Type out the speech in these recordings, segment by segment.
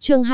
Chương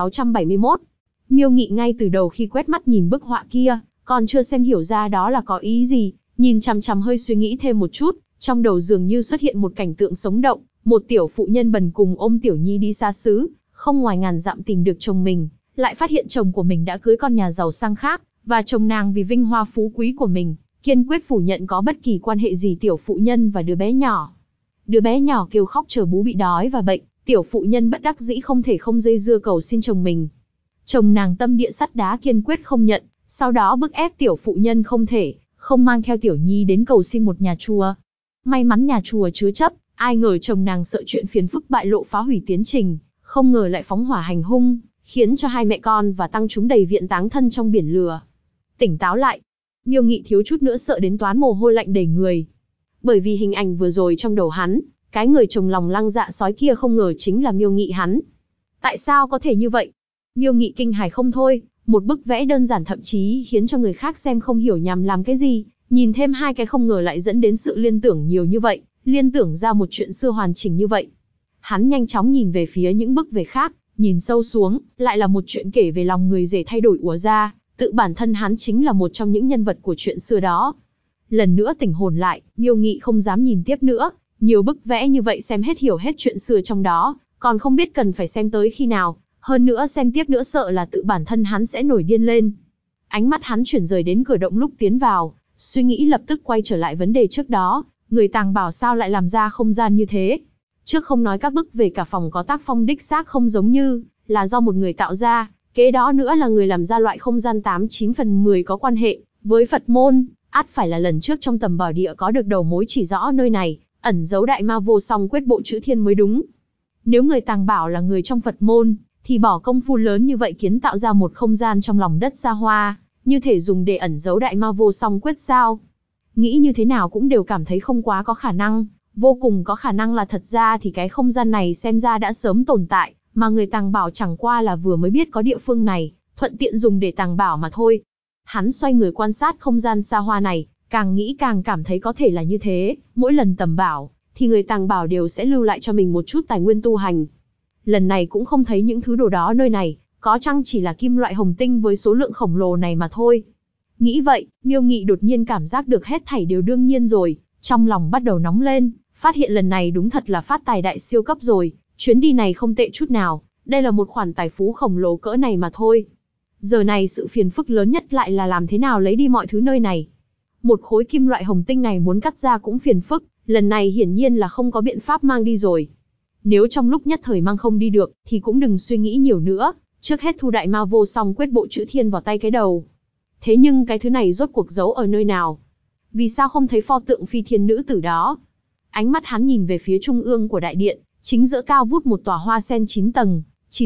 2671. Miêu Nghị ngay từ đầu khi quét mắt nhìn bức họa kia, còn chưa xem hiểu ra đó là có ý gì, nhìn chằm chằm hơi suy nghĩ thêm một chút, trong đầu dường như xuất hiện một cảnh tượng sống động, một tiểu phụ nhân bần cùng ôm tiểu nhi đi xa xứ, không ngoài ngàn dặm tìm được chồng mình, lại phát hiện chồng của mình đã cưới con nhà giàu sang khác, và chồng nàng vì vinh hoa phú quý của mình, kiên quyết phủ nhận có bất kỳ quan hệ gì tiểu phụ nhân và đứa bé nhỏ. Đứa bé nhỏ kêu khóc chờ bú bị đói và bệnh, tiểu phụ nhân bất đắc dĩ không thể không dây dưa cầu xin chồng mình. Chồng nàng tâm địa sắt đá kiên quyết không nhận, sau đó bức ép tiểu phụ nhân không mang theo tiểu nhi đến cầu xin một nhà chùa. May mắn nhà chùa chứa chấp, ai ngờ chồng nàng sợ chuyện phiền phức bại lộ phá hủy tiến trình, không ngờ lại phóng hỏa hành hung, khiến cho hai mẹ con và tăng chúng đầy viện táng thân trong biển lửa. Tỉnh táo lại, Miêu Nghị thiếu chút nữa sợ đến toán mồ hôi lạnh đầy người. Bởi vì hình ảnh vừa rồi trong đầu hắn, cái người chồng lòng lăng dạ sói kia không ngờ chính là Miêu Nghị hắn. Tại sao có thể như vậy? Miêu Nghị kinh hãi không thôi, một bức vẽ đơn giản thậm chí khiến cho người khác xem không hiểu nhằm làm cái gì, nhìn thêm hai cái không ngờ lại dẫn đến sự liên tưởng nhiều như vậy, liên tưởng ra một chuyện xưa hoàn chỉnh như vậy. Hắn nhanh chóng nhìn về phía những bức vẽ khác, nhìn sâu xuống, lại là một chuyện kể về lòng người dễ thay đổi ùa ra, tự bản thân hắn chính là một trong những nhân vật của chuyện xưa đó. Lần nữa tỉnh hồn lại, Miêu Nghị không dám nhìn tiếp nữa, nhiều bức vẽ như vậy xem hết hiểu hết chuyện xưa trong đó, còn không biết cần phải xem tới khi nào, hơn nữa xem tiếp nữa sợ là tự bản thân hắn sẽ nổi điên lên. Ánh mắt hắn chuyển rời đến cửa động lúc tiến vào, suy nghĩ lập tức quay trở lại vấn đề trước đó, người Tàng Bảo sao lại làm ra không gian như thế? Trước không nói các bức về cả phòng có tác phong đích xác không giống như là do một người tạo ra, kế đó nữa là người làm ra loại không gian 89 phần 10 có quan hệ với Phật môn, ắt phải là lần trước trong Tầm Bảo Địa có được đầu mối chỉ rõ nơi này ẩn giấu đại ma vô song quyết bộ chữ thiên mới đúng. Nếu người Tàng Bảo là người trong Phật môn, thì bỏ công phu lớn như vậy kiến tạo ra một không gian trong lòng đất xa hoa, như thể dùng để ẩn giấu đại ma vô song quyết sao? Nghĩ như thế nào cũng đều cảm thấy không quá có khả năng, vô cùng có khả năng là thật ra thì cái không gian này xem ra đã sớm tồn tại, mà người Tàng Bảo chẳng qua là vừa mới biết có địa phương này, thuận tiện dùng để tàng bảo mà thôi. Hắn xoay người quan sát không gian xa hoa này, càng nghĩ càng cảm thấy có thể là như thế, mỗi lần tầm bảo, thì người Tàng Bảo đều sẽ lưu lại cho mình một chút tài nguyên tu hành. Lần này cũng không thấy những thứ đồ đó nơi này, có chăng chỉ là kim loại hồng tinh với số lượng khổng lồ này mà thôi. Nghĩ vậy, Miêu Nghị đột nhiên cảm giác được hết thảy đều đương nhiên rồi, trong lòng bắt đầu nóng lên, phát hiện lần này đúng thật là phát tài đại siêu cấp rồi, chuyến đi này không tệ chút nào, đây là một khoản tài phú khổng lồ cỡ này mà thôi. Giờ này sự phiền phức lớn nhất lại là làm thế nào lấy đi mọi thứ nơi này. Một khối kim loại hồng tinh này muốn cắt ra cũng phiền phức, lần này hiển nhiên là không có biện pháp mang đi rồi. Nếu trong lúc nhất thời mang không đi được, thì cũng đừng suy nghĩ nhiều nữa, trước hết thu đại ma vô song quyết bộ chữ thiên vào tay cái đầu. Thế nhưng cái thứ này rốt cuộc giấu ở nơi nào? Vì sao không thấy pho tượng phi thiên nữ tử đó? Ánh mắt hắn nhìn về phía trung ương của đại điện, chính giữa cao vút một tòa hoa sen 9 tầng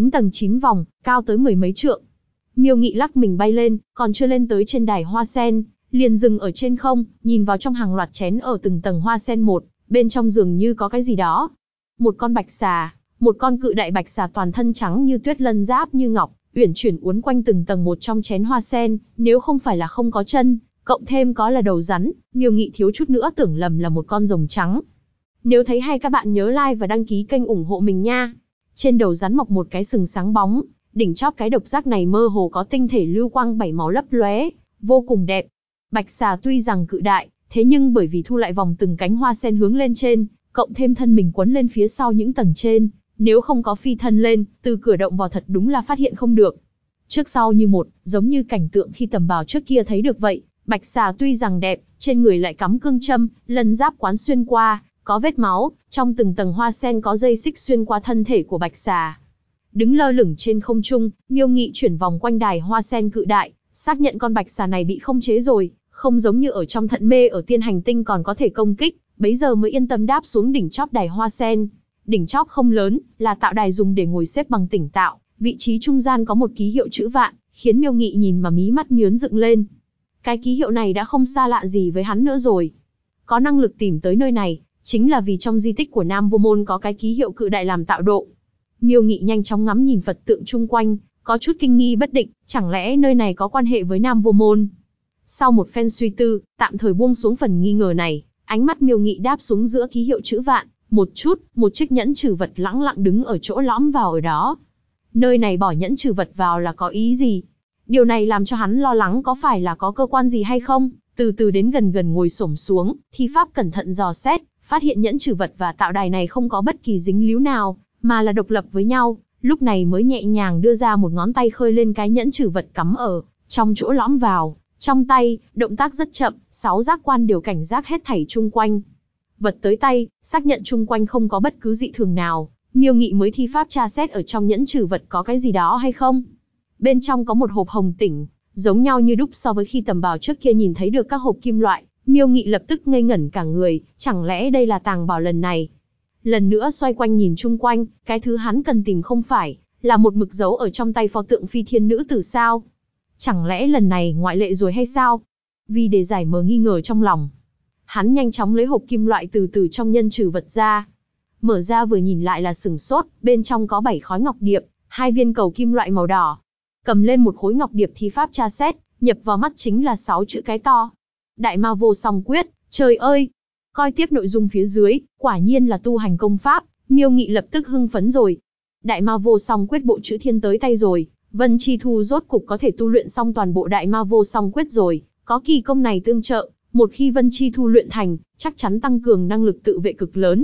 9 vòng, cao tới mười mấy trượng. Miêu Nghị lắc mình bay lên, còn chưa lên tới trên đài hoa sen, liền dừng ở trên không, nhìn vào trong hàng loạt chén ở từng tầng hoa sen một, bên trong dường như có cái gì đó. Một con bạch xà, một con cự đại bạch xà toàn thân trắng như tuyết lân giáp như ngọc, uyển chuyển uốn quanh từng tầng một trong chén hoa sen, nếu không phải là không có chân, cộng thêm có là đầu rắn, Miêu Nghị thiếu chút nữa tưởng lầm là một con rồng trắng. Nếu thấy hay các bạn nhớ like và đăng ký kênh ủng hộ mình nha. Trên đầu rắn mọc một cái sừng sáng bóng, đỉnh chóp cái độc giác này mơ hồ có tinh thể lưu quang 7 màu lấp lóe, vô cùng đẹp. Bạch xà tuy rằng cự đại, thế nhưng bởi vì thu lại vòng từng cánh hoa sen hướng lên trên, cộng thêm thân mình quấn lên phía sau những tầng trên, nếu không có phi thân lên, từ cửa động vào thật đúng là phát hiện không được. Trước sau như một, giống như cảnh tượng khi tầm bảo trước kia thấy được vậy, bạch xà tuy rằng đẹp, trên người lại cắm cương châm, lân giáp quán xuyên qua, có vết máu, trong từng tầng hoa sen có dây xích xuyên qua thân thể của bạch xà. Đứng lơ lửng trên không trung, Miêu Nghị chuyển vòng quanh đài hoa sen cự đại, xác nhận con bạch xà này bị không chế rồi, không giống như ở trong thận mê ở tiên hành tinh còn có thể công kích, bấy giờ mới yên tâm đáp xuống đỉnh chóp đài hoa sen. Đỉnh chóp không lớn, là tạo đài dùng để ngồi xếp bằng tỉnh táo, vị trí trung gian có một ký hiệu chữ vạn, khiến Miêu Nghị nhìn mà mí mắt nhướn dựng lên. Cái ký hiệu này đã không xa lạ gì với hắn nữa rồi. Có năng lực tìm tới nơi này, chính là vì trong di tích của Nam Vô Môn có cái ký hiệu cự đại làm tạo độ. Miêu Nghị nhanh chóng ngắm nhìn Phật tượng chung quanh, có chút kinh nghi bất định, chẳng lẽ nơi này có quan hệ với Nam Vô Môn? Sau một phen suy tư, tạm thời buông xuống phần nghi ngờ này, ánh mắt Miêu Nghị đáp xuống giữa ký hiệu chữ vạn, một chiếc nhẫn trừ vật lẳng lặng đứng ở chỗ lõm vào ở đó. Nơi này bỏ nhẫn trừ vật vào là có ý gì? Điều này làm cho hắn lo lắng có phải là có cơ quan gì hay không? Từ từ đến gần gần ngồi xổm xuống, thi pháp cẩn thận dò xét, phát hiện nhẫn trừ vật và tạo đài này không có bất kỳ dính líu nào, mà là độc lập với nhau, lúc này mới nhẹ nhàng đưa ra một ngón tay khơi lên cái nhẫn trừ vật cắm ở trong chỗ lõm vào, trong tay, động tác rất chậm, 6 giác quan đều cảnh giác hết thảy chung quanh. Vật tới tay, xác nhận chung quanh không có bất cứ dị thường nào, Miêu Nghị mới thi pháp tra xét ở trong nhẫn trừ vật có cái gì đó hay không. Bên trong có một hộp hồng tỉnh, giống nhau như đúc so với khi tầm bảo trước kia nhìn thấy được các hộp kim loại. Miêu Nghị lập tức ngây ngẩn cả người, chẳng lẽ đây là tàng bảo lần này? Lần nữa xoay quanh nhìn chung quanh, cái thứ hắn cần tìm không phải là một mực dấu ở trong tay pho tượng phi thiên nữ tử sao? Chẳng lẽ lần này ngoại lệ rồi hay sao? Vì để giải mờ nghi ngờ trong lòng, hắn nhanh chóng lấy hộp kim loại từ từ trong nhân trừ vật ra. Mở ra vừa nhìn lại là sửng sốt, bên trong có 7 khói ngọc điệp, 2 viên cầu kim loại màu đỏ. Cầm lên một khối ngọc điệp thi pháp tra xét, nhập vào mắt chính là 6 chữ cái to. Đại Ma Vô Song Quyết, trời ơi! Coi tiếp nội dung phía dưới, quả nhiên là tu hành công pháp, Miêu Nghị lập tức hưng phấn rồi. Đại Ma Vô Song Quyết bộ chữ thiên tới tay rồi, Vân Chi Thu rốt cục có thể tu luyện xong toàn bộ Đại Ma Vô Song Quyết rồi, có kỳ công này tương trợ, một khi Vân Chi Thu luyện thành, chắc chắn tăng cường năng lực tự vệ cực lớn.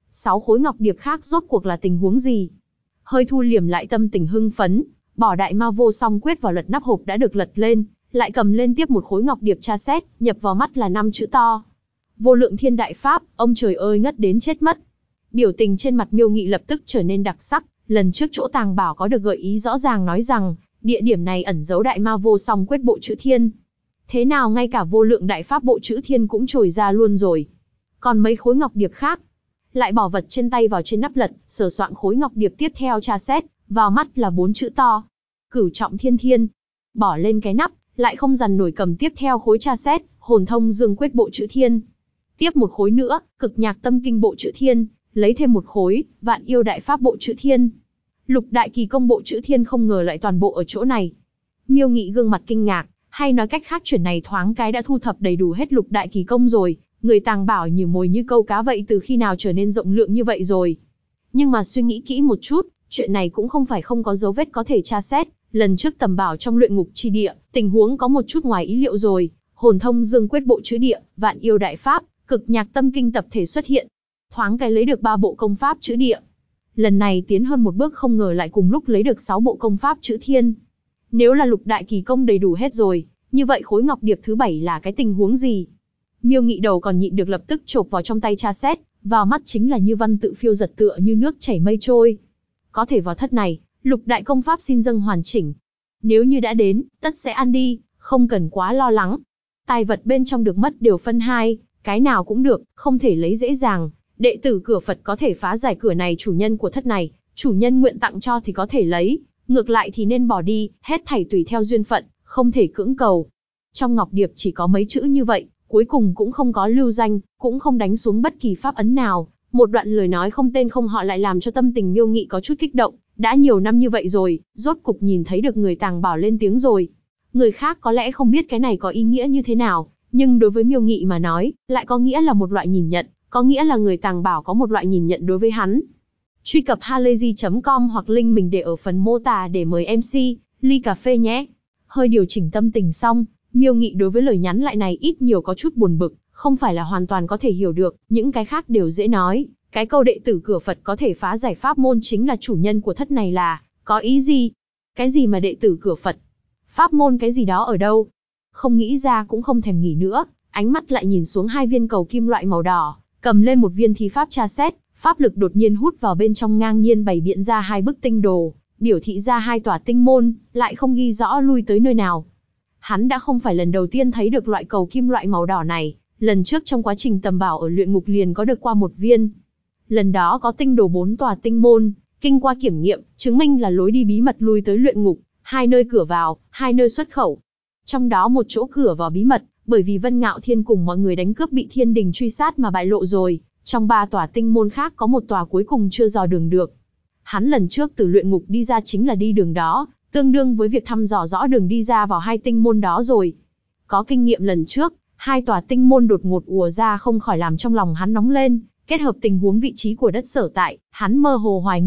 6 khối ngọc điệp khác rốt cuộc là tình huống gì? Hơi thu liềm lại tâm tình hưng phấn, bỏ Đại Ma Vô Song Quyết vào lật nắp hộp đã được lật lên, lại cầm lên tiếp một khối ngọc điệp tra xét, nhập vào mắt là 5 chữ to. Vô Lượng Thiên Đại Pháp, ông trời ơi ngất đến chết mất. Biểu tình trên mặt Miêu Nghị lập tức trở nên đặc sắc, lần trước chỗ tàng bảo có được gợi ý rõ ràng nói rằng, địa điểm này ẩn giấu Đại Ma Vô Song Quyết bộ chữ thiên. Thế nào ngay cả Vô Lượng Đại Pháp bộ chữ thiên cũng trồi ra luôn rồi. Còn mấy khối ngọc điệp khác, lại bỏ vật trên tay vào trên nắp lật, sờ soạn khối ngọc điệp tiếp theo tra xét, vào mắt là 4 chữ to. Cửu Trọng Thiên Thiên. Bỏ lên cái nắp, lại không dằn nổi cầm tiếp theo khối tra xét, Hồn Thông Dương Quyết bộ chữ thiên. Tiếp một khối nữa, Cực Nhạc Tâm Kinh bộ chữ thiên, lấy thêm một khối, Vạn Yêu Đại Pháp bộ chữ thiên. Lục Đại Kỳ Công bộ chữ thiên không ngờ lại toàn bộ ở chỗ này. Miêu Nghị gương mặt kinh ngạc, hay nói cách khác chuyện này thoáng cái đã thu thập đầy đủ hết Lục Đại Kỳ Công rồi, người tàng bảo như mồi như câu cá vậy từ khi nào trở nên rộng lượng như vậy rồi. Nhưng mà suy nghĩ kỹ một chút, chuyện này cũng không phải không có dấu vết có thể tra xét, lần trước tầm bảo trong luyện ngục chi địa, tình huống có một chút ngoài ý liệu rồi, Hồn Thông Dương Quyết bộ chữ địa, Vạn Yêu Đại Pháp, Cực Nhạc Tâm Kinh tập thể xuất hiện. Thoáng cái lấy được 3 bộ công pháp chữ địa. Lần này tiến hơn một bước không ngờ lại cùng lúc lấy được 6 bộ công pháp chữ thiên. Nếu là Lục Đại Kỳ Công đầy đủ hết rồi, như vậy khối ngọc điệp thứ 7 là cái tình huống gì? Miêu Nghị đầu còn nhịn được lập tức chộp vào trong tay tra xét, vào mắt chính là như văn tự phiêu giật tựa như nước chảy mây trôi. Có thể vào thất này, Lục Đại Công Pháp xin dâng hoàn chỉnh. Nếu như đã đến, tất sẽ ăn đi, không cần quá lo lắng. Tài vật bên trong được mất đều phân 2, cái nào cũng được, không thể lấy dễ dàng. Đệ tử cửa Phật có thể phá giải cửa này, chủ nhân của thất này, chủ nhân nguyện tặng cho thì có thể lấy, ngược lại thì nên bỏ đi, hết thảy tùy theo duyên phận, không thể cưỡng cầu. Trong ngọc điệp chỉ có mấy chữ như vậy, cuối cùng cũng không có lưu danh, cũng không đánh xuống bất kỳ pháp ấn nào. Một đoạn lời nói không tên không họ lại làm cho tâm tình Miêu Nghị có chút kích động, đã nhiều năm như vậy rồi, rốt cục nhìn thấy được người tàng bảo lên tiếng rồi. Người khác có lẽ không biết cái này có ý nghĩa như thế nào, nhưng đối với Miêu Nghị mà nói, lại có nghĩa là một loại nhìn nhận, có nghĩa là người tàng bảo có một loại nhìn nhận đối với hắn. Truy cập halayzi.com hoặc link mình để ở phần mô tả để mời MC, ly cà phê nhé. Hơi điều chỉnh tâm tình xong, Miêu Nghị đối với lời nhắn lại này ít nhiều có chút buồn bực, không phải là hoàn toàn có thể hiểu được, những cái khác đều dễ nói. Cái câu đệ tử cửa Phật có thể phá giải pháp môn chính là chủ nhân của thất này là, có ý gì? Cái gì mà đệ tử cửa Phật? Pháp môn cái gì đó ở đâu? Không nghĩ ra cũng không thèm nghĩ nữa, ánh mắt lại nhìn xuống 2 viên cầu kim loại màu đỏ, cầm lên một viên thi pháp tra xét, pháp lực đột nhiên hút vào bên trong ngang nhiên bày biện ra 2 bức tinh đồ, biểu thị ra 2 tòa tinh môn, lại không ghi rõ lui tới nơi nào. Hắn đã không phải lần đầu tiên thấy được loại cầu kim loại màu đỏ này, lần trước trong quá trình tầm bảo ở luyện ngục liền có được qua một viên. Lần đó có tinh đồ 4 tòa tinh môn, kinh qua kiểm nghiệm, chứng minh là lối đi bí mật lui tới luyện ngục, 2 nơi cửa vào, 2 nơi xuất khẩu. Trong đó một chỗ cửa vào bí mật, bởi vì Vân Ngạo Thiên cùng mọi người đánh cướp bị Thiên Đình truy sát mà bại lộ rồi, trong 3 tòa tinh môn khác có một tòa cuối cùng chưa dò đường được. Hắn lần trước từ luyện ngục đi ra chính là đi đường đó, tương đương với việc thăm dò rõ đường đi ra vào 2 tinh môn đó rồi. Có kinh nghiệm lần trước, 2 tòa tinh môn đột ngột ùa ra không khỏi làm trong lòng hắn nóng lên, kết hợp tình huống vị trí của đất sở tại, hắn mơ hồ hoài nghi,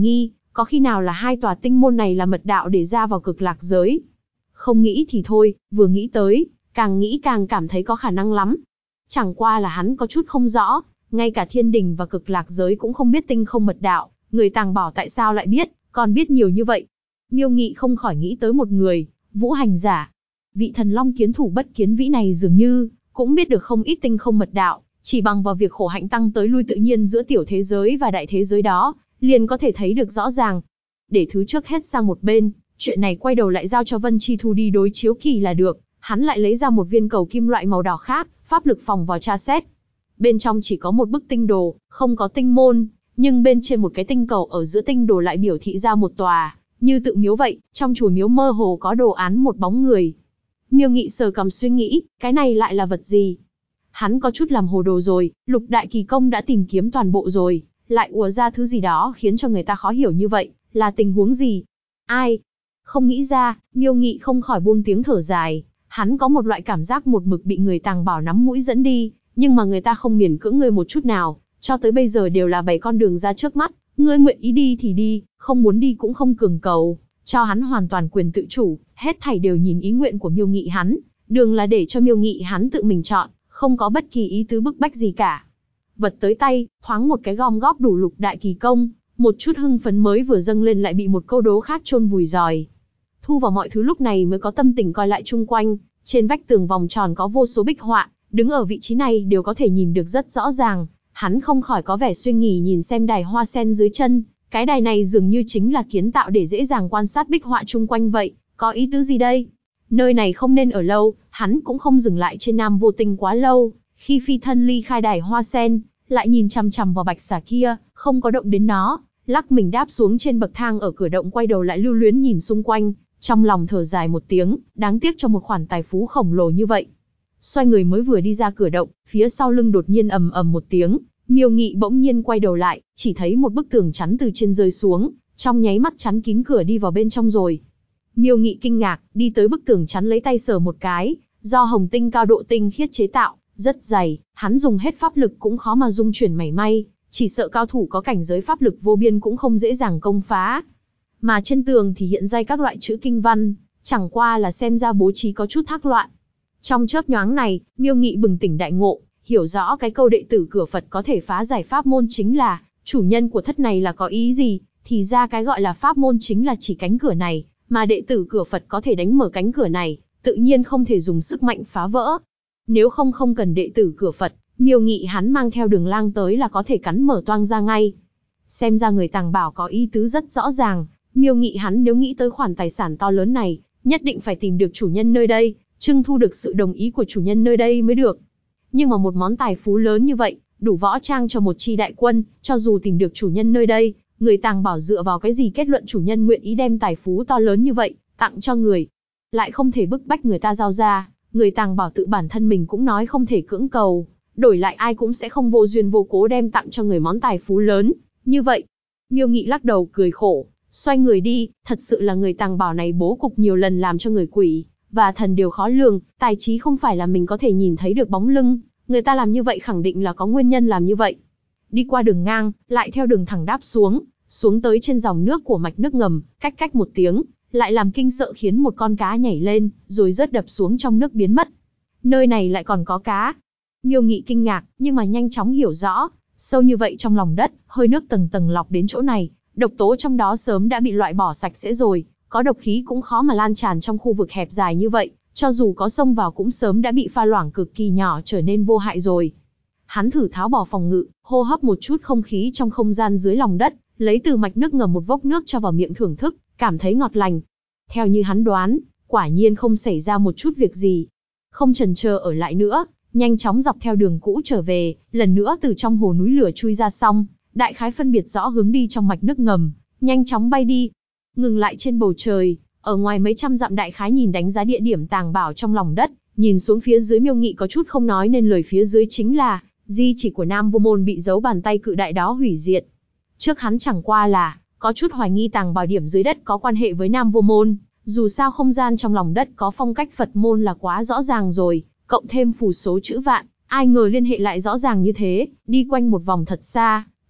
có khi nào là hai tòa tinh môn này là mật đạo để ra vào cực lạc giới? Không nghĩ thì thôi, vừa nghĩ tới, càng nghĩ càng cảm thấy có khả năng lắm. Chẳng qua là hắn có chút không rõ, ngay cả thiên đình và cực lạc giới cũng không biết tinh không mật đạo, người Tàng Bảo tại sao lại biết, còn biết nhiều như vậy. Miêu Nghị không khỏi nghĩ tới một người, Vũ Hành Giả. Vị thần long kiến thủ bất kiến vĩ này dường như cũng biết được không ít tinh không mật đạo, chỉ bằng vào việc khổ hạnh tăng tới lui tự nhiên giữa tiểu thế giới và đại thế giới đó, liền có thể thấy được rõ ràng. Để thứ trước hết sang một bên, chuyện này quay đầu lại giao cho Vân Chi Thu đi đối chiếu kỳ là được. Hắn lại lấy ra một viên cầu kim loại màu đỏ khác, pháp lực phòng vào tra xét. Bên trong chỉ có một bức tinh đồ, không có tinh môn, nhưng bên trên một cái tinh cầu ở giữa tinh đồ lại biểu thị ra một tòa, như tự miếu vậy, trong chùa miếu mơ hồ có đồ án một bóng người. Miêu Nghị sờ cằm suy nghĩ, cái này lại là vật gì? Hắn có chút làm hồ đồ rồi, Lục Đại Kỳ Công đã tìm kiếm toàn bộ rồi, lại ùa ra thứ gì đó khiến cho người ta khó hiểu như vậy, là tình huống gì? Ai? Không nghĩ ra, Miêu Nghị không khỏi buông tiếng thở dài. Hắn có một loại cảm giác một mực bị người Tàng Bảo nắm mũi dẫn đi, nhưng mà người ta không miễn cưỡng ngươi một chút nào, cho tới bây giờ đều là bày con đường ra trước mắt, ngươi nguyện ý đi thì đi, không muốn đi cũng không cường cầu, cho hắn hoàn toàn quyền tự chủ, hết thảy đều nhìn ý nguyện của Miêu Nghị hắn, đường là để cho Miêu Nghị hắn tự mình chọn, không có bất kỳ ý tứ bức bách gì cả. Vật tới tay, thoáng một cái gom góp đủ Lục Đại Kỳ Công, một chút hưng phấn mới vừa dâng lên lại bị một câu đố khác chôn vùi rồi. Thu vào mọi thứ lúc này mới có tâm tình coi lại chung quanh, trên vách tường vòng tròn có vô số bích họa, đứng ở vị trí này đều có thể nhìn được rất rõ ràng. Hắn không khỏi có vẻ suy nghĩ nhìn xem đài hoa sen dưới chân, cái đài này dường như chính là kiến tạo để dễ dàng quan sát bích họa chung quanh vậy, có ý tứ gì đây? Nơi này không nên ở lâu, hắn cũng không dừng lại trên Nam Vô Tinh quá lâu, khi phi thân ly khai đài hoa sen, lại nhìn chằm chằm vào bạch xà kia, không có động đến nó, lắc mình đáp xuống trên bậc thang ở cửa động quay đầu lại lưu luyến nhìn xung quanh, trong lòng thở dài một tiếng, đáng tiếc cho một khoản tài phú khổng lồ như vậy. Xoay người mới vừa đi ra cửa động, phía sau lưng đột nhiên ầm ầm một tiếng, Miêu Nghị bỗng nhiên quay đầu lại, chỉ thấy một bức tường chắn từ trên rơi xuống, trong nháy mắt chắn kín cửa đi vào bên trong rồi. Miêu Nghị kinh ngạc, đi tới bức tường chắn lấy tay sờ một cái, do hồng tinh cao độ tinh khiết chế tạo, rất dày, hắn dùng hết pháp lực cũng khó mà dung chuyển mảy may, chỉ sợ cao thủ có cảnh giới pháp lực vô biên cũng không dễ dàng công phá. Mà trên tường thì hiện ra các loại chữ kinh văn, chẳng qua là xem ra bố trí có chút thác loạn. Trong chớp nhoáng này, Miêu Nghị bừng tỉnh đại ngộ, hiểu rõ cái câu đệ tử cửa Phật có thể phá giải pháp môn chính là, chủ nhân của thất này là có ý gì, thì ra cái gọi là pháp môn chính là chỉ cánh cửa này, mà đệ tử cửa Phật có thể đánh mở cánh cửa này, tự nhiên không thể dùng sức mạnh phá vỡ. Nếu không cần đệ tử cửa Phật, Miêu Nghị hắn mang theo đường lang tới là có thể cắn mở toang ra ngay. Xem ra người Tàng Bảo có ý tứ rất rõ ràng, Miêu Nghị hắn nếu nghĩ tới khoản tài sản to lớn này, nhất định phải tìm được chủ nhân nơi đây, trưng thu được sự đồng ý của chủ nhân nơi đây mới được. Nhưng mà một món tài phú lớn như vậy, đủ võ trang cho một chi đại quân, cho dù tìm được chủ nhân nơi đây, người Tàng Bảo dựa vào cái gì kết luận chủ nhân nguyện ý đem tài phú to lớn như vậy, tặng cho người. Lại không thể bức bách người ta giao ra, người Tàng Bảo tự bản thân mình cũng nói không thể cưỡng cầu, đổi lại ai cũng sẽ không vô duyên vô cố đem tặng cho người món tài phú lớn, như vậy. Miêu Nghị lắc đầu cười khổ, xoay người đi, thật sự là người Tàng Bảo này bố cục nhiều lần làm cho người quỷ và thần đều khó lường, tài trí không phải là mình có thể nhìn thấy được bóng lưng, người ta làm như vậy khẳng định là có nguyên nhân làm như vậy. Đi qua đường ngang, lại theo đường thẳng đáp xuống tới trên dòng nước của mạch nước ngầm, cách một tiếng, lại làm kinh sợ khiến một con cá nhảy lên, rồi rớt đập xuống trong nước biến mất. Nơi này lại còn có cá. Miêu Nghị kinh ngạc, nhưng mà nhanh chóng hiểu rõ, sâu như vậy trong lòng đất, hơi nước tầng tầng lọc đến chỗ này, độc tố trong đó sớm đã bị loại bỏ sạch sẽ rồi, có độc khí cũng khó mà lan tràn trong khu vực hẹp dài như vậy, cho dù có xông vào cũng sớm đã bị pha loãng cực kỳ nhỏ trở nên vô hại rồi. Hắn thử tháo bỏ phòng ngự, hô hấp một chút không khí trong không gian dưới lòng đất, lấy từ mạch nước ngầm một vốc nước cho vào miệng thưởng thức, cảm thấy ngọt lành. Theo như hắn đoán, quả nhiên không xảy ra một chút việc gì. Không chần chờ ở lại nữa, nhanh chóng dọc theo đường cũ trở về, lần nữa từ trong hồ núi lửa chui ra xong, đại khái phân biệt rõ hướng đi trong mạch nước ngầm, nhanh chóng bay đi. Ngừng lại trên bầu trời, ở ngoài mấy trăm dặm đại khái nhìn đánh giá địa điểm Tàng Bảo trong lòng đất, nhìn xuống phía dưới Miêu Nghị có chút không nói nên lời, phía dưới chính là di chỉ của Nam Vô Môn bị dấu bàn tay cự đại đó hủy diệt. Trước hắn chẳng qua là có chút hoài nghi Tàng Bảo điểm dưới đất có quan hệ với Nam Vô Môn, dù sao không gian trong lòng đất có phong cách Phật môn là quá rõ ràng rồi, cộng thêm phù số chữ vạn, ai ngờ liên hệ lại rõ ràng như thế, đi quanh một vòng thật xa,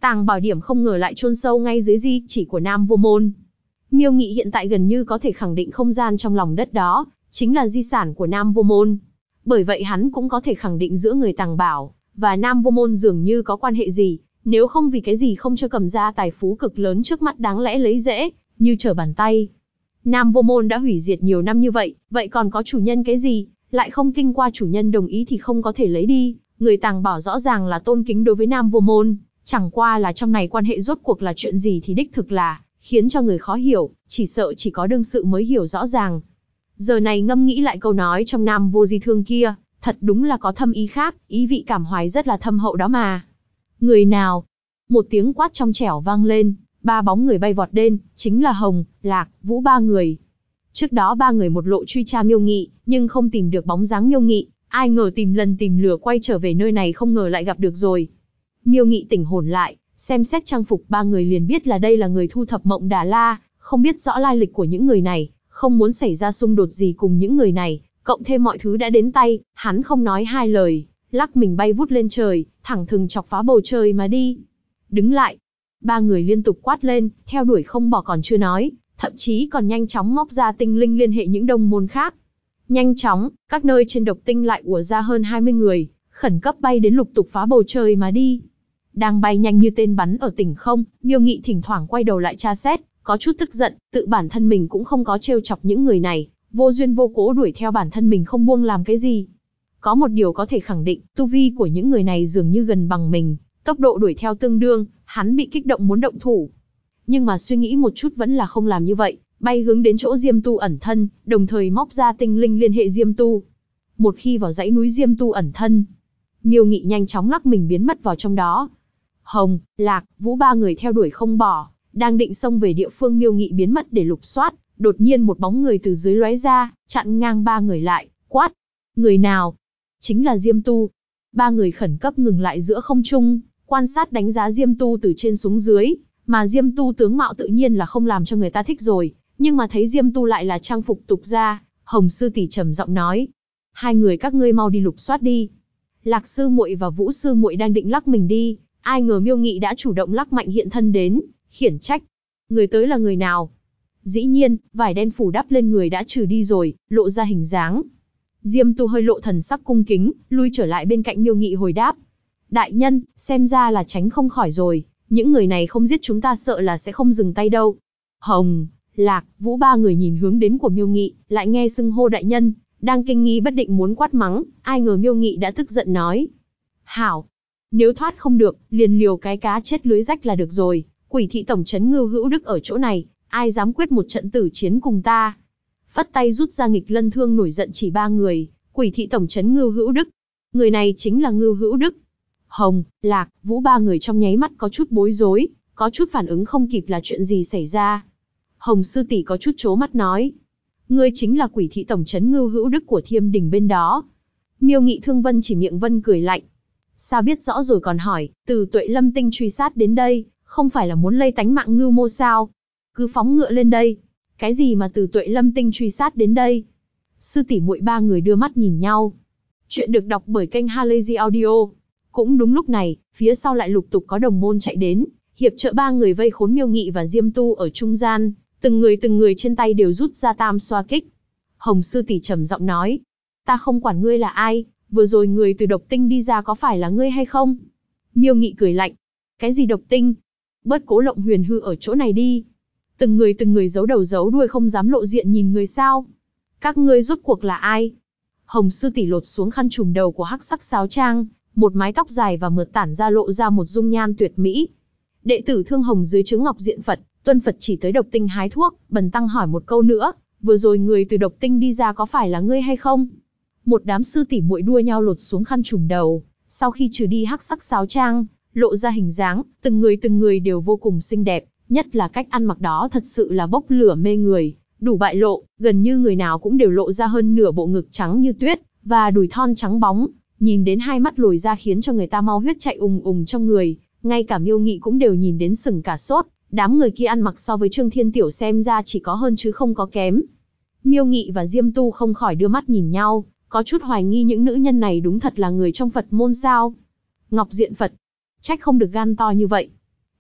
Tàng bảo điểm không ngờ lại chôn sâu ngay dưới di chỉ của Nam Vô Môn. Miêu Nghị hiện tại gần như có thể khẳng định không gian trong lòng đất đó chính là di sản của Nam Vô Môn. Bởi vậy hắn cũng có thể khẳng định giữa người Tàng Bảo và Nam Vô Môn dường như có quan hệ gì, nếu không vì cái gì không cho cầm ra tài phú cực lớn trước mắt đáng lẽ lấy dễ, như trở bàn tay. Nam Vô Môn đã hủy diệt nhiều năm như vậy, vậy còn có chủ nhân cái gì, lại không kinh qua chủ nhân đồng ý thì không có thể lấy đi. Người Tàng Bảo rõ ràng là tôn kính đối với Nam Vô Môn, chẳng qua là trong này quan hệ rốt cuộc là chuyện gì thì đích thực là khiến cho người khó hiểu, chỉ sợ chỉ có đương sự mới hiểu rõ ràng. Giờ này ngâm nghĩ lại câu nói trong Nam Vô Di Thương kia, thật đúng là có thâm ý khác, ý vị cảm hoài rất là thâm hậu đó mà. Người nào? Một tiếng quát trong trẻo vang lên, ba bóng người bay vọt lên, chính là Hồng, Lạc, Vũ ba người. Trước đó ba người một lộ truy tra Miêu Nghị, nhưng không tìm được bóng dáng Miêu Nghị, ai ngờ tìm lần tìm lửa quay trở về nơi này không ngờ lại gặp được rồi. Miêu Nghị tỉnh hồn lại, xem xét trang phục ba người liền biết là đây là người thu thập Mộng Đà La, không biết rõ lai lịch của những người này, không muốn xảy ra xung đột gì cùng những người này, cộng thêm mọi thứ đã đến tay, hắn không nói hai lời, lắc mình bay vút lên trời, thẳng thừng chọc phá bầu trời mà đi. Đứng lại! Ba người liên tục quát lên, theo đuổi không bỏ còn chưa nói, thậm chí còn nhanh chóng móc ra tinh linh liên hệ những đồng môn khác. Nhanh chóng, các nơi trên độc tinh lại ùa ra hơn 20 người, khẩn cấp bay đến lục tục phá bầu trời mà đi. Đang bay nhanh như tên bắn ở tỉnh không, Miêu Nghị thỉnh thoảng quay đầu lại tra xét, có chút tức giận, tự bản thân mình cũng không có trêu chọc những người này, vô duyên vô cố đuổi theo bản thân mình không buông làm cái gì. Có một điều có thể khẳng định, tu vi của những người này dường như gần bằng mình, tốc độ đuổi theo tương đương, hắn bị kích động muốn động thủ. Nhưng mà suy nghĩ một chút vẫn là không làm như vậy, bay hướng đến chỗ Diêm Tu ẩn thân, đồng thời móc ra tinh linh liên hệ Diêm Tu. Một khi vào dãy núi Diêm Tu ẩn thân, Miêu Nghị nhanh chóng lắc mình biến mất vào trong đó. Hồng, Lạc, Vũ ba người theo đuổi không bỏ, đang định xông về địa phương Miêu Nghị biến mất để lục soát, đột nhiên một bóng người từ dưới lóe ra, chặn ngang ba người lại, quát. Người nào? Chính là Diêm Tu. Ba người khẩn cấp ngừng lại giữa không trung, quan sát đánh giá Diêm Tu từ trên xuống dưới, mà Diêm Tu tướng mạo tự nhiên là không làm cho người ta thích rồi, nhưng mà thấy Diêm Tu lại là trang phục tục gia, Hồng sư tỷ trầm giọng nói. Hai người các ngươi mau đi lục soát đi. Lạc sư muội và Vũ sư muội đang định lắc mình đi, ai ngờ Miêu Nghị đã chủ động lắc mạnh hiện thân đến, khiển trách. Người tới là người nào? Dĩ nhiên, vải đen phủ đắp lên người đã trừ đi rồi, lộ ra hình dáng. Diêm Tu hơi lộ thần sắc cung kính, lui trở lại bên cạnh Miêu Nghị hồi đáp. Đại nhân, xem ra là tránh không khỏi rồi, những người này không giết chúng ta sợ là sẽ không dừng tay đâu. Hồng, Lạc, Vũ ba người nhìn hướng đến của Miêu Nghị, lại nghe xưng hô đại nhân, đang kinh nghi bất định muốn quát mắng, ai ngờ Miêu Nghị đã tức giận nói. Hảo, nếu thoát không được, liền liều cái cá chết lưới rách là được rồi, Quỷ thị tổng trấn Ngưu Hữu Đức ở chỗ này, ai dám quyết một trận tử chiến cùng ta. Phất tay rút ra nghịch lân thương nổi giận chỉ ba người, Quỷ thị tổng trấn Ngưu Hữu Đức. Người này chính là Ngưu Hữu Đức. Hồng, Lạc, Vũ ba người trong nháy mắt có chút bối rối, có chút phản ứng không kịp là chuyện gì xảy ra. Hồng sư tỷ có chút chố mắt nói. Ngươi chính là Quỷ thị tổng trấn Ngưu Hữu Đức của Thiêm Đình bên đó. Miêu Nghị Thương Vân chỉ miệng vân cười lạnh. Sao biết rõ rồi còn hỏi, từ Tuệ Lâm Tinh truy sát đến đây, không phải là muốn lây tánh mạng Ngưu Mô sao? Cứ phóng ngựa lên đây. Cái gì mà từ Tuệ Lâm Tinh truy sát đến đây? Sư tỷ muội ba người đưa mắt nhìn nhau. Chuyện được đọc bởi kênh Halazy Audio. Cũng đúng lúc này, phía sau lại lục tục có đồng môn chạy đến, hiệp trợ ba người vây khốn Miêu Nghị và Diêm Tu ở trung gian, từng người trên tay đều rút ra tam xoa kích. Hồng sư tỷ trầm giọng nói, ta không quản ngươi là ai, vừa rồi người từ độc tinh đi ra có phải là ngươi hay không? Miêu Nghị cười lạnh, cái gì độc tinh? Bớt cố lộng huyền hư ở chỗ này đi. Từng người giấu đầu giấu đuôi không dám lộ diện nhìn người sao? Các ngươi rốt cuộc là ai? Hồng sư tỷ lột xuống khăn trùm đầu của hắc sắc sáo trang, một mái tóc dài và mượt tản ra lộ ra một dung nhan tuyệt mỹ. Đệ tử Thương Hồng dưới trướng Ngọc Diện Phật, tuân Phật chỉ tới độc tinh hái thuốc, bần tăng hỏi một câu nữa, vừa rồi người từ độc tinh đi ra có phải là ngươi hay không? Một đám sư tỷ muội đua nhau lột xuống khăn trùm đầu, sau khi trừ đi hắc sắc sáo trang, lộ ra hình dáng, từng người đều vô cùng xinh đẹp, nhất là cách ăn mặc đó thật sự là bốc lửa mê người, đủ bại lộ, gần như người nào cũng đều lộ ra hơn nửa bộ ngực trắng như tuyết, và đùi thon trắng bóng, nhìn đến hai mắt lồi ra khiến cho người ta mau huyết chạy ùng trong người, ngay cả Miêu Nghị cũng đều nhìn đến sừng cả sốt, đám người kia ăn mặc so với Trương Thiên Tiểu xem ra chỉ có hơn chứ không có kém. Miêu Nghị và Diêm Tu không khỏi đưa mắt nhìn nhau, có chút hoài nghi những nữ nhân này đúng thật là người trong Phật môn sao. Ngọc Diện Phật, trách không được gan to như vậy.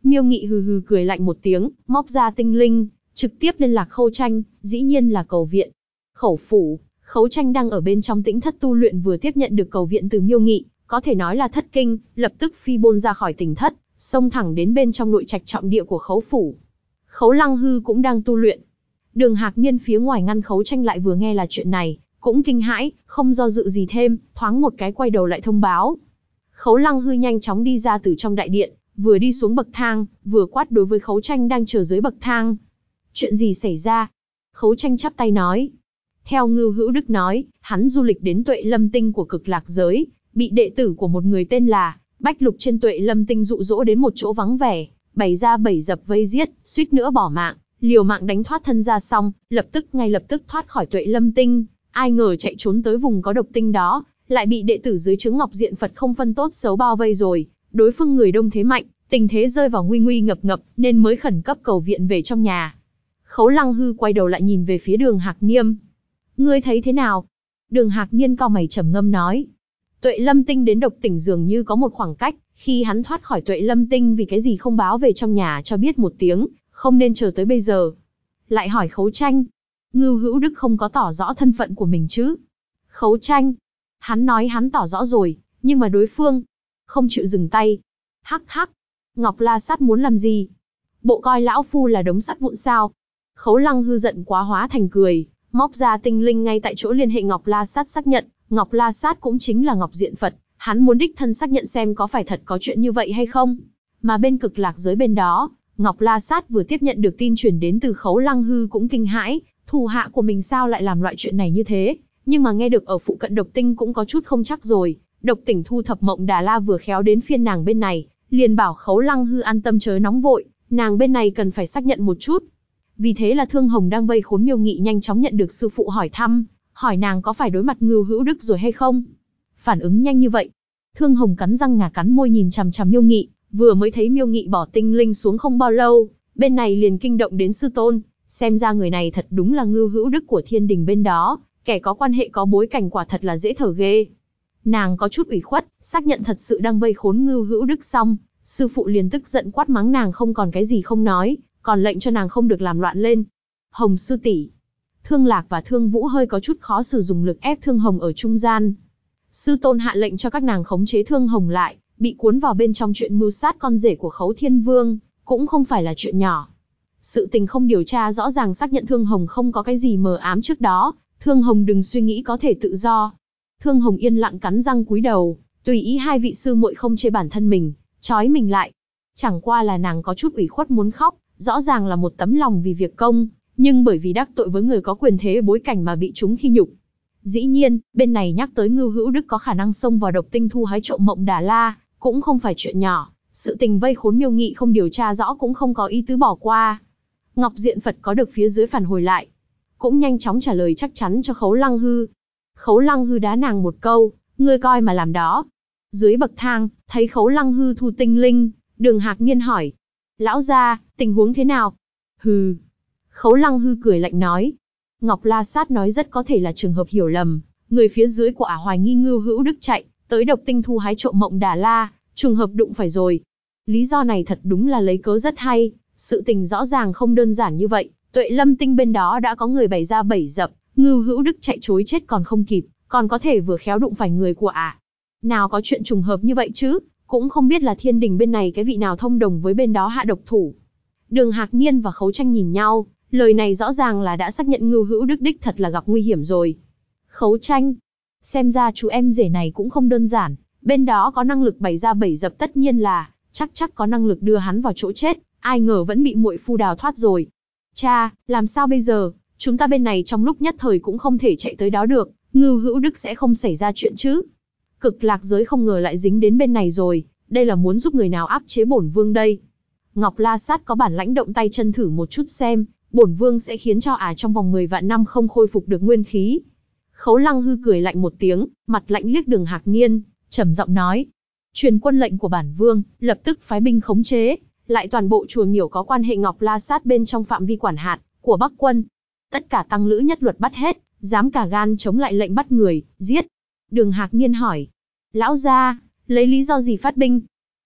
Miêu Nghị hừ hừ cười lạnh một tiếng, móc ra tinh linh, trực tiếp liên lạc Khấu Tranh, dĩ nhiên là cầu viện. Khẩu phủ, Khấu Tranh đang ở bên trong tĩnh thất tu luyện vừa tiếp nhận được cầu viện từ Miêu Nghị, có thể nói là thất kinh, lập tức phi bôn ra khỏi tỉnh thất, xông thẳng đến bên trong nội trạch trọng địa của Khấu phủ. Khấu Lăng Hư cũng đang tu luyện. Đường Hạc Niên phía ngoài ngăn Khấu Tranh lại vừa nghe là chuyện này, cũng kinh hãi, không do dự gì thêm, thoáng một cái quay đầu lại thông báo. Khấu Lăng Hư nhanh chóng đi ra từ trong đại điện, vừa đi xuống bậc thang, vừa quát đối với Khấu Tranh đang chờ dưới bậc thang. Chuyện gì xảy ra? Khấu Tranh chắp tay nói. Theo Ngưu Hữu Đức nói, hắn du lịch đến Tuệ Lâm Tinh của Cực Lạc giới, bị đệ tử của một người tên là Bách Lục trên Tuệ Lâm Tinh dụ dỗ đến một chỗ vắng vẻ, bày ra bẫy dập vây giết, suýt nữa bỏ mạng, liều mạng đánh thoát thân ra xong, ngay lập tức thoát khỏi Tuệ Lâm Tinh, ai ngờ chạy trốn tới vùng có độc tinh đó, lại bị đệ tử dưới trướng Ngọc Diện Phật không phân tốt xấu bao vây rồi, đối phương người đông thế mạnh, tình thế rơi vào nguy nguy ngập ngập, nên mới khẩn cấp cầu viện về trong nhà. Khấu Lăng Hư quay đầu lại nhìn về phía Đường Hạc Niên. Ngươi thấy thế nào? Đường Hạc Niên cau mày trầm ngâm nói. Tuệ Lâm Tinh đến độc tỉnh dường như có một khoảng cách, khi hắn thoát khỏi Tuệ Lâm Tinh vì cái gì không báo về trong nhà cho biết một tiếng, không nên chờ tới bây giờ. Lại hỏi Khấu Tranh. Ngưu Hữu Đức không có tỏ rõ thân phận của mình chứ? Khấu Tranh. Hắn nói hắn tỏ rõ rồi, nhưng mà đối phương không chịu dừng tay. Hắc hắc. Ngọc La Sát muốn làm gì? Bộ coi lão phu là đống sắt vụn sao? Khấu Lăng Hư giận quá hóa thành cười, móc ra tinh linh ngay tại chỗ liên hệ Ngọc La Sát xác nhận, Ngọc La Sát cũng chính là Ngọc Diện Phật, hắn muốn đích thân xác nhận xem có phải thật có chuyện như vậy hay không. Mà bên Cực Lạc giới bên đó, Ngọc La Sát vừa tiếp nhận được tin truyền đến từ Khấu Lăng Hư cũng kinh hãi, thủ hạ của mình sao lại làm loại chuyện này như thế, nhưng mà nghe được ở phụ cận độc tinh cũng có chút không chắc rồi. Độc tỉnh thu thập Mộng Đà La vừa khéo đến phiên nàng bên này, liền bảo Khấu Lăng Hư an tâm chớ nóng vội, nàng bên này cần phải xác nhận một chút. Vì thế là Thương Hồng đang vây khốn Miêu Nghị nhanh chóng nhận được sư phụ hỏi thăm, hỏi nàng có phải đối mặt Ngưu Hữu Đức rồi hay không. Phản ứng nhanh như vậy. Thương Hồng cắn răng ngà cắn môi nhìn chằm chằm Miêu Nghị, vừa mới thấy Miêu Nghị bỏ tinh linh xuống không bao lâu, bên này liền kinh động đến sư tôn, xem ra người này thật đúng là Ngưu Hữu Đức của Thiên Đình bên đó, kẻ có quan hệ có bối cảnh quả thật là dễ thở ghê. Nàng có chút ủy khuất, xác nhận thật sự đang vây khốn Ngưu Hữu Đức xong, sư phụ liền tức giận quát mắng nàng không còn cái gì không nói, còn lệnh cho nàng không được làm loạn lên. Hồng sư tỷ. Thương Lạc và Thương Vũ hơi có chút khó xử dùng lực ép Thương Hồng ở trung gian. Sư tôn hạ lệnh cho các nàng khống chế Thương Hồng lại, bị cuốn vào bên trong chuyện mưu sát con rể của Khấu Thiên Vương, cũng không phải là chuyện nhỏ. Sự tình không điều tra rõ ràng xác nhận Thương Hồng không có cái gì mờ ám trước đó, Thương Hồng đừng suy nghĩ có thể tự do. Thương Hồng yên lặng cắn răng cúi đầu, tùy ý hai vị sư muội không chê bản thân mình, trói mình lại. Chẳng qua là nàng có chút ủy khuất muốn khóc, rõ ràng là một tấm lòng vì việc công, nhưng bởi vì đắc tội với người có quyền thế bối cảnh mà bị chúng khi nhục. Dĩ nhiên, bên này nhắc tới Ngưu Hữu Đức có khả năng xông vào độc tinh thu hái trộm Mộng Đà La, cũng không phải chuyện nhỏ, sự tình vây khốn Miêu Nghị không điều tra rõ cũng không có ý tứ bỏ qua. Ngọc Diện Phật có được phía dưới phản hồi lại, cũng nhanh chóng trả lời chắc chắn cho Khấu Lăng Hư. Khấu Lăng Hư đá nàng một câu, ngươi coi mà làm đó. Dưới bậc thang, thấy Khấu Lăng Hư thu tinh linh, Đường Hạc Niên hỏi. Lão gia, tình huống thế nào? Hừ. Khấu Lăng Hư cười lạnh nói. Ngọc La Sát nói rất có thể là trường hợp hiểu lầm, người phía dưới của ả hoài nghi Ngưu Hữu Đức chạy tới độc tinh thu hái trộm Mộng Đà La, trùng hợp đụng phải rồi. Lý do này thật đúng là lấy cớ rất hay, sự tình rõ ràng không đơn giản như vậy. Tuệ Lâm Tinh bên đó đã có người bày ra bẫy dập, Ngưu Hữu Đức chạy trối chết còn không kịp, còn có thể vừa khéo đụng phải người của ả. Nào có chuyện trùng hợp như vậy chứ, cũng không biết là Thiên Đình bên này cái vị nào thông đồng với bên đó hạ độc thủ. Đường Hạc Niên và Khấu Tranh nhìn nhau, lời này rõ ràng là đã xác nhận Ngưu Hữu Đức đích thật là gặp nguy hiểm rồi. Khấu Tranh, xem ra chú em rể này cũng không đơn giản, bên đó có năng lực bày ra bẫy dập tất nhiên là chắc có năng lực đưa hắn vào chỗ chết, ai ngờ vẫn bị muội phu đào thoát rồi. Cha, làm sao bây giờ? Chúng ta bên này trong lúc nhất thời cũng không thể chạy tới đó được, Ngưu Hữu Đức sẽ không xảy ra chuyện chứ? Cực Lạc giới không ngờ lại dính đến bên này rồi, đây là muốn giúp người nào áp chế bổn vương đây? Ngọc La Sát có bản lãnh động tay chân thử một chút xem, bổn vương sẽ khiến cho ả trong vòng 10 vạn năm không khôi phục được nguyên khí. Khấu Lăng Hư cười lạnh một tiếng, mặt lạnh liếc Đường Hạc Niên, trầm giọng nói: truyền quân lệnh của bản vương, lập tức phái binh khống chế lại toàn bộ chùa miểu có quan hệ Ngọc La Sát bên trong phạm vi quản hạt của Bắc quân. Tất cả tăng lữ nhất luật bắt hết, dám cả gan chống lại lệnh bắt người, giết. Đường Hạc Niên hỏi: lão gia, lấy lý do gì phát binh?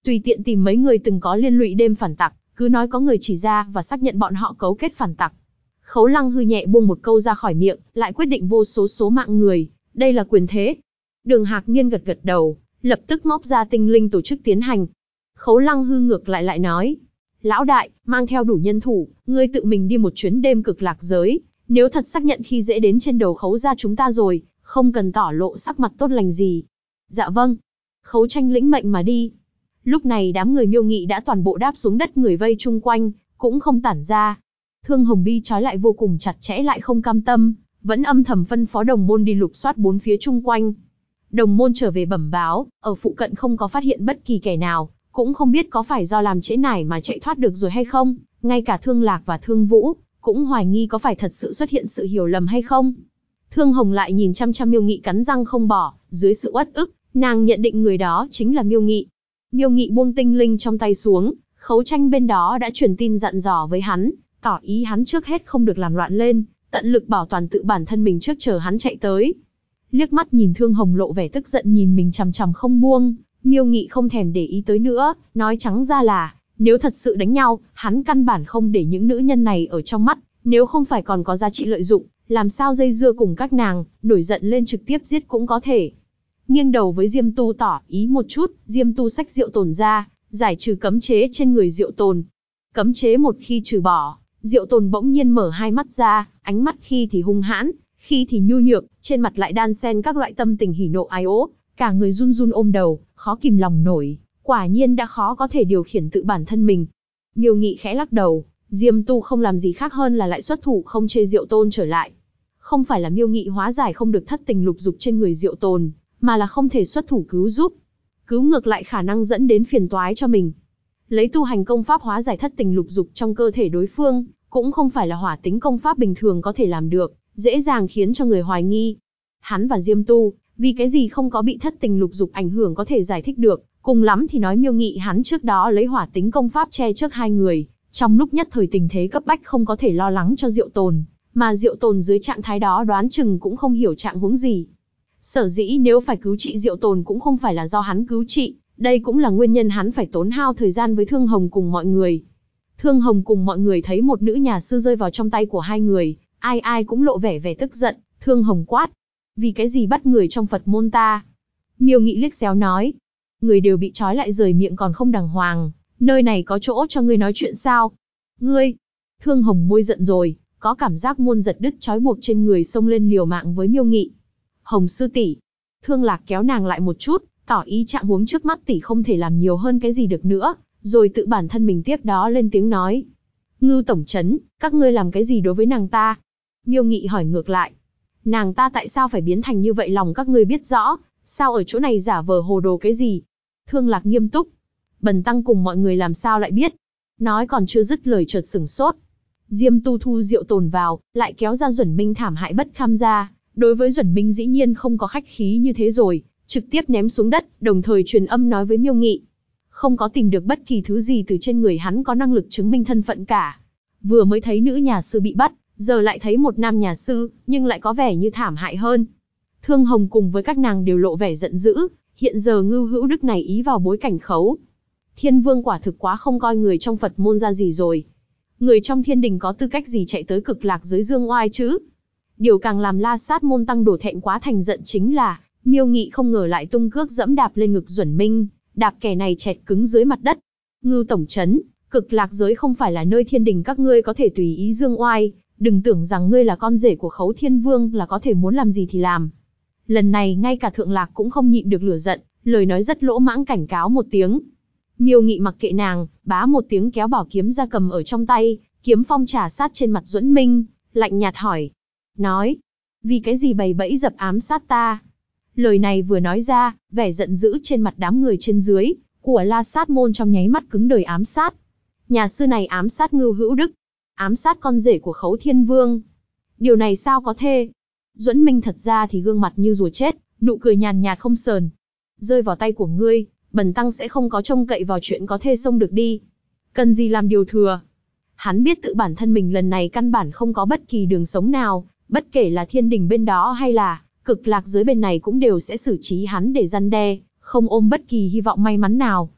Tùy tiện tìm mấy người từng có liên lụy đêm phản tặc, cứ nói có người chỉ ra và xác nhận bọn họ cấu kết phản tặc. Khấu Lăng hư nhẹ buông một câu ra khỏi miệng, lại quyết định vô số mạng người, đây là quyền thế. Đường Hạc Niên gật gật đầu, lập tức móc ra tinh linh tổ chức tiến hành. Khấu Lăng hư ngược lại nói, lão đại, mang theo đủ nhân thủ, ngươi tự mình đi một chuyến đêm cực lạc giới, nếu thật xác nhận khi dễ đến trên đầu Khấu gia chúng ta rồi, không cần tỏ lộ sắc mặt tốt lành gì. Dạ vâng. Khấu Tranh lĩnh mệnh mà đi. Lúc này đám người Miêu Nghị đã toàn bộ đáp xuống đất, người vây chung quanh, cũng không tản ra. Thương Hồng Bi trói lại vô cùng chặt chẽ lại không cam tâm, vẫn âm thầm phân phó đồng môn đi lục soát bốn phía chung quanh. Đồng môn trở về bẩm báo, ở phụ cận không có phát hiện bất kỳ kẻ nào, cũng không biết có phải do làm trễ nải mà chạy thoát được rồi hay không, ngay cả Thương Lạc và Thương Vũ, cũng hoài nghi có phải thật sự xuất hiện sự hiểu lầm hay không. Thương Hồng lại nhìn chăm chăm Miêu Nghị cắn răng không bỏ, dưới sự uất ức, nàng nhận định người đó chính là Miêu Nghị. Miêu Nghị buông tinh linh trong tay xuống, Khấu Tranh bên đó đã truyền tin dặn dò với hắn, tỏ ý hắn trước hết không được làm loạn lên, tận lực bảo toàn tự bản thân mình trước chờ hắn chạy tới. Liếc mắt nhìn Thương Hồng lộ vẻ tức giận nhìn mình chằm chằm không buông, Miêu Nghị không thèm để ý tới nữa, nói trắng ra là, nếu thật sự đánh nhau, hắn căn bản không để những nữ nhân này ở trong mắt, nếu không phải còn có giá trị lợi dụng, làm sao dây dưa cùng các nàng, nổi giận lên trực tiếp giết cũng có thể. Nghiêng đầu với Diêm Tu tỏ ý một chút, Diêm Tu xách Diệu Tồn ra, giải trừ cấm chế trên người Diệu Tồn. Cấm chế một khi trừ bỏ, Diệu Tồn bỗng nhiên mở hai mắt ra, ánh mắt khi thì hung hãn, khi thì nhu nhược, trên mặt lại đan xen các loại tâm tình hỉ nộ ái ố, cả người run run ôm đầu, khó kìm lòng nổi, quả nhiên đã khó có thể điều khiển tự bản thân mình. Miêu Nghị khẽ lắc đầu, Diêm Tu không làm gì khác hơn là lại xuất thủ không chê Diệu Tôn trở lại. Không phải là Miêu Nghị hóa giải không được thất tình lục dục trên người Diệu Tồn, mà là không thể xuất thủ cứu giúp. Cứu ngược lại khả năng dẫn đến phiền toái cho mình. Lấy tu hành công pháp hóa giải thất tình lục dục trong cơ thể đối phương, cũng không phải là hỏa tính công pháp bình thường có thể làm được, dễ dàng khiến cho người hoài nghi. Hắn và Diêm Tu, vì cái gì không có bị thất tình lục dục ảnh hưởng có thể giải thích được, cùng lắm thì nói Miêu Nghị hắn trước đó lấy hỏa tính công pháp che trước hai người, trong lúc nhất thời tình thế cấp bách không có thể lo lắng cho Diệu Tồn, mà Diệu Tồn dưới trạng thái đó đoán chừng cũng không hiểu trạng huống gì. Sở dĩ nếu phải cứu trị Diệu Tồn cũng không phải là do hắn cứu trị, đây cũng là nguyên nhân hắn phải tốn hao thời gian với Thương Hồng cùng mọi người. Thương Hồng cùng mọi người thấy một nữ nhà sư rơi vào trong tay của hai người, ai ai cũng lộ vẻ tức giận. Thương Hồng quát, vì cái gì bắt người trong Phật môn ta? Miêu Nghị liếc xéo nói, người đều bị trói lại rời miệng còn không đàng hoàng, nơi này có chỗ cho ngươi nói chuyện sao? Ngươi! Thương Hồng môi giận rồi, có cảm giác muôn giật đứt trói buộc trên người, xông lên liều mạng với Miêu Nghị. Hồng sư tỷ. Thương Lạc kéo nàng lại một chút, tỏ ý trạng huống trước mắt tỷ không thể làm nhiều hơn cái gì được nữa, rồi tự bản thân mình tiếp đó lên tiếng nói. Ngưu tổng trấn, các ngươi làm cái gì đối với nàng ta? Miêu Nghị hỏi ngược lại. Nàng ta tại sao phải biến thành như vậy lòng các ngươi biết rõ, sao ở chỗ này giả vờ hồ đồ cái gì? Thương Lạc nghiêm túc. Bần tăng cùng mọi người làm sao lại biết? Nói còn chưa dứt lời chợt sửng sốt. Diêm Tu thu Diệu Tồn vào, lại kéo ra Duẩn Minh thảm hại bất kham ra. Đối với Duẩn Minh dĩ nhiên không có khách khí như thế rồi, trực tiếp ném xuống đất, đồng thời truyền âm nói với Miêu Nghị. Không có tìm được bất kỳ thứ gì từ trên người hắn có năng lực chứng minh thân phận cả. Vừa mới thấy nữ nhà sư bị bắt, giờ lại thấy một nam nhà sư, nhưng lại có vẻ như thảm hại hơn. Thương Hồng cùng với các nàng đều lộ vẻ giận dữ, hiện giờ Ngưu Hữu Đức này ý vào bối cảnh Khấu Thiên Vương quả thực quá không coi người trong Phật môn ra gì rồi. Người trong thiên đình có tư cách gì chạy tới cực lạc giới dương oai chứ? Điều càng làm La Sát môn tăng đổ thẹn quá thành giận chính là, Miêu Nghị không ngờ lại tung cước dẫm đạp lên ngực Duẩn Minh, đạp kẻ này chẹt cứng dưới mặt đất. Ngưu tổng trấn, cực lạc giới không phải là nơi thiên đình các ngươi có thể tùy ý dương oai, đừng tưởng rằng ngươi là con rể của Khấu Thiên Vương là có thể muốn làm gì thì làm. Lần này ngay cả Thượng Lạc cũng không nhịn được lửa giận, lời nói rất lỗ mãng cảnh cáo một tiếng. Miêu Nghị mặc kệ nàng, bá một tiếng kéo bảo kiếm ra cầm ở trong tay, kiếm phong trà sát trên mặt Duẫn Minh, lạnh nhạt hỏi. Nói, vì cái gì bày bẫy dập ám sát ta? Lời này vừa nói ra, vẻ giận dữ trên mặt đám người trên dưới của La Sát môn trong nháy mắt cứng đờ. Ám sát? Nhà sư này ám sát Ngưu Hữu Đức, ám sát con rể của Khấu Thiên Vương. Điều này sao có thể? Duẫn Minh thật ra thì gương mặt như rùa chết, nụ cười nhàn nhạt không sờn. Rơi vào tay của ngươi, bần tăng sẽ không có trông cậy vào chuyện có thể xông được đi. Cần gì làm điều thừa? Hắn biết tự bản thân mình lần này căn bản không có bất kỳ đường sống nào, bất kể là thiên đình bên đó hay là cực lạc giới bên này cũng đều sẽ xử trí hắn để răn đe, không ôm bất kỳ hy vọng may mắn nào.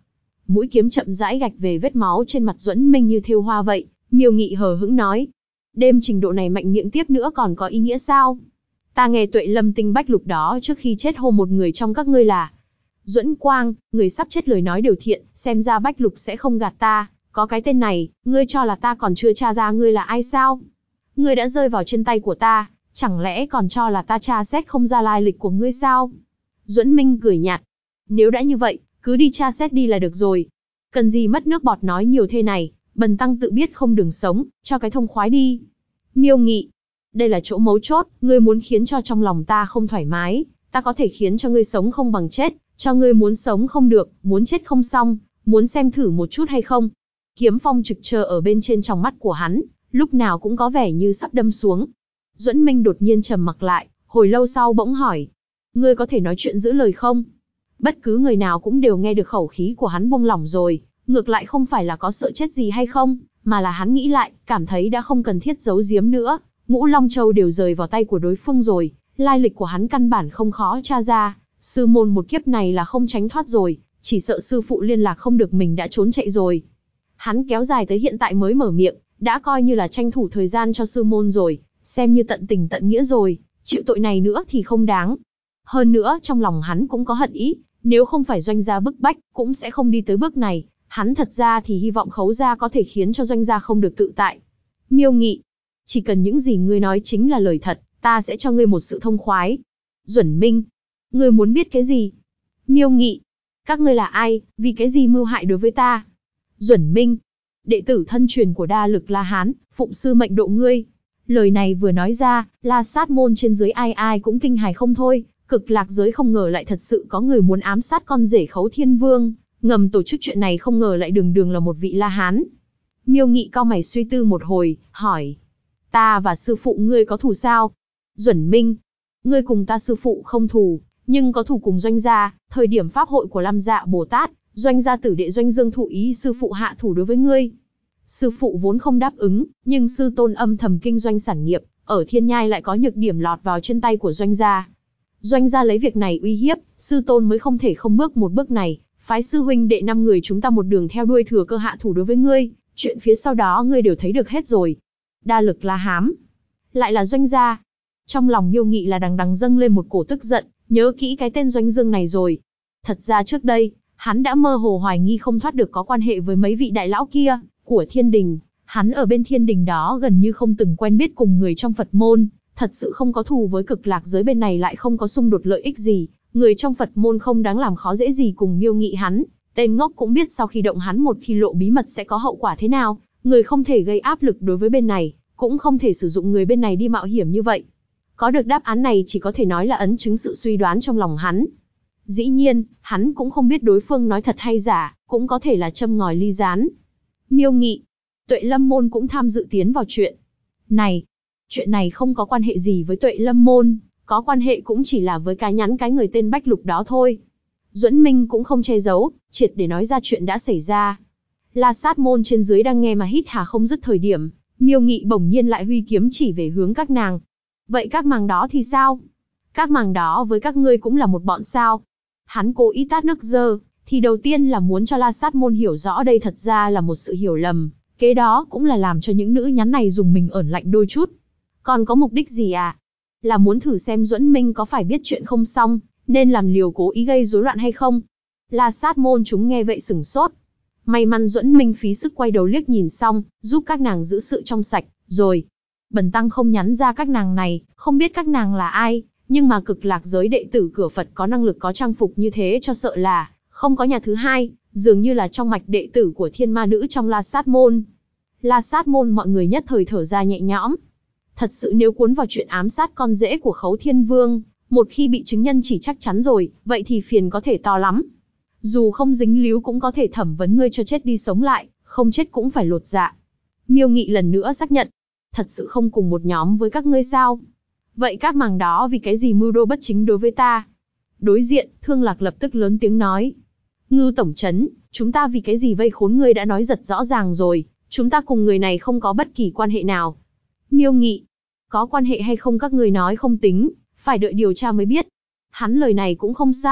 mũi kiếm chậm rãi gạch về vết máu trên mặt Duẫn Minh như thêu hoa vậy. Miêu Nghị hờ hững nói, đêm trình độ này mạnh miệng tiếp nữa còn có ý nghĩa sao? Ta nghe Tuệ Lâm tinh bách lục đó trước khi chết hô một người trong các ngươi là Duẫn Quang, người sắp chết lời nói đều thiện, xem ra bách lục sẽ không gạt ta, có cái tên này, ngươi cho là ta còn chưa tra ra ngươi là ai sao? Ngươi đã rơi vào trên tay của ta, chẳng lẽ còn cho là ta tra xét không ra lai lịch của ngươi sao? Duẫn Minh cười nhạt, nếu đã như vậy, cứ đi tra xét đi là được rồi. Cần gì mất nước bọt nói nhiều thế này, bần tăng tự biết không đường sống, cho cái thông khoái đi. Miêu Nghị, đây là chỗ mấu chốt, ngươi muốn khiến cho trong lòng ta không thoải mái, ta có thể khiến cho ngươi sống không bằng chết, cho ngươi muốn sống không được, muốn chết không xong, muốn xem thử một chút hay không? Kiếm phong trực chờ ở bên trên trong mắt của hắn, lúc nào cũng có vẻ như sắp đâm xuống. Duẫn Minh đột nhiên trầm mặc lại, hồi lâu sau bỗng hỏi, ngươi có thể nói chuyện giữ lời không? Bất cứ người nào cũng đều nghe được khẩu khí của hắn buông lỏng rồi, ngược lại không phải là có sợ chết gì hay không, mà là hắn nghĩ lại, cảm thấy đã không cần thiết giấu giếm nữa, Ngũ Long Châu đều rời vào tay của đối phương rồi, lai lịch của hắn căn bản không khó tra ra, sư môn một kiếp này là không tránh thoát rồi, chỉ sợ sư phụ liên lạc không được mình đã trốn chạy rồi. Hắn kéo dài tới hiện tại mới mở miệng, đã coi như là tranh thủ thời gian cho sư môn rồi, xem như tận tình tận nghĩa rồi, chịu tội này nữa thì không đáng. Hơn nữa trong lòng hắn cũng có hận ý, nếu không phải Doanh gia bức bách, cũng sẽ không đi tới bước này, hắn thật ra thì hy vọng Khấu gia có thể khiến cho Doanh gia không được tự tại. Miêu Nghị, chỉ cần những gì ngươi nói chính là lời thật, ta sẽ cho ngươi một sự thông khoái. Duẩn Minh, ngươi muốn biết cái gì? Miêu Nghị, các ngươi là ai, vì cái gì mưu hại đối với ta? Duẩn Minh, đệ tử thân truyền của Đa Lực La Hán, phụng sư mệnh độ ngươi. Lời này vừa nói ra, La Sát môn trên dưới ai ai cũng kinh hài không thôi, Cực Lạc giới không ngờ lại thật sự có người muốn ám sát con rể Khấu Thiên Vương, ngầm tổ chức chuyện này không ngờ lại đường đường là một vị La Hán. Miêu Nghị cau mày suy tư một hồi, hỏi, ta và sư phụ ngươi có thù sao? Duẩn Minh, ngươi cùng ta sư phụ không thù, nhưng có thù cùng Doanh gia, thời điểm pháp hội của Lam Dạ Bồ Tát, Doanh gia tử đệ Doanh Dương thụ ý sư phụ hạ thủ đối với ngươi. Sư phụ vốn không đáp ứng, nhưng sư tôn âm thầm kinh doanh sản nghiệp, ở Thiên Nhai lại có nhược điểm lọt vào trên tay của Doanh gia. Doanh gia lấy việc này uy hiếp, sư tôn mới không thể không bước một bước này, phái sư huynh đệ 5 người chúng ta một đường theo đuôi thừa cơ hạ thủ đối với ngươi, chuyện phía sau đó ngươi đều thấy được hết rồi. Đa Lực La Hán, lại là Doanh gia. Trong lòng Miêu Nghị là đằng đằng dâng lên một cổ tức giận, nhớ kỹ cái tên Doanh Dương này rồi. Thật ra trước đây, hắn đã mơ hồ hoài nghi không thoát được có quan hệ với mấy vị đại lão kia, của Thiên Đình. Hắn ở bên Thiên Đình đó gần như không từng quen biết cùng người trong Phật môn, thật sự không có thù với Cực Lạc giới bên này lại không có xung đột lợi ích gì. Người trong Phật môn không đáng làm khó dễ gì cùng Miêu Nghị hắn, tên ngốc cũng biết sau khi động hắn một khi lộ bí mật sẽ có hậu quả thế nào, người không thể gây áp lực đối với bên này, cũng không thể sử dụng người bên này đi mạo hiểm như vậy. Có được đáp án này chỉ có thể nói là ấn chứng sự suy đoán trong lòng hắn. Dĩ nhiên, hắn cũng không biết đối phương nói thật hay giả, cũng có thể là châm ngòi ly gián. Miêu Nghị, Tuệ Lâm môn cũng tham dự tiến vào chuyện này. Chuyện này không có quan hệ gì với Tuệ Lâm môn, có quan hệ cũng chỉ là với cái nhắn cái người tên Bách Lục đó thôi. Duẫn Minh cũng không che giấu, triệt để nói ra chuyện đã xảy ra. La Sát môn trên dưới đang nghe mà hít hà không dứt thời điểm, Miêu Nghị bỗng nhiên lại huy kiếm chỉ về hướng các nàng. Vậy các màng đó thì sao? Các màng đó với các ngươi cũng là một bọn sao? Hắn cố ý tát nước dơ, thì đầu tiên là muốn cho La Sát môn hiểu rõ đây thật ra là một sự hiểu lầm, kế đó cũng là làm cho những nữ nhắn này dùng mình ởn lạnh đôi chút. Còn có mục đích gì à? Là muốn thử xem Duẫn Minh có phải biết chuyện không xong, nên làm liều cố ý gây rối loạn hay không? La Sát môn chúng nghe vậy sửng sốt. May mắn Duẫn Minh phí sức quay đầu liếc nhìn xong, giúp các nàng giữ sự trong sạch, rồi. Bần tăng không nhắn ra các nàng này, không biết các nàng là ai, nhưng mà Cực Lạc giới đệ tử cửa Phật có năng lực có trang phục như thế cho sợ là không có nhà thứ hai, dường như là trong mạch đệ tử của Thiên Ma nữ trong La Sát môn. La Sát môn mọi người nhất thời thở ra nhẹ nhõm. Thật sự nếu cuốn vào chuyện ám sát con rể của Khấu Thiên Vương, một khi bị chứng nhân chỉ chắc chắn rồi, vậy thì phiền có thể to lắm. Dù không dính líu cũng có thể thẩm vấn ngươi cho chết đi sống lại, không chết cũng phải lột dạ. Miêu Nghị lần nữa xác nhận, thật sự không cùng một nhóm với các ngươi sao? Vậy các màng đó vì cái gì mưu đồ bất chính đối với ta? Đối diện, Thương Lạc lập tức lớn tiếng nói. Ngư tổng trấn, chúng ta vì cái gì vây khốn ngươi đã nói rất rõ ràng rồi, chúng ta cùng người này không có bất kỳ quan hệ nào. Miêu Nghị, có quan hệ hay không các ngươi nói không tính, phải đợi điều tra mới biết. Hắn lời này cũng không sai,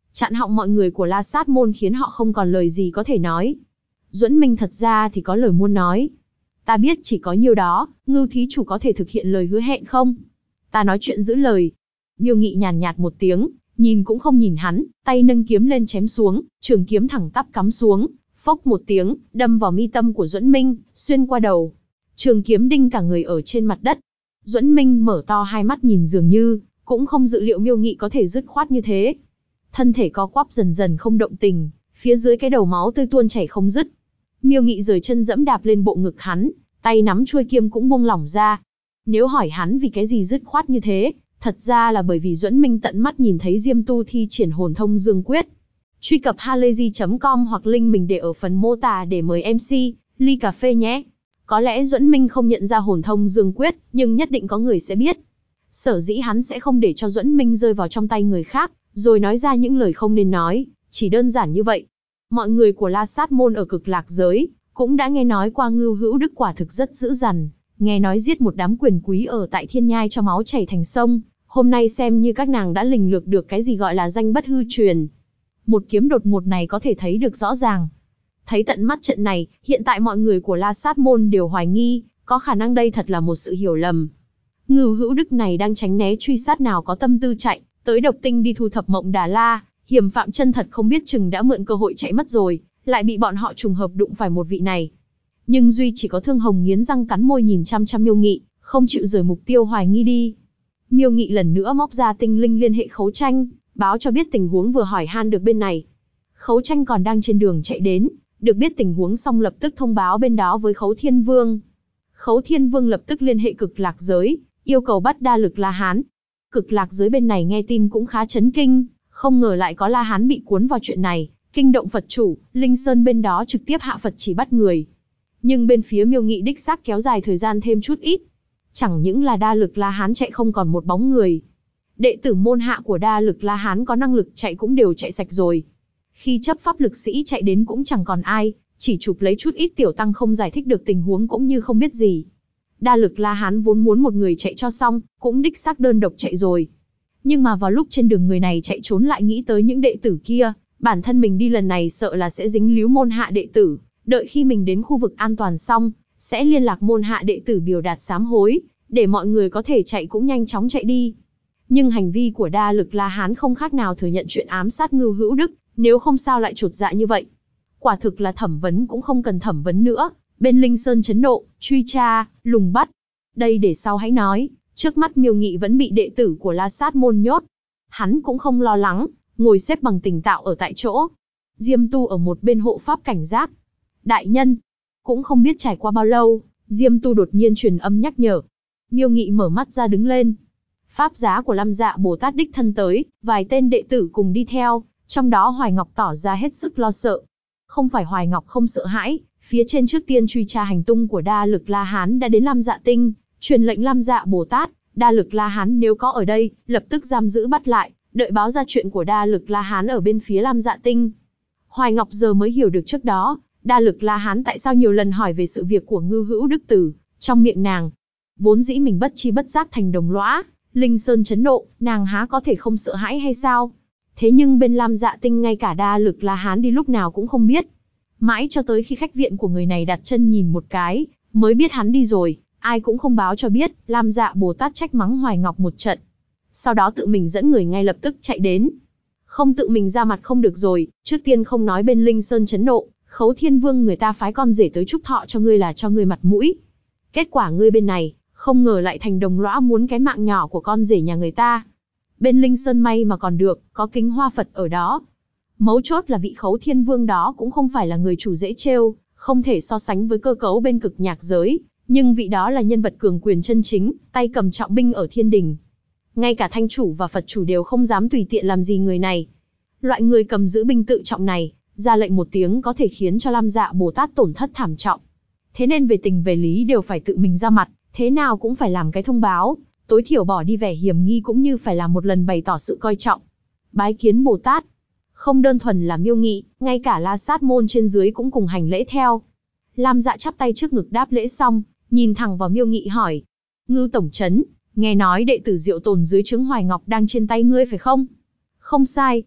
chặn họng mọi người của La Sát môn khiến họ không còn lời gì có thể nói. Duẫn Minh thật ra thì có lời muốn nói. Ta biết chỉ có nhiêu đó, Ngưu thí chủ có thể thực hiện lời hứa hẹn không? Ta nói chuyện giữ lời. Miêu Nghị nhàn nhạt một tiếng, nhìn cũng không nhìn hắn, tay nâng kiếm lên chém xuống, trường kiếm thẳng tắp cắm xuống, phốc một tiếng, đâm vào mi tâm của Duẫn Minh, xuyên qua đầu. Trường kiếm đinh cả người ở trên mặt đất. Duẫn Minh mở to hai mắt nhìn dường như, cũng không dự liệu Miêu Nghị có thể dứt khoát như thế. Thân thể co quắp dần dần không động tình, phía dưới cái đầu máu tươi tuôn chảy không dứt. Miêu Nghị rời chân dẫm đạp lên bộ ngực hắn, tay nắm chuôi kiếm cũng buông lỏng ra. Nếu hỏi hắn vì cái gì dứt khoát như thế, thật ra là bởi vì Duẫn Minh tận mắt nhìn thấy Diêm Tu thi triển Hồn Thông Dương Quyết. Truy cập halayzi.com hoặc link mình để ở phần mô tả để mời MC, ly cà phê nhé. Có lẽ Duẫn Minh không nhận ra Hồn Thông Dương Quyết, nhưng nhất định có người sẽ biết. Sở dĩ hắn sẽ không để cho Duẫn Minh rơi vào trong tay người khác, rồi nói ra những lời không nên nói, chỉ đơn giản như vậy. Mọi người của La Sát môn ở Cực Lạc giới cũng đã nghe nói qua Ngưu Hữu Đức quả thực rất dữ dằn, nghe nói giết một đám quyền quý ở tại Thiên Nhai cho máu chảy thành sông, hôm nay xem như các nàng đã lình lược được cái gì gọi là danh bất hư truyền. Một kiếm đột ngột này có thể thấy được rõ ràng. Thấy tận mắt trận này, hiện tại mọi người của La Sát môn đều hoài nghi, có khả năng đây thật là một sự hiểu lầm. Ngưu Hữu Đức này đang tránh né truy sát nào có tâm tư chạy tới Độc Tinh đi thu thập Mộng Đà La, hiểm phạm chân thật không biết chừng đã mượn cơ hội chạy mất rồi, lại bị bọn họ trùng hợp đụng phải một vị này. Nhưng duy chỉ có Thương Hồng nghiến răng cắn môi nhìn chăm chăm Miêu Nghị, không chịu rời mục tiêu hoài nghi đi. Miêu Nghị lần nữa móc ra tinh linh liên hệ Khấu Tranh, báo cho biết tình huống vừa hỏi han được bên này. Khấu Tranh còn đang trên đường chạy đến, được biết tình huống xong lập tức thông báo bên đó với Khấu Thiên Vương. Khấu Thiên Vương lập tức liên hệ Cực Lạc giới, yêu cầu bắt đa lực La Hán. Cực Lạc giới bên này nghe tin cũng khá chấn kinh, không ngờ lại có La Hán bị cuốn vào chuyện này, kinh động Phật chủ, Linh Sơn bên đó trực tiếp hạ Phật chỉ bắt người. Nhưng bên phía Miêu Nghị đích xác kéo dài thời gian thêm chút ít. Chẳng những là đa lực La Hán chạy không còn một bóng người. Đệ tử môn hạ của đa lực La Hán có năng lực chạy cũng đều chạy sạch rồi. Khi chấp pháp lực sĩ chạy đến cũng chẳng còn ai, chỉ chụp lấy chút ít tiểu tăng không giải thích được tình huống cũng như không biết gì. Đa lực La Hán vốn muốn một người chạy cho xong, cũng đích xác đơn độc chạy rồi. Nhưng mà vào lúc trên đường người này chạy trốn lại nghĩ tới những đệ tử kia, bản thân mình đi lần này sợ là sẽ dính líu môn hạ đệ tử, đợi khi mình đến khu vực an toàn xong, sẽ liên lạc môn hạ đệ tử biểu đạt sám hối, để mọi người có thể chạy cũng nhanh chóng chạy đi. Nhưng hành vi của đa lực La Hán không khác nào thừa nhận chuyện ám sát Ngưu Hữu Đức, nếu không sao lại chột dạ như vậy. Quả thực là thẩm vấn cũng không cần thẩm vấn nữa, bên Linh Sơn chấn nộ, truy tra, lùng bắt. Đây để sau hãy nói, trước mắt Miêu Nghị vẫn bị đệ tử của La Sát môn nhốt. Hắn cũng không lo lắng, ngồi xếp bằng tỉnh táo ở tại chỗ. Diêm Tu ở một bên hộ pháp cảnh giác. Đại nhân, cũng không biết trải qua bao lâu, Diêm Tu đột nhiên truyền âm nhắc nhở. Miêu Nghị mở mắt ra đứng lên. Pháp giá của Lam Dạ Bồ Tát đích thân tới, vài tên đệ tử cùng đi theo, trong đó Hoài Ngọc tỏ ra hết sức lo sợ. Không phải Hoài Ngọc không sợ hãi, phía trên trước tiên truy tra hành tung của đa lực La Hán đã đến Lam Dạ Tinh, truyền lệnh Lam Dạ Bồ Tát, đa lực La Hán nếu có ở đây, lập tức giam giữ bắt lại, đợi báo ra chuyện của đa lực La Hán ở bên phía Lam Dạ Tinh. Hoài Ngọc giờ mới hiểu được trước đó, đa lực La Hán tại sao nhiều lần hỏi về sự việc của Ngưu Hữu Đức Tử, trong miệng nàng. Vốn dĩ mình bất chi bất giác thành đồng lõa, Linh Sơn chấn nộ, nàng há có thể không sợ hãi hay sao? Thế nhưng bên Lam Dạ Tinh ngay cả đa lực La Hán đi lúc nào cũng không biết. Mãi cho tới khi khách viện của người này đặt chân nhìn một cái, mới biết hắn đi rồi, ai cũng không báo cho biết, Lam Dạ Bồ Tát trách mắng Hoài Ngọc một trận. Sau đó tự mình dẫn người ngay lập tức chạy đến. Không tự mình ra mặt không được rồi, trước tiên không nói bên Linh Sơn chấn nộ, Khấu Thiên Vương người ta phái con rể tới chúc thọ cho ngươi là cho ngươi mặt mũi. Kết quả ngươi bên này, không ngờ lại thành đồng lõa muốn cái mạng nhỏ của con rể nhà người ta. Bên Linh Sơn may mà còn được, có Kính Hoa Phật ở đó. Mấu chốt là vị Khấu Thiên Vương đó cũng không phải là người chủ dễ trêu, không thể so sánh với cơ cấu bên Cực Nhạc giới, nhưng vị đó là nhân vật cường quyền chân chính, tay cầm trọng binh ở thiên đình. Ngay cả Thanh chủ và Phật chủ đều không dám tùy tiện làm gì người này. Loại người cầm giữ binh tự trọng này, ra lệnh một tiếng có thể khiến cho Lam Dạ Bồ Tát tổn thất thảm trọng. Thế nên về tình về lý đều phải tự mình ra mặt, thế nào cũng phải làm cái thông báo, tối thiểu bỏ đi vẻ hiểm nghi cũng như phải làm một lần bày tỏ sự coi trọng. Bái kiến Bồ Tát. Không đơn thuần là Miêu Nghị, ngay cả La Sát môn trên dưới cũng cùng hành lễ theo. Lam Dạ chắp tay trước ngực đáp lễ xong, nhìn thẳng vào Miêu Nghị hỏi. Ngưu tổng trấn, nghe nói đệ tử Diệu Tồn dưới trướng Hoài Ngọc đang trên tay ngươi phải không? Không sai.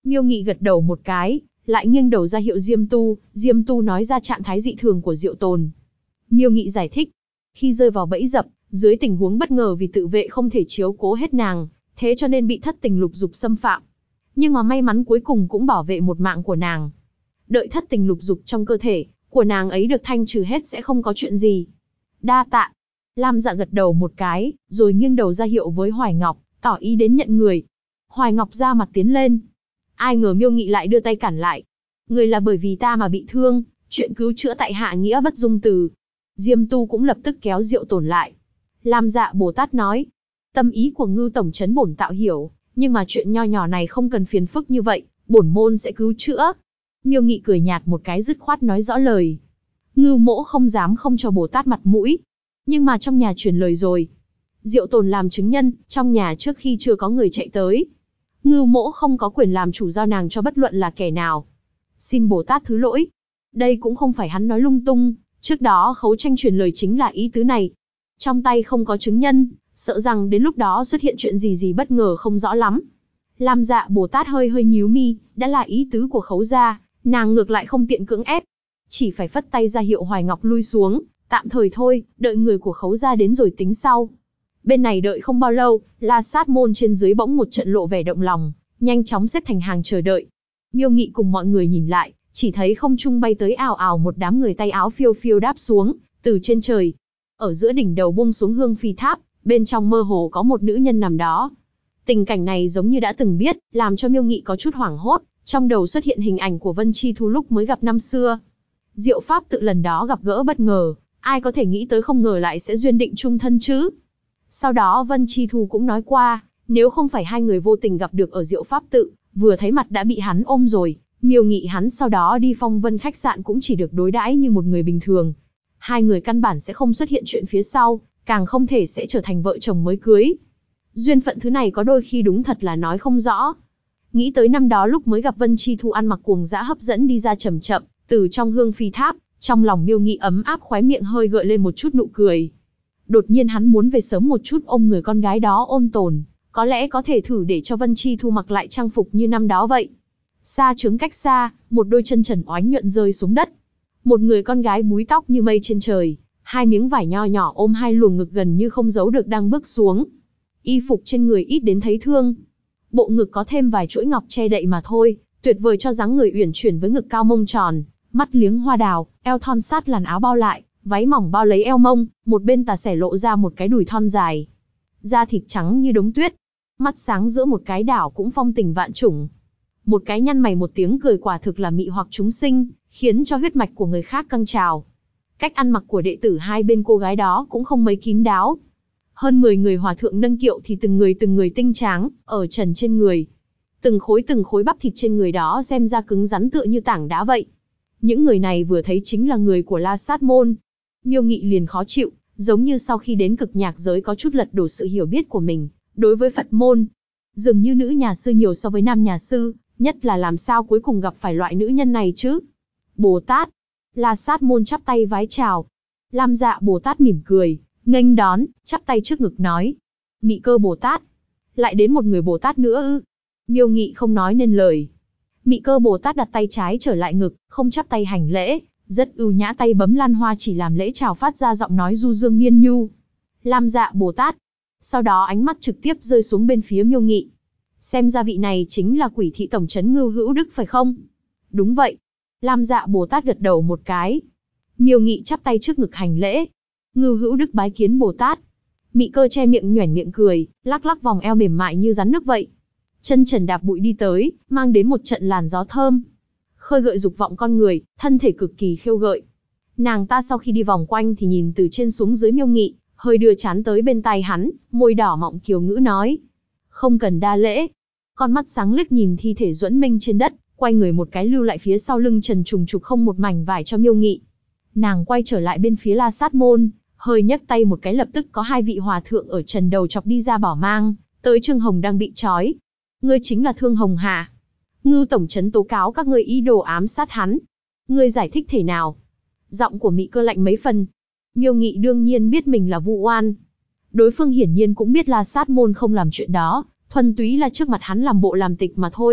Miêu Nghị gật đầu một cái, lại nghiêng đầu ra hiệu Diêm Tu nói ra trạng thái dị thường của Diệu Tồn. Miêu Nghị giải thích, khi rơi vào bẫy dập, dưới tình huống bất ngờ vì tự vệ không thể chiếu cố hết nàng, thế cho nên bị thất tình lục dục xâm phạm. Nhưng mà may mắn cuối cùng cũng bảo vệ một mạng của nàng. Đợi thất tình lục dục trong cơ thể của nàng ấy được thanh trừ hết sẽ không có chuyện gì. Đa tạ. Lam Dạ gật đầu một cái, rồi nghiêng đầu ra hiệu với Hoài Ngọc, tỏ ý đến nhận người. Hoài Ngọc ra mặt tiến lên. Ai ngờ Miêu Nghị lại đưa tay cản lại. Người là bởi vì ta mà bị thương, chuyện cứu chữa tại hạ nghĩa bất dung từ. Diêm Tu cũng lập tức kéo Diệu Tồn lại. Lam Dạ Bồ Tát nói, tâm ý của Ngưu tổng trấn bổn tạo hiểu, nhưng mà chuyện nho nhỏ này không cần phiền phức như vậy, bổn môn sẽ cứu chữa. Miêu Nghị cười nhạt một cái dứt khoát nói rõ lời. Ngưu mỗ không dám không cho Bồ Tát mặt mũi, nhưng mà trong nhà truyền lời rồi. Diệu Tồn làm chứng nhân, trong nhà trước khi chưa có người chạy tới. Ngưu mỗ không có quyền làm chủ giao nàng cho bất luận là kẻ nào. Xin Bồ Tát thứ lỗi. Đây cũng không phải hắn nói lung tung, trước đó Khấu Tranh truyền lời chính là ý tứ này. Trong tay không có chứng nhân, sợ rằng đến lúc đó xuất hiện chuyện gì bất ngờ không rõ lắm. Lam Dạ Bồ Tát hơi nhíu mi, đã là ý tứ của Khấu gia, nàng ngược lại không tiện cưỡng ép. Chỉ phải phất tay ra hiệu Hoài Ngọc lui xuống, tạm thời thôi, đợi người của Khấu gia đến rồi tính sau. Bên này đợi không bao lâu, La Sát môn trên dưới bỗng một trận lộ vẻ động lòng, nhanh chóng xếp thành hàng chờ đợi. Miêu Nghị cùng mọi người nhìn lại, chỉ thấy không trung bay tới ào ào một đám người tay áo phiêu phiêu đáp xuống từ trên trời. Ở giữa đỉnh đầu buông xuống hương phi tháp, bên trong mơ hồ có một nữ nhân nằm đó. Tình cảnh này giống như đã từng biết, làm cho Miêu Nghị có chút hoảng hốt, trong đầu xuất hiện hình ảnh của Vân Chi Thu lúc mới gặp năm xưa. Diệu pháp tự lần đó gặp gỡ bất ngờ, ai có thể nghĩ tới không ngờ lại sẽ duyên định chung thân chứ. Sau đó Vân Chi Thu cũng nói qua, nếu không phải hai người vô tình gặp được ở Diệu pháp tự, vừa thấy mặt đã bị hắn ôm rồi, Miêu Nghị hắn sau đó đi Phong Vân khách sạn cũng chỉ được đối đãi như một người bình thường. Hai người căn bản sẽ không xuất hiện chuyện phía sau, càng không thể sẽ trở thành vợ chồng mới cưới. Duyên phận thứ này có đôi khi đúng thật là nói không rõ. Nghĩ tới năm đó lúc mới gặp Vân Chi Thu ăn mặc cuồng dã hấp dẫn đi ra chậm chậm, từ trong hương phi tháp, trong lòng Miêu Nghị ấm áp, khóe miệng hơi gợi lên một chút nụ cười. Đột nhiên hắn muốn về sớm một chút ôm người con gái đó ôn tồn, có lẽ có thể thử để cho Vân Chi Thu mặc lại trang phục như năm đó vậy. Xa trướng cách xa, một đôi chân trần oánh nhuận rơi xuống đất. Một người con gái búi tóc như mây trên trời, hai miếng vải nho nhỏ ôm hai luồng ngực gần như không giấu được đang bước xuống. Y phục trên người ít đến thấy thương. Bộ ngực có thêm vài chuỗi ngọc che đậy mà thôi, tuyệt vời cho dáng người uyển chuyển với ngực cao mông tròn, mắt liếng hoa đào, eo thon sát làn áo bao lại, váy mỏng bao lấy eo mông, một bên tà xẻ lộ ra một cái đùi thon dài. Da thịt trắng như đống tuyết, mắt sáng giữa một cái đảo cũng phong tình vạn trùng. Một cái nhăn mày một tiếng cười quả thực là mị hoặc chúng sinh, khiến cho huyết mạch của người khác căng trào. Cách ăn mặc của đệ tử hai bên cô gái đó cũng không mấy kín đáo. Hơn 10 người hòa thượng nâng kiệu thì từng người tinh tráng, ở trần trên người. Từng khối bắp thịt trên người đó xem ra cứng rắn tựa như tảng đá vậy. Những người này vừa thấy chính là người của La Sát môn. Miêu Nghị liền khó chịu, giống như sau khi đến cực nhạc giới có chút lật đổ sự hiểu biết của mình, đối với Phật môn. Dường như nữ nhà sư nhiều so với nam nhà sư, nhất là làm sao cuối cùng gặp phải loại nữ nhân này chứ. Bồ Tát. La Sát môn chắp tay vái chào. Lam Dạ Bồ Tát mỉm cười, nghênh đón, chắp tay trước ngực nói. Mị Cơ Bồ Tát. Lại đến một người Bồ Tát nữa ư? Miêu Nghị không nói nên lời. Mị Cơ Bồ Tát đặt tay trái trở lại ngực, không chắp tay hành lễ, rất ưu nhã tay bấm lan hoa chỉ làm lễ chào, phát ra giọng nói du dương miên nhu. Lam Dạ Bồ Tát. Sau đó ánh mắt trực tiếp rơi xuống bên phía Miêu Nghị. Xem ra vị này chính là Quỷ thị tổng trấn Ngưu Hữu Đức phải không? Đúng vậy. Lam Dạ Bồ Tát gật đầu một cái. Miêu Nghị chắp tay trước ngực hành lễ. Ngưu Hữu Đức bái kiến Bồ Tát. Mị Cơ che miệng nhoẻn miệng cười, lắc lắc vòng eo mềm mại như rắn nước vậy. Chân trần đạp bụi đi tới, mang đến một trận làn gió thơm, khơi gợi dục vọng con người, thân thể cực kỳ khiêu gợi. Nàng ta sau khi đi vòng quanh thì nhìn từ trên xuống dưới Miêu Nghị, hơi đưa trán tới bên tai hắn, môi đỏ mọng kiều ngữ nói. Không cần đa lễ. Con mắt sáng lướt nhìn thi thể Duẫn Minh trên đất, quay người một cái lưu lại phía sau lưng trần trùng trục không một mảnh vải cho Miêu Nghị. Nàng quay trở lại bên phía La Sát môn, hơi nhấc tay một cái lập tức có hai vị hòa thượng ở trần đầu chọc đi ra bỏ mang, tới Trương Hồng đang bị trói. Ngươi chính là Thương Hồng hả? Ngưu tổng trấn tố cáo các ngươi ý đồ ám sát hắn. Ngươi giải thích thế nào? Giọng của Mị Cơ lạnh mấy phần. Miêu Nghị đương nhiên biết mình là vu oan. Đối phương hiển nhiên cũng biết La Sát môn không làm chuyện đó, thuần túy là trước mặt hắn làm bộ làm tịch mà thôi.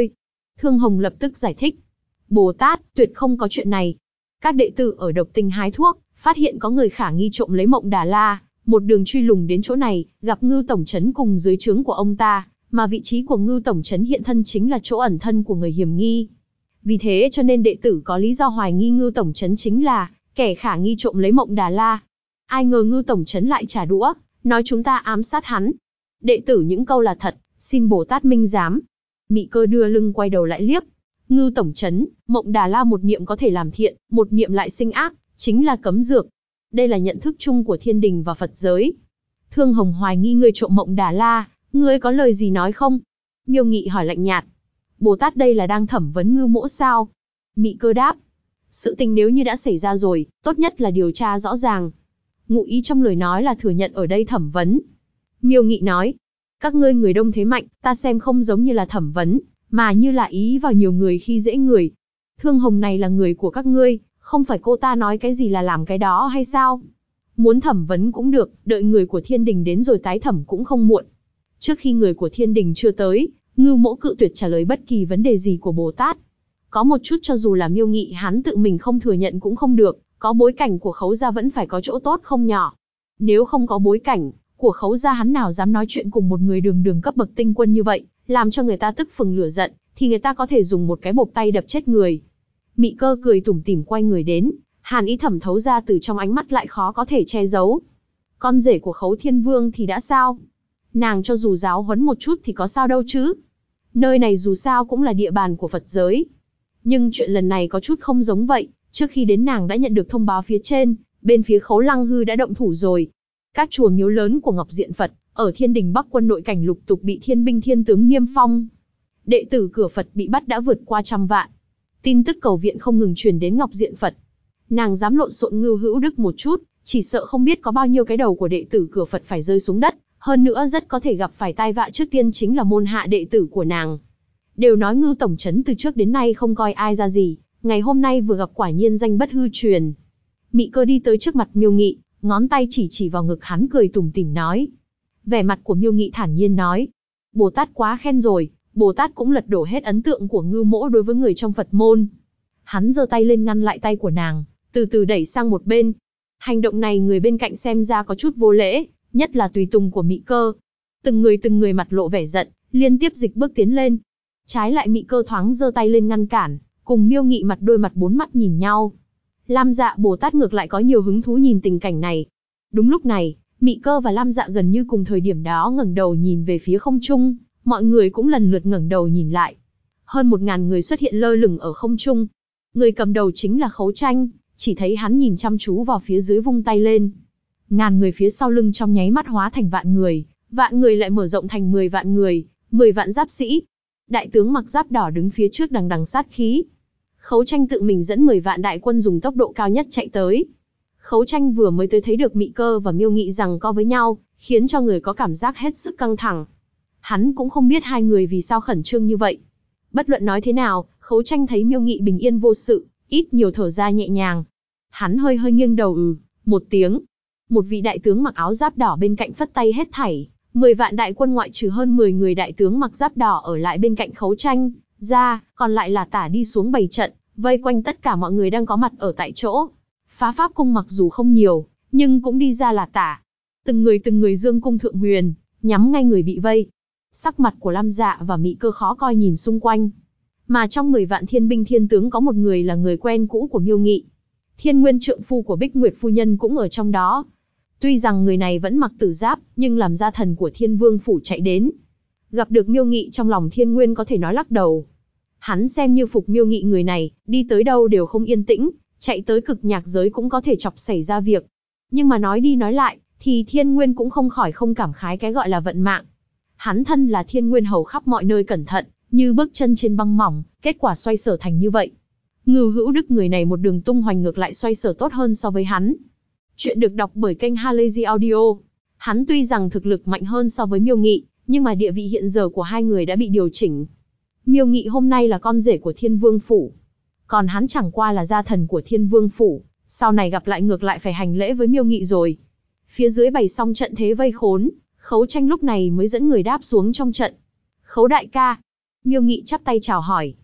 Thương Hồng lập tức giải thích. Bồ Tát, tuyệt không có chuyện này. Các đệ tử ở Độc Tinh hái thuốc, phát hiện có người khả nghi trộm lấy Mộng Đà La, một đường truy lùng đến chỗ này, gặp Ngưu tổng trấn cùng dưới trướng của ông ta, mà vị trí của Ngưu tổng trấn hiện thân chính là chỗ ẩn thân của người hiểm nghi. Vì thế cho nên đệ tử có lý do hoài nghi Ngưu tổng trấn chính là kẻ khả nghi trộm lấy Mộng Đà La. Ai ngờ Ngưu tổng trấn lại trả đũa, nói chúng ta ám sát hắn. Đệ tử những câu là thật, xin Bồ Tát minh giám. Mị Cơ đưa lưng quay đầu lại liếc. Ngưu tổng trấn, Mộng Đà La một niệm có thể làm thiện, một niệm lại sinh ác, chính là cấm dược. Đây là nhận thức chung của thiên đình và Phật giới. Thương Hồng hoài nghi ngươi trộm Mộng Đà La, ngươi có lời gì nói không? Miêu Nghị hỏi lạnh nhạt. Bồ Tát đây là đang thẩm vấn Ngưu mỗ sao? Mị Cơ đáp. Sự tình nếu như đã xảy ra rồi, tốt nhất là điều tra rõ ràng. Ngụ ý trong lời nói là thừa nhận ở đây thẩm vấn. Miêu Nghị nói. Các ngươi người đông thế mạnh, ta xem không giống như là thẩm vấn, mà như là ý vào nhiều người khi dễ người. Thương Hồng này là người của các ngươi, không phải cô ta nói cái gì là làm cái đó hay sao? Muốn thẩm vấn cũng được, đợi người của thiên đình đến rồi tái thẩm cũng không muộn. Trước khi người của thiên đình chưa tới, Ngưu mỗ cự tuyệt trả lời bất kỳ vấn đề gì của Bồ Tát. Có một chút cho dù là Miêu Nghị hắn tự mình không thừa nhận cũng không được, có bối cảnh của Khấu gia vẫn phải có chỗ tốt không nhỏ. Nếu không có bối cảnh của Khấu gia hắn nào dám nói chuyện cùng một người đường đường cấp bậc tinh quân như vậy, làm cho người ta tức phừng lửa giận, thì người ta có thể dùng một cái bộp tay đập chết người. Mị Cơ cười tủm tỉm quay người đến, hàn ý thẩm thấu ra từ trong ánh mắt lại khó có thể che giấu. Con rể của Khấu Thiên Vương thì đã sao? Nàng cho dù giáo huấn một chút thì có sao đâu chứ? Nơi này dù sao cũng là địa bàn của Phật giới. Nhưng chuyện lần này có chút không giống vậy, trước khi đến nàng đã nhận được thông báo phía trên, bên phía Khấu Lăng Hư đã động thủ rồi. Các chùa miếu lớn của Ngọc Diện Phật, ở Thiên Đình Bắc Quân nội cảnh lục tục bị thiên binh thiên tướng niêm phong. Đệ tử cửa Phật bị bắt đã vượt qua 100 vạn. Tin tức cầu viện không ngừng truyền đến Ngọc Diện Phật. Nàng dám lộn xộn Ngưu Hữu Đức một chút, chỉ sợ không biết có bao nhiêu cái đầu của đệ tử cửa Phật phải rơi xuống đất, hơn nữa rất có thể gặp phải tai vạ trước tiên chính là môn hạ đệ tử của nàng. Đều nói Ngưu tổng trấn từ trước đến nay không coi ai ra gì, ngày hôm nay vừa gặp quả nhiên danh bất hư truyền. Mị Cơ đi tới trước mặt Miêu Nghị, ngón tay chỉ chỉ vào ngực hắn cười tủm tỉm nói. Vẻ mặt của Miêu Nghị thản nhiên nói. Bồ Tát quá khen rồi, Bồ Tát cũng lật đổ hết ấn tượng của Ngưu mỗ đối với người trong Phật môn. Hắn giơ tay lên ngăn lại tay của nàng, từ từ đẩy sang một bên. Hành động này người bên cạnh xem ra có chút vô lễ, nhất là tùy tùng của Mị Cơ. Từng người mặt lộ vẻ giận, liên tiếp dịch bước tiến lên. Trái lại Mị Cơ thoáng giơ tay lên ngăn cản, cùng Miêu Nghị mặt đôi mặt bốn mắt nhìn nhau. Lam Dạ Bồ Tát ngược lại có nhiều hứng thú nhìn tình cảnh này. Đúng lúc này, Mị Cơ và Lam Dạ gần như cùng thời điểm đó ngẩng đầu nhìn về phía không trung, mọi người cũng lần lượt ngẩng đầu nhìn lại. Hơn 1000 người xuất hiện lơ lửng ở không trung. Người cầm đầu chính là Khấu Tranh, chỉ thấy hắn nhìn chăm chú vào phía dưới vung tay lên. Ngàn người phía sau lưng trong nháy mắt hóa thành vạn người lại mở rộng thành 10 vạn người, 10 vạn giáp sĩ. Đại tướng mặc giáp đỏ đứng phía trước đằng đằng sát khí. Khấu Tranh tự mình dẫn 10 vạn đại quân dùng tốc độ cao nhất chạy tới. Khấu Tranh vừa mới tới thấy được Mị Cơ và Miêu Nghị giằng co với nhau, khiến cho người có cảm giác hết sức căng thẳng. Hắn cũng không biết hai người vì sao khẩn trương như vậy. Bất luận nói thế nào, Khấu Tranh thấy Miêu Nghị bình yên vô sự, ít nhiều thở ra nhẹ nhàng. Hắn hơi nghiêng đầu một tiếng. Một vị đại tướng mặc áo giáp đỏ bên cạnh phất tay hết thảy, 10 vạn đại quân ngoại trừ hơn 10 người đại tướng mặc giáp đỏ ở lại bên cạnh Khấu Tranh ra, còn lại là tả đi xuống bày trận, vây quanh tất cả mọi người đang có mặt ở tại chỗ. Phá pháp cung mặc dù không nhiều, nhưng cũng đi ra là tả. Từng người dương cung thượng huyền, nhắm ngay người bị vây. Sắc mặt của Lam Dạ và Mị Cơ khó coi nhìn xung quanh. Mà trong 10 vạn thiên binh thiên tướng có một người là người quen cũ của Miêu Nghị. Thiên Nguyên trượng phu của Bích Nguyệt phu nhân cũng ở trong đó. Tuy rằng người này vẫn mặc tử giáp, nhưng làm gia thần của Thiên Vương phủ chạy đến. Gặp được Miêu Nghị trong lòng Thiên Nguyên có thể nói lắc đầu. Hắn xem như phục Miêu Nghị người này, đi tới đâu đều không yên tĩnh, chạy tới cực nhạc giới cũng có thể chọc xảy ra việc. Nhưng mà nói đi nói lại, thì Thiên Nguyên cũng không khỏi không cảm khái cái gọi là vận mạng. Hắn thân là Thiên Nguyên hầu khắp mọi nơi cẩn thận, như bước chân trên băng mỏng, kết quả xoay sở thành như vậy. Ngưu Hữu Đức người này một đường tung hoành ngược lại xoay sở tốt hơn so với hắn. Chuyện được đọc bởi kênh Halazy Audio. Hắn tuy rằng thực lực mạnh hơn so với Miêu Nghị, nhưng mà địa vị hiện giờ của hai người đã bị điều chỉnh. Miêu Nghị hôm nay là con rể của Thiên Vương phủ, còn hắn chẳng qua là gia thần của Thiên Vương phủ, sau này gặp lại ngược lại phải hành lễ với Miêu Nghị rồi. Phía dưới bày xong trận thế vây khốn, Khấu Tranh lúc này mới dẫn người đáp xuống trong trận. Khấu đại ca. Miêu Nghị chắp tay chào hỏi.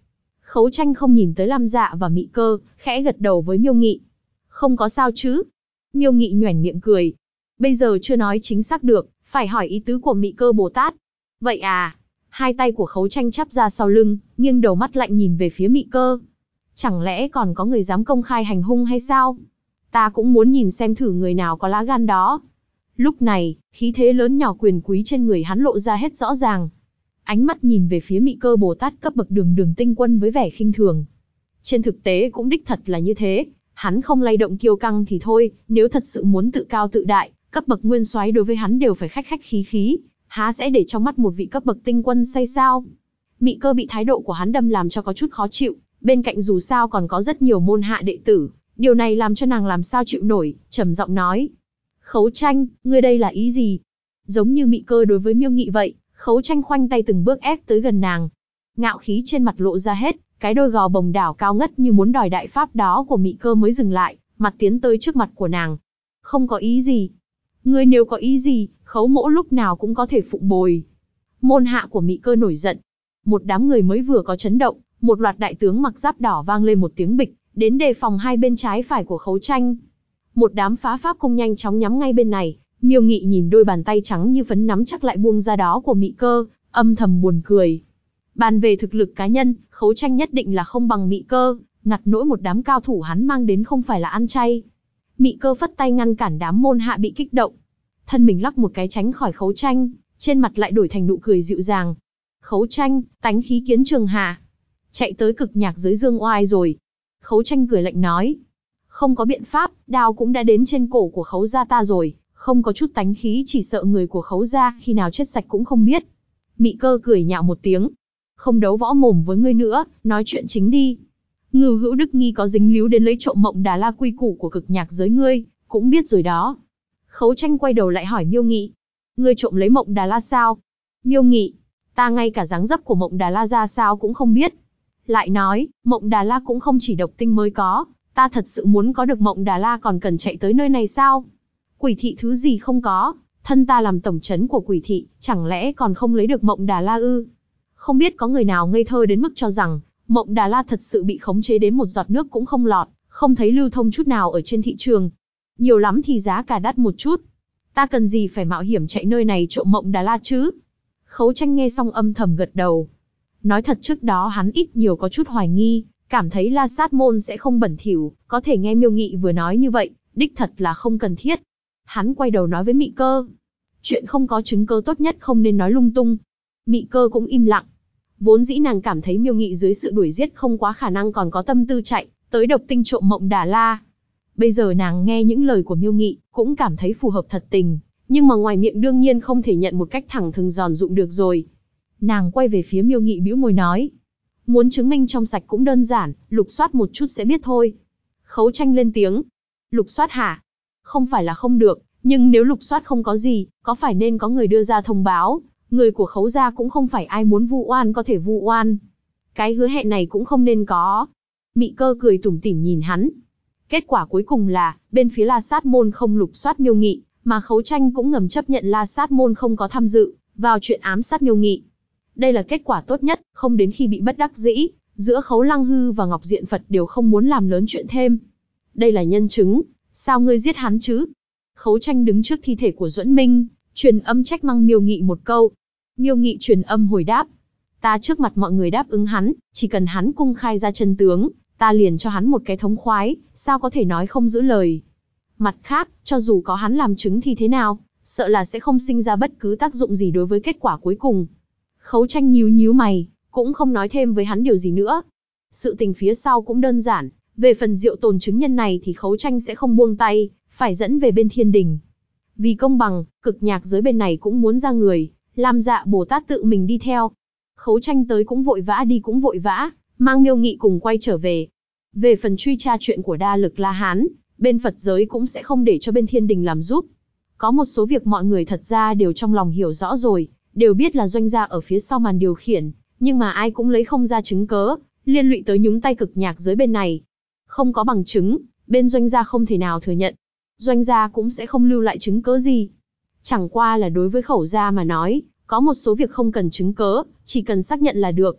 Khấu Tranh không nhìn tới Lam Dạ và Mị Cơ, khẽ gật đầu với Miêu Nghị. Không có sao chứ? Miêu Nghị nhoẻn miệng cười. Bây giờ chưa nói chính xác được, phải hỏi ý tứ của Mị Cơ Bồ Tát. Vậy à? Hai tay của Khấu Tranh chắp ra sau lưng, nghiêng đầu mắt lạnh nhìn về phía Mị Cơ. Chẳng lẽ còn có người dám công khai hành hung hay sao? Ta cũng muốn nhìn xem thử người nào có lá gan đó. Lúc này, khí thế lớn nhỏ quyền quý trên người hắn lộ ra hết rõ ràng. Ánh mắt nhìn về phía Mị Cơ Bồ Tát cấp bậc Đường Đường tinh quân với vẻ khinh thường. Trên thực tế cũng đích thật là như thế, hắn không lay động kiêu căng thì thôi, nếu thật sự muốn tự cao tự đại, cấp bậc nguyên soái đối với hắn đều phải khách khách khí khí, há sẽ để trong mắt một vị cấp bậc tinh quân say sao? Mị Cơ bị thái độ của hắn đâm làm cho có chút khó chịu, bên cạnh dù sao còn có rất nhiều môn hạ đệ tử, điều này làm cho nàng làm sao chịu nổi, trầm giọng nói. Khấu Tranh, ngươi đây là ý gì? Giống như Mị Cơ đối với Miêu Nghị vậy, Khấu Tranh khoanh tay từng bước ép tới gần nàng. Ngạo khí trên mặt lộ ra hết, cái đôi gò bồng đảo cao ngất như muốn đòi đại pháp đó của Mị Cơ mới dừng lại, mặt tiến tới trước mặt của nàng. Không có ý gì. Ngươi nếu có ý gì, Khấu mỗ lúc nào cũng có thể phụng bồi. Môn hạ của Mị Cơ nổi giận. Một đám người mới vừa có chấn động, một loạt đại tướng mặc giáp đỏ vang lên một tiếng bịch, đến đề phòng hai bên trái phải của Khấu Tranh. Một đám phá pháp công nhanh chóng nhắm ngay bên này. Miêu Nghị nhìn đôi bàn tay trắng như phấn nắm chắc lại buông ra đó của Mị Cơ, âm thầm buồn cười. Bàn về thực lực cá nhân, Khấu Tranh nhất định là không bằng Mị Cơ, ngặt nỗi một đám cao thủ hắn mang đến không phải là ăn chay. Mị Cơ phất tay ngăn cản đám môn hạ bị kích động. Thân mình lắc một cái tránh khỏi Khấu Tranh, trên mặt lại đổi thành nụ cười dịu dàng. Khấu Tranh, tánh khí kiến trường hà. Chạy tới cực nhạc giới dương oai rồi. Khấu Tranh cười lạnh nói. Không có biện pháp, đao cũng đã đến trên cổ của Khấu gia ta rồi, không có chút tánh khí chỉ sợ người của Khấu gia khi nào chết sạch cũng không biết. Mị Cơ cười nhạo một tiếng. Không đấu võ mồm với ngươi nữa, nói chuyện chính đi. Ngưu Hữu Đức nghi có dính líu đến lấy trộm Mộng Đà La quy củ của cực nhạc giới ngươi, cũng biết rồi đó. Khấu Tranh quay đầu lại hỏi Miêu Nghị. Ngươi trộm lấy Mộng Đà La sao? Miêu Nghị, ta ngay cả dáng dấp của Mộng Đà La ra sao cũng không biết. Lại nói, Mộng Đà La cũng không chỉ độc tinh mới có, ta thật sự muốn có được Mộng Đà La còn cần chạy tới nơi này sao? Quỷ thị thứ gì không có, thân ta làm tổng trấn của quỷ thị, chẳng lẽ còn không lấy được Mộng Đà La ư? Không biết có người nào ngây thơ đến mức cho rằng, Mộng Đà La thật sự bị khống chế đến một giọt nước cũng không lọt, không thấy lưu thông chút nào ở trên thị trường. Nhiều lắm thì giá cả đắt một chút. Ta cần gì phải mạo hiểm chạy nơi này trộm Mộng Đà La chứ? Khấu Tranh nghe xong âm thầm gật đầu. Nói thật trước đó hắn ít nhiều có chút hoài nghi, cảm thấy La Sát môn sẽ không bẩn thỉu, có thể nghe Miêu Nghị vừa nói như vậy, đích thật là không cần thiết. Hắn quay đầu nói với Mị Cơ. Chuyện không có chứng cơ tốt nhất không nên nói lung tung. Mị Cơ cũng im lặng. Vốn dĩ nàng cảm thấy Miêu Nghị dưới sự đuổi giết không quá khả năng còn có tâm tư chạy tới độc tinh trộm Mộng Đà La. Bây giờ nàng nghe những lời của Miêu Nghị, cũng cảm thấy phù hợp thật tình, nhưng mà ngoài miệng đương nhiên không thể nhận một cách thẳng thừng giòn rụm được rồi. Nàng quay về phía Miêu Nghị bĩu môi nói. Muốn chứng minh trong sạch cũng đơn giản, lục soát một chút sẽ biết thôi. Khấu Tranh lên tiếng. Lục soát hả? Không phải là không được, nhưng nếu lục soát không có gì, có phải nên có người đưa ra thông báo, người của Khấu gia cũng không phải ai muốn vu oan có thể vu oan. Cái hứa hẹn này cũng không nên có. Mị Cơ cười tủm tỉm nhìn hắn. Kết quả cuối cùng là, bên phía La Sát môn không lục soát Miêu Nghị, mà Khấu Tranh cũng ngầm chấp nhận La Sát môn không có tham dự vào chuyện ám sát Miêu Nghị. Đây là kết quả tốt nhất, không đến khi bị bất đắc dĩ, giữa Khấu Lăng Hư và Ngọc Diện Phật đều không muốn làm lớn chuyện thêm. Đây là nhân chứng, sao ngươi giết hắn chứ? Khấu Tranh đứng trước thi thể của Duẫn Minh, truyền âm trách mắng Miêu Nghị một câu. Miêu Nghị truyền âm hồi đáp. Ta trước mặt mọi người đáp ứng hắn, chỉ cần hắn cung khai ra chân tướng, ta liền cho hắn một cái thống khoái, sao có thể nói không giữ lời. Mặt khác, cho dù có hắn làm chứng thì thế nào, sợ là sẽ không sinh ra bất cứ tác dụng gì đối với kết quả cuối cùng. Khấu Tranh nhíu nhíu mày, cũng không nói thêm với hắn điều gì nữa. Sự tình phía sau cũng đơn giản, về phần Diệu Tồn chứng nhân này thì Khấu Tranh sẽ không buông tay, phải dẫn về bên Thiên Đình. Vì công bằng, cực nhạc giới bên này cũng muốn ra người, Lam Dạ Bồ Tát tự mình đi theo. Khấu Tranh tới cũng vội vã đi cũng vội vã, mang Miêu Nghị cùng quay trở về. Về phần truy tra chuyện của Đa Lực La Hán, bên Phật giới cũng sẽ không để cho bên Thiên Đình làm giúp. Có một số việc mọi người thật ra đều trong lòng hiểu rõ rồi, đều biết là Doanh gia ở phía sau màn điều khiển, nhưng mà ai cũng lấy không ra chứng cớ, liên lụy tới nhúng tay cực nhạc giới bên này. Không có bằng chứng, bên Doanh gia không thể nào thừa nhận. Doanh gia cũng sẽ không lưu lại chứng cớ gì. Chẳng qua là đối với Khẩu gia mà nói, có một số việc không cần chứng cớ, chỉ cần xác nhận là được.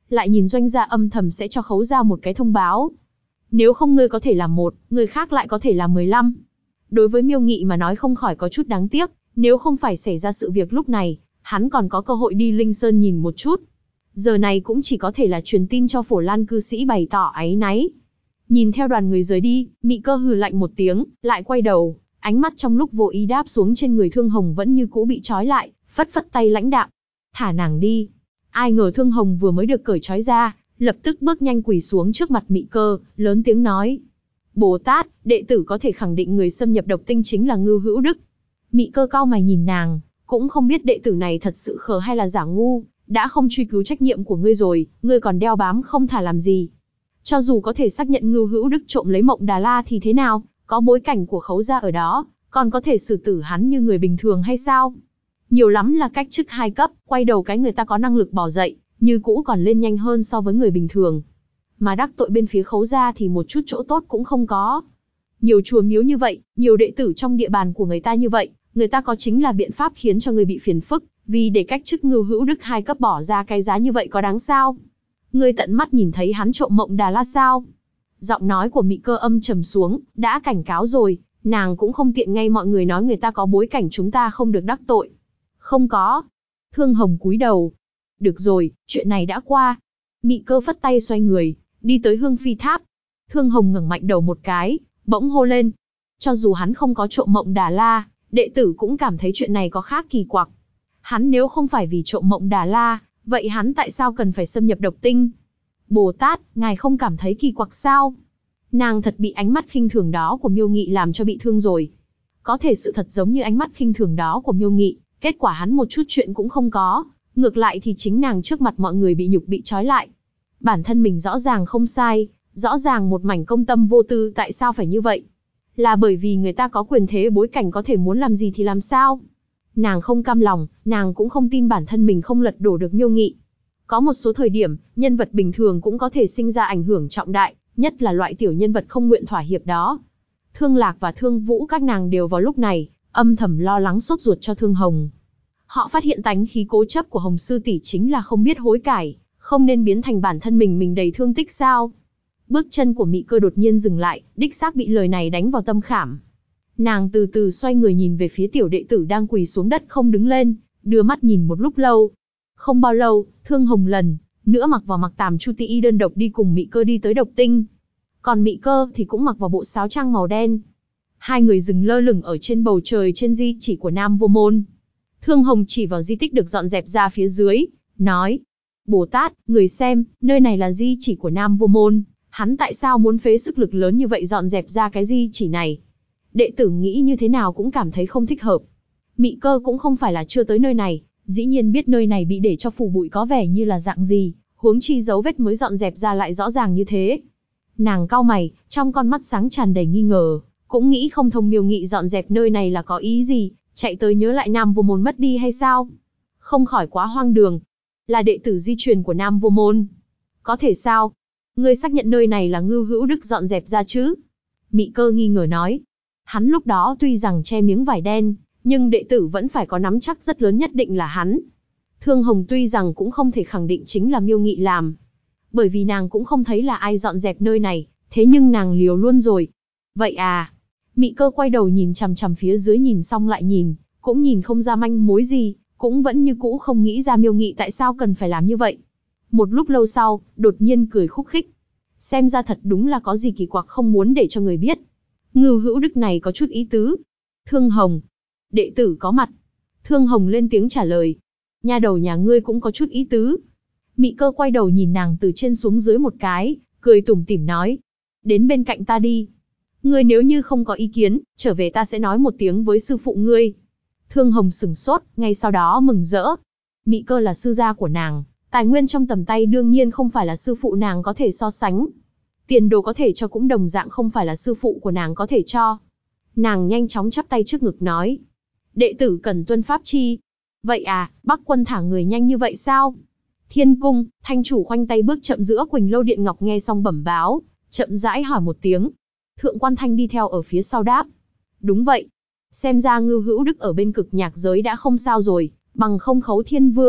lại nhìn Doanh gia âm thầm sẽ cho Khấu gia một cái thông báo. Nếu không ngươi có thể làm 1, người khác lại có thể làm 15. Đối với Miêu Nghị mà nói không khỏi có chút đáng tiếc, nếu không phải xảy ra sự việc lúc này, hắn còn có cơ hội đi Linh Sơn nhìn một chút. Giờ này cũng chỉ có thể là truyền tin cho Phổ Lan cư sĩ bày tỏ áy náy. Nhìn theo đoàn người rời đi, Mị Cơ hừ lạnh một tiếng, lại quay đầu, ánh mắt trong lúc vô ý đáp xuống trên người Thương Hồng vẫn như cũ bị trói lại, phất phất tay lãnh đạm. Thả nàng đi. Ai ngờ Thương Hồng vừa mới được cởi trói ra, lập tức bước nhanh quỳ xuống trước mặt Mị Cơ, lớn tiếng nói. Bồ Tát, đệ tử có thể khẳng định người xâm nhập độc tinh chính là Ngưu Hữu Đức. Mị Cơ cau mày nhìn nàng, cũng không biết đệ tử này thật sự khờ hay là giả ngu, đã không truy cứu trách nhiệm của ngươi rồi, ngươi còn đeo bám không thả làm gì. Cho dù có thể xác nhận Ngưu Hữu Đức trộm lấy Mộng Đà La thì thế nào, có bối cảnh của Khấu gia ở đó, còn có thể xử tử hắn như người bình thường hay sao? Nhiều lắm là cách chức 2 cấp, quay đầu cái người ta có năng lực bò dậy, như cũ còn lên nhanh hơn so với người bình thường. Mà đắc tội bên phía Khấu gia thì một chút chỗ tốt cũng không có. Nhiều chùa miếu như vậy, nhiều đệ tử trong địa bàn của người ta như vậy, người ta có chính là biện pháp khiến cho người bị phiền phức, vì để cách chức Ngưu Hữu Đức 2 cấp bỏ ra cái giá như vậy có đáng sao? Ngươi tận mắt nhìn thấy hắn trộm Mộng Đà La sao? Giọng nói của Mị Cơ âm trầm xuống, đã cảnh cáo rồi, nàng cũng không tiện ngay mọi người nói người ta có bối cảnh chúng ta không được đắc tội. Không có. Thương Hồng cúi đầu. Được rồi, chuyện này đã qua. Mị Cơ phất tay xoay người, đi tới Hương Phi Tháp. Thương Hồng ngẩng mạnh đầu một cái, bỗng hô lên. Cho dù hắn không có trộm Mộng Đà La, đệ tử cũng cảm thấy chuyện này có khác kỳ quặc. Hắn nếu không phải vì trộm Mộng Đà La, vậy hắn tại sao cần phải xâm nhập độc tinh? Bồ Tát, ngài không cảm thấy kỳ quặc sao? Nàng thật bị ánh mắt khinh thường đó của Miêu Nghị làm cho bị thương rồi. Có thể sự thật giống như ánh mắt khinh thường đó của Miêu Nghị, kết quả hắn một chút chuyện cũng không có, ngược lại thì chính nàng trước mặt mọi người bị nhục bị trói lại. Bản thân mình rõ ràng không sai, rõ ràng một mảnh công tâm vô tư, tại sao phải như vậy? Là bởi vì người ta có quyền thế bối cảnh có thể muốn làm gì thì làm sao? Nàng không cam lòng, nàng cũng không tin bản thân mình không lật đổ được Miêu Nghị. Có một số thời điểm, nhân vật bình thường cũng có thể sinh ra ảnh hưởng trọng đại, nhất là loại tiểu nhân vật không nguyện thỏa hiệp đó. Thương Lạc và Thương Vũ các nàng đều vào lúc này, âm thầm lo lắng sốt ruột cho Thương Hồng. Họ phát hiện tánh khí cố chấp của Hồng sư tỷ chính là không biết hối cải, không nên biến thành bản thân mình đầy thương tích sao? Bước chân của Mị Cơ đột nhiên dừng lại, đích xác bị lời này đánh vào tâm khảm. Nàng từ từ xoay người nhìn về phía tiểu đệ tử đang quỳ xuống đất không đứng lên, đưa mắt nhìn một lúc lâu. Không bao lâu, Thương Hồng lần nữa mặc vào mặc tàm Chu Ti Y đơn độc đi cùng Mị Cơ đi tới độc tinh. Còn Mị Cơ thì cũng mặc vào bộ sáo trang màu đen. Hai người dừng lơ lửng ở trên bầu trời trên di chỉ của Nam Vô Môn. Thương Hồng chỉ vào di tích được dọn dẹp ra phía dưới, nói: Bồ Tát, người xem, nơi này là di chỉ của Nam Vô Môn, hắn tại sao muốn phế sức lực lớn như vậy dọn dẹp ra cái di chỉ này? Đệ tử nghĩ như thế nào cũng cảm thấy không thích hợp. Mị Cơ cũng không phải là chưa tới nơi này, dĩ nhiên biết nơi này bị để cho phủ bụi có vẻ như là dạng gì, huống chi dấu vết mới dọn dẹp ra lại rõ ràng như thế. Nàng cau mày, trong con mắt sáng tràn đầy nghi ngờ, cũng nghĩ không thông Miêu Nghị dọn dẹp nơi này là có ý gì, chạy tới nhớ lại Nam Vô Môn mất đi hay sao? Không khỏi quá hoang đường. Là đệ tử di truyền của Nam Vô Môn. Có thể sao? Ngươi xác nhận nơi này là Ngưu Hữu Đức dọn dẹp ra chứ? Mị Cơ nghi ngờ nói. Hắn lúc đó tuy rằng che miếng vải đen, nhưng đệ tử vẫn phải có nắm chắc rất lớn nhất định là hắn. Thương Hồng tuy rằng cũng không thể khẳng định chính là Miêu Nghị làm, bởi vì nàng cũng không thấy là ai dọn dẹp nơi này, thế nhưng nàng liều luôn rồi. Vậy à? Mị Cơ quay đầu nhìn chằm chằm phía dưới, nhìn xong lại nhìn, cũng nhìn không ra manh mối gì, cũng vẫn như cũ không nghĩ ra Miêu Nghị tại sao cần phải làm như vậy. Một lúc lâu sau, đột nhiên cười khúc khích. Xem ra thật đúng là có gì kỳ quặc không muốn để cho người biết. Ngưu Hữu Đức này có chút ý tứ. Thương Hồng, đệ tử có mặt. Thương Hồng lên tiếng trả lời. Nha đầu nhà ngươi cũng có chút ý tứ. Mị Cơ quay đầu nhìn nàng từ trên xuống dưới một cái, cười tủm tỉm nói. Đến bên cạnh ta đi. Ngươi nếu như không có ý kiến, trở về ta sẽ nói một tiếng với sư phụ ngươi. Thương Hồng sửng sốt, ngay sau đó mừng rỡ. Mị Cơ là sư gia của nàng, tài nguyên trong tầm tay đương nhiên không phải là sư phụ nàng có thể so sánh. Tiền đồ có thể cho cũng đồng dạng không phải là sư phụ của nàng có thể cho. Nàng nhanh chóng chắp tay trước ngực nói. Đệ tử cần tuân pháp chi. Vậy à, Bắc Quân thả người nhanh như vậy sao? Thiên cung, thanh chủ khoanh tay bước chậm giữa Quỳnh Lâu Điện Ngọc nghe xong bẩm báo, chậm rãi hỏi một tiếng. Thượng quan Thanh đi theo ở phía sau đáp. Đúng vậy. Xem ra Ngưu Hữu Đức ở bên cực nhạc giới đã không sao rồi, bằng không Khấu Thiên Vương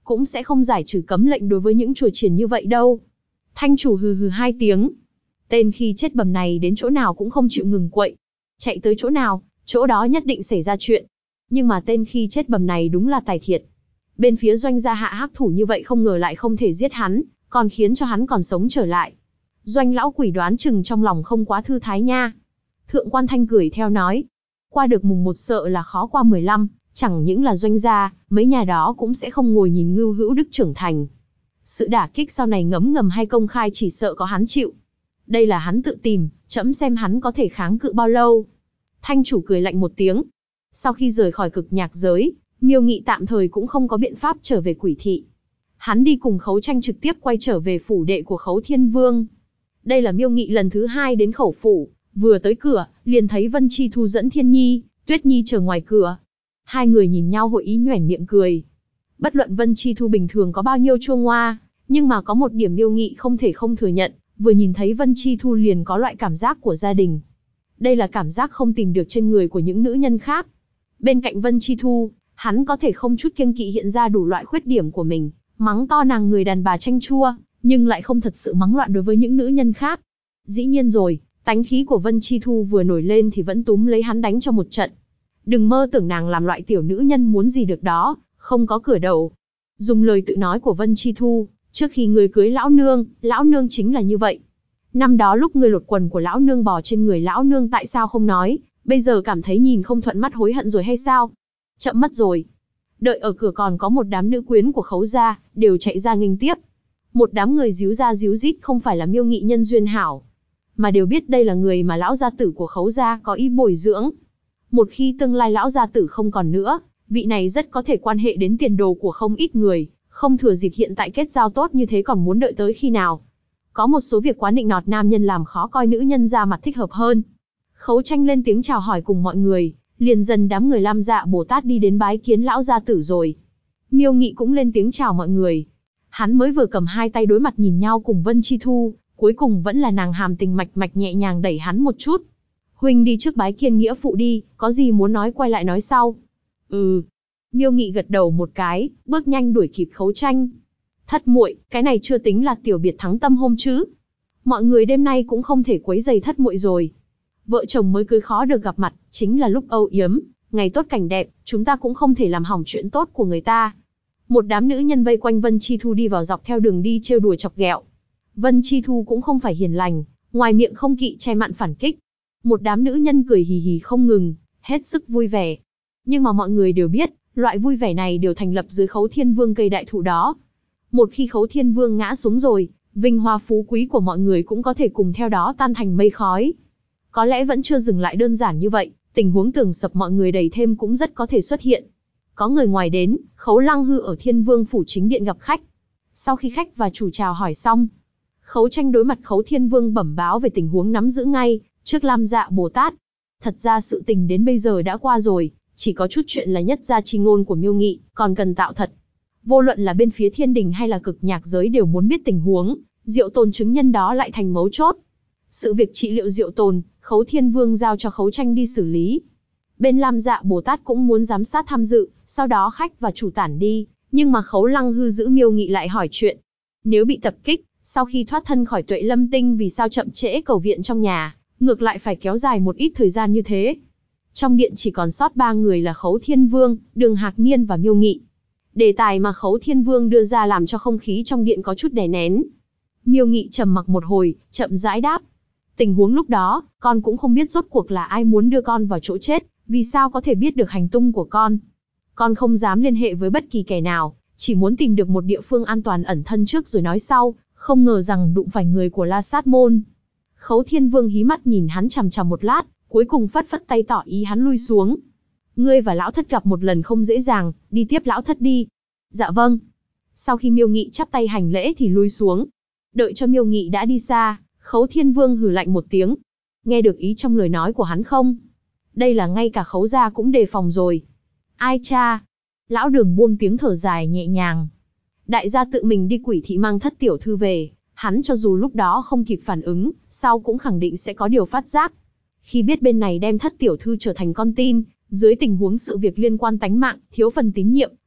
cũng sẽ không giải trừ cấm lệnh đối với những chùa chiền như vậy đâu. Thanh chủ hừ hừ 2 tiếng. Tên khi chết bầm này đến chỗ nào cũng không chịu ngừng quậy. Chạy tới chỗ nào, chỗ đó nhất định xảy ra chuyện. Nhưng mà tên khi chết bầm này đúng là tài thiệt. Bên phía Doanh gia hạ hắc thủ như vậy không ngờ lại không thể giết hắn, còn khiến cho hắn còn sống trở lại. Doanh lão quỷ đoán chừng trong lòng không quá thư thái nha. Thượng quan Thanh cười theo nói. Qua được mùng 1 sợ là khó qua 15, chẳng những là Doanh gia, mấy nhà đó cũng sẽ không ngồi nhìn Ngưu Hữu Đức trưởng thành. Sự đả kích sau này ngấm ngầm hay công khai chỉ sợ có hắn chịu. Đây là hắn tự tìm, trẫm xem hắn có thể kháng cự bao lâu. Thanh chủ cười lạnh một tiếng. Sau khi rời khỏi cực nhạc giới, Miêu Nghị tạm thời cũng không có biện pháp trở về Quỷ thị. Hắn đi cùng Khấu Tranh trực tiếp quay trở về phủ đệ của Khấu Thiên Vương. Đây là Miêu Nghị lần thứ 2 đến khẩu phủ, vừa tới cửa, liền thấy Vân Chi Thu dẫn Thiên Nhi, Tuyết Nhi chờ ngoài cửa. Hai người nhìn nhau hội ý nhoẻn miệng cười. Bất luận Vân Chi Thu bình thường có bao nhiêu chua ngoa, nhưng mà có một điểm Miêu Nghị không thể không thừa nhận, vừa nhìn thấy Vân Chi Thu liền có loại cảm giác của gia đình. Đây là cảm giác không tìm được trên người của những nữ nhân khác. Bên cạnh Vân Chi Thu, hắn có thể không chút kiêng kỵ hiện ra đủ loại khuyết điểm của mình, mắng to nàng người đàn bà chanh chua, nhưng lại không thật sự mắng loạn đối với những nữ nhân khác. Dĩ nhiên rồi, tánh khí của Vân Chi Thu vừa nổi lên thì vẫn túm lấy hắn đánh cho một trận. Đừng mơ tưởng nàng làm loại tiểu nữ nhân muốn gì được đó, không có cửa đầu. Dùng lời tự nói của Vân Chi Thu, trước khi người cưới lão nương chính là như vậy. Năm đó lúc người lột quần của lão nương bò trên người lão nương tại sao không nói, bây giờ cảm thấy nhìn không thuận mắt hối hận rồi hay sao? Chậm mất rồi. Đợi ở cửa còn có một đám nữ quyến của Khấu gia, đều chạy ra nghênh tiếp. Một đám người díu ra díu dít không phải là Miêu Nghị nhân duyên hảo, mà đều biết đây là người mà lão gia tử của Khấu gia có ý bồi dưỡng. Một khi tương lai lão gia tử không còn nữa, vị này rất có thể quan hệ đến tiền đồ của không ít người, không thừa dịp hiện tại kết giao tốt như thế còn muốn đợi tới khi nào. Có một số việc quá nịnh nọt nam nhân làm khó coi nữ nhân ra mặt thích hợp hơn. Khấu Tranh lên tiếng chào hỏi cùng mọi người, liền dần đám người Lam Dạ Bồ Tát đi đến bái kiến lão gia tử rồi. Miêu Nghị cũng lên tiếng chào mọi người. Hắn mới vừa cầm hai tay đối mặt nhìn nhau cùng Vân Chi Thu, cuối cùng vẫn là nàng hàm tình mạch mạch nhẹ nhàng đẩy hắn một chút. Huynh đi trước bái kiên nghĩa phụ đi, có gì muốn nói quay lại nói sau. Ừ. Miêu Nghị gật đầu một cái, bước nhanh đuổi kịp Khấu Tranh. Thất muội, cái này chưa tính là tiểu biệt thắng tâm hôm chứ. Mọi người đêm nay cũng không thể quấy rầy thất muội rồi. Vợ chồng mới cưới khó được gặp mặt, chính là lúc âu yếm, ngày tốt cảnh đẹp, chúng ta cũng không thể làm hỏng chuyện tốt của người ta. Một đám nữ nhân vây quanh Vân Chi Thu đi vào dọc theo đường đi trêu đùa chọc ghẹo. Vân Chi Thu cũng không phải hiền lành, ngoài miệng không kỵ che mặn phản kích. Một đám nữ nhân cười hì hì không ngừng, hết sức vui vẻ. Nhưng mà mọi người đều biết, loại vui vẻ này đều thành lập dưới Khấu Thiên Vương cây đại thụ đó. Một khi Khấu Thiên Vương ngã xuống rồi, vinh hoa phú quý của mọi người cũng có thể cùng theo đó tan thành mây khói. Có lẽ vẫn chưa dừng lại đơn giản như vậy, tình huống tường sập mọi người đầy thêm cũng rất có thể xuất hiện. Có người ngoài đến, Khấu Lăng Hư ở Thiên Vương phủ chính điện gặp khách. Sau khi khách và chủ chào hỏi xong, Khấu Tranh đối mặt Khấu Thiên Vương bẩm báo về tình huống nắm giữ ngay, trước Lam Dạ Bồ Tát. Thật ra sự tình đến bây giờ đã qua rồi, chỉ có chút chuyện là nhất gia chi ngôn của Miêu Nghị, còn cần tạo thật. Vô luận là bên phía thiên đình hay là cực nhạc giới đều muốn biết tình huống, Diệu Tồn chứng nhân đó lại thành mấu chốt. Sự việc trị liệu Diệu Tồn, Khấu Thiên Vương giao cho Khấu Tranh đi xử lý. Bên Lam Dạ Bồ Tát cũng muốn giám sát tham dự, sau đó khách và chủ tản đi, nhưng mà Khấu Lăng Hư giữ Miêu Nghị lại hỏi chuyện. Nếu bị tập kích, sau khi thoát thân khỏi Tuệ Lâm Tinh vì sao chậm trễ cầu viện trong nhà, ngược lại phải kéo dài một ít thời gian như thế. Trong điện chỉ còn sót 3 người là Khấu Thiên Vương, Đường Hạc Niên và Miêu Nghị. Đề tài mà Khấu Thiên Vương đưa ra làm cho không khí trong điện có chút đè nén. Miêu Nghị trầm mặc một hồi, chậm rãi đáp. Tình huống lúc đó, con cũng không biết rốt cuộc là ai muốn đưa con vào chỗ chết, vì sao có thể biết được hành tung của con. Con không dám liên hệ với bất kỳ kẻ nào, chỉ muốn tìm được một địa phương an toàn ẩn thân trước rồi nói sau, không ngờ rằng đụng phải người của La Sát Môn. Khấu Thiên Vương hí mắt nhìn hắn chằm chằm một lát, cuối cùng phất phất tay tỏ ý hắn lui xuống. Ngươi và lão thất gặp một lần không dễ dàng, đi tiếp lão thất đi. Dạ vâng. Sau khi Miêu Nghị chắp tay hành lễ thì lui xuống. Đợi cho Miêu Nghị đã đi xa, Khấu Thiên Vương hừ lạnh một tiếng. Nghe được ý trong lời nói của hắn không? Đây là ngay cả Khấu gia cũng đề phòng rồi. Ai cha? Lão Đường buông tiếng thở dài nhẹ nhàng. Đại gia tự mình đi Quỷ thị mang thất tiểu thư về, hắn cho dù lúc đó không kịp phản ứng, sau cũng khẳng định sẽ có điều phát giác. Khi biết bên này đem thất tiểu thư trở thành con tin, dưới tình huống sự việc liên quan tánh mạng, thiếu phần tín nhiệm,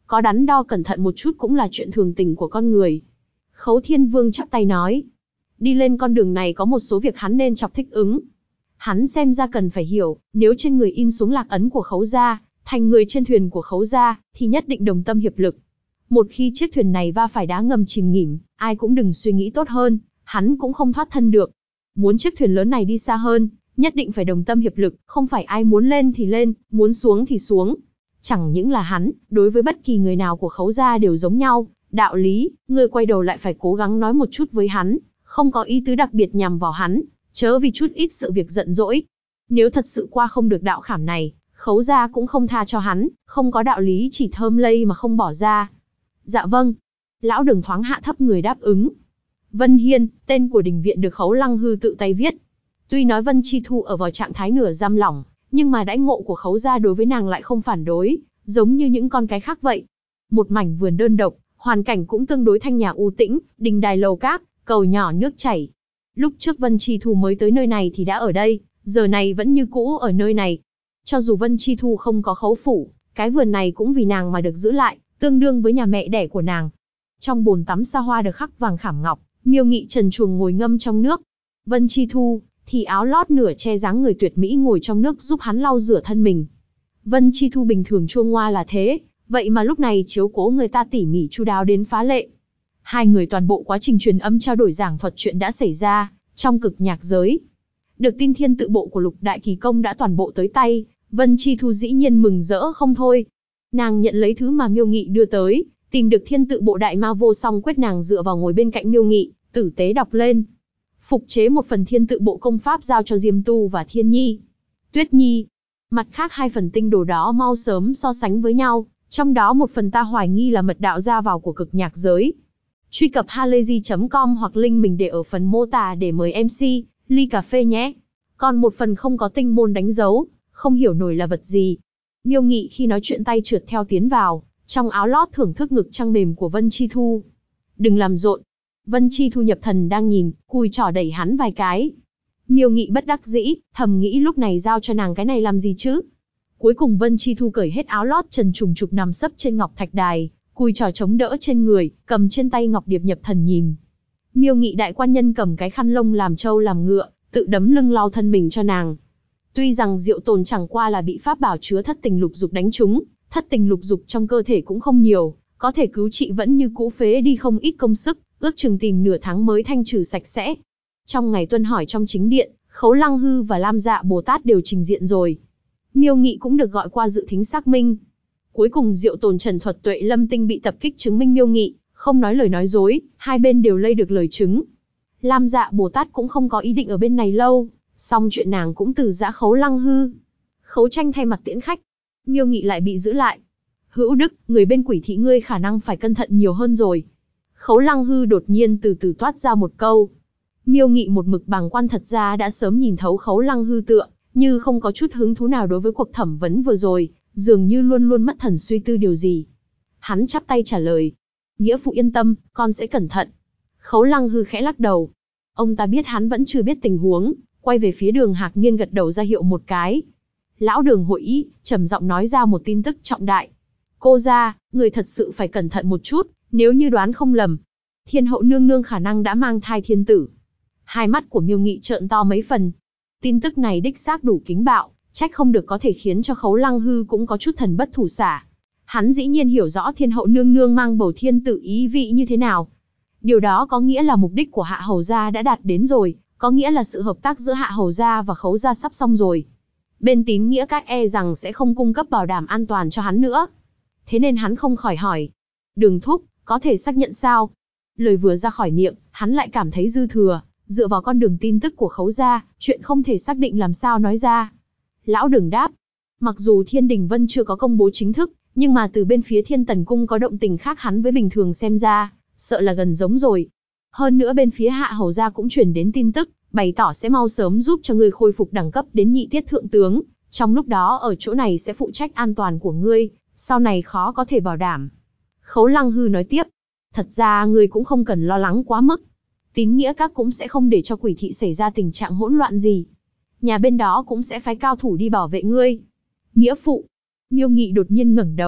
có đắn đo cẩn thận một chút cũng là chuyện thường tình của con người. Khấu Thiên Vương chắp tay nói, đi lên con đường này có một số việc hắn nên chọc thích ứng. Hắn xem ra cần phải hiểu, nếu trên người in xuống lạc ấn của Khấu gia, thành người trên thuyền của Khấu gia, thì nhất định đồng tâm hiệp lực. Một khi chiếc thuyền này va phải đá ngầm chìm nghỉm, ai cũng đừng suy nghĩ tốt hơn, hắn cũng không thoát thân được. Muốn chiếc thuyền lớn này đi xa hơn, nhất định phải đồng tâm hiệp lực, không phải ai muốn lên thì lên, muốn xuống thì xuống. Chẳng những là hắn, đối với bất kỳ người nào của Khấu gia đều giống nhau, đạo lý, người quay đầu lại phải cố gắng nói một chút với hắn, không có ý tứ đặc biệt nhằm vào hắn, chớ vì chút ít sự việc giận dỗi. Nếu thật sự qua không được đạo khảm này, Khấu gia cũng không tha cho hắn, không có đạo lý chỉ thơm lây mà không bỏ ra. Dạ vâng. Lão Đường thoáng hạ thấp người đáp ứng. Vân Hiên, tên của đình viện được Khấu Lăng Hư tự tay viết. Tuy nói Vân Chi Thu ở vào trạng thái nửa giam lỏng, nhưng mà đãi ngộ của Khấu gia đối với nàng lại không phản đối, giống như những con cái khác vậy. Một mảnh vườn đơn độc, hoàn cảnh cũng tương đối thanh nhã u tĩnh, đình đài lầu các, cầu nhỏ nước chảy. Lúc trước Vân Chi Thu mới tới nơi này thì đã ở đây, giờ này vẫn như cũ ở nơi này. Cho dù Vân Chi Thu không có khấu phủ, cái vườn này cũng vì nàng mà được giữ lại, tương đương với nhà mẹ đẻ của nàng. Trong bồn tắm xa hoa được khắc vàng khảm ngọc, Miêu Nghị trần truồng ngồi ngâm trong nước. Vân Chi Thu thì áo lót nửa che dáng người tuyệt mỹ ngồi trong nước giúp hắn lau rửa thân mình. Vân Chi Thu bình thường chua ngoa là thế, vậy mà lúc này chiếu cố người ta tỉ mỉ chu đáo đến phá lệ. Hai người toàn bộ quá trình truyền âm trao đổi giảng thuật chuyện đã xảy ra trong cực nhạc giới. Được tin thiên tự bộ của Lục Đại Kỳ Công đã toàn bộ tới tay, Vân Chi Thu dĩ nhiên mừng rỡ không thôi. Nàng nhận lấy thứ mà Miêu Nghị đưa tới, tìm được thiên tự bộ đại ma vô song quyết, nàng dựa vào ngồi bên cạnh Miêu Nghị, tử tế đọc lên. Phục chế một phần thiên tự bộ công pháp giao cho Diêm Tu và Thiên Nhi, Tuyết Nhi. Mặt khác hai phần tinh đồ đó mau sớm so sánh với nhau, trong đó một phần ta hoài nghi là mật đạo ra vào của cực nhạc giới. Truy cập halayzi.com hoặc link mình để ở phần mô tả để mời MC, ly cà phê nhé. Còn một phần không có tinh môn đánh dấu, không hiểu nổi là vật gì. Miêu Nghị khi nói chuyện tay trượt theo tiến vào, trong áo lót thưởng thức ngực trăng mềm của Vân Chi Thu. Đừng làm rộn. Vân Chi Thu nhập thần đang nhìn, cùi trỏ đẩy hắn vài cái. Miêu Nghị bất đắc dĩ, thầm nghĩ lúc này giao cho nàng cái này làm gì chứ. Cuối cùng Vân Chi Thu cởi hết áo lót trần trùng trục nằm sấp trên ngọc thạch đài, cùi trỏ chống đỡ trên người, cầm trên tay ngọc điệp nhập thần nhìn. Miêu Nghị đại quan nhân cầm cái khăn lông làm trâu làm ngựa, tự đấm lưng lau thân mình cho nàng. Tuy rằng Diệu Tồn chẳng qua là bị pháp bảo chứa thất tình lục dục đánh trúng, thất tình lục dục trong cơ thể cũng không nhiều, có thể cứu trị vẫn như cũ phế đi không ít công sức, ước chừng tìm nửa tháng mới thanh trừ sạch sẽ. Trong ngày tuân hỏi trong chính điện, Khấu Lăng Hư và Lam Dạ Bồ Tát đều trình diện rồi. Miêu Nghị cũng được gọi qua dự thính xác minh. Cuối cùng Diệu Tồn trần thuật Tuệ Lâm Tinh bị tập kích chứng minh Miêu Nghị không nói lời nói dối, hai bên đều lây được lời chứng. Lam Dạ Bồ Tát cũng không có ý định ở bên này lâu, xong chuyện nàng cũng từ giã Khấu Lăng Hư. Khấu Tranh thay mặt tiễn khách, Miêu Nghị lại bị giữ lại. Hữu Đức, người bên Quỷ thị ngươi khả năng phải cẩn thận nhiều hơn rồi. Khấu Lăng Hư đột nhiên từ từ toát ra một câu. Miêu Nghị một mực bàng quan thật ra đã sớm nhìn thấu Khấu Lăng Hư tựa như không có chút hứng thú nào đối với cuộc thẩm vấn vừa rồi, dường như luôn luôn mất thần suy tư điều gì. Hắn chắp tay trả lời. Nghĩa phụ yên tâm, con sẽ cẩn thận. Khấu Lăng Hư khẽ lắc đầu. Ông ta biết hắn vẫn chưa biết tình huống, quay về phía Đường Hạc Niên gật đầu ra hiệu một cái. Lão Đường hội ý, trầm giọng nói ra một tin tức trọng đại. Cô gia, người thật sự phải cẩn thận một chút, nếu như đoán không lầm, Thiên hậu nương nương khả năng đã mang thai thiên tử. Hai mắt của Miêu Nghị trợn to mấy phần. Tin tức này đích xác đủ kính bạo, trách không được có thể khiến cho Khấu Lăng Hư cũng có chút thần bất thủ xả. Hắn dĩ nhiên hiểu rõ Thiên hậu nương nương mang bầu thiên tử ý vị như thế nào. Điều đó có nghĩa là mục đích của Hạ Hầu gia đã đạt đến rồi, có nghĩa là sự hợp tác giữa Hạ Hầu gia và Khấu gia sắp xong rồi. Bên tín nghĩa các e rằng sẽ không cung cấp bảo đảm an toàn cho hắn nữa. Thế nên hắn không khỏi hỏi. Đường thúc, có thể xác nhận sao? Lời vừa ra khỏi miệng, hắn lại cảm thấy dư thừa, dựa vào con đường tin tức của Khấu gia, chuyện không thể xác định làm sao nói ra. Lão Đường đáp. Mặc dù Thiên Đình Vân chưa có công bố chính thức, nhưng mà từ bên phía Thiên Tần Cung có động tình khác hắn với bình thường xem ra, sợ là gần giống rồi. Hơn nữa bên phía Hạ Hầu gia cũng truyền đến tin tức, bày tỏ sẽ mau sớm giúp cho ngươi khôi phục đẳng cấp đến nhị tiết thượng tướng, trong lúc đó ở chỗ này sẽ phụ trách an toàn của ngươi, sau này khó có thể bảo đảm. Khấu Lăng Hư nói tiếp, thật ra ngươi cũng không cần lo lắng quá mức. Tín nghĩa các cũng sẽ không để cho Quỷ thị xảy ra tình trạng hỗn loạn gì. Nhà bên đó cũng sẽ phái cao thủ đi bảo vệ ngươi. Nghĩa phụ. Miêu Nghị đột nhiên ngẩng đầu,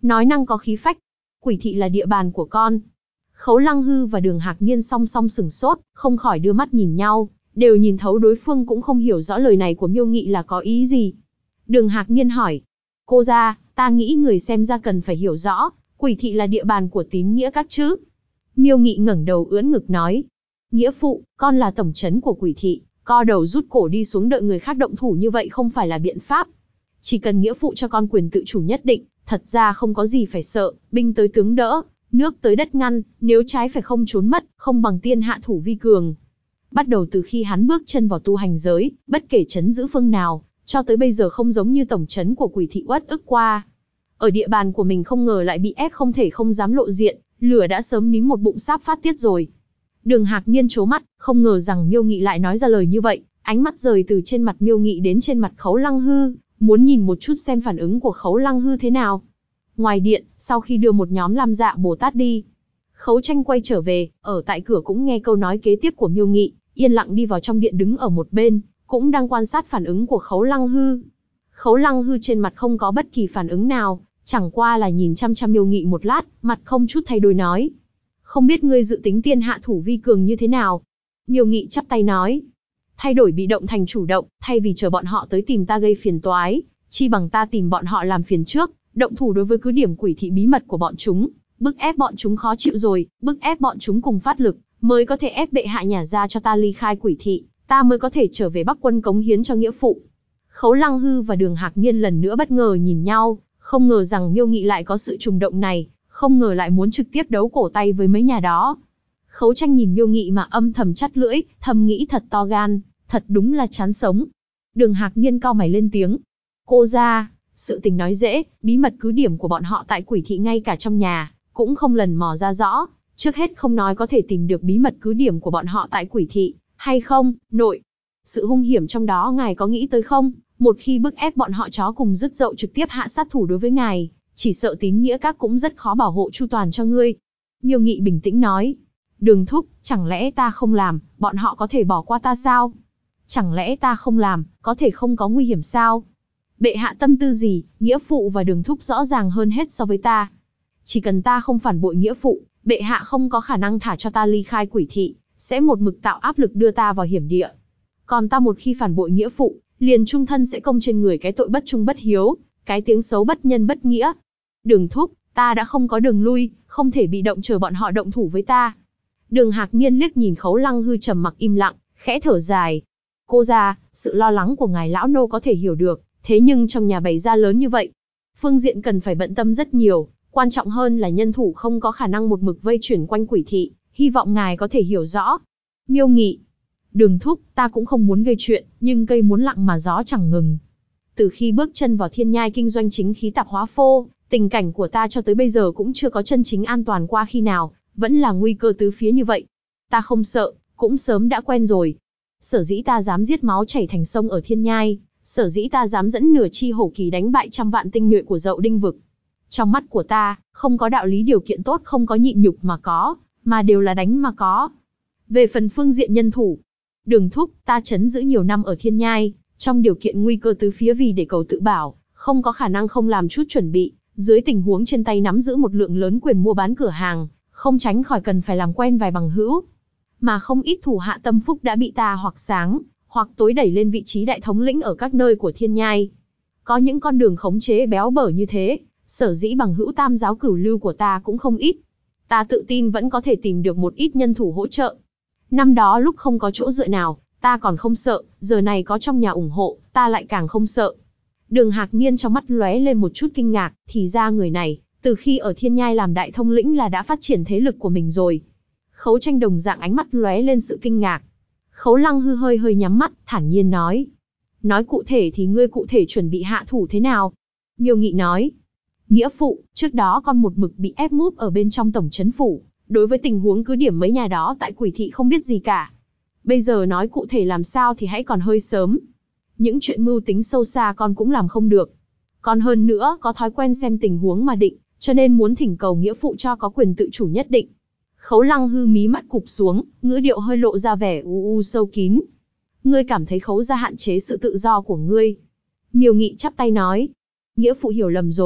nói năng có khí phách. Quỷ thị là địa bàn của con. Khấu Lăng Hư và Đường Hạc Niên song song sửng sốt, không khỏi đưa mắt nhìn nhau, đều nhìn thấu đối phương cũng không hiểu rõ lời này của Miêu Nghị là có ý gì. Đường Hạc Niên hỏi, cô gia, ta nghĩ người xem ra cần phải hiểu rõ, quỷ thị là địa bàn của tín nghĩa các chứ. Miêu Nghị ngẩng đầu ưỡn ngực nói, nghĩa phụ, con là tổng trấn của quỷ thị, co đầu rút cổ đi xuống đợi người khác động thủ như vậy không phải là biện pháp. Chỉ cần nghĩa phụ cho con quyền tự chủ nhất định, thật ra không có gì phải sợ, binh tới tướng đỡ, nước tới đất ngăn, nếu trái phải không trốn mất, không bằng tiên hạ thủ vi cường. Bắt đầu từ khi hắn bước chân vào tu hành giới, bất kể trấn giữ phương nào, cho tới bây giờ không giống như tổng trấn của quỷ thị uất ức qua. Ở địa bàn của mình không ngờ lại bị ép không thể không dám lộ diện, lửa đã sớm nín một bụng sáp phát tiết rồi. Đường Hạc Niên trố mắt, không ngờ rằng Miêu Nghị lại nói ra lời như vậy, ánh mắt rời từ trên mặt Miêu Nghị đến trên mặt Khấu Lăng Hư, muốn nhìn một chút xem phản ứng của Khấu Lăng Hư thế nào. Ngoài điện, sau khi đưa một nhóm Lam Dạ Bồ Tát đi, Khấu Tranh quay trở về, ở tại cửa cũng nghe câu nói kế tiếp của Miêu Nghị, yên lặng đi vào trong điện đứng ở một bên, cũng đang quan sát phản ứng của Khấu Lăng Hư. Khấu Lăng Hư trên mặt không có bất kỳ phản ứng nào, chẳng qua là nhìn chăm chăm Miêu Nghị một lát, mặt không chút thay đổi nói, không biết ngươi dự tính tiên hạ thủ vi cường như thế nào. Miêu Nghị chắp tay nói, thay đổi bị động thành chủ động, thay vì chờ bọn họ tới tìm ta gây phiền toái, chi bằng ta tìm bọn họ làm phiền trước, động thủ đối với cứ điểm quỷ thị bí mật của bọn chúng, bức ép bọn chúng khó chịu rồi, bức ép bọn chúng cùng phát lực, mới có thể ép bệ hạ nhả ra cho ta ly khai quỷ thị, ta mới có thể trở về Bắc Quân cống hiến cho nghĩa phụ. Khấu Lăng Hư và Đường Hạc Niên lần nữa bất ngờ nhìn nhau, không ngờ rằng Miêu Nghị lại có sự trùng động này, không ngờ lại muốn trực tiếp đấu cổ tay với mấy nhà đó. Khấu Tranh nhìn Miêu Nghị mà âm thầm chắt lưỡi, thầm nghĩ thật to gan, thật đúng là chán sống. Đường Hạc Niên cau mày lên tiếng, cô gia, sự tình nói dễ, bí mật cứ điểm của bọn họ tại quỷ thị ngay cả trong nhà, cũng không lần mò ra rõ, trước hết không nói có thể tìm được bí mật cứ điểm của bọn họ tại quỷ thị, hay không, nội. Sự hung hiểm trong đó ngài có nghĩ tới không, một khi bức ép bọn họ chó cùng dứt dậu trực tiếp hạ sát thủ đối với ngài, chỉ sợ tín nghĩa các cũng rất khó bảo hộ chu toàn cho ngươi. Miêu Nghị bình tĩnh nói, Đường thúc, chẳng lẽ ta không làm, bọn họ có thể bỏ qua ta sao? Chẳng lẽ ta không làm, có thể không có nguy hiểm sao? Bệ hạ tâm tư gì, nghĩa phụ và Đường thúc rõ ràng hơn hết so với ta. Chỉ cần ta không phản bội nghĩa phụ, bệ hạ không có khả năng thả cho ta ly khai quỷ thị, sẽ một mực tạo áp lực đưa ta vào hiểm địa. Còn ta một khi phản bội nghĩa phụ, liền trung thân sẽ công trên người cái tội bất trung bất hiếu, cái tiếng xấu bất nhân bất nghĩa. Đường thúc, ta đã không có đường lui, không thể bị động chờ bọn họ động thủ với ta. Đường Hạc Niên liếc nhìn Khấu Lăng Hư trầm mặc im lặng, khẽ thở dài. Cô gia, sự lo lắng của ngài lão nô có thể hiểu được, thế nhưng trong nhà bày ra lớn như vậy, phương diện cần phải bận tâm rất nhiều, quan trọng hơn là nhân thủ không có khả năng một mực vây chuyển quanh quỷ thị, hy vọng ngài có thể hiểu rõ. Miêu Nghị, Đường thúc, ta cũng không muốn gây chuyện, nhưng cây muốn lặng mà gió chẳng ngừng. Từ khi bước chân vào Thiên Nhai kinh doanh chính khí tạp hóa phô, tình cảnh của ta cho tới bây giờ cũng chưa có chân chính an toàn qua khi nào, vẫn là nguy cơ tứ phía như vậy. Ta không sợ, cũng sớm đã quen rồi. Sở dĩ ta dám giết máu chảy thành sông ở Thiên Nhai, sở dĩ ta dám dẫn nửa chi hổ kỳ đánh bại trăm vạn tinh nhuệ của Dậu Đinh vực. Trong mắt của ta, không có đạo lý điều kiện tốt không có nhịn nhục mà đều là đánh mà có. Về phần phương diện nhân thủ, Đường thúc, ta trấn giữ nhiều năm ở Thiên Nhai, trong điều kiện nguy cơ tứ phía vì để cầu tự bảo, không có khả năng không làm chút chuẩn bị, dưới tình huống trên tay nắm giữ một lượng lớn quyền mua bán cửa hàng, không tránh khỏi cần phải làm quen vài bằng hữu. Mà không ít thủ hạ tâm phúc đã bị ta hoặc sáng, hoặc tối đẩy lên vị trí đại thống lĩnh ở các nơi của Thiên Nhai. Có những con đường khống chế béo bở như thế, sở dĩ bằng hữu tam giáo cửu lưu của ta cũng không ít. Ta tự tin vẫn có thể tìm được một ít nhân thủ hỗ trợ. Năm đó lúc không có chỗ dựa nào, ta còn không sợ, giờ này có trong nhà ủng hộ, ta lại càng không sợ. Đường Hạc Niên trong mắt lóe lên một chút kinh ngạc, thì ra người này, từ khi ở Thiên Nhai làm đại thông lĩnh là đã phát triển thế lực của mình rồi. Khấu Tranh đồng dạng ánh mắt lóe lên sự kinh ngạc. Khấu Lăng Hư hơi hơi nhắm mắt, thản nhiên nói. Nói cụ thể thì ngươi cụ thể chuẩn bị hạ thủ thế nào? Miêu Nghị nói. Nghĩa phụ, trước đó con một mực bị ép múp ở bên trong tổng trấn phủ. Đối với tình huống cứ điểm mấy nhà đó tại quỷ thị không biết gì cả. Bây giờ nói cụ thể làm sao thì hãy còn hơi sớm. Những chuyện mưu tính sâu xa con cũng làm không được. Còn hơn nữa có thói quen xem tình huống mà định, cho nên muốn thỉnh cầu nghĩa phụ cho có quyền tự chủ nhất định. Khấu Lăng Hư mí mắt cụp xuống, ngữ điệu hơi lộ ra vẻ u u sâu kín. Ngươi cảm thấy Khấu gia hạn chế sự tự do của ngươi. Miêu Nghị chắp tay nói. Nghĩa phụ hiểu lầm rồi,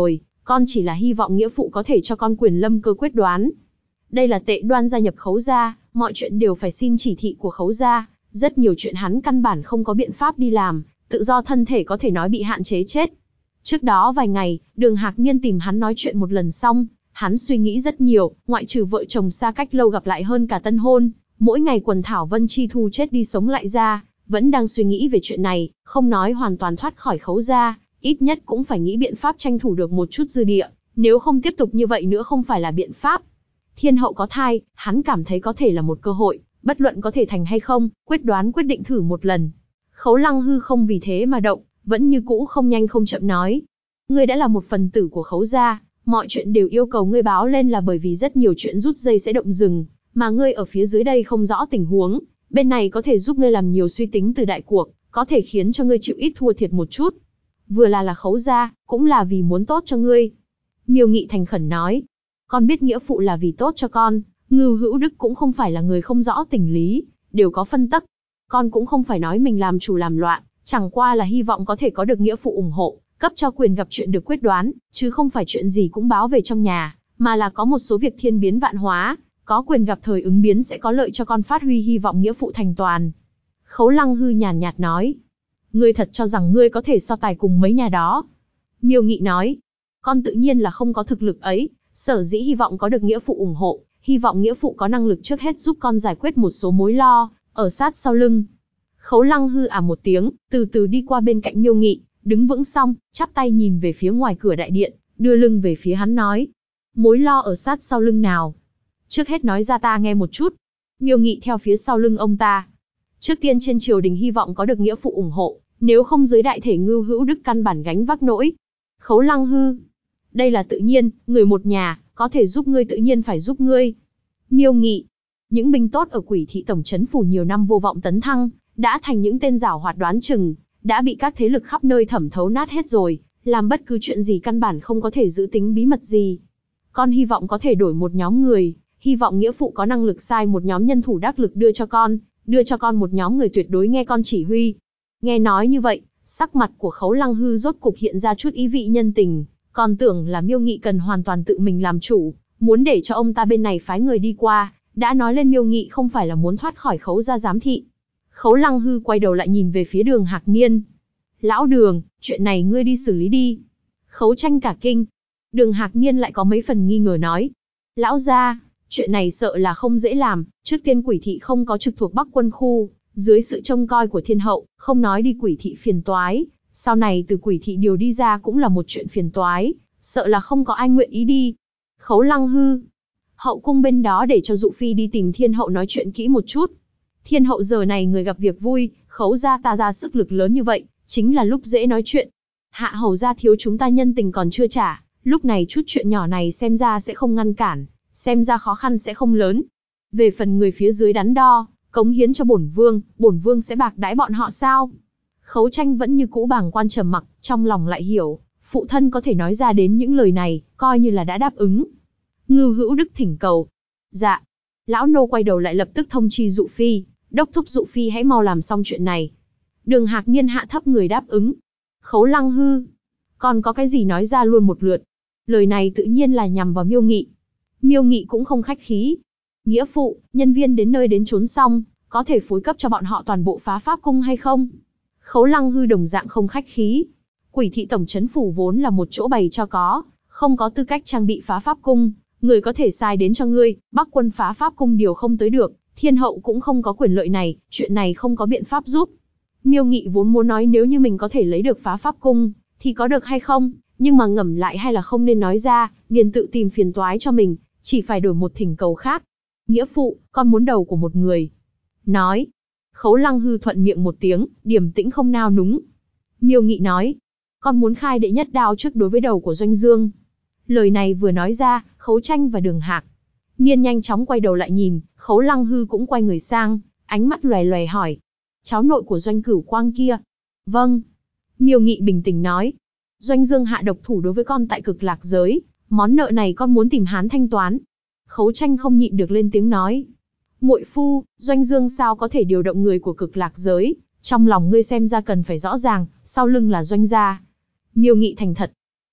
Con chỉ là hy vọng nghĩa phụ có thể cho con quyền lâm cơ quyết đoán. Đây là Tệ Đoan gia nhập Khấu gia, mọi chuyện đều phải xin chỉ thị của Khấu gia, rất nhiều chuyện hắn căn bản không có biện pháp đi làm, tự do thân thể có thể nói bị hạn chế chết. Trước đó vài ngày, Đường Hạc Niên tìm hắn nói chuyện một lần xong, hắn suy nghĩ rất nhiều, ngoại trừ vợ chồng xa cách lâu gặp lại hơn cả tân hôn, mỗi ngày quần thảo Vân Chi Thu chết đi sống lại ra, vẫn đang suy nghĩ về chuyện này, không nói hoàn toàn thoát khỏi Khấu gia, ít nhất cũng phải nghĩ biện pháp tranh thủ được một chút dư địa, nếu không tiếp tục như vậy nữa không phải là biện pháp. Thiên hậu có thai, hắn cảm thấy có thể là một cơ hội, bất luận có thể thành hay không, quyết định thử một lần. Khấu Lăng Hư không vì thế mà động, vẫn như cũ không nhanh không chậm nói. Ngươi đã là một phần tử của Khấu gia, mọi chuyện đều yêu cầu ngươi báo lên là bởi vì rất nhiều chuyện rút dây sẽ động rừng, mà ngươi ở phía dưới đây không rõ tình huống, bên này có thể giúp ngươi làm nhiều suy tính từ đại cuộc, có thể khiến cho ngươi chịu ít thua thiệt một chút. Vừa là Khấu gia, cũng là vì muốn tốt cho ngươi. Miêu Nghị thành khẩn nói, con biết nghĩa phụ là vì tốt cho con, Ngưu Hữu Đức cũng không phải là người không rõ tình lý, đều có phân tắc. Con cũng không phải nói mình làm chủ làm loạn, chẳng qua là hy vọng có thể có được nghĩa phụ ủng hộ, cấp cho quyền gặp chuyện được quyết đoán, chứ không phải chuyện gì cũng báo về trong nhà, mà là có một số việc thiên biến vạn hóa, có quyền gặp thời ứng biến sẽ có lợi cho con phát huy hy vọng nghĩa phụ thành toàn. Khấu Lăng Hư nhàn nhạt nói, ngươi thật cho rằng ngươi có thể so tài cùng mấy nhà đó? Miêu Nghị nói, con tự nhiên là không có thực lực ấy, sở dĩ hy vọng có được nghĩa phụ ủng hộ, hy vọng nghĩa phụ có năng lực trước hết giúp con giải quyết một số mối lo, ở sát sau lưng. Khấu Lăng Hư một tiếng, từ từ đi qua bên cạnh Miêu Nghị, đứng vững xong, chắp tay nhìn về phía ngoài cửa đại điện, đưa lưng về phía hắn nói. Mối lo ở sát sau lưng nào? Trước hết nói ra ta nghe một chút. Miêu Nghị theo phía sau lưng ông ta. Trước tiên trên triều đình hy vọng có được nghĩa phụ ủng hộ, nếu không dưới đại thể Ngưu Hữu Đức căn bản gánh vác nỗi. Khấu Lăng Hư. Đây là tự nhiên, người một nhà, có thể giúp ngươi tự nhiên phải giúp ngươi. Miêu Nghị. Những binh tốt ở Quỷ thị tổng trấn phủ nhiều năm vô vọng tấn thăng, đã thành những tên giảo hoạt đoán chừng, đã bị các thế lực khắp nơi thẩm thấu nát hết rồi, làm bất cứ chuyện gì căn bản không có thể giữ tính bí mật gì. Con hy vọng có thể đổi một nhóm người, hy vọng nghĩa phụ có năng lực sai một nhóm nhân thủ đắc lực đưa cho con một nhóm người tuyệt đối nghe con chỉ huy. Nghe nói như vậy, sắc mặt của Khấu Lăng Hư rốt cục hiện ra chút ý vị nhân tình, còn tưởng là Miêu Nghị cần hoàn toàn tự mình làm chủ, muốn để cho ông ta bên này phái người đi qua, đã nói lên Miêu Nghị không phải là muốn thoát khỏi Khấu gia giám thị. Khấu Lăng Hư quay đầu lại nhìn về phía Đường Hạc Niên. Lão Đường, chuyện này ngươi đi xử lý đi. Khấu Tranh cả kinh. Đường Hạc Niên lại có mấy phần nghi ngờ nói. Lão gia, chuyện này sợ là không dễ làm, trước tiên Quỷ thị không có trực thuộc Bắc quân khu, dưới sự trông coi của thiên hậu, không nói đi Quỷ thị phiền toái, sau này từ Quỷ thị điều đi ra cũng là một chuyện phiền toái, sợ là không có ai nguyện ý đi. Khấu Lăng Hư. Hậu cung bên đó để cho Dụ Phi đi tìm thiên hậu nói chuyện kỹ một chút. Thiên hậu giờ này người gặp việc vui, Khấu gia ta ra sức lực lớn như vậy, chính là lúc dễ nói chuyện. Hạ hầu gia thiếu chúng ta nhân tình còn chưa trả, lúc này chút chuyện nhỏ này xem ra sẽ không ngăn cản, xem ra khó khăn sẽ không lớn. Về phần người phía dưới đắn đo, cống hiến cho bổn vương sẽ bạc đãi bọn họ sao? Khấu Tranh vẫn như cũ bàng quan trầm mặc, trong lòng lại hiểu, phụ thân có thể nói ra đến những lời này, coi như là đã đáp ứng. Ngưu Hữu Đức thỉnh cầu. Dạ. Lão nô quay đầu lại lập tức thông chi Dụ Phi, đốc thúc Dụ Phi hãy mau làm xong chuyện này. Đường Hạc Niên hạ thấp người đáp ứng. Khấu Lăng Hư. Còn có cái gì nói ra luôn một lượt. Lời này tự nhiên là nhằm vào Miêu Nghị. Miêu Nghị cũng không khách khí. Nghĩa phụ, nhân viên đến nơi đến chốn xong, có thể phối cấp cho bọn họ toàn bộ phá pháp cung hay không? Khấu Lăng Hư đồng dạng không khách khí. Quỷ thị tổng trấn phủ vốn là một chỗ bày cho có, không có tư cách trang bị phá pháp cung, người có thể sai đến cho ngươi, Bắc quân phá pháp cung điều không tới được, thiên hậu cũng không có quyền lợi này, chuyện này không có biện pháp giúp. Miêu Nghị vốn muốn nói nếu như mình có thể lấy được phá pháp cung, thì có được hay không, nhưng mà ngẫm lại hay là không nên nói ra, liền tự tìm phiền toái cho mình, chỉ phải đổi một thỉnh cầu khác. Nghĩa phụ, con muốn đầu của một người. Nói. Khấu Lăng Hư thuận miệng một tiếng, điềm tĩnh không nao núng. Miêu Nghị nói. Con muốn khai đệ nhất đao trước đối với đầu của Doanh Dương. Lời này vừa nói ra, Khấu Tranh và Đường Hạc Niên nhanh chóng quay đầu lại nhìn, Khấu Lăng Hư cũng quay người sang, ánh mắt lòe lòe hỏi. Cháu nội của Doanh Cửu Quang kia. Vâng. Miêu Nghị bình tĩnh nói. Doanh Dương hạ độc thủ đối với con tại Cực Lạc giới, món nợ này con muốn tìm hắn thanh toán. Khấu Tranh không nhịn được lên tiếng nói. Muội phu, Doanh Dương sao có thể điều động người của Cực Lạc giới, trong lòng ngươi xem ra cần phải rõ ràng, sau lưng là Doanh gia. Miêu Nghị thành thật.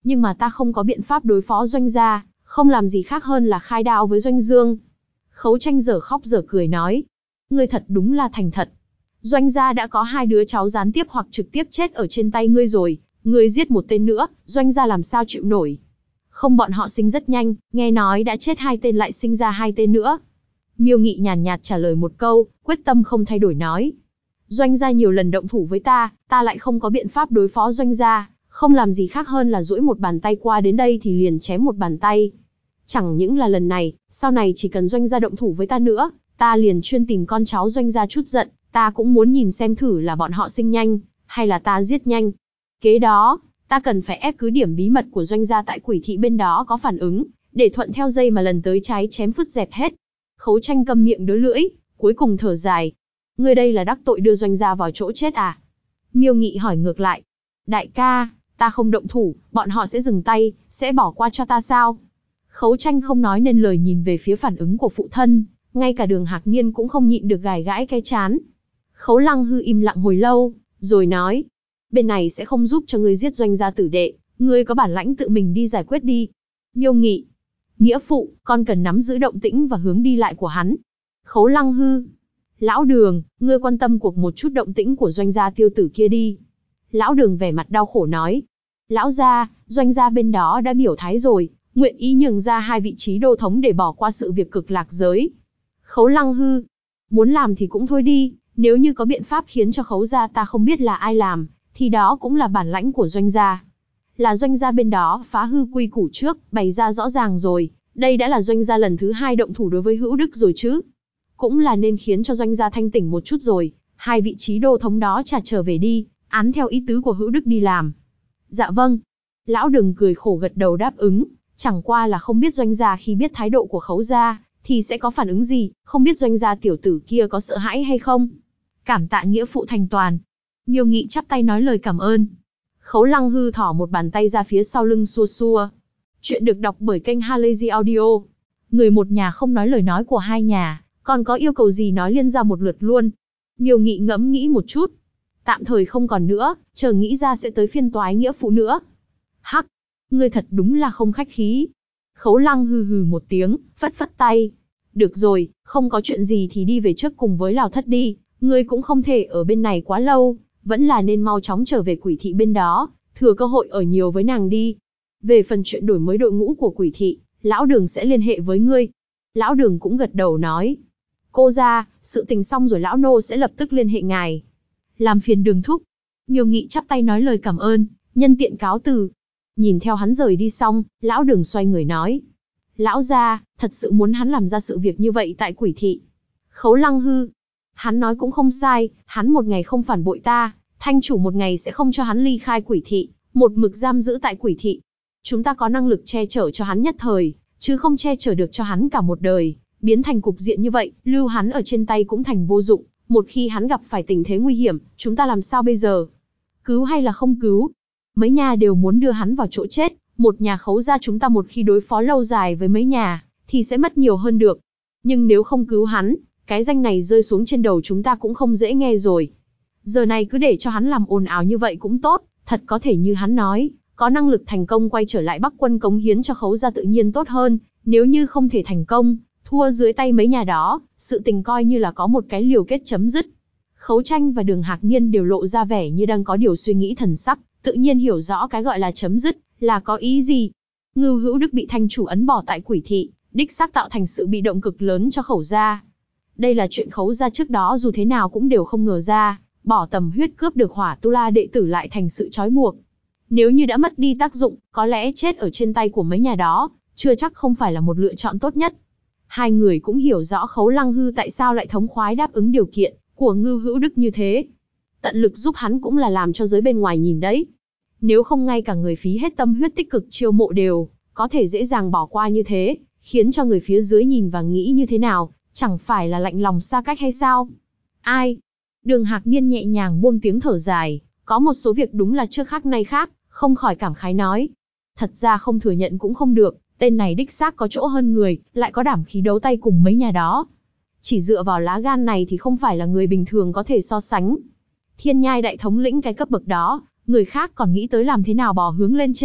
Nhưng mà ta không có biện pháp đối phó Doanh gia, không làm gì khác hơn là khai đao với Doanh Dương. Khấu Tranh dở khóc dở cười nói. Ngươi thật đúng là thành thật. Doanh gia đã có 2 đứa cháu gián tiếp hoặc trực tiếp chết ở trên tay ngươi rồi, ngươi giết một tên nữa, Doanh gia làm sao chịu nổi. Không, bọn họ sinh rất nhanh, nghe nói đã chết 2 tên lại sinh ra 2 tên nữa. Miêu Nghị nhàn nhạt trả lời một câu, quyết tâm không thay đổi nói. Doanh gia nhiều lần động thủ với ta lại không có biện pháp đối phó Doanh gia, không làm gì khác hơn là duỗi một bàn tay qua đến đây thì liền chém một bàn tay. Chẳng những là lần này, sau này chỉ cần Doanh gia động thủ với ta nữa, ta liền chuyên tìm con cháu Doanh gia chút giận, ta cũng muốn nhìn xem thử là bọn họ sinh nhanh, hay là ta giết nhanh. Kế đó, ta cần phải ép cứ điểm bí mật của Doanh gia tại Quỷ thị bên đó có phản ứng, để thuận theo dây mà lần tới trái chém phứt dẹp hết. Khấu Tranh câm miệng đớ lưỡi, cuối cùng thở dài. Ngươi đây là đắc tội đưa Doanh gia vào chỗ chết à? Miêu Nghị hỏi ngược lại. Đại ca, ta không động thủ, bọn họ sẽ dừng tay, sẽ bỏ qua cho ta sao? Khấu Tranh không nói nên lời nhìn về phía phản ứng của phụ thân, ngay cả Đường Hạc Niên cũng không nhịn được gãi gãi cái trán. Khấu Lăng Hư im lặng hồi lâu, rồi nói. Bên này sẽ không giúp cho ngươi giết Doanh gia tử đệ, ngươi có bản lãnh tự mình đi giải quyết đi. Miêu Nghị. Nghĩa phụ, con cần nắm giữ động tĩnh và hướng đi lại của hắn. Khấu Lăng Hư. Lão Đường, ngươi quan tâm cuộc một chút động tĩnh của Doanh gia tiêu tử kia đi. Lão Đường vẻ mặt đau khổ nói. Lão gia, Doanh gia bên đó đã biểu thái rồi, nguyện ý nhường ra 2 vị trí đô thống để bỏ qua sự việc Cực Lạc giới. Khấu Lăng Hư. Muốn làm thì cũng thôi đi, nếu như có biện pháp khiến cho Khấu gia ta không biết là ai làm, thì đó cũng là bản lãnh của Doanh gia. Là Doanh gia bên đó phá hư quy củ trước, bày ra rõ ràng rồi, đây đã là Doanh gia lần thứ 2 động thủ đối với Hữu Đức rồi chứ. Cũng là nên khiến cho Doanh gia thanh tỉnh một chút rồi, 2 vị trí đô thống đó trả trở về đi, án theo ý tứ của Hữu Đức đi làm. Dạ vâng. Lão Đường cười khổ gật đầu đáp ứng, chẳng qua là không biết Doanh gia khi biết thái độ của Khấu gia, thì sẽ có phản ứng gì, không biết Doanh gia tiểu tử kia có sợ hãi hay không. Cảm tạ nghĩa phụ thành toàn. Miêu Nghị chắp tay nói lời cảm ơn. Khấu Lăng Hư thỏ một bàn tay ra phía sau lưng xua xua. Chuyện được đọc bởi kênh Halazy Audio. Người một nhà không nói lời nói của hai nhà, còn có yêu cầu gì nói liên ra một lượt luôn. Miêu Nghị ngẫm nghĩ một chút. Tạm thời không còn nữa, chờ nghĩ ra sẽ tới phiên toái nghĩa phụ nữa. Hắc, ngươi thật đúng là không khách khí. Khấu Lăng hừ hừ một tiếng, phất phất tay. Được rồi, không có chuyện gì thì đi về trước cùng với Lào Thất đi, ngươi cũng không thể ở bên này quá lâu, vẫn là nên mau chóng trở về Quỷ thị bên đó, thừa cơ hội ở nhiều với nàng đi. Về phần chuyện đổi mới đội ngũ của Quỷ thị, Lão Đường sẽ liên hệ với ngươi. Lão Đường cũng gật đầu nói. Cô ra, sự tình xong rồi Lão Nô sẽ lập tức liên hệ ngài. Làm phiền Đường thúc. Miêu Nghị chắp tay nói lời cảm ơn, nhân tiện cáo từ. Nhìn theo hắn rời đi xong, Lão Đường xoay người nói. Lão gia, thật sự muốn hắn làm ra sự việc như vậy tại Quỷ thị. Khấu Lăng hư. Hắn nói cũng không sai, hắn một ngày không phản bội ta, thanh chủ một ngày sẽ không cho hắn ly khai Quỷ thị, một mực giam giữ tại Quỷ thị. Chúng ta có năng lực che chở cho hắn nhất thời, chứ không che chở được cho hắn cả một đời, biến thành cục diện như vậy, lưu hắn ở trên tay cũng thành vô dụng, một khi hắn gặp phải tình thế nguy hiểm, chúng ta làm sao bây giờ? Cứu hay là không cứu? Mấy nhà đều muốn đưa hắn vào chỗ chết, một nhà Khấu gia chúng ta một khi đối phó lâu dài với mấy nhà, thì sẽ mất nhiều hơn được. Nhưng nếu không cứu hắn, cái danh này rơi xuống trên đầu chúng ta cũng không dễ nghe rồi. Giờ này cứ để cho hắn làm ồn ào như vậy cũng tốt, thật có thể như hắn nói, có năng lực thành công quay trở lại Bắc Quân cống hiến cho Khấu gia tự nhiên tốt hơn, nếu như không thể thành công, thua dưới tay mấy nhà đó, sự tình coi như là có một cái liều kết chấm dứt. Khấu Tranh và Đường Hạc Niên đều lộ ra vẻ như đang có điều suy nghĩ thần sắc, tự nhiên hiểu rõ cái gọi là chấm dứt, là có ý gì. Ngưu Hữu Đức bị thanh chủ ấn bỏ tại Quỷ thị, đích xác tạo thành sự bị động cực lớn cho Khấu gia. Đây là chuyện Khấu gia trước đó dù thế nào cũng đều không ngờ ra, bỏ tầm huyết cướp được Hỏa Tu La đệ tử lại thành sự trói buộc. Nếu như đã mất đi tác dụng, có lẽ chết ở trên tay của mấy nhà đó, chưa chắc không phải là một lựa chọn tốt nhất. Hai người cũng hiểu rõ Khấu Lăng hư tại sao lại thống khoái đáp ứng điều kiện của Ngưu Hữu Đức như thế. Tận lực giúp hắn cũng là làm cho giới bên ngoài nhìn đấy. Nếu không ngay cả người phí hết tâm huyết tích cực chiêu mộ đều có thể dễ dàng bỏ qua như thế, khiến cho người phía dưới nhìn và nghĩ như thế nào, chẳng phải là lạnh lòng xa cách hay sao? Ai? Đường Hạc Niên nhẹ nhàng buông tiếng thở dài, có một số việc đúng là trước khác nay khác, không khỏi cảm khái nói. Thật ra không thừa nhận cũng không được, tên này đích xác có chỗ hơn người, lại có đảm khí đấu tay cùng mấy nhà đó. Chỉ dựa vào lá gan này thì không phải là người bình thường có thể so sánh. Thiên Nhai đại thống lĩnh cái cấp bậc đó, người khác còn nghĩ tới làm thế nào bò hướng lên trên,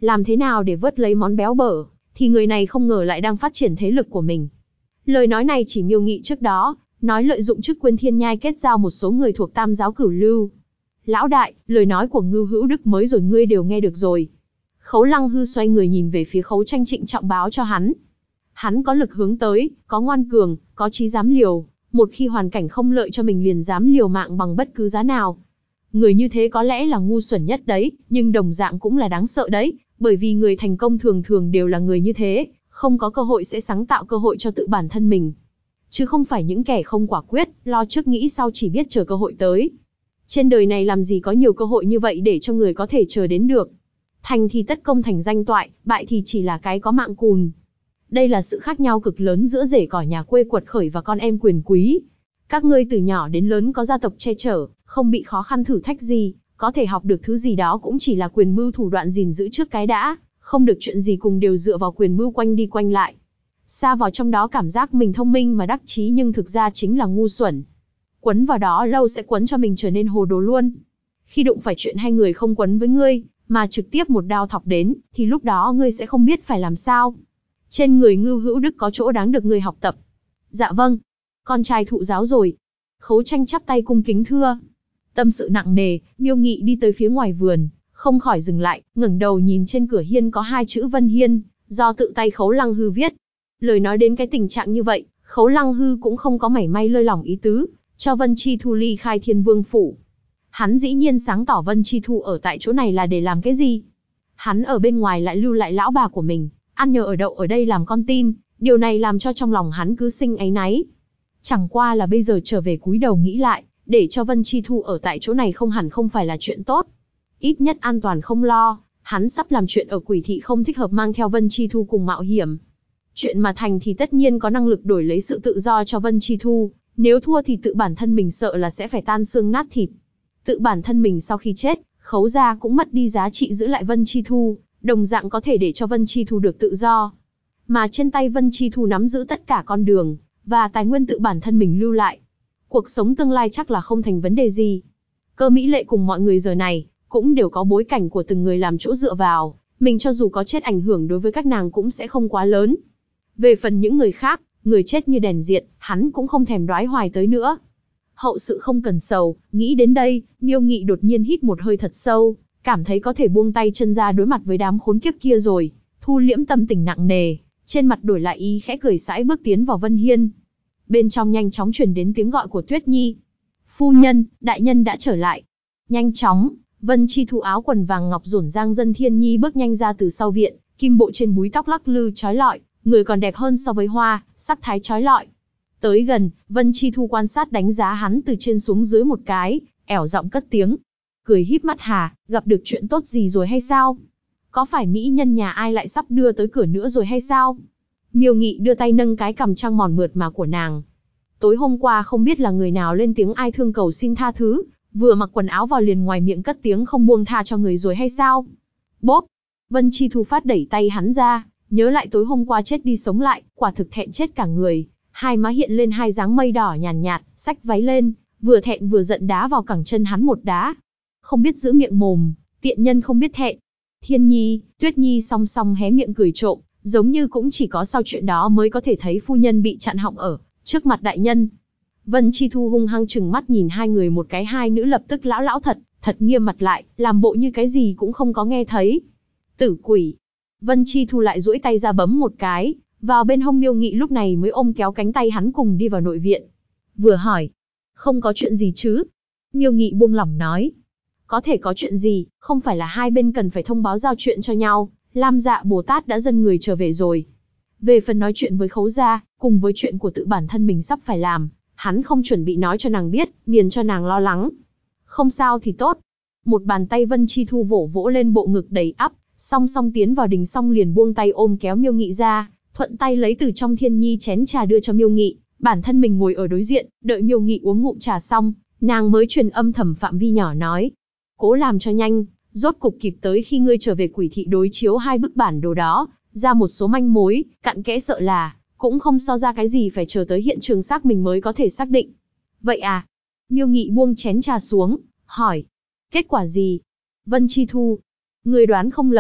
làm thế nào để vớt lấy món béo bở, thì người này không ngờ lại đang phát triển thế lực của mình. Lời nói này chỉ Miêu Nghị trước đó, nói lợi dụng chức quyền thiên nhai kết giao một số người thuộc Tam giáo Cửu Lưu. Lão đại, lời nói của Ngưu Hữu Đức mới rồi ngươi đều nghe được rồi. Khấu Lăng Hư xoay người nhìn về phía Khấu Tranh trịnh trọng báo cho hắn. Hắn có lực hướng tới, có ngoan cường, có chí dám liều, một khi hoàn cảnh không lợi cho mình liền dám liều mạng bằng bất cứ giá nào. Người như thế có lẽ là ngu xuẩn nhất đấy, nhưng đồng dạng cũng là đáng sợ đấy, bởi vì người thành công thường thường đều là người như thế, không có cơ hội sẽ sáng tạo cơ hội cho tự bản thân mình. Chứ không phải những kẻ không quả quyết, lo trước nghĩ sau chỉ biết chờ cơ hội tới. Trên đời này làm gì có nhiều cơ hội như vậy để cho người có thể chờ đến được. Thành thì tất công thành danh toại, bại thì chỉ là cái có mạng cùn. Đây là sự khác nhau cực lớn giữa rể cỏ nhà quê quật khởi và con em quyền quý. Các ngươi từ nhỏ đến lớn có gia tộc che chở, không bị khó khăn thử thách gì, có thể học được thứ gì đó cũng chỉ là quyền mưu thủ đoạn gìn giữ trước cái đã, không được chuyện gì cùng đều dựa vào quyền mưu quanh đi quanh lại. Xa vào trong đó cảm giác mình thông minh mà đắc chí nhưng thực ra chính là ngu xuẩn. Quấn vào đó lâu sẽ quấn cho mình trở nên hồ đồ luôn. Khi đụng phải chuyện hai người không quấn với ngươi, mà trực tiếp một đao thọc đến, thì lúc đó ngươi sẽ không biết phải làm sao. Trên người Ngưu Hữu Đức có chỗ đáng được ngươi học tập. Dạ vâng, con trai thụ giáo rồi. Khấu Tranh chắp tay cung kính thưa. Tâm sự nặng nề, Miêu Nghị đi tới phía ngoài vườn, không khỏi dừng lại, ngẩng đầu nhìn trên cửa hiên có hai chữ Vân Hiên, do tự tay Khấu Lăng Hư viết. Lời nói đến cái tình trạng như vậy, Khấu Lăng Hư cũng không có mảy may lơi lỏng ý tứ, cho Vân Chi Thu ly khai Thiên Vương phủ. Hắn dĩ nhiên sáng tỏ Vân Chi Thu ở tại chỗ này là để làm cái gì? Hắn ở bên ngoài lại lưu lại lão bà của mình, ăn nhờ ở đậu ở đây làm con tin, điều này làm cho trong lòng hắn cứ sinh áy náy. Chẳng qua là bây giờ trở về cúi đầu nghĩ lại, để cho Vân Chi Thu ở tại chỗ này không hẳn không phải là chuyện tốt. Ít nhất an toàn không lo, hắn sắp làm chuyện ở Quỷ Thị không thích hợp mang theo Vân Chi Thu cùng mạo hiểm. Chuyện mà thành thì tất nhiên có năng lực đổi lấy sự tự do cho Vân Chi Thu, nếu thua thì tự bản thân mình sợ là sẽ phải tan xương nát thịt. Tự bản thân mình sau khi chết, Khấu gia cũng mất đi giá trị giữ lại Vân Chi Thu, đồng dạng có thể để cho Vân Chi Thu được tự do. Mà trên tay Vân Chi Thu nắm giữ tất cả con đường, và tài nguyên tự bản thân mình lưu lại. Cuộc sống tương lai chắc là không thành vấn đề gì. Cơ Mỹ Lệ cùng mọi người giờ này, cũng đều có bối cảnh của từng người làm chỗ dựa vào, mình cho dù có chết ảnh hưởng đối với các nàng cũng sẽ không quá lớn. Về phần những người khác, người chết như đèn diệt, hắn cũng không thèm đoái hoài tới nữa. Hậu sự không cần sầu, nghĩ đến đây, Miêu Nghị đột nhiên hít một hơi thật sâu, cảm thấy có thể buông tay chân ra đối mặt với đám khốn kiếp kia rồi, thu liễm tâm tình nặng nề, trên mặt đổi lại ý khẽ cười sãi bước tiến vào Vân Hiên. Bên trong nhanh chóng truyền đến tiếng gọi của Tuyết Nhi. Phu nhân, đại nhân đã trở lại. Nhanh chóng, Vân Chi Thu áo quần vàng ngọc rổn rang Dân Thiên Nhi bước nhanh ra từ sau viện, kim bộ trên búi tóc lắc lư chói lọi, người còn đẹp hơn so với hoa, sắc thái chói lọi. Tới gần, Vân Chi Thu quan sát đánh giá hắn từ trên xuống dưới một cái, ẻo giọng cất tiếng. Cười híp mắt hà, gặp được chuyện tốt gì rồi hay sao? Có phải mỹ nhân nhà ai lại sắp đưa tới cửa nữa rồi hay sao? Miêu Nghị đưa tay nâng cái cằm trăng mòn mượt mà của nàng. Tối hôm qua không biết là người nào lên tiếng ai thương cầu xin tha thứ, vừa mặc quần áo vào liền ngoài miệng cất tiếng không buông tha cho người rồi hay sao? Bốp! Vân Chi Thu phát đẩy tay hắn ra, nhớ lại tối hôm qua chết đi sống lại, quả thực thẹn chết cả người. Hai má hiện lên hai dáng mây đỏ nhàn nhạt, xách váy lên, vừa thẹn vừa giận đá vào cẳng chân hắn một đá. Không biết giữ miệng mồm, tiện nhân không biết thẹn. Thiên Nhi, Tuyết Nhi song song hé miệng cười trộm, giống như cũng chỉ có sau chuyện đó mới có thể thấy phu nhân bị chặn họng ở trước mặt đại nhân. Vân Chi Thu hung hăng chừng mắt nhìn hai người một cái, hai nữ lập tức lão thật nghiêm mặt lại, làm bộ như cái gì cũng không có nghe thấy. Tử quỷ! Vân Chi Thu lại duỗi tay ra bấm một cái, vào bên hông Miêu Nghị, lúc này mới ôm kéo cánh tay hắn cùng đi vào nội viện. Vừa hỏi, không có chuyện gì chứ? Miêu Nghị buông lỏng nói, có thể có chuyện gì, không phải là hai bên cần phải thông báo giao chuyện cho nhau. Lam Dạ Bồ Tát đã dâng người trở về rồi. Về phần nói chuyện với Khấu gia, cùng với chuyện của tự bản thân mình sắp phải làm, hắn không chuẩn bị nói cho nàng biết, miền cho nàng lo lắng. Không sao thì tốt. Một bàn tay Vân Chi Thu vỗ vỗ lên bộ ngực đầy ắp, song song tiến vào đình xong liền buông tay ôm kéo Miêu Nghị ra, thuận tay lấy từ trong Thiên Nhi chén trà đưa cho Miêu Nghị, bản thân mình ngồi ở đối diện, đợi Miêu Nghị uống ngụm trà xong, nàng mới truyền âm thầm phạm vi nhỏ nói: cố làm cho nhanh, rốt cục kịp tới khi ngươi trở về Quỷ Thị đối chiếu hai bức bản đồ đó, ra một số manh mối, cặn kẽ sợ là cũng không so ra cái gì, phải chờ tới hiện trường xác mình mới có thể xác định. Vậy à? Miêu Nghị buông chén trà xuống, hỏi: kết quả gì? Vân Chi Thu, ngươi đoán không lầm,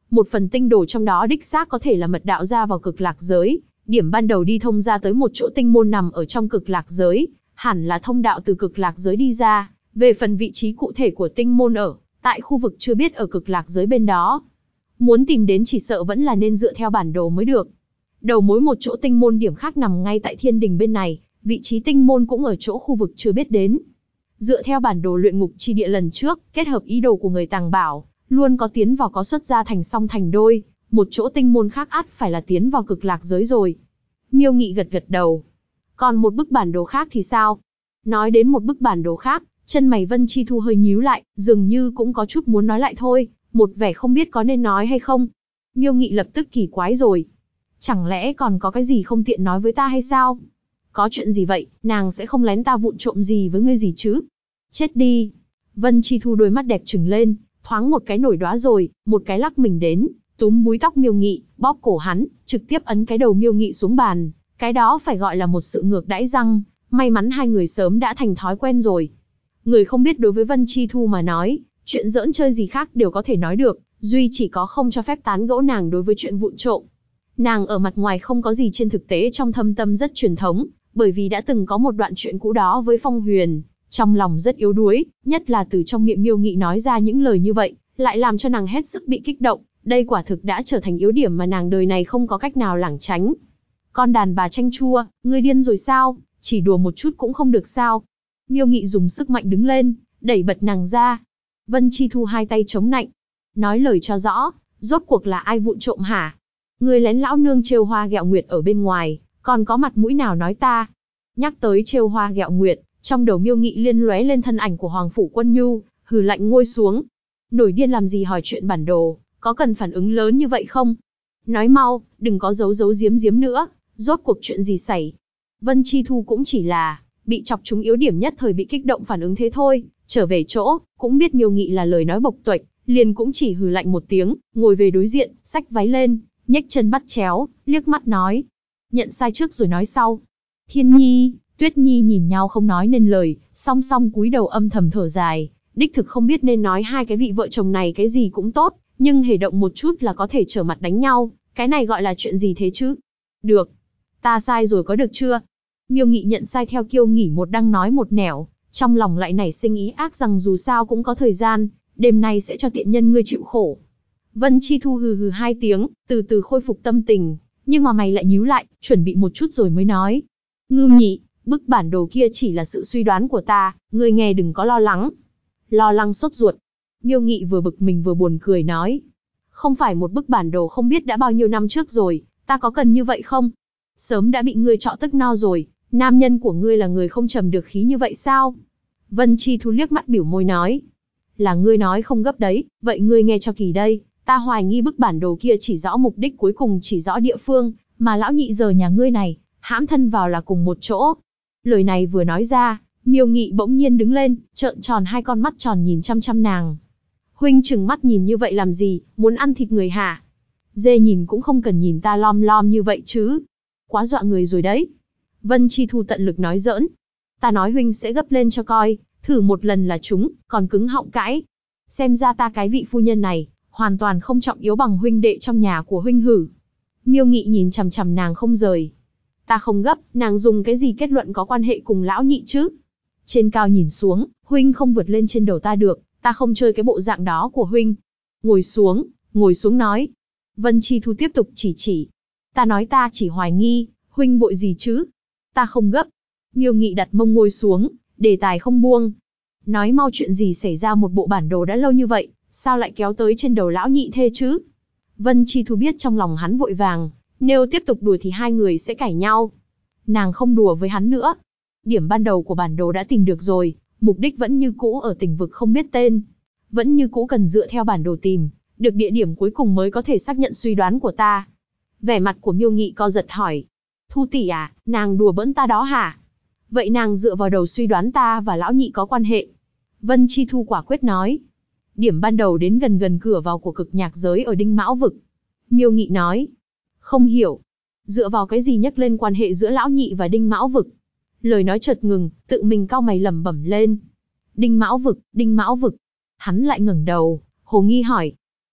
Một phần tinh đồ trong đó đích xác có thể là mật đạo ra vào cực lạc giới, điểm ban đầu đi thông ra tới một chỗ tinh môn nằm ở trong cực lạc giới, hẳn là thông đạo từ cực lạc giới đi ra. Về phần vị trí cụ thể của tinh môn ở, tại khu vực chưa biết ở cực lạc giới bên đó. Muốn tìm đến chỉ sợ vẫn là nên dựa theo bản đồ mới được. Đầu mối một chỗ tinh môn điểm khác nằm ngay tại thiên đình bên này, vị trí tinh môn cũng ở chỗ khu vực chưa biết đến. Dựa theo bản đồ luyện ngục chi địa lần trước, kết hợp ý đồ của người Tàng Bảo, luôn có tiến vào có xuất ra thành song thành đôi, một chỗ tinh môn khác ắt phải là tiến vào cực lạc giới rồi. Miêu Nghị gật gật đầu. Còn một bức bản đồ khác thì sao? Nói đến một bức bản đồ khác, chân mày Vân Chi Thu hơi nhíu lại, dường như cũng có chút muốn nói lại thôi, một vẻ không biết có nên nói hay không. Miêu Nghị lập tức kỳ quái rồi. Chẳng lẽ còn có cái gì không tiện nói với ta hay sao? Có chuyện gì vậy, nàng sẽ không lén ta vụng trộm gì với ngươi gì chứ? Chết đi. Vân Chi Thu đôi mắt đẹp trừng lên, thoáng một cái nổi đóa rồi, một cái lắc mình đến, túm búi tóc Miêu Nghị, bóp cổ hắn, trực tiếp ấn cái đầu Miêu Nghị xuống bàn. Cái đó phải gọi là một sự ngược đãi răng, may mắn hai người sớm đã thành thói quen rồi. Người không biết đối với Vân Chi Thu mà nói, chuyện giỡn chơi gì khác đều có thể nói được, duy chỉ có không cho phép tán gẫu nàng đối với chuyện vụng trộm. Nàng ở mặt ngoài không có gì trên thực tế trong thâm tâm rất truyền thống, bởi vì đã từng có một đoạn chuyện cũ đó với Phong Huyền, trong lòng rất yếu đuối, nhất là từ trong miệng Miêu Nghị nói ra những lời như vậy, lại làm cho nàng hết sức bị kích động, đây quả thực đã trở thành yếu điểm mà nàng đời này không có cách nào lảng tránh. Con đàn bà chanh chua, ngươi điên rồi sao, chỉ đùa một chút cũng không được sao? Miêu Nghị dùng sức mạnh đứng lên, đẩy bật nàng ra. Vân Chi Thu hai tay chống nạnh, nói lời cho rõ, rốt cuộc là ai vụng trộm hả? Ngươi lén lão nương trêu hoa ghẹo nguyệt ở bên ngoài, còn có mặt mũi nào nói ta? Nhắc tới trêu hoa ghẹo nguyệt, trong đầu Miêu Nghị liên lóe lên thân ảnh của Hoàng Phủ Quân Nhu, hừ lạnh ngôi xuống. Nổi điên làm gì hỏi chuyện bản đồ, có cần phản ứng lớn như vậy không? Nói mau, đừng có giấu giấu giếm giếm nữa, rốt cuộc chuyện gì xảy? Vân Chi Thu cũng chỉ là bị chọc trúng yếu điểm nhất thời bị kích động phản ứng thế thôi, trở về chỗ, cũng biết Miêu Nghị là lời nói bộc tuệch, liền cũng chỉ hừ lạnh một tiếng, ngồi về đối diện, xách váy lên, nhếch chân bắt chéo, liếc mắt nói. Nhận sai trước rồi nói sau. Thiên Nhi, Tuyết Nhi nhìn nhau không nói nên lời, song song cúi đầu âm thầm thở dài, đích thực không biết nên nói hai cái vị vợ chồng này cái gì cũng tốt, nhưng hề động một chút là có thể trở mặt đánh nhau, cái này gọi là chuyện gì thế chứ? Được, ta sai rồi có được chưa? Miêu Nghị nhận sai theo kiêu nghỉ một đăng nói một nẻo, trong lòng lại nảy sinh ý ác rằng dù sao cũng có thời gian, đêm nay sẽ cho tiện nhân ngươi chịu khổ. Vân Chi Thu hừ hừ hai tiếng, từ từ khôi phục tâm tình, nhưng mà mày lại nhíu lại, chuẩn bị một chút rồi mới nói. Ngưu Nhị, bức bản đồ kia chỉ là sự suy đoán của ta, ngươi nghe đừng có lo lắng. Lo lắng sốt ruột. Miêu Nghị vừa bực mình vừa buồn cười nói. Không phải một bức bản đồ không biết đã bao nhiêu năm trước rồi, ta có cần như vậy không? Sớm đã bị ngươi trọ tức no rồi, nam nhân của ngươi là người không trầm được khí như vậy sao? Vân Chi Thu liếc mắt biểu môi nói. Là ngươi nói không gấp đấy, vậy ngươi nghe cho kỳ đây, ta hoài nghi bức bản đồ kia chỉ rõ mục đích cuối cùng chỉ rõ địa phương, mà lão nhị giờ nhà ngươi này, hãm thân vào là cùng một chỗ. Lời này vừa nói ra, Miêu Nghị bỗng nhiên đứng lên, trợn tròn hai con mắt tròn nhìn chăm chăm nàng. Huynh trừng mắt nhìn như vậy làm gì, muốn ăn thịt người hả? Dê nhìn cũng không cần nhìn ta lom lom như vậy chứ. Quá dọa người rồi đấy. Vân Chi Thu tận lực nói giỡn. Ta nói huynh sẽ gấp lên cho coi, thử một lần là chúng, còn cứng họng cãi. Xem ra ta cái vị phu nhân này, hoàn toàn không trọng yếu bằng huynh đệ trong nhà của huynh hử. Miêu Nghị nhìn chằm chằm nàng không rời. Ta không gấp, nàng dùng cái gì kết luận có quan hệ cùng lão nhị chứ? Trên cao nhìn xuống, huynh không vượt lên trên đầu ta được, ta không chơi cái bộ dạng đó của huynh. Ngồi xuống nói. Vân Chi Thu tiếp tục chỉ. Ta nói ta chỉ hoài nghi, huynh vội gì chứ? Ta không gấp. Miêu Nghị đặt mông ngồi xuống, đề tài không buông. Nói mau chuyện gì xảy ra một bộ bản đồ đã lâu như vậy, sao lại kéo tới trên đầu lão nhị thê chứ? Vân Chi Thu biết trong lòng hắn vội vàng, nếu tiếp tục đùa thì hai người sẽ cãi nhau. Nàng không đùa với hắn nữa. Điểm ban đầu của bản đồ đã tìm được rồi, mục đích vẫn như cũ ở tỉnh vực không biết tên. Vẫn như cũ cần dựa theo bản đồ tìm, được địa điểm cuối cùng mới có thể xác nhận suy đoán của ta. Vẻ mặt của Miêu Nghị co giật hỏi. Thu tỷ à, nàng đùa bỡn ta đó hả? Vậy nàng dựa vào đầu suy đoán ta và lão nhị có quan hệ. Vân Chi Thu quả quyết nói. Điểm ban đầu đến gần cửa vào của cực nhạc giới ở Đinh Mão Vực. Miêu Nghị nói. Không hiểu. Dựa vào cái gì nhắc lên quan hệ giữa lão nhị và Đinh Mão Vực? Lời nói chợt ngừng, tự mình cau mày lẩm bẩm lên. Đinh Mão Vực. Hắn lại ngẩng đầu, hồ nghi hỏi.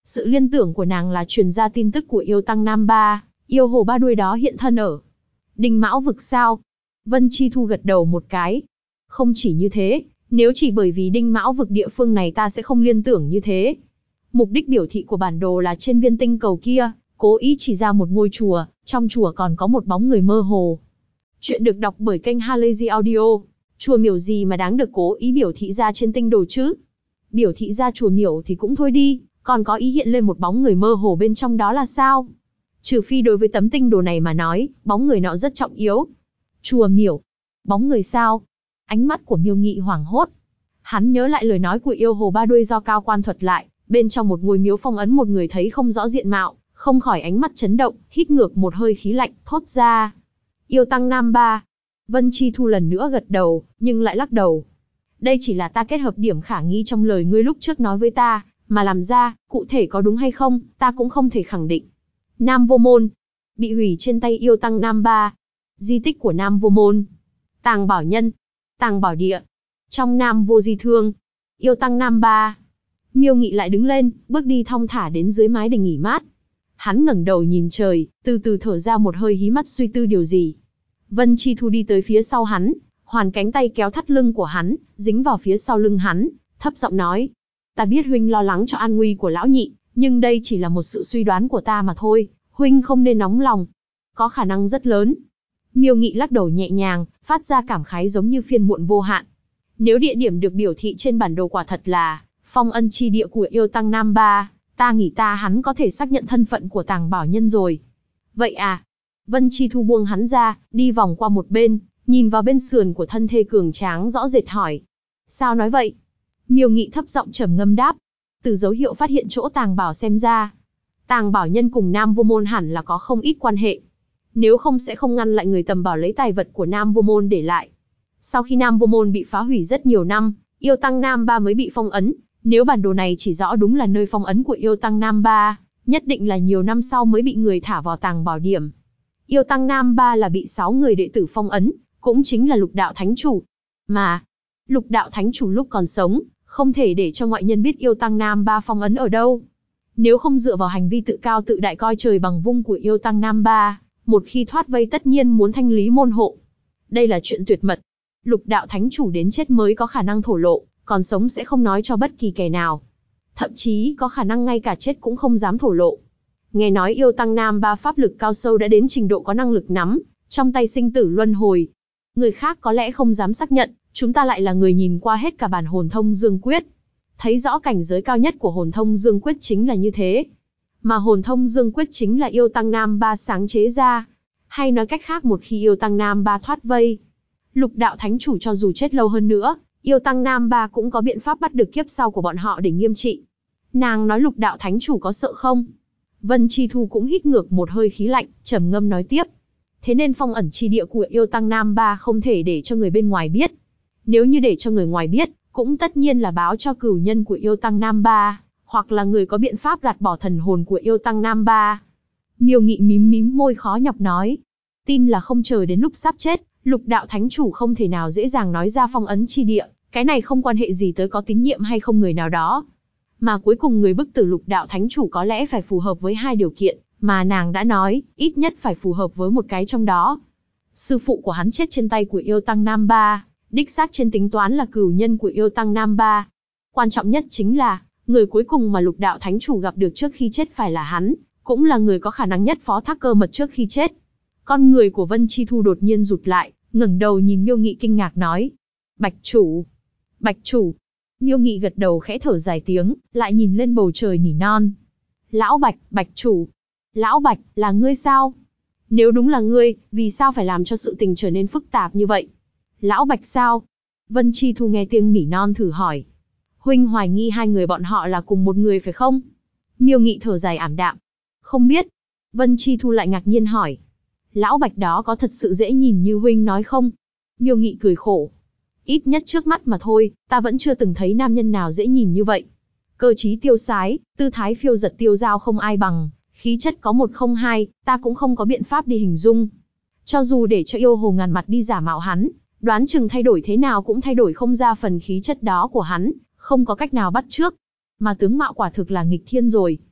Sự liên tưởng của nàng là truyền ra tin tức của yêu tăng Nam Ba, yêu hồ ba đuôi đó hiện thân ở Đinh Mão vực sao? Vân Chi Thu gật đầu một cái. Không chỉ như thế, nếu chỉ bởi vì Đinh Mão vực địa phương này ta sẽ không liên tưởng như thế. Mục đích biểu thị của bản đồ là trên viên tinh cầu kia, cố ý chỉ ra một ngôi chùa, trong chùa còn có một bóng người mơ hồ. Chuyện được đọc bởi kênh Halazy Audio. Chùa miểu gì mà đáng được cố ý biểu thị ra trên tinh đồ chứ? Biểu thị ra chùa miểu thì cũng thôi đi, còn có ý hiện lên một bóng người mơ hồ bên trong đó là sao? Trừ phi đối với tấm tinh đồ này mà nói, bóng người nọ rất trọng yếu. Chùa miểu, bóng người sao? Ánh mắt của Miêu Nghị hoảng hốt. Hắn nhớ lại lời nói của yêu hồ ba đuôi do Cao Quan thuật lại, bên trong một ngôi miếu phong ấn một người thấy không rõ diện mạo, không khỏi ánh mắt chấn động, hít ngược một hơi khí lạnh, thốt ra. Yêu tăng Nam Ba. Vân Chi Thu lần nữa gật đầu, nhưng lại lắc đầu. Đây chỉ là ta kết hợp điểm khả nghi trong lời ngươi lúc trước nói với ta, mà làm ra, cụ thể có đúng hay không, ta cũng không thể khẳng định. Nam Vô Môn. Bị hủy trên tay yêu tăng Nam Ba. Di tích của Nam Vô Môn. Tàng Bảo Nhân. Tàng Bảo Địa. Trong Nam Vô Di Thương. Yêu tăng Nam Ba. Miêu Nghị lại đứng lên, bước đi thong thả đến dưới mái để nghỉ mát. Hắn ngẩng đầu nhìn trời, từ từ thở ra một hơi hí mắt suy tư điều gì. Vân Chi Thu đi tới phía sau hắn, hoàn cánh tay kéo thắt lưng của hắn, dính vào phía sau lưng hắn, thấp giọng nói. Ta biết huynh lo lắng cho an nguy của lão nhị, nhưng đây chỉ là một sự suy đoán của ta mà thôi, huynh không nên nóng lòng. Có khả năng rất lớn. Miêu Nghị lắc đầu nhẹ nhàng, phát ra cảm khái giống như phiên muộn vô hạn. Nếu địa điểm được biểu thị trên bản đồ quả thật là phong ân chi địa của yêu tăng Nam Ba, ta nghĩ hắn có thể xác nhận thân phận của Tàng Bảo Nhân rồi. Vậy à? Vân Chi Thu buông hắn ra, đi vòng qua một bên, nhìn vào bên sườn của thân thể cường tráng rõ rệt hỏi. Sao nói vậy? Miêu Nghị thấp giọng trầm ngâm đáp. Từ dấu hiệu phát hiện chỗ Tàng Bảo xem ra, Tàng Bảo Nhân cùng Nam Vô Môn hẳn là có không ít quan hệ. Nếu không sẽ không ngăn lại người tầm bảo lấy tài vật của Nam Vô Môn để lại. Sau khi Nam Vô Môn bị phá hủy rất nhiều năm, yêu tăng Nam Ba mới bị phong ấn. Nếu bản đồ này chỉ rõ đúng là nơi phong ấn của yêu tăng Nam Ba, nhất định là nhiều năm sau mới bị người thả vào Tàng Bảo Điểm. Yêu tăng Nam Ba là bị 6 người đệ tử phong ấn, cũng chính là Lục Đạo Thánh Chủ. Mà, Lục Đạo Thánh Chủ lúc còn sống, không thể để cho ngoại nhân biết yêu tăng Nam Ba phong ấn ở đâu. Nếu không dựa vào hành vi tự cao tự đại coi trời bằng vung của yêu tăng Nam Ba, một khi thoát vây tất nhiên muốn thanh lý môn hộ. Đây là chuyện tuyệt mật. Lục Đạo Thánh Chủ đến chết mới có khả năng thổ lộ, còn sống sẽ không nói cho bất kỳ kẻ nào. Thậm chí có khả năng ngay cả chết cũng không dám thổ lộ. Nghe nói yêu tăng Nam Ba pháp lực cao sâu đã đến trình độ có năng lực nắm trong tay sinh tử luân hồi. Người khác có lẽ không dám xác nhận, chúng ta lại là người nhìn qua hết cả bản Hồn Thông Dương Quyết. Thấy rõ cảnh giới cao nhất của Hồn Thông Dương Quyết chính là như thế. Mà Hồn Thông Dương Quyết chính là yêu tăng Nam Ba sáng chế ra. Hay nói cách khác, một khi yêu tăng Nam Ba thoát vây, Lục Đạo Thánh Chủ cho dù chết lâu hơn nữa, yêu tăng Nam Ba cũng có biện pháp bắt được kiếp sau của bọn họ để nghiêm trị. Nàng nói Lục Đạo Thánh Chủ có sợ không? Vân Chi Thu cũng hít ngược một hơi khí lạnh, trầm ngâm nói tiếp. Thế nên phong ẩn chi địa của yêu tăng Nam Ba không thể để cho người bên ngoài biết. Nếu như để cho người ngoài biết, cũng tất nhiên là báo cho cửu nhân của yêu tăng Nam Ba, hoặc là người có biện pháp gạt bỏ thần hồn của yêu tăng Nam Ba. Miêu Nghị mím mím môi khó nhọc nói. Tin là không chờ đến lúc sắp chết, Lục Đạo Thánh Chủ không thể nào dễ dàng nói ra phong ấn chi địa, cái này không quan hệ gì tới có tín nhiệm hay không người nào đó. Mà cuối cùng người bức tử Lục Đạo Thánh Chủ có lẽ phải phù hợp với 2 điều kiện, mà nàng đã nói, ít nhất phải phù hợp với một cái trong đó. Sư phụ của hắn chết trên tay của yêu tăng Nam Ba, đích xác trên tính toán là cửu nhân của yêu tăng Nam Ba. Quan trọng nhất chính là, người cuối cùng mà Lục Đạo Thánh Chủ gặp được trước khi chết phải là hắn, cũng là người có khả năng nhất phó thác cơ mật trước khi chết. Con người của Vân Chi Thu đột nhiên rụt lại, ngẩng đầu nhìn Miêu Nghị kinh ngạc nói. Bạch chủ! Bạch chủ! Miêu Nghị gật đầu khẽ thở dài tiếng, lại nhìn lên bầu trời nỉ non. Lão Bạch, Bạch chủ! Lão Bạch, là ngươi sao? Nếu đúng là ngươi, vì sao phải làm cho sự tình trở nên phức tạp như vậy? Lão Bạch sao? Vân Chi Thu nghe tiếng nỉ non thử hỏi. Huynh hoài nghi 2 người bọn họ là cùng một người phải không? Miêu Nghị thở dài ảm đạm. Không biết. Vân Chi Thu lại ngạc nhiên hỏi. Lão Bạch đó có thật sự dễ nhìn như huynh nói không? Miêu Nghị cười khổ. Ít nhất trước mắt mà thôi, ta vẫn chưa từng thấy nam nhân nào dễ nhìn như vậy. Cơ trí tiêu sái, tư thái phiêu giật tiêu dao không ai bằng, khí chất có một không hai, ta cũng không có biện pháp đi hình dung. Cho dù để cho yêu hồ ngàn mặt đi giả mạo hắn, đoán chừng thay đổi thế nào cũng thay đổi không ra phần khí chất đó của hắn, không có cách nào bắt chước. Mà tướng mạo quả thực là nghịch thiên rồi.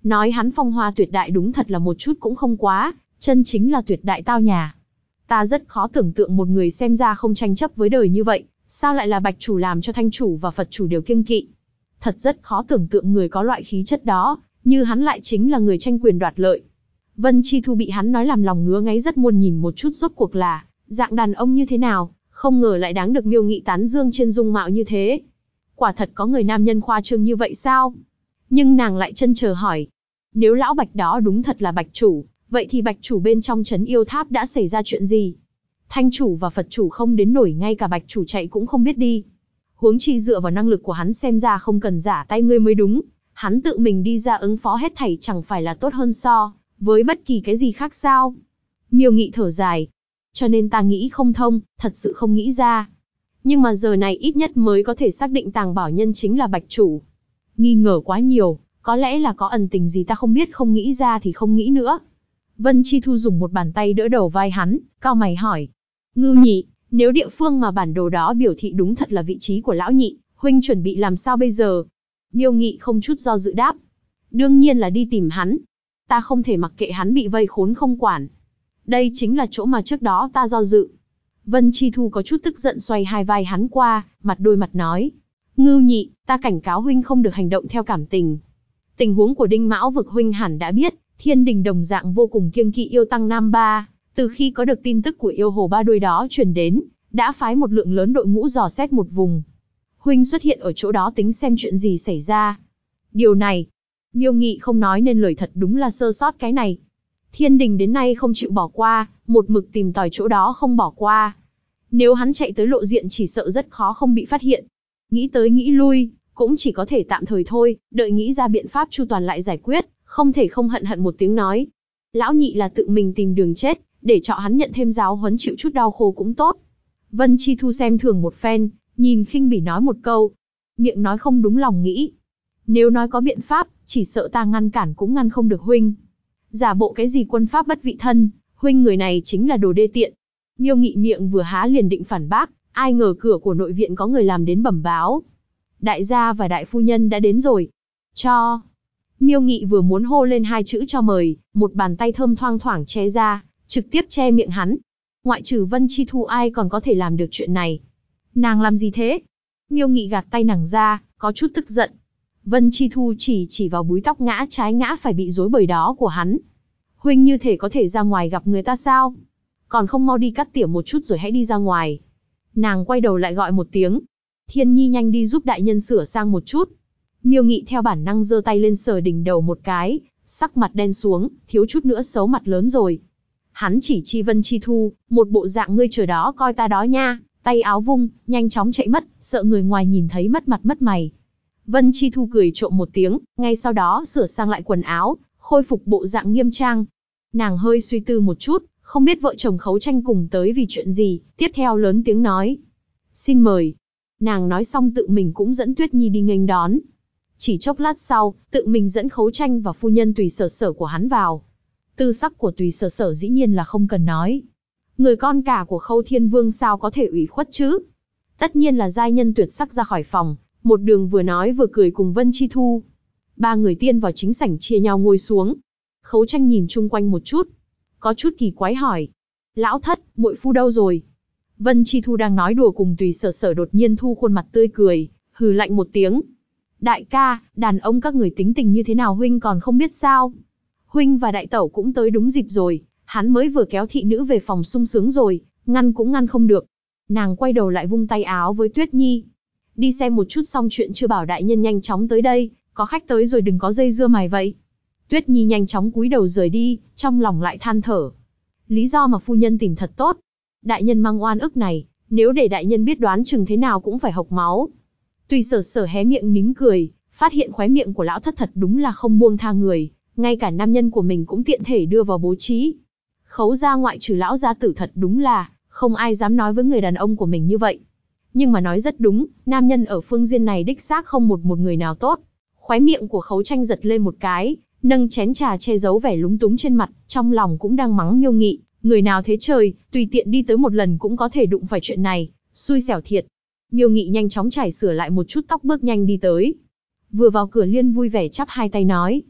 Nói hắn phong hoa tuyệt đại đúng thật là một chút cũng không quá, chân chính là tuyệt đại tao nhã. Ta rất khó tưởng tượng một người xem ra không tranh chấp với đời như vậy, sao lại là bạch chủ làm cho thanh chủ và Phật chủ đều kiêng kỵ. Thật rất khó tưởng tượng người có loại khí chất đó, như hắn lại chính là người tranh quyền đoạt lợi. Vân Chi Thu bị hắn nói làm lòng ngứa ngáy, rất muốn nhìn một chút rốt cuộc là dạng đàn ông như thế nào, không ngờ lại đáng được Miêu Nghị tán dương trên dung mạo như thế. Quả thật có người nam nhân khoa trương như vậy sao? Nhưng nàng lại chần chờ hỏi, nếu lão bạch đó đúng thật là bạch chủ, vậy thì bạch chủ bên trong trấn yêu tháp đã xảy ra chuyện gì? Thanh chủ và Phật chủ không đến nổi, ngay cả bạch chủ chạy cũng không biết đi. Huống chi dựa vào năng lực của hắn xem ra không cần giả tay ngươi mới đúng, hắn tự mình đi ra ứng phó hết thảy chẳng phải là tốt hơn so với bất kỳ cái gì khác sao? Miêu Nghị thở dài, cho nên ta nghĩ không thông, thật sự không nghĩ ra. Nhưng mà giờ này ít nhất mới có thể xác định Tàng Bảo Nhân chính là bạch chủ. Nghi ngờ quá nhiều, có lẽ là có ẩn tình gì ta không biết, không nghĩ ra thì không nghĩ nữa. Vân Chi Thu dùng một bàn tay đỡ đầu vai hắn, cau mày hỏi. Ngưu Nhị, nếu địa phương mà bản đồ đó biểu thị đúng thật là vị trí của lão nhị, huynh chuẩn bị làm sao bây giờ? Miêu Nghị không chút do dự đáp. Đương nhiên là đi tìm hắn. Ta không thể mặc kệ hắn bị vây khốn không quản. Đây chính là chỗ mà trước đó ta do dự. Vân Chi Thu có chút tức giận xoay hai vai hắn qua, mặt đôi mặt nói. Ngưu Nhị, ta cảnh cáo huynh không được hành động theo cảm tình. Tình huống của Đinh Mão vực huynh hẳn đã biết, Thiên Đình đồng dạng vô cùng kiêng kỵ yêu tăng Nam Ba. Từ khi có được tin tức của yêu hồ ba đuôi đó truyền đến, đã phái một lượng lớn đội ngũ dò xét một vùng. Huynh xuất hiện ở chỗ đó tính xem chuyện gì xảy ra. Điều này, Miêu Nghị không nói nên lời, thật đúng là sơ sót cái này. Thiên Đình đến nay không chịu bỏ qua, một mực tìm tòi chỗ đó không bỏ qua. Nếu hắn chạy tới lộ diện chỉ sợ rất khó không bị phát hiện. Nghĩ tới nghĩ lui, cũng chỉ có thể tạm thời thôi, đợi nghĩ ra biện pháp chu toàn lại giải quyết, không thể không hận hận một tiếng nói. Lão nhị là tự mình tìm đường chết, để cho hắn nhận thêm giáo huấn chịu chút đau khổ cũng tốt. Vân Chi Thu xem thường một phen, nhìn khinh bỉ nói một câu. Miệng nói không đúng lòng nghĩ. Nếu nói có biện pháp, chỉ sợ ta ngăn cản cũng ngăn không được huynh. Giả bộ cái gì quân pháp bất vị thân, huynh người này chính là đồ đê tiện. Miêu Nghị miệng vừa há liền định phản bác, ai ngờ cửa của nội viện có người làm đến bẩm báo. Đại gia và đại phu nhân đã đến rồi. Cho. Miêu Nghị vừa muốn hô lên hai chữ cho mời, một bàn tay thơm thoang thoảng che ra, trực tiếp che miệng hắn. Ngoại trừ Vân Chi Thu ai còn có thể làm được chuyện này. Nàng làm gì thế? Miêu Nghị gạt tay nàng ra, có chút tức giận. Vân Chi Thu chỉ vào búi tóc ngã trái ngã phải bị rối bời đó của hắn. Huynh như thể có thể ra ngoài gặp người ta sao? Còn không mau đi cắt tỉa một chút rồi hãy đi ra ngoài. Nàng quay đầu lại gọi một tiếng. Thiên Nhi nhanh đi giúp đại nhân sửa sang một chút. Miêu Nghị theo bản năng giơ tay lên sờ đỉnh đầu một cái, sắc mặt đen xuống, thiếu chút nữa xấu mặt lớn rồi. Hắn chỉ chi Vân Chi Thu, một bộ dạng ngươi chờ đó coi ta đó nha, tay áo vung, nhanh chóng chạy mất, sợ người ngoài nhìn thấy mất mặt mất mày. Vân Chi Thu cười trộm một tiếng, ngay sau đó sửa sang lại quần áo, khôi phục bộ dạng nghiêm trang. Nàng hơi suy tư một chút, không biết vợ chồng Khấu Tranh cùng tới vì chuyện gì, tiếp theo lớn tiếng nói. Xin mời. Nàng nói xong tự mình cũng dẫn Tuyết Nhi đi nghênh đón. Chỉ chốc lát sau, tự mình dẫn Khấu Tranh và phu nhân Tùy Sở Sở của hắn vào. Tư sắc của Tùy Sở Sở dĩ nhiên là không cần nói. Người con cả của Khâu Thiên Vương sao có thể ủy khuất chứ? Tất nhiên là giai nhân tuyệt sắc ra khỏi phòng, một đường vừa nói vừa cười cùng Vân Chi Thu. Ba người tiên vào chính sảnh chia nhau ngồi xuống. Khấu Tranh nhìn chung quanh một chút, có chút kỳ quái hỏi. Lão thất, muội phu đâu rồi? Vân Chi Thu đang nói đùa cùng Tùy Sở Sở đột nhiên thu khuôn mặt tươi cười, hừ lạnh một tiếng. Đại ca, đàn ông các người tính tình như thế nào huynh còn không biết sao? Huynh và đại tẩu cũng tới đúng dịp rồi, hắn mới vừa kéo thị nữ về phòng sung sướng rồi, ngăn cũng ngăn không được. Nàng quay đầu lại vung tay áo với Tuyết Nhi. Đi xem một chút xong chuyện chưa, bảo đại nhân nhanh chóng tới đây, có khách tới rồi đừng có dây dưa mày vậy. Tuyết Nhi nhanh chóng cúi đầu rời đi, trong lòng lại than thở. Lý do mà phu nhân tìm thật tốt. Đại nhân mang oan ức này, nếu để đại nhân biết đoán chừng thế nào cũng phải hộc máu. Tùy Sở Sở hé miệng nín cười, phát hiện khóe miệng của lão thất thật đúng là không buông tha người, ngay cả nam nhân của mình cũng tiện thể đưa vào bố trí. Khấu gia ngoại trừ lão gia tử thật đúng là, không ai dám nói với người đàn ông của mình như vậy. Nhưng mà nói rất đúng, nam nhân ở phương diện này đích xác không một người nào tốt. Khóe miệng của Khấu Tranh giật lên một cái, nâng chén trà che giấu vẻ lúng túng trên mặt, trong lòng cũng đang mắng Miêu Nghị, người nào thế trời, tùy tiện đi tới một lần cũng có thể đụng phải chuyện này, xui xẻo thiệt. Miêu Nghị nhanh chóng chải sửa lại một chút tóc bước nhanh đi tới. Vừa vào cửa liền vui vẻ chắp hai tay nói.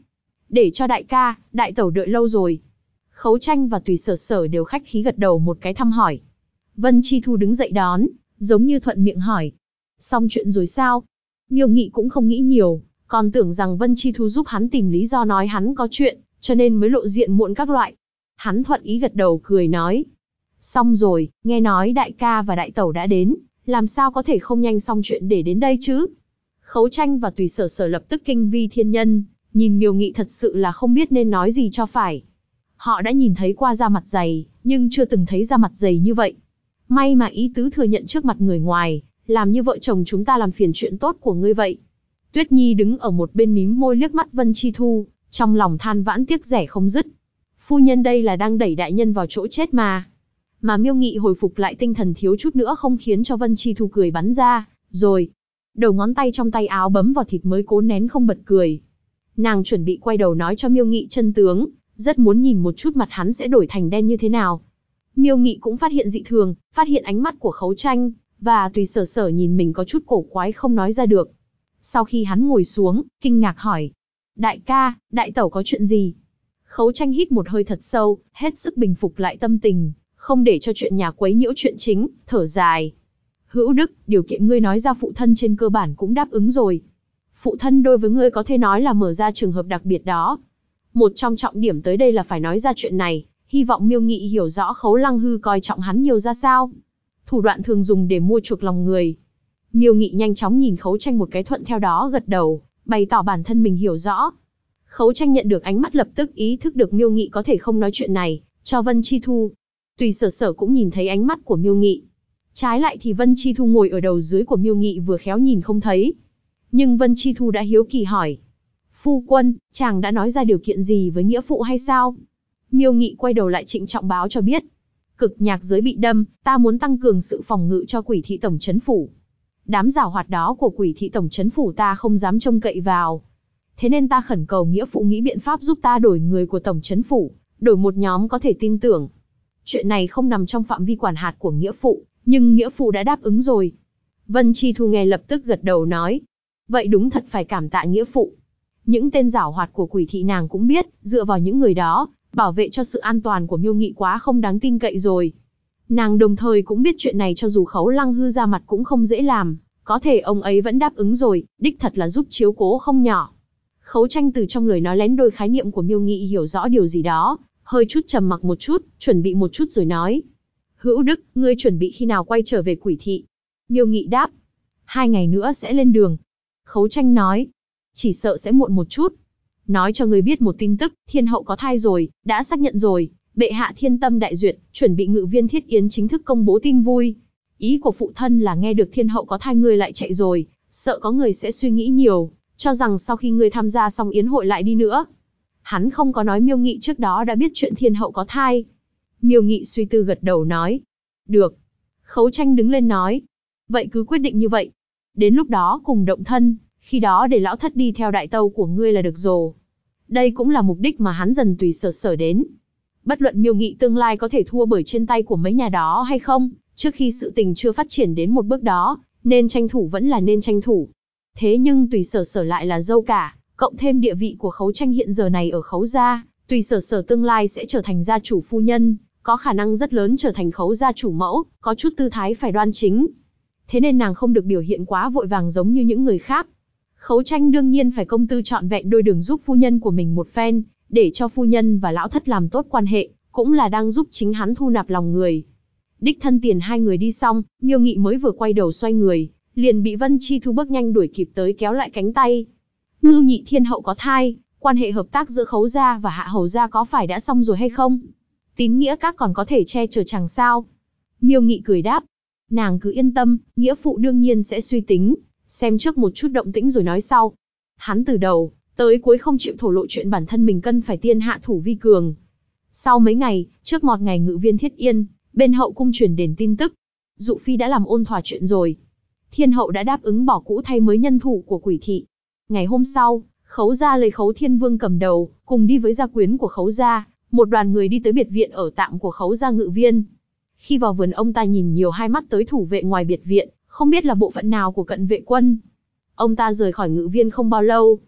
để cho đại ca, đại tẩu đợi lâu rồi. Khấu Tranh và Tùy Sở Sở đều khách khí gật đầu một cái thăm hỏi. Vân Chi Thu đứng dậy đón, giống như thuận miệng hỏi. Xong chuyện rồi sao? Miêu Nghị cũng không nghĩ nhiều, còn tưởng rằng Vân Chi Thu giúp hắn tìm lý do nói hắn có chuyện, cho nên mới lộ diện muộn các loại. Hắn thuận ý gật đầu cười nói. Xong rồi, nghe nói đại ca và đại tẩu đã đến, làm sao có thể không nhanh xong chuyện để đến đây chứ? Khấu Tranh và Tùy Sở Sở lập tức kinh vi thiên nhân, nhìn Miêu Nghị thật sự là không biết nên nói gì cho phải. Họ đã nhìn thấy qua da mặt dày, nhưng chưa từng thấy da mặt dày như vậy. May mà ý tứ thừa nhận trước mặt người ngoài, làm như vợ chồng chúng ta làm phiền chuyện tốt của ngươi vậy. Tuyết Nhi đứng ở một bên mím môi liếc mắt Vân Chi Thu, trong lòng than vãn tiếc rẻ không dứt. Phu nhân đây là đang đẩy đại nhân vào chỗ chết mà. Mà Miêu Nghị hồi phục lại tinh thần thiếu chút nữa không khiến cho Vân Chi Thu cười bắn ra, rồi. Đầu ngón tay trong tay áo bấm vào thịt mới cố nén không bật cười. Nàng chuẩn bị quay đầu nói cho Miêu Nghị chân tướng, rất muốn nhìn một chút mặt hắn sẽ đổi thành đen như thế nào. Miêu Nghị cũng phát hiện dị thường, phát hiện ánh mắt của Khấu Tranh và Tùy Sở Sở nhìn mình có chút cổ quái không nói ra được. Sau khi hắn ngồi xuống, kinh ngạc hỏi. Đại ca, đại tẩu có chuyện gì? Khấu Tranh hít một hơi thật sâu, hết sức bình phục lại tâm tình, không để cho chuyện nhà quấy nhiễu chuyện chính, thở dài. Hữu Đức, điều kiện ngươi nói ra phụ thân trên cơ bản cũng đáp ứng rồi. Phụ thân đối với ngươi có thể nói là mở ra trường hợp đặc biệt đó. Một trong trọng điểm tới đây là phải nói ra chuyện này, hy vọng Miêu Nghị hiểu rõ Khấu Lăng Hư coi trọng hắn nhiều ra sao. Thủ đoạn thường dùng để mua chuộc lòng người. Miêu Nghị nhanh chóng nhìn Khấu Tranh một cái thuận theo đó gật đầu, bày tỏ bản thân mình hiểu rõ. Khấu Tranh nhận được ánh mắt lập tức ý thức được Miêu Nghị có thể không nói chuyện này cho Vân Chi Thu. Tùy Sở Sở cũng nhìn thấy ánh mắt của Miêu Nghị. Trái lại thì Vân Chi Thu ngồi ở đầu dưới của Miêu Nghị vừa khéo nhìn không thấy. Nhưng Vân Chi Thu đã hiếu kỳ hỏi. Phu quân, chàng đã nói ra điều kiện gì với nghĩa phụ hay sao? Miêu Nghị quay đầu lại trịnh trọng báo cho biết. Cực nhạc giới bị đâm, ta muốn tăng cường sự phòng ngự cho Quỷ thị tổng trấn phủ. Đám giảo hoạt đó của Quỷ thị tổng trấn phủ ta không dám trông cậy vào. Thế nên ta khẩn cầu nghĩa phụ nghĩ biện pháp giúp ta đổi người của tổng trấn phủ, đổi một nhóm có thể tin tưởng. Chuyện này không nằm trong phạm vi quản hạt của nghĩa phụ, nhưng nghĩa phụ đã đáp ứng rồi. Vân Chi Thu nghe lập tức gật đầu nói. Vậy đúng thật phải cảm tạ nghĩa phụ. Những tên giảo hoạt của Quỷ thị nàng cũng biết, dựa vào những người đó, bảo vệ cho sự an toàn của Miêu Nghị quá không đáng tin cậy rồi. Nàng đồng thời cũng biết chuyện này cho dù Khấu Lăng Hư ra mặt cũng không dễ làm, có thể ông ấy vẫn đáp ứng rồi, đích thật là giúp chiếu cố không nhỏ. Khấu Tranh từ trong lời nói lén đôi khái niệm của Miêu Nghị hiểu rõ điều gì đó, hơi chút trầm mặc một chút, chuẩn bị một chút rồi nói. Hữu Đức, ngươi chuẩn bị khi nào quay trở về Quỷ thị? Miêu Nghị đáp. 2 ngày nữa sẽ lên đường. Khấu Tranh nói. Chỉ sợ sẽ muộn một chút. Nói cho ngươi biết một tin tức, thiên hậu có thai rồi, đã xác nhận rồi. Bệ hạ thiên tâm đại duyệt, chuẩn bị Ngự viên Thiết Yến chính thức công bố tin vui. Ý của phụ thân là nghe được thiên hậu có thai ngươi lại chạy rồi, sợ có người sẽ suy nghĩ nhiều, cho rằng sau khi ngươi tham gia xong yến hội lại đi nữa. Hắn không có nói Miêu Nghị trước đó đã biết chuyện thiên hậu có thai. Miêu Nghị suy tư gật đầu nói. Được. Khấu Tranh đứng lên nói. Vậy cứ quyết định như vậy. Đến lúc đó cùng động thân, khi đó để lão thất đi theo đại tâu của ngươi là được rồi. Đây cũng là mục đích mà hắn dần Tùy Sở Sở đến. Bất luận Miêu Nghị tương lai có thể thua bởi trên tay của mấy nhà đó hay không, trước khi sự tình chưa phát triển đến một bước đó, nên tranh thủ vẫn là nên tranh thủ. Thế nhưng Tùy Sở Sở lại là dâu cả, cộng thêm địa vị của Khấu Tranh hiện giờ này ở Khấu gia, Tùy Sở Sở tương lai sẽ trở thành gia chủ phu nhân, có khả năng rất lớn trở thành Khấu gia chủ mẫu, có chút tư thái phải đoan chính. Thế nên nàng không được biểu hiện quá vội vàng giống như những người khác. Khấu Tranh đương nhiên phải công tư trọn vẹn đôi đường giúp phu nhân của mình một phen, để cho phu nhân và lão thất làm tốt quan hệ, cũng là đang giúp chính hắn thu nạp lòng người. Đích thân tiền hai người đi xong, Miêu Nghị mới vừa quay đầu xoay người, liền bị Vân Chi Thu bước nhanh đuổi kịp tới kéo lại cánh tay. Ngưu Nhị thiên hậu có thai, quan hệ hợp tác giữa Khấu gia và Hạ Hầu gia có phải đã xong rồi hay không? Tín nghĩa các còn có thể che chở chàng sao? Miêu Nghị cười đáp. Nàng cứ yên tâm, nghĩa phụ đương nhiên sẽ suy tính, xem trước một chút động tĩnh rồi nói sau. Hắn từ đầu tới cuối không chịu thổ lộ chuyện bản thân mình cần phải tiên hạ thủ vi cường. Sau mấy ngày, trước một ngày Ngự viên Thiết Yên, bên hậu cung truyền đến tin tức. Dụ phi đã làm ôn thỏa chuyện rồi. Thiên hậu đã đáp ứng bỏ cũ thay mới nhân thủ của Quỷ thị. Ngày hôm sau, Khấu gia lấy Khấu Thiên Vương cầm đầu, cùng đi với gia quyến của Khấu gia, một đoàn người đi tới biệt viện ở tạm của Khấu gia Ngự viên. Khi vào vườn ông ta nhìn nhiều hai mắt tới thủ vệ ngoài biệt viện, không biết là bộ phận nào của cận vệ quân. Ông ta rời khỏi Ngự viên không bao lâu.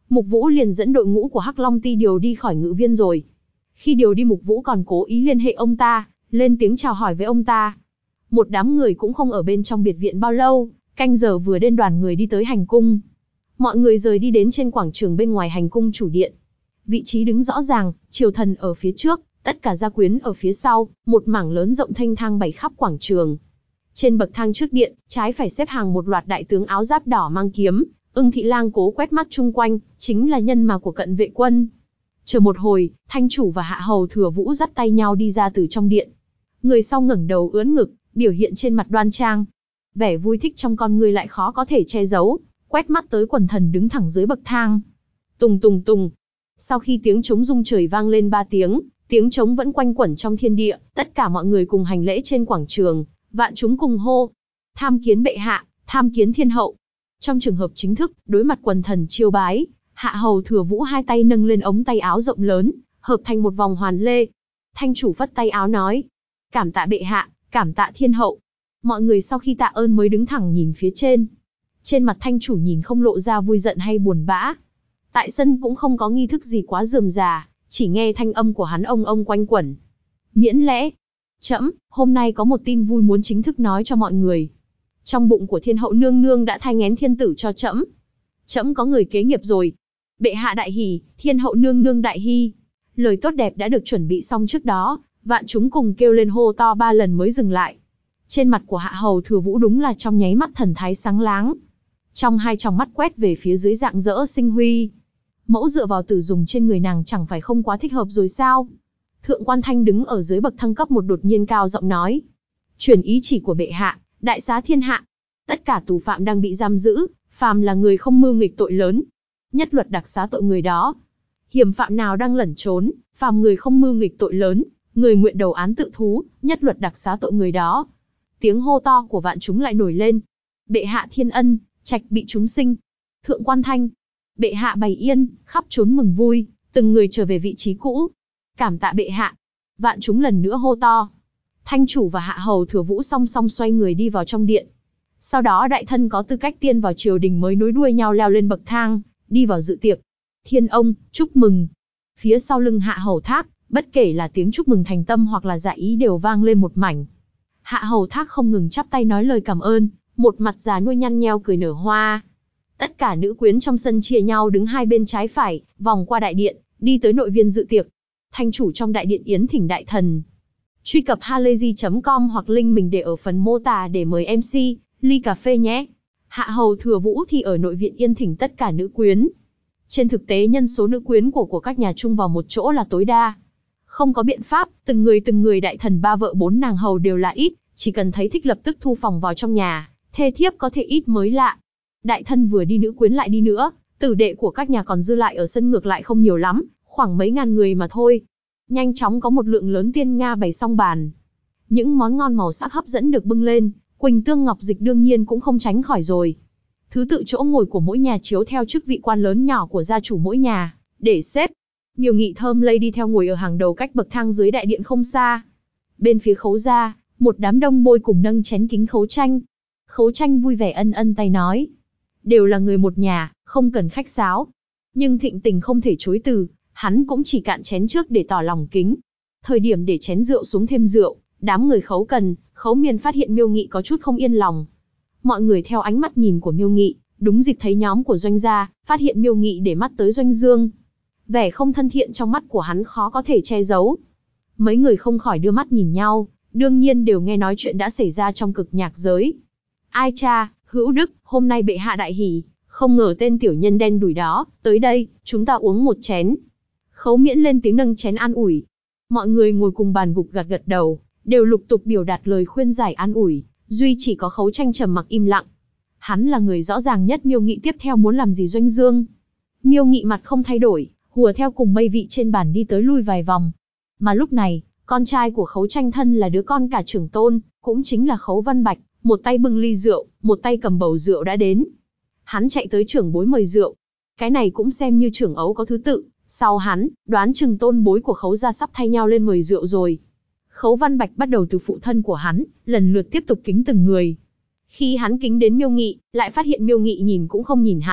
Mục Vũ liền dẫn đội ngũ của Hắc Long Ti điều đi khỏi Ngự Viên rồi. Khi điều đi Mục Vũ còn cố ý liên hệ ông ta, lên tiếng chào hỏi với ông ta. Một đám người cũng không ở bên trong biệt viện bao lâu, canh giờ vừa đến đoàn người đi tới hành cung. Mọi người rời đi đến trên quảng trường bên ngoài hành cung chủ điện. Vị trí đứng rõ ràng, triều thần ở phía trước, tất cả gia quyến ở phía sau, một mảng lớn rộng thênh thang bày khắp quảng trường. Trên bậc thang trước điện, trái phải xếp hàng một loạt đại tướng áo giáp đỏ mang kiếm. Ưng Thị Lang cố quét mắt chung quanh, chính là nhân mã của Cận Vệ quân. Chờ một hồi, Thanh chủ và Hạ hầu Thừa Vũ dắt tay nhau đi ra từ trong điện. Người sau ngẩng đầu ưỡn ngực, biểu hiện trên mặt đoan trang. Vẻ vui thích trong con người lại khó có thể che giấu, quét mắt tới quần thần đứng thẳng dưới bậc thang. Tùng tùng tùng. Sau khi tiếng trống rung trời vang lên 3 tiếng, tiếng trống vẫn quanh quẩn trong thiên địa, tất cả mọi người cùng hành lễ trên quảng trường, vạn chúng cùng hô: tham kiến bệ hạ, tham kiến thiên hậu. Trong trường hợp chính thức, đối mặt quần thần chiêu bái, Hạ hầu Thừa Vũ hai tay nâng lên ống tay áo rộng lớn, hợp thành một vòng hoàn lê. Thanh chủ phất tay áo nói: cảm tạ bệ hạ, cảm tạ thiên hậu. Mọi người sau khi tạ ơn mới đứng thẳng nhìn phía trên. Trên mặt thanh chủ nhìn không lộ ra vui giận hay buồn bã. Tại sân cũng không có nghi thức gì quá rườm rà, chỉ nghe thanh âm của hắn ông quanh quẩn. Miễn lễ. Trẫm, hôm nay có một tin vui muốn chính thức nói cho mọi người. Trong bụng của thiên hậu nương nương đã thai nghén thiên tử cho trẫm. Trẫm có người kế nghiệp rồi. Bệ hạ đại hỉ, thiên hậu nương nương đại hy. Lời tốt đẹp đã được chuẩn bị xong trước đó, vạn chúng cùng kêu lên hô to 3 lần mới dừng lại. Trên mặt của Hạ hầu Thừa Vũ đúng là trong nháy mắt thần thái sáng láng. Trong hai tròng mắt quét về phía dưới rạng rỡ sinh huy. Mẫu dựa vào tử dùng trên người nàng chẳng phải không quá thích hợp rồi sao? Thượng quan Thanh đứng ở dưới bậc thang cấp 1 đột nhiên cao giọng nói: truyền ý chỉ của bệ hạ, đại xá thiên hạ. Tất cả tù phạm đang bị giam giữ, phàm là người không mưu nghịch tội lớn, nhất luật đặc xá tội người đó. Hiểm phạm nào đang lẩn trốn, phàm người không mưu nghịch tội lớn, người nguyện đầu án tự thú, nhất luật đặc xá tội người đó. Tiếng hô to của vạn chúng lại nổi lên. Bệ hạ thiên ân, trạch bị chúng sinh. Thượng quan Thanh. Bệ hạ bày yên, khắp trốn mừng vui, từng người trở về vị trí cũ. Cảm tạ bệ hạ. Vạn chúng lần nữa hô to. Thanh chủ và Hạ hầu Thừa Vũ song song xoay người đi vào trong điện. Sau đó đại thân có tư cách tiên vào triều đình mới nối đuôi nhau leo lên bậc thang, đi vào dự tiệc. Thiên ông, chúc mừng. Phía sau lưng Hạ hầu Thác, bất kể là tiếng chúc mừng thành tâm hoặc là dạ ý đều vang lên một mảnh. Hạ hầu Thác không ngừng chắp tay nói lời cảm ơn, một mặt già nuôi nhăn nheo cười nở hoa. Tất cả nữ quyến trong sân chia nhau đứng hai bên trái phải, vòng qua đại điện, đi tới nội viên dự tiệc. Thanh chủ trong đại điện yến thỉnh đại thần. Truy cập halayzi.com hoặc link mình để ở phần mô tả để mời MC, ly cà phê nhé. Hạ hầu Thừa Vũ thì ở nội viện yên thỉnh tất cả nữ quyến. Trên thực tế nhân số nữ quyến của các nhà chung vào một chỗ là tối đa. Không có biện pháp, từng người đại thần 3 vợ 4 nàng hầu đều là ít, chỉ cần thấy thích lập tức thu phòng vào trong nhà, thê thiếp có thể ít mới lạ. Đại thân vừa đi nữ quyến lại đi nữa, tử đệ của các nhà còn dư lại ở sân ngược lại không nhiều lắm, khoảng mấy ngàn người mà thôi. Nhanh chóng có một lượng lớn tiên nga bày xong bàn. Những món ngon màu sắc hấp dẫn được bưng lên, Quỳnh tương ngọc dịch đương nhiên cũng không tránh khỏi rồi. Thứ tự chỗ ngồi của mỗi nhà chiếu theo chức vị quan lớn nhỏ của gia chủ mỗi nhà, để xếp. Miêu Nghị thơm lây đi theo ngồi ở hàng đầu cách bậc thang dưới đại điện không xa. Bên phía Khấu gia, một đám đông bôi cùng nâng chén kính Khấu Tranh. Khấu Tranh vui vẻ ân tay nói: đều là người một nhà, không cần khách sáo. Nhưng Thịnh Tình không thể chối từ, hắn cũng chỉ cạn chén trước để tỏ lòng kính. Thời điểm để chén rượu xuống thêm rượu, đám người Khấu Miên phát hiện Miêu Nghị có chút không yên lòng. Mọi người theo ánh mắt nhìn của Miêu Nghị, đúng dịp thấy nhóm của Doanh gia, phát hiện Miêu Nghị để mắt tới Doanh Dương. Vẻ không thân thiện trong mắt của hắn khó có thể che giấu. Mấy người không khỏi đưa mắt nhìn nhau, đương nhiên đều nghe nói chuyện đã xảy ra trong cực nhạc giới. Ai cha, hữu đức, hôm nay bệ hạ đại hỉ, không ngờ tên tiểu nhân đen đủi đó, tới đây, chúng ta uống một chén. Khấu Miễn lên tiếng nâng chén an ủi. Mọi người ngồi cùng bàn gục gật đầu, đều lục tục biểu đạt lời khuyên giải an ủi, duy chỉ có Khấu Tranh trầm mặc im lặng. Hắn là người rõ ràng nhất Miêu Nghị tiếp theo muốn làm gì Doanh Dương. Miêu Nghị mặt không thay đổi, hùa theo cùng mây vị trên bàn đi tới lui vài vòng. Mà lúc này, con trai của Khấu Tranh thân là đứa con cả trưởng tôn, cũng chính là Khấu Văn Bạch, một tay bưng ly rượu, một tay cầm bầu rượu đã đến. Hắn chạy tới trưởng bối mời rượu. Cái này cũng xem như trưởng ấu có thứ tự, sau hắn, đoán chừng tôn bối của Khấu gia sắp thay nhau lên mời rượu rồi. Khấu Văn Bạch bắt đầu từ phụ thân của hắn, lần lượt tiếp tục kính từng người. Khi hắn kính đến Miêu Nghị, lại phát hiện Miêu Nghị nhìn cũng không nhìn hắn,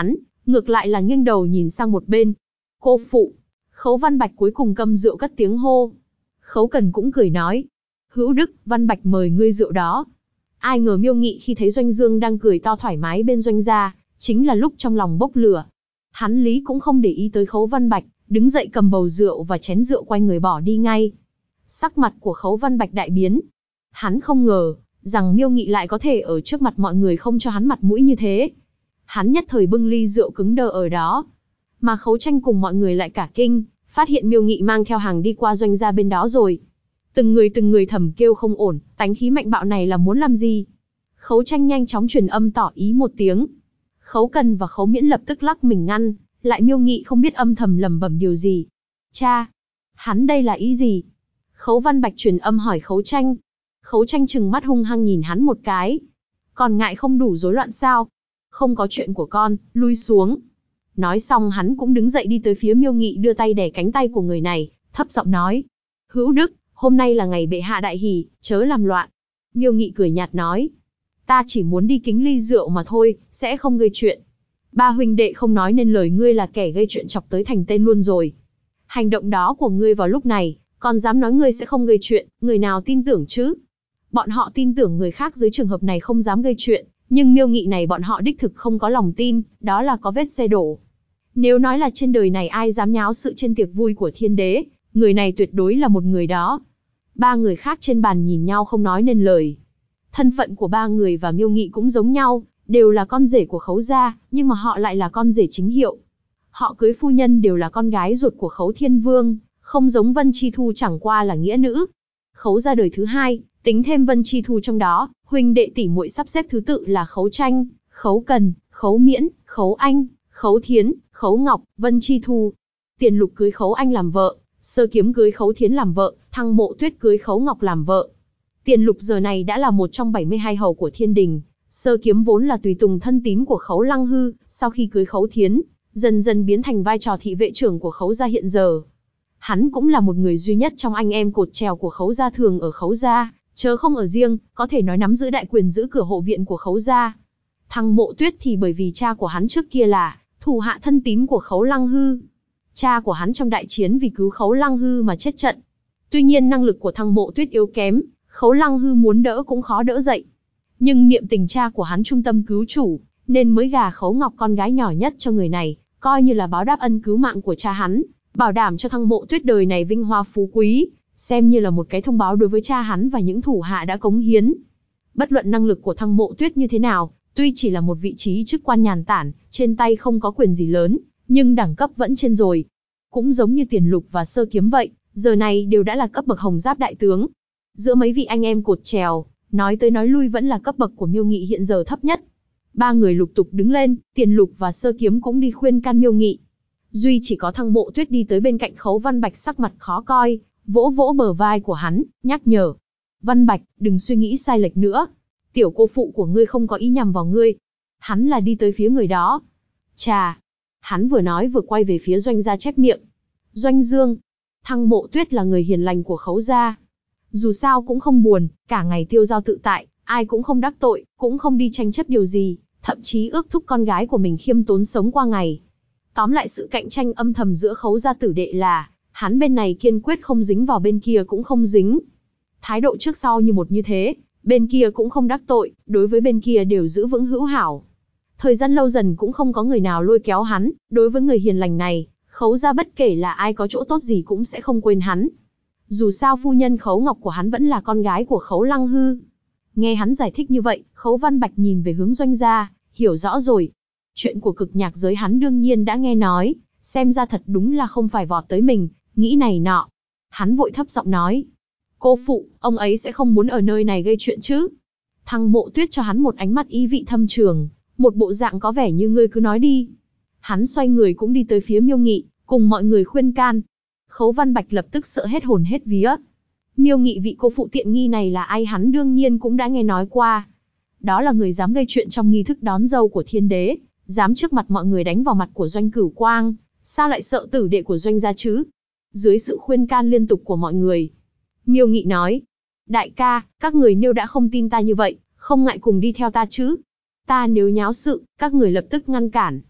ngược lại là nghiêng đầu nhìn sang một bên. Cô phụ. Khấu Văn Bạch cuối cùng câm rượu cất tiếng hô. Khấu Cần cũng cười nói. Hữu Đức, Văn Bạch mời ngươi rượu đó. Ai ngờ Miêu Nghị khi thấy Doanh Dương đang cười to thoải mái bên Doanh gia, chính là lúc trong lòng bốc lửa. Hắn lý cũng không để ý tới Khấu Văn Bạch, đứng dậy cầm bầu rượu và chén rượu quay người bỏ đi ngay. Sắc mặt của Khấu Văn Bạch đại biến. Hắn không ngờ rằng Miêu Nghị lại có thể ở trước mặt mọi người không cho hắn mặt mũi như thế. Hắn nhất thời bưng ly rượu cứng đờ ở đó. Mà Khấu Tranh cùng mọi người lại cả kinh, phát hiện Miêu Nghị mang theo hàng đi qua Doanh gia bên đó rồi. Từng người thầm kêu không ổn, tánh khí mạnh bạo này là muốn làm gì? Khấu Tranh nhanh chóng truyền âm tỏ ý một tiếng. Khấu Cần và Khấu Miễn lập tức lắc mình ngăn, lại Miêu Nghị không biết âm thầm lẩm bẩm điều gì. Cha, hắn đây là ý gì? Khấu Văn Bạch truyền âm hỏi Khấu Tranh. Khấu Tranh trừng mắt hung hăng nhìn hắn một cái. Còn ngại không đủ rối loạn sao? Không có chuyện của con, lui xuống. Nói xong hắn cũng đứng dậy đi tới phía Miêu Nghị, đưa tay đè cánh tay của người này, thấp giọng nói. Hữu Đức, hôm nay là ngày bệ hạ đại hỷ, chớ làm loạn. Miêu Nghị cười nhạt nói. Ta chỉ muốn đi kính ly rượu mà thôi, sẽ không gây chuyện. Ba huynh đệ không nói nên lời, ngươi là kẻ gây chuyện chọc tới thành tên luôn rồi. Hành động đó của ngươi vào lúc này, còn dám nói ngươi sẽ không gây chuyện, người nào tin tưởng chứ? Bọn họ tin tưởng người khác dưới trường hợp này không dám gây chuyện, nhưng Miêu Nghị này bọn họ đích thực không có lòng tin, đó là có vết xe đổ. Nếu nói là trên đời này ai dám nháo sự trên tiệc vui của thiên đế, người này tuyệt đối là một người đó. Ba người khác trên bàn nhìn nhau không nói nên lời. Thân phận của ba người và Miêu Nghị cũng giống nhau, đều là con rể của Khấu gia, nhưng mà họ lại là con rể chính hiệu. Họ cưới phu nhân đều là con gái ruột của Khấu Thiên Vương, không giống Vân Chi Thu chẳng qua là nghĩa nữ. Khấu gia đời thứ hai, tính thêm Vân Chi Thu trong đó, huynh đệ tỷ muội sắp xếp thứ tự là Khấu Tranh, Khấu Cần, Khấu Miễn, Khấu Anh, Khấu Thiến, Khấu Ngọc, Vân Chi Thu. Tiền Lục cưới Khấu Anh làm vợ, Sơ Kiếm cưới Khấu Thiến làm vợ, Thăng Mộ Tuyết cưới Khấu Ngọc làm vợ. Tiền Lục giờ này đã là một trong 72 hầu của thiên đình. Sơ Kiếm vốn là tùy tùng thân tín của Khấu Lăng Hư, sau khi cưới Khấu Thiến, dần dần biến thành vai trò thị vệ trưởng của Khấu gia hiện giờ. Hắn cũng là một người duy nhất trong anh em cột trèo của Khấu gia thường ở Khấu gia, chớ không ở riêng, có thể nói nắm giữ đại quyền giữ cửa hộ viện của Khấu gia. Thăng Mộ Tuyết thì bởi vì cha của hắn trước kia là thủ hạ thân tín của Khấu Lăng Hư. Cha của hắn trong đại chiến vì cứu Khấu Lăng Hư mà chết trận. Tuy nhiên năng lực của Thăng Mộ Tuyết yếu kém, Khấu Lăng Hư muốn đỡ cũng khó đỡ dậy. Nhưng niệm tình cha của hắn trung tâm cứu chủ, nên mới gả Khấu Ngọc con gái nhỏ nhất cho người này, coi như là báo đáp ân cứu mạng của cha hắn, bảo đảm cho Thăng Mộ Tuyết đời này vinh hoa phú quý, xem như là một cái thông báo đối với cha hắn và những thủ hạ đã cống hiến. Bất luận năng lực của Thăng Mộ Tuyết như thế nào, tuy chỉ là một vị trí chức quan nhàn tản, trên tay không có quyền gì lớn, nhưng đẳng cấp vẫn trên rồi. Cũng giống như Tiền Lục và Sơ Kiếm vậy, giờ này đều đã là cấp bậc hồng giáp đại tướng. Giữa mấy vị anh em cột trèo, nói tới nói lui vẫn là cấp bậc của Miêu Nghị hiện giờ thấp nhất. Ba người lục tục đứng lên, Tiền Lục và Sơ Kiếm cũng đi khuyên can Miêu Nghị. Duy chỉ có Thăng Mộ Tuyết đi tới bên cạnh Khấu Văn Bạch, sắc mặt khó coi, vỗ vỗ bờ vai của hắn, nhắc nhở. Văn Bạch, đừng suy nghĩ sai lệch nữa. Tiểu cô phụ của ngươi không có ý nhằm vào ngươi. Hắn là đi tới phía người đó. Chà. Hắn vừa nói vừa quay về phía Doanh gia chép miệng. Doanh Dương. Thăng Mộ Tuyết là người hiền lành của Khấu gia. Dù sao cũng không buồn, cả ngày tiêu dao tự tại, ai cũng không đắc tội, cũng không đi tranh chấp điều gì, thậm chí ước thúc con gái của mình khiêm tốn sống qua ngày. Tóm lại sự cạnh tranh âm thầm giữa Khấu gia tử đệ là, hắn bên này kiên quyết không dính vào bên kia cũng không dính. Thái độ trước sau như một như thế, bên kia cũng không đắc tội, đối với bên kia đều giữ vững hữu hảo. Thời gian lâu dần cũng không có người nào lôi kéo hắn, đối với người hiền lành này, Khấu gia bất kể là ai có chỗ tốt gì cũng sẽ không quên hắn. Dù sao phu nhân Khấu Ngọc của hắn vẫn là con gái của Khấu Lăng Hư. Nghe hắn giải thích như vậy, Khấu Văn Bạch nhìn về hướng Doanh gia, hiểu rõ rồi. Chuyện của cực nhạc giới hắn đương nhiên đã nghe nói, xem ra thật đúng là không phải vọt tới mình, nghĩ này nọ. Hắn vội thấp giọng nói. Cô phụ, ông ấy sẽ không muốn ở nơi này gây chuyện chứ? Thăng Mộ Tuyết cho hắn một ánh mắt ý vị thâm trường, một bộ dạng có vẻ như ngươi cứ nói đi. Hắn xoay người cũng đi tới phía Miêu Nghị, cùng mọi người khuyên can. Khấu Văn Bạch lập tức sợ hết hồn hết vía. Miêu Nghị vị cô phụ tiện nghi này là ai hắn đương nhiên cũng đã nghe nói qua. Đó là người dám gây chuyện trong nghi thức đón dâu của thiên đế, dám trước mặt mọi người đánh vào mặt của Doanh Cửu Quang, sao lại sợ tử đệ của Doanh gia chứ? Dưới sự khuyên can liên tục của mọi người, Miêu Nghị nói, đại ca, các người nếu đã không tin ta như vậy, không ngại cùng đi theo ta chứ? Ta nếu nháo sự, các người lập tức ngăn cản.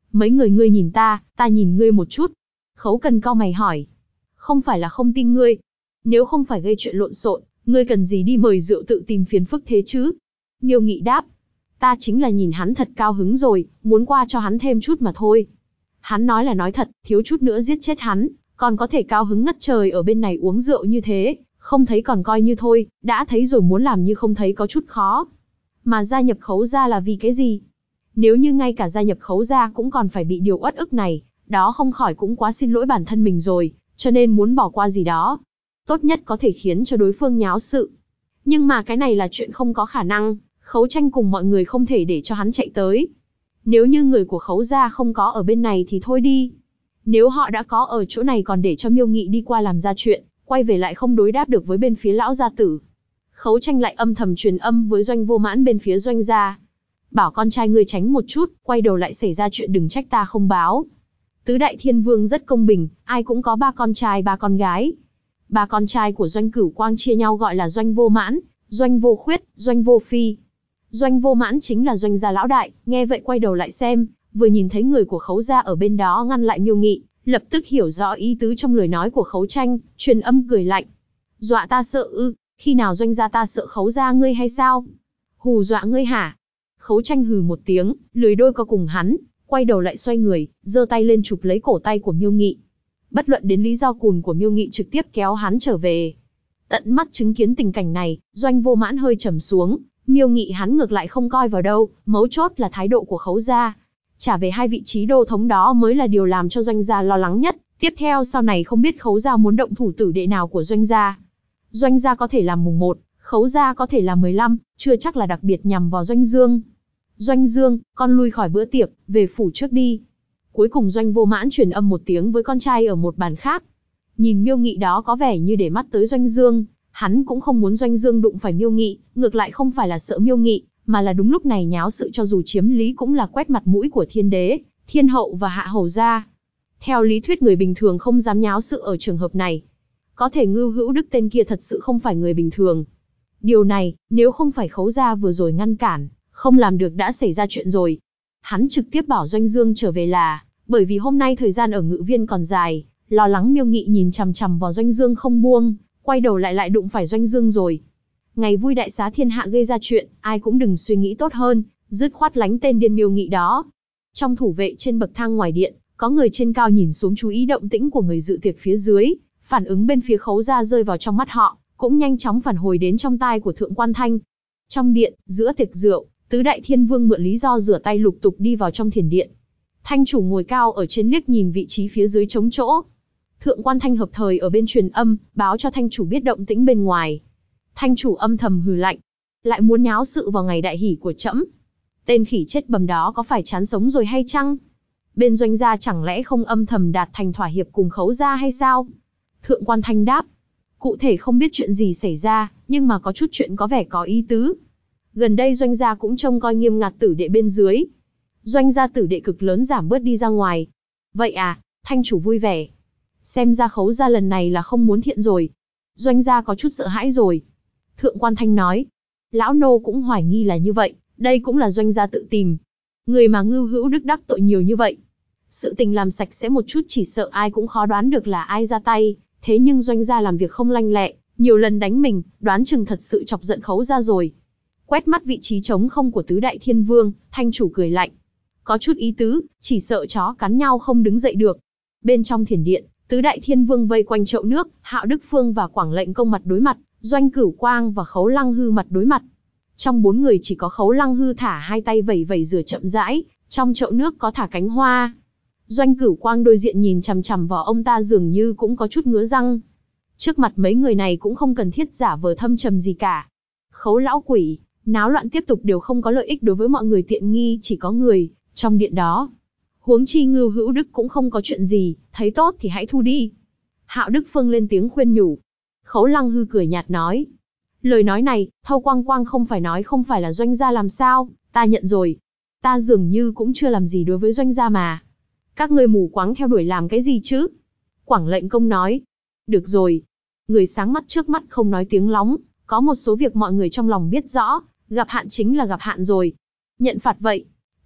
Mấy người ngươi nhìn ta nhìn ngươi một chút. Khấu Cần cau mày hỏi. Không phải là không tin ngươi. Nếu không phải gây chuyện lộn xộn, ngươi cần gì đi mời rượu tự tìm phiền phức thế chứ? Miêu Nghị đáp. Ta chính là nhìn hắn thật cao hứng rồi, muốn qua cho hắn thêm chút mà thôi. Hắn nói là nói thật, thiếu chút nữa giết chết hắn, còn có thể cao hứng ngất trời ở bên này uống rượu như thế, không thấy còn coi như thôi, đã thấy rồi muốn làm như không thấy có chút khó. Mà gia nhập Khấu gia là vì cái gì? Nếu như ngay cả gia nhập Khấu gia cũng còn phải bị điều uất ức này, đó không khỏi cũng quá xin lỗi bản thân mình rồi, cho nên muốn bỏ qua gì đó. Tốt nhất có thể khiến cho đối phương nháo sự. Nhưng mà cái này là chuyện không có khả năng, Khấu Tranh cùng mọi người không thể để cho hắn chạy tới. Nếu như người của Khấu gia không có ở bên này thì thôi đi. Nếu họ đã có ở chỗ này còn để cho Miêu Nghị đi qua làm ra chuyện, quay về lại không đối đáp được với bên phía lão gia tử. Khấu Tranh lại âm thầm truyền âm với Doanh Vô Mãn bên phía Doanh gia. Bảo con trai ngươi tránh một chút, quay đầu lại xảy ra chuyện đừng trách ta không báo. Tứ Đại Thiên Vương rất công bình, ai cũng có 3 con trai 3 con gái. 3 con trai của Doanh Cửu Quang chia nhau gọi là Doanh Vô Mãn, Doanh Vô Khuyết, Doanh Vô Phi. Doanh Vô Mãn chính là Doanh gia lão đại, nghe vậy quay đầu lại xem, vừa nhìn thấy người của Khấu gia ở bên đó ngăn lại Miêu Nghị, lập tức hiểu rõ ý tứ trong lời nói của Khấu Tranh, truyền âm cười lạnh. Dọa ta sợ ư, khi nào Doanh gia ta sợ Khấu gia ngươi hay sao? Hù dọa ngươi hả? Khấu Tranh hừ một tiếng, lười đôi co cùng hắn, quay đầu lại xoay người, giơ tay lên chụp lấy cổ tay của Miêu Nghị. Bất luận đến lý do cùn của Miêu Nghị trực tiếp kéo hắn trở về. Tận mắt chứng kiến tình cảnh này, Doanh Vô Mãn hơi trầm xuống, Miêu Nghị hắn ngược lại không coi vào đâu, mấu chốt là thái độ của Khấu gia. Trả về 2 vị trí đô thống đó mới là điều làm cho Doanh gia lo lắng nhất, tiếp theo sau này không biết Khấu gia muốn động thủ tử đệ nào của Doanh gia. Doanh gia có thể làm mùng 1, Khấu gia có thể là 15, chưa chắc là đặc biệt nhằm vào Doanh Dương. Doanh Dương, con lui khỏi bữa tiệc, về phủ trước đi. Cuối cùng Doanh Vô Mãn truyền âm một tiếng với con trai ở một bàn khác. Nhìn Miêu Nghị đó có vẻ như để mắt tới Doanh Dương, hắn cũng không muốn Doanh Dương đụng phải Miêu Nghị, ngược lại không phải là sợ Miêu Nghị, mà là đúng lúc này nháo sự cho dù chiếm lý cũng là quét mặt mũi của Thiên Đế, Thiên Hậu và Hạ Hầu gia. Theo lý thuyết người bình thường không dám nháo sự ở trường hợp này. Có thể Ngưu Hữu Đức tên kia thật sự không phải người bình thường. Điều này, nếu không phải Khấu gia vừa rồi ngăn cản, không làm được đã xảy ra chuyện rồi. Hắn trực tiếp bảo Doanh Dương trở về là, bởi vì hôm nay thời gian ở Ngự Viên còn dài, lo lắng Miêu Nghị nhìn chằm chằm vào Doanh Dương không buông, quay đầu lại đụng phải Doanh Dương rồi. Ngày vui đại xá thiên hạ gây ra chuyện, ai cũng đừng suy nghĩ tốt hơn, dứt khoát lánh tên điên Miêu Nghị đó. Trong thủ vệ trên bậc thang ngoài điện, có người trên cao nhìn xuống chú ý động tĩnh của người dự tiệc phía dưới, phản ứng bên phía Khấu gia rơi vào trong mắt họ, cũng nhanh chóng phản hồi đến trong tai của Thượng Quan Thanh. Trong điện, giữa tiệc rượu, Tứ Đại Thiên Vương mượn lý do rửa tay lục tục đi vào trong thiền điện. Thanh chủ ngồi cao ở trên liếc nhìn vị trí phía dưới trống chỗ. Thượng Quan Thanh hợp thời ở bên truyền âm, báo cho Thanh chủ biết động tĩnh bên ngoài. Thanh chủ âm thầm hừ lạnh, lại muốn nháo sự vào ngày đại hỷ của trẫm. Tên khỉ chết bầm đó có phải chán sống rồi hay chăng? Bên Doanh gia chẳng lẽ không âm thầm đạt thành thỏa hiệp cùng Khấu gia hay sao? Thượng Quan Thanh đáp, cụ thể không biết chuyện gì xảy ra, nhưng mà có chút chuyện có vẻ có ý tứ. Gần đây Doanh gia cũng trông coi nghiêm ngặt tử đệ bên dưới. Doanh gia tử đệ cực lớn giảm bớt đi ra ngoài. Vậy à, Thanh chủ vui vẻ. Xem ra Khấu gia lần này là không muốn thiện rồi. Doanh gia có chút sợ hãi rồi. Thượng Quan Thanh nói, lão nô cũng hoài nghi là như vậy, đây cũng là Doanh gia tự tìm. Người mà Ngưu Hữu Đức đắc tội nhiều như vậy. Sự tình làm sạch sẽ một chút chỉ sợ ai cũng khó đoán được là ai ra tay, thế nhưng Doanh gia làm việc không lanh lẹ, nhiều lần đánh mình, đoán chừng thật sự chọc giận Khấu gia rồi. Quét mắt vị trí trống không của Tứ Đại Thiên Vương, Thanh chủ cười lạnh. Có chút ý tứ, chỉ sợ chó cắn nhau không đứng dậy được. Bên trong thiền điện, Tứ Đại Thiên Vương vây quanh chậu nước, Hạo Đức Phương và Quảng Lệnh Công mặt đối mặt, Doanh Cửu Quang và Khấu Lăng Hư mặt đối mặt. Trong 4 người chỉ có Khấu Lăng Hư thả 2 tay vẩy vẩy rửa chậm rãi, trong chậu nước có thả cánh hoa. Doanh Cửu Quang đối diện nhìn chằm chằm vào ông ta dường như cũng có chút ngứa răng. Trước mặt mấy người này cũng không cần thiết giả vờ thâm trầm gì cả. Khấu lão quỷ, náo loạn tiếp tục đều không có lợi ích đối với mọi người, tiện nghi chỉ có người trong điện đó. Huống chi Ngưu Hữu Đức cũng không có chuyện gì, thấy tốt thì hãy thu đi. Hạo Đức Phương lên tiếng khuyên nhủ. Khấu Lăng Hư cười nhạt nói. Lời nói này, Thâu Quang Quang không phải nói không phải là Doanh gia làm sao, ta nhận rồi. Ta dường như cũng chưa làm gì đối với Doanh gia mà. Các ngươi mù quáng theo đuổi làm cái gì chứ? Quảng Lệnh Công nói. Được rồi. Người sáng mắt trước mắt không nói tiếng lóng, có một số việc mọi người trong lòng biết rõ, gặp hạn chính là gặp hạn rồi. Nhận phạt vậy.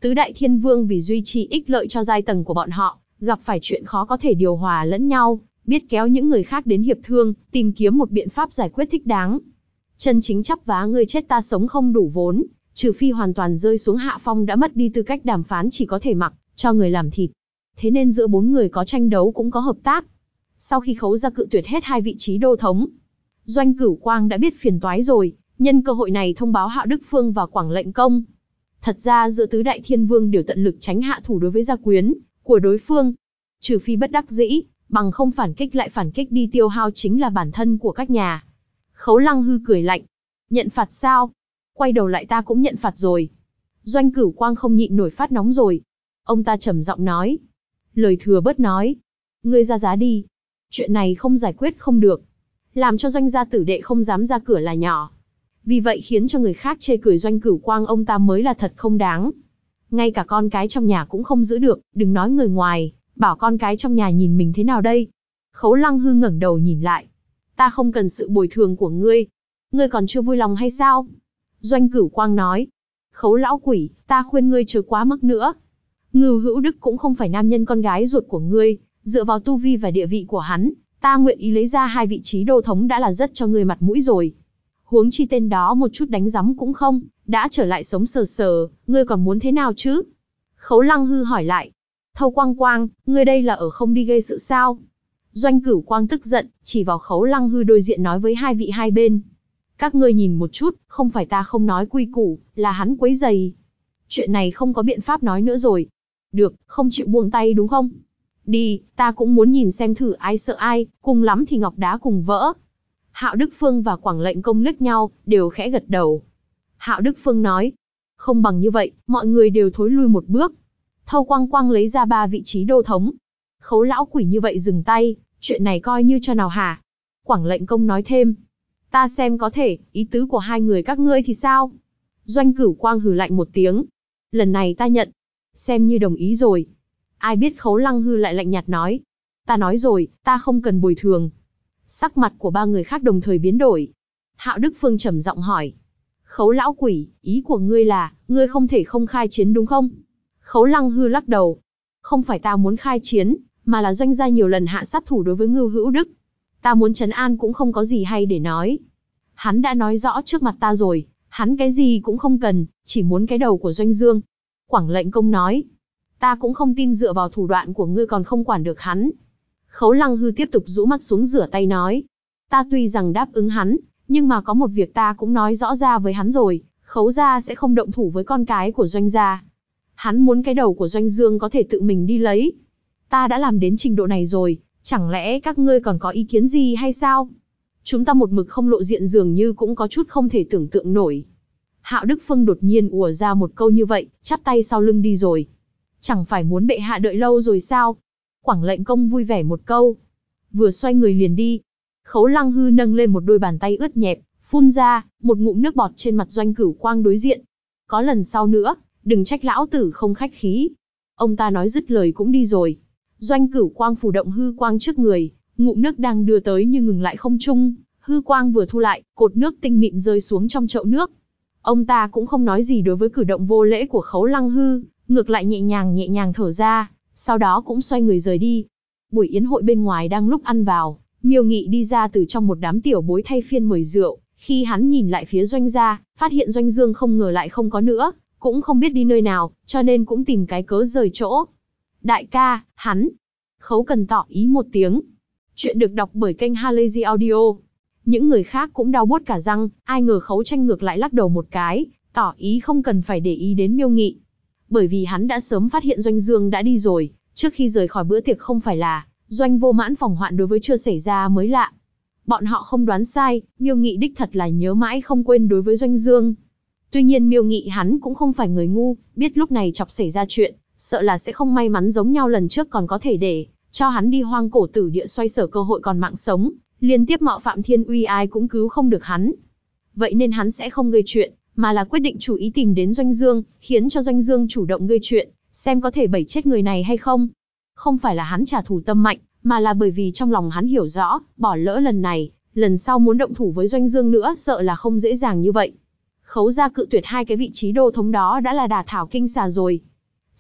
Tứ đại thiên vương vì duy trì ích lợi cho giai tầng của bọn họ, gặp phải chuyện khó có thể điều hòa lẫn nhau, biết kéo những người khác đến hiệp thương, tìm kiếm một biện pháp giải quyết thích đáng. Chân chính chắp vá ngươi chết ta sống không đủ vốn, trừ phi hoàn toàn rơi xuống hạ phong đã mất đi tư cách đàm phán, chỉ có thể mặc cho người làm thịt. Thế nên giữa bốn người có tranh đấu cũng có hợp tác. Sau khi Khấu gia cự tuyệt hết hai vị trí đô thống, Doanh Cửu Quang đã biết phiền toái rồi, nhân cơ hội này thông báo Hạo Đức Phương và Quảng Lệnh Công. Thật ra giữa tứ đại thiên vương đều tận lực tránh hạ thủ đối với gia quyến của đối phương, trừ phi bất đắc dĩ, bằng không phản kích lại phản kích đi tiêu hao chính là bản thân của các nhà. Khấu Lăng Hư cười lạnh, nhận phạt sao? Quay đầu lại ta cũng nhận phạt rồi. Doanh Cửu Quang không nhịn nổi phát nóng rồi. Ông ta trầm giọng nói, lời thừa bớt nói, ngươi ra giá đi. Chuyện này không giải quyết không được, làm cho Doanh gia tử đệ không dám ra cửa là nhỏ. Vì vậy khiến cho người khác chê cười Doanh Cửu Quang ông ta mới là thật không đáng. Ngay cả con cái trong nhà cũng không giữ được, đừng nói người ngoài, bảo con cái trong nhà nhìn mình thế nào đây. Khấu Lăng Hư ngẩng đầu nhìn lại, ta không cần sự bồi thường của ngươi. Ngươi còn chưa vui lòng hay sao? Doanh Cửu Quang nói, Khấu lão quỷ, ta khuyên ngươi chớ quá mức nữa. Ngưu Hữu Đức cũng không phải nam nhân con gái ruột của ngươi, dựa vào tu vi và địa vị của hắn, ta nguyện ý lấy ra hai vị trí đô thống đã là rất cho ngươi mặt mũi rồi. Huống chi tên đó một chút đánh giấm cũng không, đã trở lại sống sờ sờ, ngươi còn muốn thế nào chứ? Khấu Lăng Hư hỏi lại, Thâu Quang Quang, ngươi đây là ở không đi gây sự sao? Doanh Cửu Quang tức giận, chỉ vào Khấu Lăng Hư đối diện nói với hai vị hai bên. Các ngươi nhìn một chút, không phải ta không nói quy củ, là hắn quấy giày. Chuyện này không có biện pháp nói nữa rồi. Được, không chịu buông tay đúng không? Đi, ta cũng muốn nhìn xem thử ai sợ ai, cùng lắm thì ngọc đá cùng vỡ. Hạo Đức Phương và Quảng Lệnh Công liếc nhau, đều khẽ gật đầu. Hạo Đức Phương nói, không bằng như vậy, mọi người đều thối lui một bước. Thâu Quang Quang lấy ra 3 vị trí đô thống. Khấu lão quỷ như vậy dừng tay, chuyện này coi như cho nào hả? Quảng Lệnh Công nói thêm, ta xem có thể, ý tứ của hai người các ngươi thì sao? Doanh Cửu Quang hừ lạnh một tiếng, lần này ta nhận, xem như đồng ý rồi. Ai biết Khấu Lăng Hư lại lạnh nhạt nói, ta nói rồi, ta không cần bồi thường. Sắc mặt của ba người khác đồng thời biến đổi. Hạo Đức Phương trầm giọng hỏi, Khấu lão quỷ, ý của ngươi là, ngươi không thể không khai chiến đúng không? Khấu Lăng Hư lắc đầu, không phải ta muốn khai chiến, mà là Doanh gia nhiều lần hạ sát thủ đối với Ngưu Hữu Đức. Ta muốn trấn an cũng không có gì hay để nói. Hắn đã nói rõ trước mặt ta rồi, hắn cái gì cũng không cần, chỉ muốn cái đầu của Doanh Dương. Quảng Lệnh Công nói, ta cũng không tin dựa vào thủ đoạn của ngươi còn không quản được hắn. Khấu Lăng Hư tiếp tục rũ mắt xuống rửa tay nói, ta tuy rằng đáp ứng hắn, nhưng mà có một việc ta cũng nói rõ ra với hắn rồi, Khấu gia sẽ không động thủ với con cái của Doanh gia. Hắn muốn cái đầu của Doanh Dương có thể tự mình đi lấy. Ta đã làm đến trình độ này rồi, chẳng lẽ các ngươi còn có ý kiến gì hay sao? Chúng ta một mực không lộ diện dường như cũng có chút không thể tưởng tượng nổi. Hạo Đức Phương đột nhiên ùa ra một câu như vậy, chắp tay sau lưng đi rồi. Chẳng phải muốn bệ hạ đợi lâu rồi sao? Quảng Lệnh Công vui vẻ một câu, vừa xoay người liền đi. Khấu Lăng Hư nâng lên một đôi bàn tay ướt nhẹp, phun ra một ngụm nước bọt trên mặt Doanh Cửu Quang đối diện. Có lần sau nữa, đừng trách lão tử không khách khí. Ông ta nói dứt lời cũng đi rồi. Doanh Cửu Quang phủ động hư quang trước người, ngụm nước đang đưa tới nhưng ngừng lại không trung. Hư quang vừa thu lại, cột nước tinh mịn rơi xuống trong chậu nước. Ông ta cũng không nói gì đối với cử động vô lễ của Khấu Lăng Hư, ngược lại nhẹ nhàng thở ra, sau đó cũng xoay người rời đi. Buổi yến hội bên ngoài đang lúc ăn vào, Miêu Nghị đi ra từ trong một đám tiểu bối thay phiên mời rượu. Khi hắn nhìn lại phía Doanh gia, phát hiện Doanh Dương không ngờ lại không có nữa, cũng không biết đi nơi nào, cho nên cũng tìm cái cớ rời chỗ. Đại ca, hắn. Khấu Cần tỏ ý một tiếng. Chuyện được đọc bởi kênh Halazy Audio. Những người khác cũng đau buốt cả răng, ai ngờ Khấu Tranh ngược lại lắc đầu một cái, tỏ ý không cần phải để ý đến Miêu Nghị. Bởi vì hắn đã sớm phát hiện Doanh Dương đã đi rồi, trước khi rời khỏi bữa tiệc không phải là Doanh Vô Mãn phòng hoạn đối với chưa xảy ra mới lạ. Bọn họ không đoán sai, Miêu Nghị đích thật là nhớ mãi không quên đối với Doanh Dương. Tuy nhiên Miêu Nghị hắn cũng không phải người ngu, biết lúc này chọc xảy ra chuyện, sợ là sẽ không may mắn giống nhau lần trước còn có thể để cho hắn đi hoang cổ tử địa xoay sở cơ hội còn mạng sống, liên tiếp mạo phạm thiên uy ai cũng cứu không được hắn. Vậy nên hắn sẽ không gây chuyện, mà là quyết định chủ ý tìm đến Doanh Dương, khiến cho Doanh Dương chủ động gây chuyện, xem có thể bẩy chết người này hay không. Không phải là hắn trả thù tâm mạnh, mà là bởi vì trong lòng hắn hiểu rõ, bỏ lỡ lần này, lần sau muốn động thủ với Doanh Dương nữa sợ là không dễ dàng như vậy. Khấu gia cự tuyệt 2 cái vị trí đô thống đó đã là đả thảo kinh xà rồi.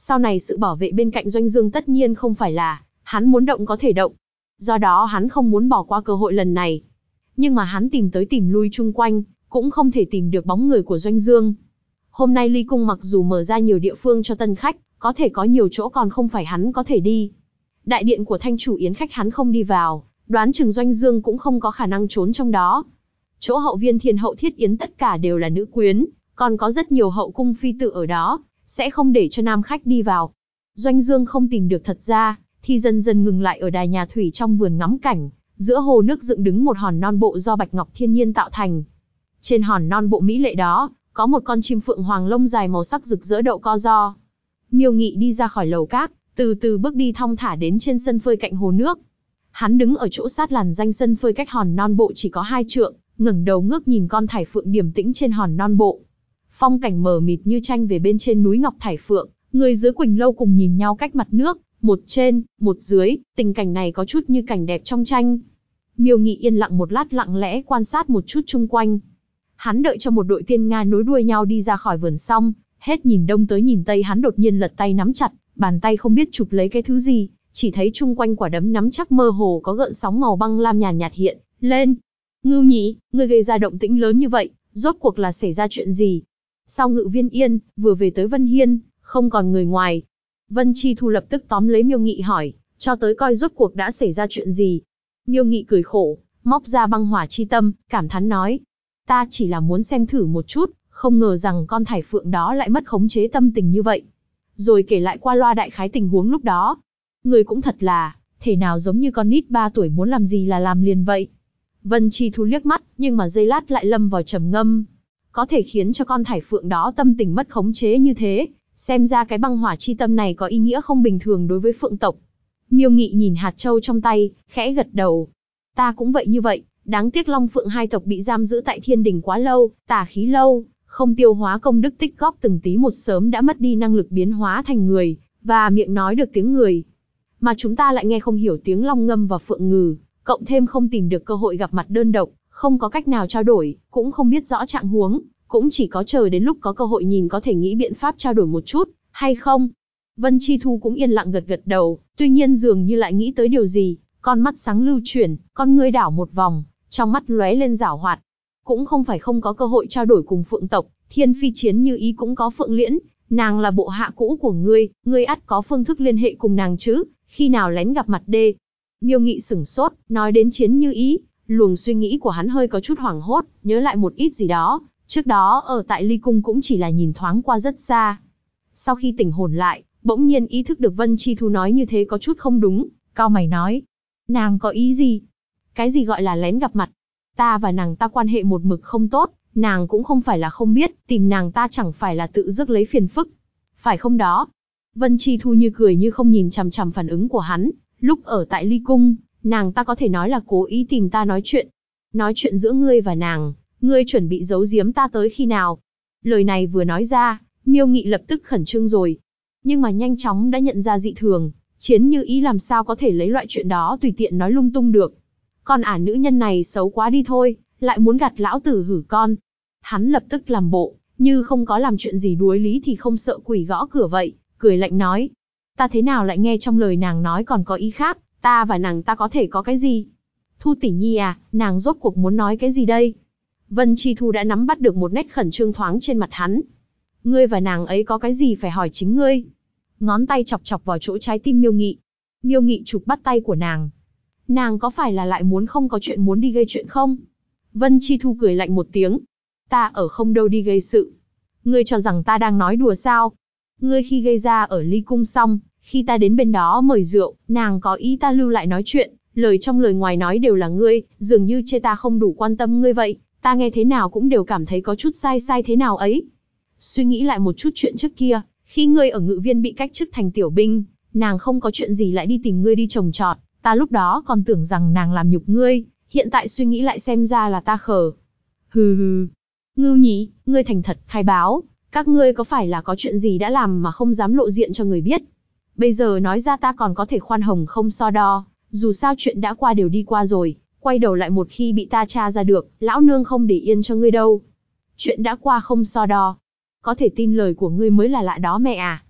Sau này sự bảo vệ bên cạnh Doanh Dương tất nhiên không phải là hắn muốn động có thể động. Do đó hắn không muốn bỏ qua cơ hội lần này. Nhưng mà hắn tìm tới tìm lui chung quanh, cũng không thể tìm được bóng người của Doanh Dương. Hôm nay Ly Cung mặc dù mở ra nhiều địa phương cho tân khách, có thể có nhiều chỗ còn không phải hắn có thể đi. Đại điện của thanh chủ yến khách hắn không đi vào, đoán chừng Doanh Dương cũng không có khả năng trốn trong đó. Chỗ hậu viên Thiên Hậu Thiết Yến tất cả đều là nữ quyến, còn có rất nhiều hậu cung phi tử ở đó, sẽ không để cho nam khách đi vào. Doanh Dương không tìm được thật ra, thì dần dần ngừng lại ở đài nhà thủy trong vườn ngắm cảnh, giữa hồ nước dựng đứng một hòn non bộ do bạch ngọc thiên nhiên tạo thành. Trên hòn non bộ mỹ lệ đó, có một con chim phượng hoàng lông dài màu sắc rực rỡ đậu co ro. Miêu Nghị đi ra khỏi lầu cát, từ từ bước đi thong thả đến trên sân phơi cạnh hồ nước. Hắn đứng ở chỗ sát làn danh sân phơi cách hòn non bộ chỉ có 2 trượng, ngẩng đầu ngước nhìn con thải phượng điềm tĩnh trên hòn non bộ. Phong cảnh mờ mịt như tranh về bên trên núi ngọc thải phượng, người dưới Quỳnh lâu cùng nhìn nhau cách mặt nước, một trên, một dưới, tình cảnh này có chút như cảnh đẹp trong tranh. Miêu Nghị yên lặng một lát lặng lẽ quan sát một chút chung quanh. Hắn đợi cho một đội tiên nga nối đuôi nhau đi ra khỏi vườn xong, hết nhìn đông tới nhìn tây hắn đột nhiên lật tay nắm chặt, bàn tay không biết chụp lấy cái thứ gì, chỉ thấy chung quanh quả đấm nắm chắc mơ hồ có gợn sóng màu băng lam nhàn nhạt hiện lên. Ngưu Nhĩ, ngươi gây ra động tĩnh lớn như vậy, rốt cuộc là xảy ra chuyện gì? Sau Ngự Viên Yên, vừa về tới Vân Hiên, không còn người ngoài. Vân Chi Thu lập tức tóm lấy Miêu Nghị hỏi, cho tới coi rốt cuộc đã xảy ra chuyện gì. Miêu Nghị cười khổ, móc ra băng hỏa chi tâm, cảm thán nói. Ta chỉ là muốn xem thử một chút, không ngờ rằng con thải phượng đó lại mất khống chế tâm tình như vậy. Rồi kể lại qua loa đại khái tình huống lúc đó. Người cũng thật là, thể nào giống như con nít 3 tuổi muốn làm gì là làm liền vậy. Vân Chi Thu liếc mắt, nhưng mà giây lát lại lâm vào trầm ngâm. Có thể khiến cho con thải phượng đó tâm tình mất khống chế như thế, xem ra cái băng hỏa chi tâm này có ý nghĩa không bình thường đối với phượng tộc. Miêu Nghị nhìn hạt châu trong tay, khẽ gật đầu. Ta cũng vậy như vậy, đáng tiếc Long Phượng hai tộc bị giam giữ tại Thiên Đình quá lâu, tà khí lâu, không tiêu hóa công đức tích góp từng tí một sớm đã mất đi năng lực biến hóa thành người, và miệng nói được tiếng người. Mà chúng ta lại nghe không hiểu tiếng long ngâm và phượng ngừ, cộng thêm không tìm được cơ hội gặp mặt đơn độc, không có cách nào trao đổi, cũng không biết rõ trạng huống, cũng chỉ có chờ đến lúc có cơ hội nhìn có thể nghĩ biện pháp trao đổi một chút, hay không? Vân Chi Thu cũng yên lặng gật gật đầu, tuy nhiên dường như lại nghĩ tới điều gì, con mắt sáng lưu chuyển, con ngươi đảo một vòng, trong mắt lóe lên giảo hoạt. Cũng không phải không có cơ hội trao đổi cùng phượng tộc, Thiên Phi Chiến Như Ý cũng có Phượng Liễn, nàng là bộ hạ cũ của ngươi ắt có phương thức liên hệ cùng nàng chứ, khi nào lén gặp mặt đê. Miêu Nghị sửng sốt, nói đến Chiến Như Ý, luồng suy nghĩ của hắn hơi có chút hoảng hốt, nhớ lại một ít gì đó, trước đó ở tại Ly Cung cũng chỉ là nhìn thoáng qua rất xa. Sau khi tỉnh hồn lại, bỗng nhiên ý thức được Vân Chi Thu nói như thế có chút không đúng, cau mày nói. Nàng có ý gì? Cái gì gọi là lén gặp mặt? Ta và nàng ta quan hệ một mực không tốt, nàng cũng không phải là không biết, tìm nàng ta chẳng phải là tự rước lấy phiền phức. Phải không đó? Vân Chi Thu như cười như không nhìn chằm chằm phản ứng của hắn, lúc ở tại Ly Cung, nàng ta có thể nói là cố ý tìm ta nói chuyện. Nói chuyện giữa ngươi và nàng, ngươi chuẩn bị giấu giếm ta tới khi nào? Lời này vừa nói ra, Miêu Nghị lập tức khẩn trương rồi. Nhưng mà nhanh chóng đã nhận ra dị thường, Chiến Như Ý làm sao có thể lấy loại chuyện đó tùy tiện nói lung tung được. Con ả nữ nhân này xấu quá đi thôi, lại muốn gạt lão tử hử con. Hắn lập tức làm bộ, như không có làm chuyện gì đuối lý thì không sợ quỷ gõ cửa vậy, cười lạnh nói. Ta thế nào lại nghe trong lời nàng nói còn có ý khác, ta và nàng ta có thể có cái gì? Thu tỷ nhi à, nàng rốt cuộc muốn nói cái gì đây? Vân Chi Thu đã nắm bắt được một nét khẩn trương thoáng trên mặt hắn. Ngươi và nàng ấy có cái gì phải hỏi chính ngươi? Ngón tay chọc chọc vào chỗ trái tim Miêu Nghị. Miêu Nghị chụp bắt tay của nàng. Nàng có phải là lại muốn không có chuyện muốn đi gây chuyện không? Vân Chi Thu cười lạnh một tiếng. Ta ở không đâu đi gây sự. Ngươi cho rằng ta đang nói đùa sao? Ngươi khi gây ra ở Ly Cung xong, khi ta đến bên đó mời rượu, nàng có ý ta lưu lại nói chuyện, lời trong lời ngoài nói đều là ngươi, dường như chê ta không đủ quan tâm ngươi vậy, ta nghe thế nào cũng đều cảm thấy có chút sai sai thế nào ấy. Suy nghĩ lại một chút chuyện trước kia, khi ngươi ở Ngự Viên bị cách chức thành tiểu binh, nàng không có chuyện gì lại đi tìm ngươi đi trồng trọt, ta lúc đó còn tưởng rằng nàng làm nhục ngươi, hiện tại suy nghĩ lại xem ra là ta khờ. Hừ hừ. Ngưu Nhĩ, ngươi thành thật khai báo, các ngươi có phải là có chuyện gì đã làm mà không dám lộ diện cho người biết? Bây giờ nói ra ta còn có thể khoan hồng không so đo, dù sao chuyện đã qua đều đi qua rồi, quay đầu lại một khi bị ta tra ra được, lão nương không để yên cho ngươi đâu. Chuyện đã qua không so đo. Có thể tin lời của ngươi mới là lạ đó mẹ à.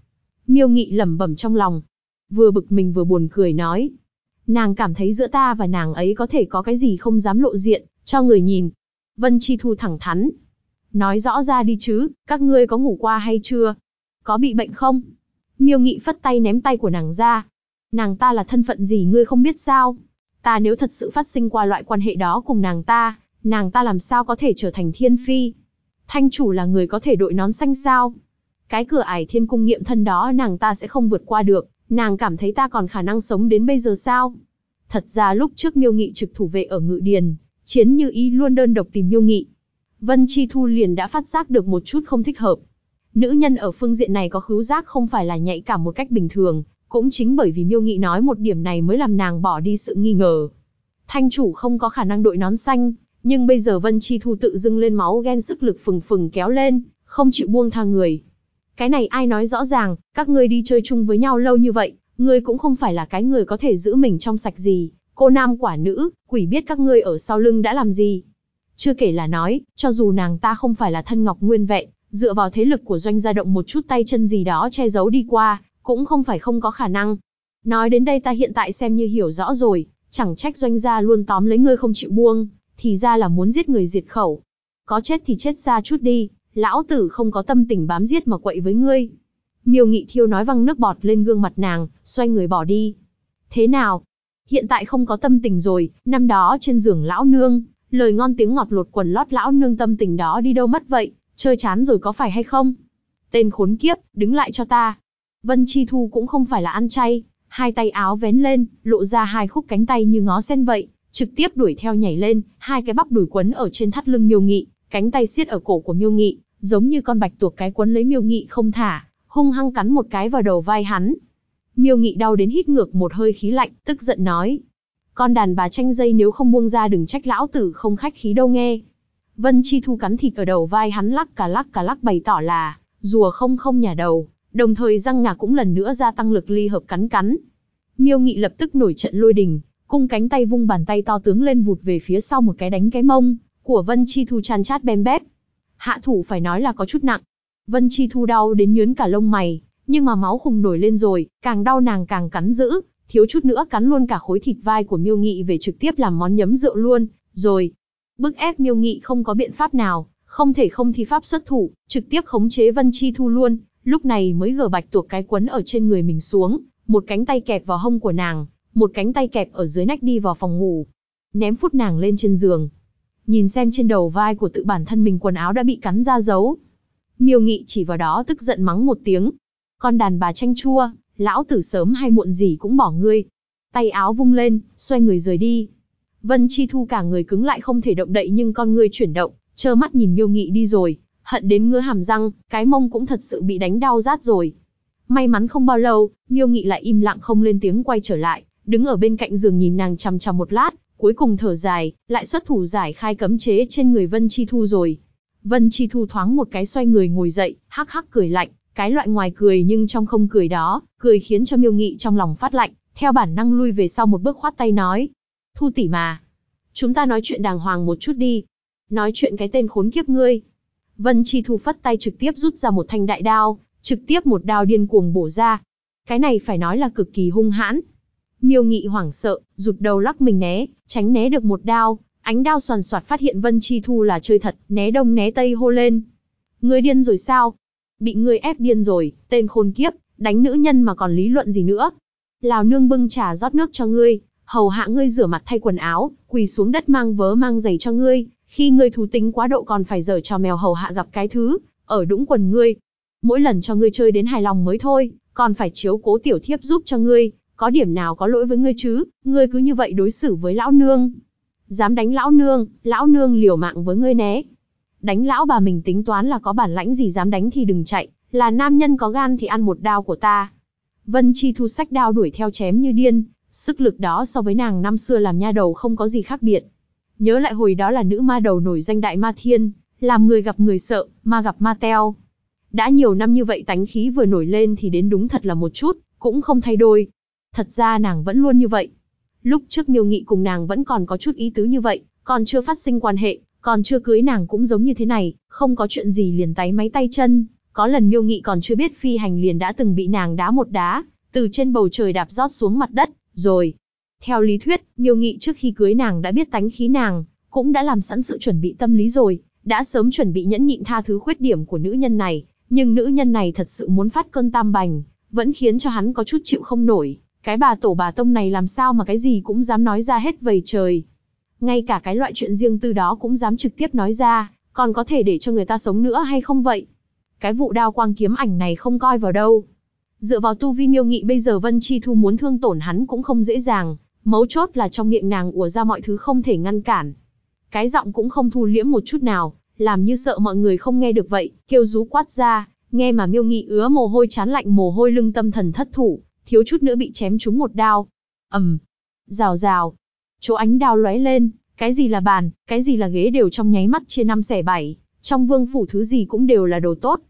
Miêu Nghị lẩm bẩm trong lòng. Vừa bực mình vừa buồn cười nói. Nàng cảm thấy giữa ta và nàng ấy có thể có cái gì không dám lộ diện, cho người nhìn. Vân Chi Thu thẳng thắn. Nói rõ ra đi chứ, các ngươi có ngủ qua hay chưa? Có bị bệnh không? Miêu Nghị phất tay ném tay của nàng ra. Nàng ta là thân phận gì ngươi không biết sao? Ta nếu thật sự phát sinh qua loại quan hệ đó cùng nàng ta làm sao có thể trở thành thiên phi? Thanh chủ là người có thể đội nón xanh sao? Cái cửa ải thiên cung nghiệm thân đó nàng ta sẽ không vượt qua được, nàng cảm thấy ta còn khả năng sống đến bây giờ sao? Thật ra lúc trước Miêu Nghị trực thủ vệ ở Ngự Điền, Chiến Như Ý luôn đơn độc tìm Miêu Nghị. Vân Chi Thu liền đã phát giác được một chút không thích hợp. Nữ nhân ở phương diện này có khứu giác không phải là nhạy cảm một cách bình thường, cũng chính bởi vì Miêu Nghị nói một điểm này mới làm nàng bỏ đi sự nghi ngờ. Thanh chủ không có khả năng đội nón xanh, nhưng bây giờ Vân Chi Thu tự dưng lên máu ghen sức lực phừng phừng kéo lên, không chịu buông tha người. Cái này ai nói rõ ràng, các ngươi đi chơi chung với nhau lâu như vậy, ngươi cũng không phải là cái người có thể giữ mình trong sạch gì. Cô nam quả nữ, quỷ biết các ngươi ở sau lưng đã làm gì. Chưa kể là nói, cho dù nàng ta không phải là thân ngọc nguyên vẹn, dựa vào thế lực của Doanh gia động một chút tay chân gì đó che giấu đi qua, cũng không phải không có khả năng. Nói đến đây ta hiện tại xem như hiểu rõ rồi, chẳng trách Doanh gia luôn tóm lấy ngươi không chịu buông, thì ra là muốn giết người diệt khẩu. Có chết thì chết xa chút đi, lão tử không có tâm tình bám giết mà quậy với ngươi. Miêu Nghị thiêu nói văng nước bọt lên gương mặt nàng, xoay người bỏ đi. Thế nào? Hiện tại không có tâm tình rồi, năm đó trên giường lão nương, lời ngon tiếng ngọt lột quần lót lão nương tâm tình đó đi đâu mất vậy, chơi chán rồi có phải hay không? Tên khốn kiếp, đứng lại cho ta. Vân Chi Thu cũng không phải là ăn chay, hai tay áo vén lên, lộ ra hai khúc cánh tay như ngó sen vậy, trực tiếp đuổi theo nhảy lên, hai cái bắp đùi quấn ở trên thắt lưng Miêu Nghị, cánh tay siết ở cổ của Miêu Nghị, giống như con bạch tuộc cái quấn lấy Miêu Nghị không thả, hung hăng cắn một cái vào đầu vai hắn. Miêu Nghị đau đến hít ngược một hơi khí lạnh, tức giận nói. Con đàn bà tranh dây nếu không buông ra đừng trách lão tử không khách khí đâu nghe. Vân Chi Thu cắn thịt ở đầu vai hắn lắc cả lắc bày tỏ là, rùa không nhả đầu, đồng thời răng ngà cũng lần nữa gia tăng lực ly hợp cắn. Miêu Nghị lập tức nổi trận lôi đình, cung cánh tay vung bàn tay to tướng lên vụt về phía sau một cái đánh cái mông của Vân Chi Thu chan chát bem bét. Hạ thủ phải nói là có chút nặng. Vân Chi Thu đau đến nhớn cả lông mày, nhưng mà máu khùng nổi lên rồi, càng đau nàng càng cắn dữ, thiếu chút nữa cắn luôn cả khối thịt vai của Miêu Nghị về trực tiếp làm món nhấm rượu luôn, rồi. Bức ép Miêu Nghị không có biện pháp nào, không thể không thi pháp xuất thủ, trực tiếp khống chế Vân Chi Thu luôn, lúc này mới gờ bạch tuộc cái quấn ở trên người mình xuống, một cánh tay kẹp vào hông của nàng, một cánh tay kẹp ở dưới nách đi vào phòng ngủ, ném phút nàng lên trên giường. Nhìn xem trên đầu vai của tự bản thân mình quần áo đã bị cắn ra dấu. Miêu Nghị chỉ vào đó tức giận mắng một tiếng. Con đàn bà chanh chua, lão tử sớm hay muộn gì cũng bỏ ngươi. Tay áo vung lên, xoay người rời đi. Vân Chi Thu cả người cứng lại không thể động đậy nhưng con ngươi chuyển động, trơ mắt nhìn Miêu Nghị đi rồi, hận đến ngứa hàm răng, cái mông cũng thật sự bị đánh đau rát rồi. May mắn không bao lâu, Miêu Nghị lại im lặng không lên tiếng quay trở lại, đứng ở bên cạnh giường nhìn nàng chằm chằm một lát, cuối cùng thở dài, lại xuất thủ giải khai cấm chế trên người Vân Chi Thu rồi. Vân Chi Thu thoáng một cái xoay người ngồi dậy, hắc hắc cười lạnh, cái loại ngoài cười nhưng trong không cười đó, cười khiến cho Miêu Nghị trong lòng phát lạnh, theo bản năng lui về sau một bước khoát tay nói. Thu tỷ mà, chúng ta nói chuyện đàng hoàng một chút đi. Nói chuyện cái tên khốn kiếp ngươi. Vân Chi Thu phất tay trực tiếp rút ra một thanh đại đao, trực tiếp một đao điên cuồng bổ ra. Cái này phải nói là cực kỳ hung hãn. Miêu Nghị hoảng sợ, rụt đầu lắc mình né, tránh né được một đao, ánh đao xoàn xoạt phát hiện Vân Chi Thu là chơi thật, né đông né tây hô lên. Ngươi điên rồi sao? Bị ngươi ép điên rồi, tên khốn kiếp, đánh nữ nhân mà còn lý luận gì nữa? Lào nương bưng trà rót nước cho ngươi, hầu hạ ngươi rửa mặt thay quần áo, quỳ xuống đất mang vớ mang giày cho ngươi, khi ngươi thú tính quá độ còn phải giở trò mèo hầu hạ gặp cái thứ, ở đũng quần ngươi. Mỗi lần cho ngươi chơi đến hài lòng mới thôi, còn phải chiếu cố tiểu thiếp giúp cho ngươi, có điểm nào có lỗi với ngươi chứ, ngươi cứ như vậy đối xử với lão nương. Dám đánh lão nương liều mạng với ngươi né. Đánh lão bà mình tính toán là có bản lãnh gì dám đánh thì đừng chạy, là nam nhân có gan thì ăn một đao của ta. Vân Chi Thu xách đao đuổi theo chém như điên, sức lực đó so với nàng năm xưa làm nha đầu không có gì khác biệt. Nhớ lại hồi đó là nữ ma đầu nổi danh Đại Ma Thiên, làm người gặp người sợ, ma gặp ma teo. Đã nhiều năm như vậy tánh khí vừa nổi lên thì đến đúng thật là một chút, cũng không thay đổi. Thật ra nàng vẫn luôn như vậy. Lúc trước Miêu Nghị cùng nàng vẫn còn có chút ý tứ như vậy, còn chưa phát sinh quan hệ, còn chưa cưới nàng cũng giống như thế này, không có chuyện gì liền táy máy tay chân, Có lần Miêu Nghị còn chưa biết phi hành liền đã từng bị nàng đá một đá, từ trên bầu trời đạp rót xuống mặt đất, rồi. Theo lý thuyết, Miêu Nghị trước khi cưới nàng đã biết tánh khí nàng, cũng đã làm sẵn sự chuẩn bị tâm lý rồi, đã sớm chuẩn bị nhẫn nhịn tha thứ khuyết điểm của nữ nhân này, nhưng nữ nhân này thật sự muốn phát cơn tam bành, vẫn khiến cho hắn có chút chịu không nổi. Cái bà tổ bà tông này làm sao mà cái gì cũng dám nói ra hết vầy trời. Ngay cả cái loại chuyện riêng tư đó cũng dám trực tiếp nói ra, còn có thể để cho người ta sống nữa hay không vậy? Cái vụ đao quang kiếm ảnh này không coi vào đâu. Dựa vào tu vi Miêu Nghị bây giờ Vân Chi Thu muốn thương tổn hắn cũng không dễ dàng, mấu chốt là trong miệng nàng ùa ra mọi thứ không thể ngăn cản. Cái giọng cũng không thu liễm một chút nào, làm như sợ mọi người không nghe được vậy, kêu rú quát ra, nghe mà Miêu Nghị ứa mồ hôi chán lạnh mồ hôi lưng tâm thần thất thủ, thiếu chút nữa bị chém trúng một đao. Rào rào. Chỗ ánh đao lóe lên, cái gì là bàn, cái gì là ghế đều trong nháy mắt chia 5 xẻ 7, trong vương phủ thứ gì cũng đều là đồ tốt.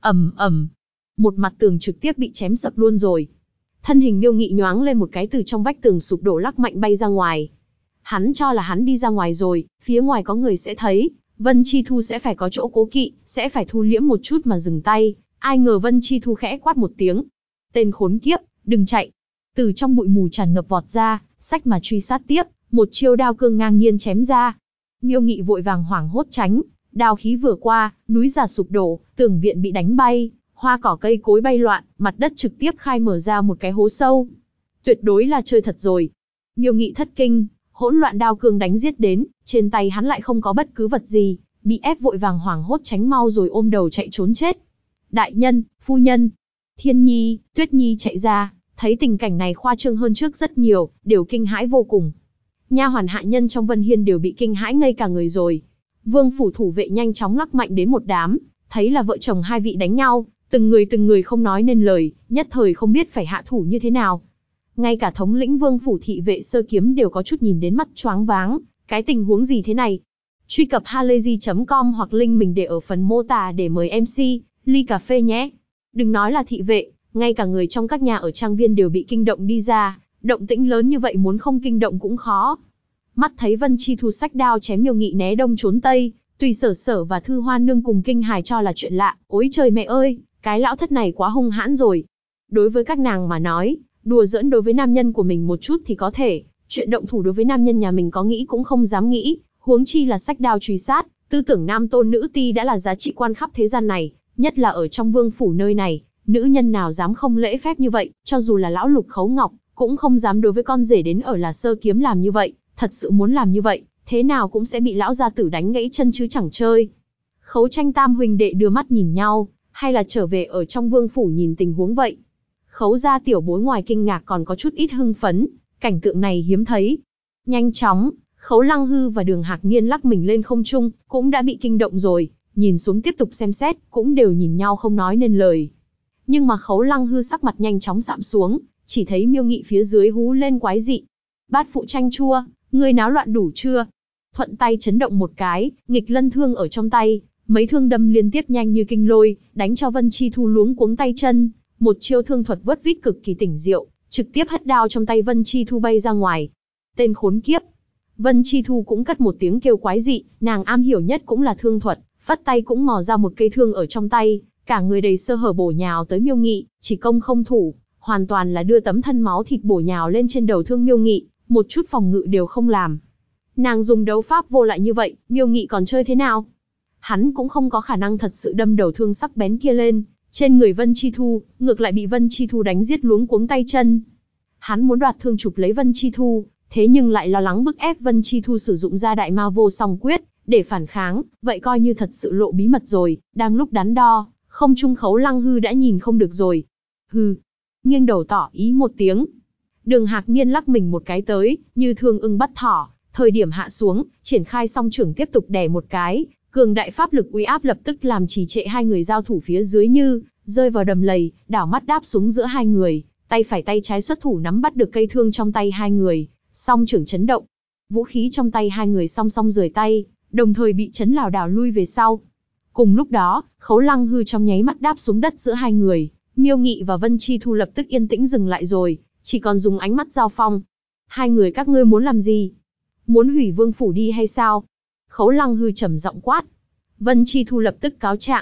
Một mặt tường trực tiếp bị chém sập luôn rồi. Thân hình Miêu Nghị nhoáng lên một cái từ trong vách tường sụp đổ lắc mạnh bay ra ngoài. Hắn cho là hắn đi ra ngoài rồi, phía ngoài có người sẽ thấy, Vân Chi Thu sẽ phải có chỗ cố kỵ, sẽ phải thu liễm một chút mà dừng tay. Ai ngờ Vân Chi Thu khẽ quát một tiếng. Tên khốn kiếp, đừng chạy. Từ trong bụi mù tràn ngập vọt ra, xách mà truy sát tiếp, một chiêu đao cương ngang nhiên chém ra. Miêu Nghị vội vàng hoảng hốt tránh, đao khí vừa qua, núi giả sụp đổ, tường viện bị đánh bay, hoa cỏ cây cối bay loạn, mặt đất trực tiếp khai mở ra một cái hố sâu. Tuyệt đối là chơi thật rồi. Miêu Nghị thất kinh, hỗn loạn đao cương đánh giết đến, trên tay hắn lại không có bất cứ vật gì, bị ép vội vàng hoảng hốt tránh mau rồi ôm đầu chạy trốn chết. Đại nhân, phu nhân, Thiên Nhi, Tuyết Nhi chạy ra, thấy tình cảnh này khoa trương hơn trước rất nhiều, đều kinh hãi vô cùng. Nha hoàn hạ nhân trong Vân Hiên đều bị kinh hãi ngây cả người rồi. Vương phủ thủ vệ nhanh chóng lắc mạnh đến một đám, thấy là vợ chồng hai vị đánh nhau, từng người không nói nên lời, nhất thời không biết phải hạ thủ như thế nào. Ngay cả thống lĩnh Vương phủ thị vệ Sơ Kiếm đều có chút nhìn đến mắt choáng váng, cái tình huống gì thế này? Truy cập halayzi.com hoặc link mình để ở phần mô tả để mời MC ly cà phê nhé. Đừng nói là thị vệ, ngay cả người trong các nhà ở trang viên đều bị kinh động đi ra, động tĩnh lớn như vậy muốn không kinh động cũng khó. Mắt thấy Vân Chi Thu xách đao chém Miêu Nghị né đông trốn tây, tùy Sở Sở và Thư Hoan Nương cùng kinh hài cho là chuyện lạ, ôi trời mẹ ơi, cái lão thất này quá hung hãn rồi. Đối với các nàng mà nói, đùa giỡn đối với nam nhân của mình một chút thì có thể, chuyện động thủ đối với nam nhân nhà mình có nghĩ cũng không dám nghĩ, huống chi là xách đao truy sát, tư tưởng nam tôn nữ ti đã là giá trị quan khắp thế gian này, nhất là ở trong vương phủ nơi này, nữ nhân nào dám không lễ phép như vậy, cho dù là lão Lục Khấu Ngọc, cũng không dám đối với con rể đến ở là Sơ Kiếm làm như vậy, thật sự muốn làm như vậy, thế nào cũng sẽ bị lão gia tử đánh gãy chân chứ chẳng chơi. Khấu Tranh tam huynh đệ đưa mắt nhìn nhau, hay là trở về ở trong vương phủ nhìn tình huống vậy. Khấu gia tiểu bối ngoài kinh ngạc còn có chút ít hưng phấn, cảnh tượng này hiếm thấy. Nhanh chóng, Khấu Lăng Hư và Đường Hạc Niên lắc mình lên không trung, cũng đã bị kinh động rồi, nhìn xuống tiếp tục xem xét, cũng đều nhìn nhau không nói nên lời. Nhưng mà Khấu Lăng Hư sắc mặt nhanh chóng sạm xuống, chỉ thấy Miêu Nghị phía dưới hú lên quái dị. Bát phụ Tranh Chua, ngươi náo loạn đủ chưa? Thuận tay chấn động một cái, nghịch lân thương ở trong tay, mấy thương đâm liên tiếp nhanh như kinh lôi, đánh cho Vân Chi Thu luống cuống tay chân. Một chiêu thương thuật vớt vít cực kỳ tỉnh diệu, trực tiếp hất đao trong tay Vân Chi Thu bay ra ngoài. Tên khốn kiếp! Vân Chi Thu cũng cất một tiếng kêu quái dị, nàng am hiểu nhất cũng là thương thuật, vắt tay cũng mò ra một cây thương ở trong tay, cả người đầy sơ hở bổ nhào tới Miêu Nghị, chỉ công không thủ, hoàn toàn là đưa tấm thân máu thịt bổ nhào lên trên đầu thương Miêu Nghị, một chút phòng ngự đều không làm. Nàng dùng đấu pháp vô lại như vậy, Miêu Nghị còn chơi thế nào? Hắn cũng không có khả năng thật sự đâm đầu thương sắc bén kia lên trên người Vân Chi Thu, ngược lại bị Vân Chi Thu đánh giết luống cuống tay chân. Hắn muốn đoạt thương chụp lấy Vân Chi Thu, thế nhưng lại lo lắng bức ép Vân Chi Thu sử dụng ra đại ma vô song quyết để phản kháng, vậy coi như thật sự lộ bí mật rồi. Đang lúc đắn đo, không trung Khấu Lăng Hư đã nhìn không được rồi. Hừ, nghiêng đầu tỏ ý một tiếng. Đường Hạc Niên lắc mình một cái tới, như thương ưng bắt thỏ, thời điểm hạ xuống, triển khai song trưởng tiếp tục đè một cái, cường đại pháp lực uy áp lập tức làm trì trệ hai người giao thủ phía dưới như rơi vào đầm lầy, đảo mắt đáp xuống giữa hai người, tay phải tay trái xuất thủ nắm bắt được cây thương trong tay hai người, song trưởng chấn động. Vũ khí trong tay hai người song song rời tay, đồng thời bị chấn lảo đảo lui về sau. Cùng lúc đó, Khấu Lăng Hư trong nháy mắt đáp xuống đất giữa hai người, Miêu Nghị và Vân Chi Thu lập tức yên tĩnh dừng lại rồi, chỉ còn dùng ánh mắt giao phong. Hai người các ngươi muốn làm gì? Muốn hủy vương phủ đi hay sao? Khấu Lăng Hư trầm giọng quát. Vân Chi Thu lập tức cáo trạng.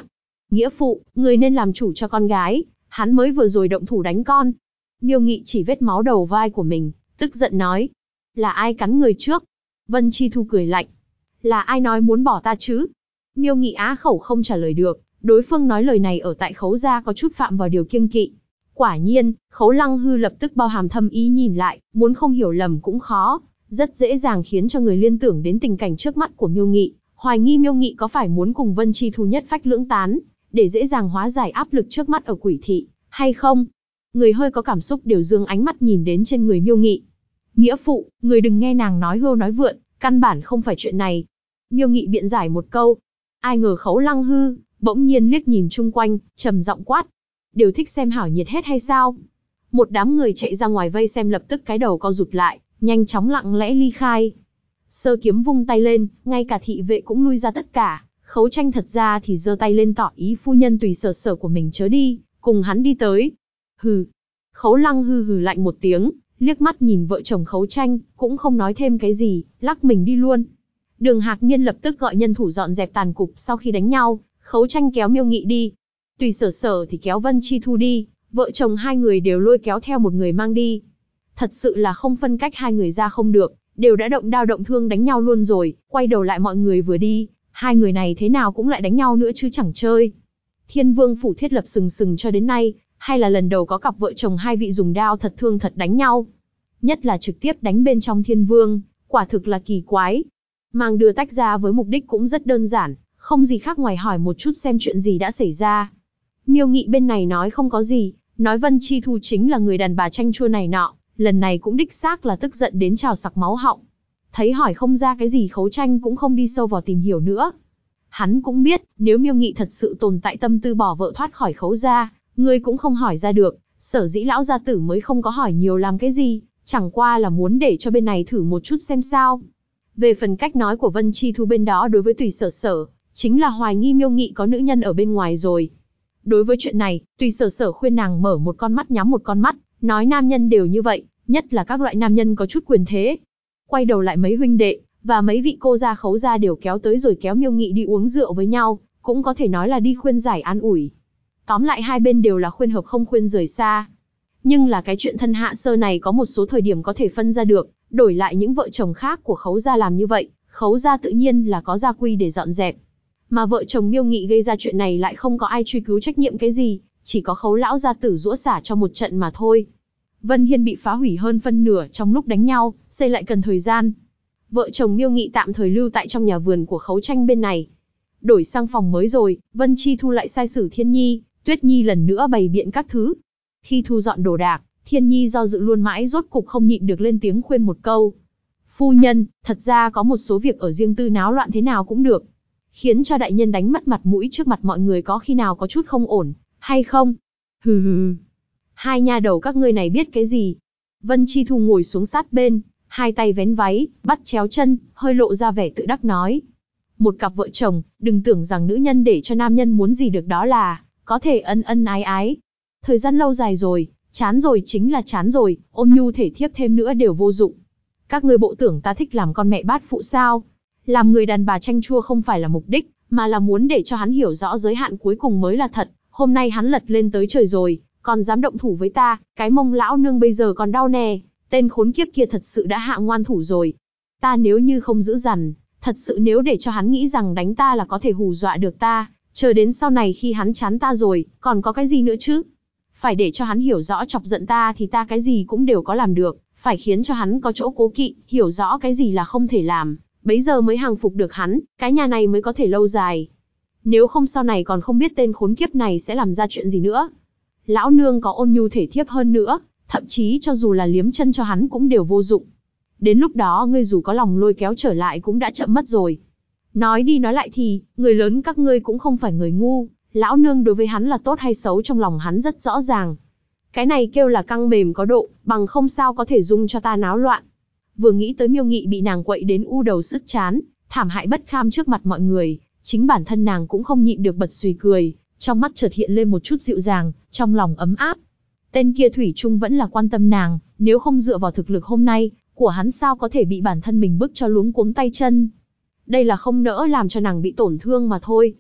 Nghĩa phụ, người nên làm chủ cho con gái, hắn mới vừa rồi động thủ đánh con. Miêu Nghị chỉ vết máu đầu vai của mình, tức giận nói. Là ai cắn người trước? Vân Chi Thu cười lạnh. Là ai nói muốn bỏ ta chứ? Miêu Nghị á khẩu không trả lời được, đối phương nói lời này ở tại Khấu gia có chút phạm vào điều kiêng kỵ. Quả nhiên, Khấu Lăng Hư lập tức bao hàm thâm ý nhìn lại, muốn không hiểu lầm cũng khó, rất dễ dàng khiến cho người liên tưởng đến tình cảnh trước mắt của Miêu Nghị, hoài nghi Miêu Nghị có phải muốn cùng Vân Chi Thu nhất phách lưỡng tán, để dễ dàng hóa giải áp lực trước mắt ở Quỷ thị, hay không? Người hơi có cảm xúc đều dương ánh mắt nhìn đến trên người Miêu Nghị. Nghĩa phụ, người đừng nghe nàng nói hưu nói vượn, căn bản không phải chuyện này. Miêu Nghị biện giải một câu. Ai ngờ Khấu Lăng Hư bỗng nhiên liếc nhìn chung quanh, trầm giọng quát. Đều thích xem hảo nhiệt hết hay sao? Một đám người chạy ra ngoài vây xem lập tức cái đầu co rụt lại, nhanh chóng lặng lẽ ly khai. Sơ Kiếm vung tay lên, ngay cả thị vệ cũng lui ra tất cả. Khấu Tranh thật ra thì giơ tay lên tỏ ý phu nhân tùy sở sở của mình chớ đi, cùng hắn đi tới. Hừ. Khấu Lăng Hư hừ lạnh một tiếng, liếc mắt nhìn vợ chồng Khấu Tranh, cũng không nói thêm cái gì, lắc mình đi luôn. Đường Hạc Niên lập tức gọi nhân thủ dọn dẹp tàn cục sau khi đánh nhau, Khấu Tranh kéo Miêu Nghị đi. Tùy sở sở thì kéo Vân Chi Thu đi, vợ chồng hai người đều lôi kéo theo một người mang đi. Thật sự là không phân cách hai người ra không được, đều đã động đao động thương đánh nhau luôn rồi, quay đầu lại mọi người vừa đi, hai người này thế nào cũng lại đánh nhau nữa chứ chẳng chơi. Thiên Vương phủ thiết lập sừng sừng cho đến nay, hay là lần đầu có cặp vợ chồng hai vị dùng đao thật thương thật đánh nhau. Nhất là trực tiếp đánh bên trong Thiên Vương, quả thực là kỳ quái. Mang đưa tách ra với mục đích cũng rất đơn giản, không gì khác ngoài hỏi một chút xem chuyện gì đã xảy ra. Miêu Nghị bên này nói không có gì, nói Vân Chi Thu chính là người đàn bà chanh chua này nọ, lần này cũng đích xác là tức giận đến trào sặc máu họng. Thấy hỏi không ra cái gì Khấu Tranh cũng không đi sâu vào tìm hiểu nữa. Hắn cũng biết, nếu Miêu Nghị thật sự tồn tại tâm tư bỏ vợ thoát khỏi Khấu gia, người cũng không hỏi ra được, sở dĩ lão gia tử mới không có hỏi nhiều làm cái gì, chẳng qua là muốn để cho bên này thử một chút xem sao. Về phần cách nói của Vân Chi Thu bên đó đối với Tùy Sở Sở, chính là hoài nghi Miêu Nghị có nữ nhân ở bên ngoài rồi. Đối với chuyện này, Tùy Sở Sở khuyên nàng mở một con mắt nhắm một con mắt, nói nam nhân đều như vậy, nhất là các loại nam nhân có chút quyền thế. Quay đầu lại mấy huynh đệ, và mấy vị cô gia Khấu gia đều kéo tới rồi kéo Miêu Nghị đi uống rượu với nhau, cũng có thể nói là đi khuyên giải an ủi. Tóm lại hai bên đều là khuyên hợp không khuyên rời xa. Nhưng là cái chuyện thân hạ sơ này có một số thời điểm có thể phân ra được, đổi lại những vợ chồng khác của Khấu gia làm như vậy, Khấu gia tự nhiên là có gia quy để dọn dẹp. Mà vợ chồng Miêu Nghị gây ra chuyện này lại không có ai truy cứu trách nhiệm cái gì, chỉ có Khấu lão gia tử giũa xả cho một trận mà thôi. Vân Hiên bị phá hủy hơn phân nửa trong lúc đánh nhau, xây lại cần thời gian. Vợ chồng Miêu Nghị tạm thời lưu tại trong nhà vườn của Khấu Tranh bên này. Đổi sang phòng mới rồi, Vân Chi Thu lại sai sử Thiên Nhi, Tuyết Nhi lần nữa bày biện các thứ. Khi thu dọn đồ đạc, Thiên Nhi do dự luôn mãi rốt cục không nhịn được lên tiếng khuyên một câu. Phu nhân, thật ra có một số việc ở riêng tư náo loạn thế nào cũng được. Khiến cho đại nhân đánh mất mặt mũi trước mặt mọi người có khi nào có chút không ổn, hay không? Hừ hừ. Hai nha đầu các ngươi này biết cái gì? Vân Chi Thu ngồi xuống sát bên, hai tay vén váy, bắt chéo chân, hơi lộ ra vẻ tự đắc nói. Một cặp vợ chồng, đừng tưởng rằng nữ nhân để cho nam nhân muốn gì được đó là có thể ân ân ái ái. Thời gian lâu dài rồi, chán rồi chính là chán rồi, ôn nhu thể thiếp thêm nữa đều vô dụng. Các ngươi bộ tưởng ta thích làm con mẹ bát phụ sao? Làm người đàn bà chanh chua không phải là mục đích, mà là muốn để cho hắn hiểu rõ giới hạn cuối cùng mới là thật. Hôm nay hắn lật lên tới trời rồi, còn dám động thủ với ta, cái mông lão nương bây giờ còn đau nè. Tên khốn kiếp kia thật sự đã hạ ngoan thủ rồi. Ta nếu như không giữ dằn, thật sự nếu để cho hắn nghĩ rằng đánh ta là có thể hù dọa được ta, chờ đến sau này khi hắn chán ta rồi, còn có cái gì nữa chứ? Phải để cho hắn hiểu rõ chọc giận ta thì ta cái gì cũng đều có làm được, phải khiến cho hắn có chỗ cố kỵ, hiểu rõ cái gì là không thể làm, bấy giờ mới hàng phục được hắn, cái nhà này mới có thể lâu dài. Nếu không sau này còn không biết tên khốn kiếp này sẽ làm ra chuyện gì nữa. Lão nương có ôn nhu thể thiếp hơn nữa, thậm chí cho dù là liếm chân cho hắn cũng đều vô dụng. Đến lúc đó ngươi dù có lòng lôi kéo trở lại cũng đã chậm mất rồi. Nói đi nói lại thì, người lớn các ngươi cũng không phải người ngu, lão nương đối với hắn là tốt hay xấu trong lòng hắn rất rõ ràng. Cái này kêu là căng mềm có độ, bằng không sao có thể dung cho ta náo loạn. Vừa nghĩ tới Miêu Nghị bị nàng quậy đến u đầu sức chán, thảm hại bất kham trước mặt mọi người, chính bản thân nàng cũng không nhịn được bật xùy cười, trong mắt chợt hiện lên một chút dịu dàng, trong lòng ấm áp. Tên kia thủy chung vẫn là quan tâm nàng, nếu không dựa vào thực lực hôm nay của hắn sao có thể bị bản thân mình bức cho luống cuống tay chân. Đây là không nỡ làm cho nàng bị tổn thương mà thôi.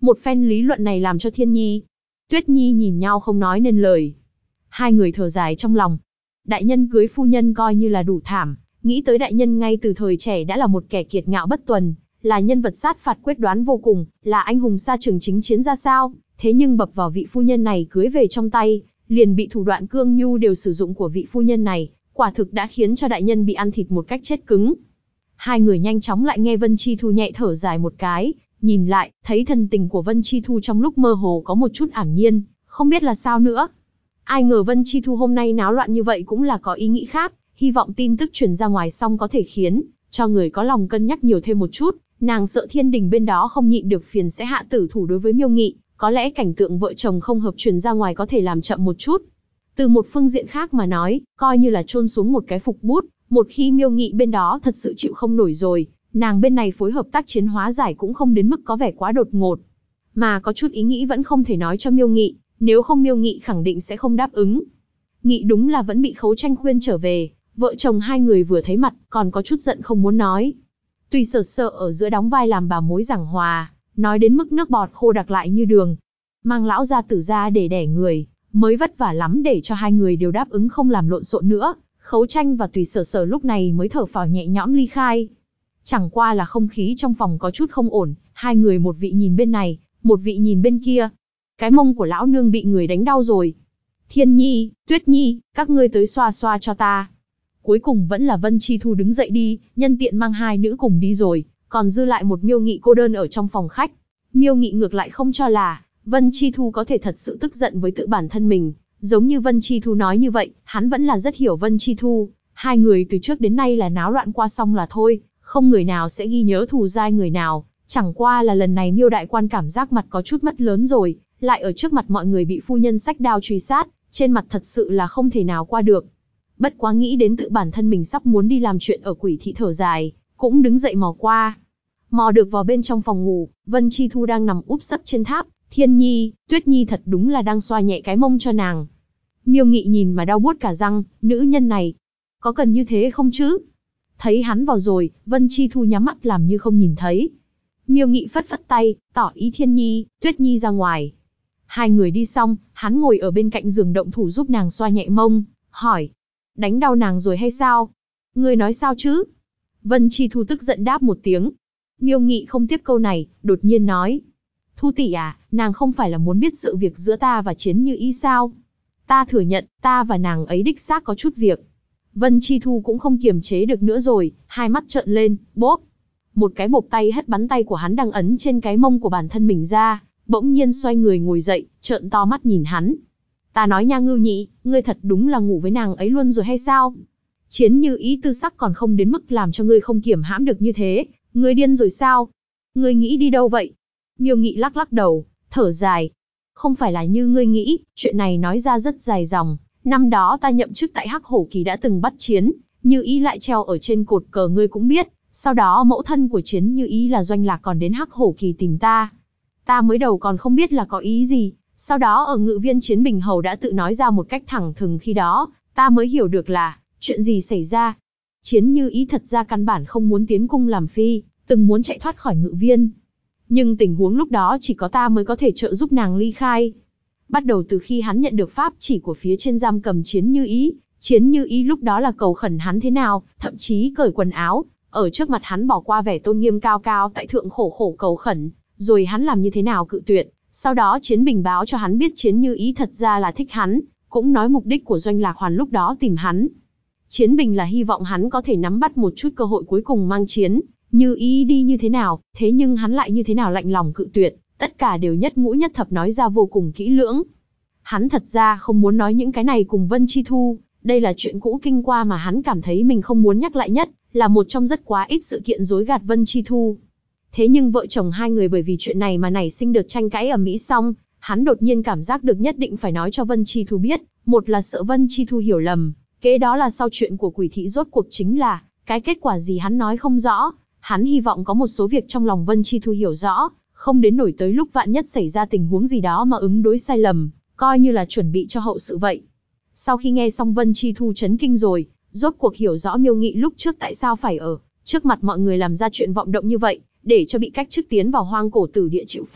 Một phen lý luận này làm cho Thiên Nhi, Tuyết Nhi nhìn nhau không nói nên lời. Hai người thở dài trong lòng. Đại nhân cưới phu nhân coi như là đủ thảm, nghĩ tới đại nhân ngay từ thời trẻ đã là một kẻ kiệt ngạo bất tuần, là nhân vật sát phạt quyết đoán vô cùng, là anh hùng xa trường chính chiến ra sao, thế nhưng bập vào vị phu nhân này cưới về trong tay, liền bị thủ đoạn cương nhu đều sử dụng của vị phu nhân này, quả thực đã khiến cho đại nhân bị ăn thịt một cách chết cứng. Hai người nhanh chóng lại nghe Vân Chi Thu nhẹ thở dài một cái, nhìn lại, thấy thần tình của Vân Chi Thu trong lúc mơ hồ có một chút ảm nhiên, không biết là sao nữa. Ai ngờ Vân Chi Thu hôm nay náo loạn như vậy cũng là có ý nghĩ khác, hy vọng tin tức truyền ra ngoài xong có thể khiến cho người có lòng cân nhắc nhiều thêm một chút, nàng sợ thiên đình bên đó không nhịn được phiền sẽ hạ tử thủ đối với Miêu Nghị, có lẽ cảnh tượng vợ chồng không hợp truyền ra ngoài có thể làm chậm một chút. Từ một phương diện khác mà nói, coi như là chôn xuống một cái phục bút, một khi Miêu Nghị bên đó thật sự chịu không nổi rồi, nàng bên này phối hợp tác chiến hóa giải cũng không đến mức có vẻ quá đột ngột. Mà có chút ý nghĩ vẫn không thể nói cho Miêu Nghị, nếu không Miêu Nghị khẳng định sẽ không đáp ứng. Nghị đúng là vẫn bị Khấu Tranh khuyên trở về, vợ chồng hai người vừa thấy mặt, còn có chút giận không muốn nói. Tùy Sở Sở ở giữa đóng vai làm bà mối giảng hòa, nói đến mức nước bọt khô đặc lại như đường. Mang lão gia tử ra để đẻ người, mới vất vả lắm để cho hai người đều đáp ứng không làm lộn xộn nữa. Khấu Tranh và Tùy Sở Sở lúc này mới thở phào nhẹ nhõm ly khai. Chẳng qua là không khí trong phòng có chút không ổn, hai người một vị nhìn bên này, một vị nhìn bên kia. Cái mông của lão nương bị người đánh đau rồi. Thiên Nhi, Tuyết Nhi, các ngươi tới xoa xoa cho ta. Cuối cùng vẫn là Vân Chi Thu đứng dậy đi, nhân tiện mang hai nữ cùng đi rồi, còn dư lại một Miêu Nghị cô đơn ở trong phòng khách. Miêu Nghị ngược lại không cho là Vân Chi Thu có thể thật sự tức giận với tự bản thân mình, giống như Vân Chi Thu nói như vậy, hắn vẫn là rất hiểu Vân Chi Thu, hai người từ trước đến nay là náo loạn qua xong là thôi, không người nào sẽ ghi nhớ thù dai người nào, chẳng qua là lần này Miêu đại quan cảm giác mặt có chút mất lớn rồi, lại ở trước mặt mọi người bị phu nhân xách đao truy sát, trên mặt thật sự là không thể nào qua được. Bất quá nghĩ đến tự bản thân mình sắp muốn đi làm chuyện ở Quỷ thị thở dài, cũng đứng dậy mò qua. Mò được vào bên trong phòng ngủ, Vân Chi Thu đang nằm úp sấp trên tháp, Thiên Nhi, Tuyết Nhi thật đúng là đang xoa nhẹ cái mông cho nàng. Miêu Nghị nhìn mà đau buốt cả răng, nữ nhân này, có cần như thế không chứ? Thấy hắn vào rồi, Vân Chi Thu nhắm mắt làm như không nhìn thấy. Miêu Nghị phất phất tay, tỏ ý Thiên Nhi, Tuyết Nhi ra ngoài. Hai người đi xong, hắn ngồi ở bên cạnh giường động thủ giúp nàng xoa nhẹ mông, hỏi. Đánh đau nàng rồi hay sao? Ngươi nói sao chứ? Vân Chi Thu tức giận đáp một tiếng. Miêu Nghị không tiếp câu này, đột nhiên nói. Thu tỷ à, nàng không phải là muốn biết sự việc giữa ta và Chiến Như Ý sao? Ta thừa nhận, ta và nàng ấy đích xác có chút việc. Vân Chi Thu cũng không kiềm chế được nữa rồi, hai mắt trợn lên, bốp. Một cái bộp tay hất bắn tay của hắn đang ấn trên cái mông của bản thân mình ra, bỗng nhiên xoay người ngồi dậy, trợn to mắt nhìn hắn. Ta nói nha Ngưu Nhị, ngươi thật đúng là ngủ với nàng ấy luôn rồi hay sao? Chiến Như Ý tư sắc còn không đến mức làm cho ngươi không kiểm hãm được như thế, ngươi điên rồi sao? Ngươi nghĩ đi đâu vậy? Miêu Nghị lắc lắc đầu, thở dài. Không phải là như ngươi nghĩ, chuyện này nói ra rất dài dòng. Năm đó ta nhậm chức tại Hắc Hổ Kỳ đã từng bắt Chiến Như Ý lại treo ở trên cột cờ ngươi cũng biết. Sau đó mẫu thân của Chiến Như Ý là Doanh Lạc còn đến Hắc Hổ Kỳ tìm ta. Ta mới đầu còn không biết là có ý gì. Sau đó ở Ngự Viên Chiến Bình Hầu đã tự nói ra một cách thẳng thừng, khi đó, ta mới hiểu được là, chuyện gì xảy ra. Chiến Như Ý thật ra căn bản không muốn tiến cung làm phi, từng muốn chạy thoát khỏi Ngự Viên. Nhưng tình huống lúc đó chỉ có ta mới có thể trợ giúp nàng ly khai. Bắt đầu từ khi hắn nhận được pháp chỉ của phía trên giam cầm Chiến Như Ý lúc đó là cầu khẩn hắn thế nào, thậm chí cởi quần áo, ở trước mặt hắn bỏ qua vẻ tôn nghiêm cao cao tại thượng khổ khổ cầu khẩn, rồi hắn làm như thế nào cự tuyệt. Sau đó Chiến Bình báo cho hắn biết Chiến Như Ý thật ra là thích hắn, cũng nói mục đích của Doanh Lạc Hoàn lúc đó tìm hắn. Chiến Bình là hy vọng hắn có thể nắm bắt một chút cơ hội cuối cùng mang Chiến Như Ý đi như thế nào, thế nhưng hắn lại như thế nào lạnh lòng cự tuyệt, tất cả đều nhất ngũ nhất thập nói ra vô cùng kỹ lưỡng. Hắn thật ra không muốn nói những cái này cùng Vân Chi Thu, đây là chuyện cũ kinh qua mà hắn cảm thấy mình không muốn nhắc lại nhất, là một trong rất quá ít sự kiện dối gạt Vân Chi Thu. Thế nhưng vợ chồng hai người bởi vì chuyện này mà nảy sinh đợt tranh cãi ầm ĩ xong, hắn đột nhiên cảm giác được nhất định phải nói cho Vân Chi Thu biết, một là sợ Vân Chi Thu hiểu lầm, kế đó là sau chuyện của Quỷ thị rốt cuộc chính là, cái kết quả gì hắn nói không rõ, hắn hy vọng có một số việc trong lòng Vân Chi Thu hiểu rõ, không đến nổi tới lúc vạn nhất xảy ra tình huống gì đó mà ứng đối sai lầm, coi như là chuẩn bị cho hậu sự vậy. Sau khi nghe xong Vân Chi Thu chấn kinh rồi, rốt cuộc hiểu rõ Miêu Nghị lúc trước tại sao phải ở trước mặt mọi người làm ra chuyện vọng động như vậy, để cho bị cách chức tiến vào Hoang Cổ Tử Địa chịu phạt,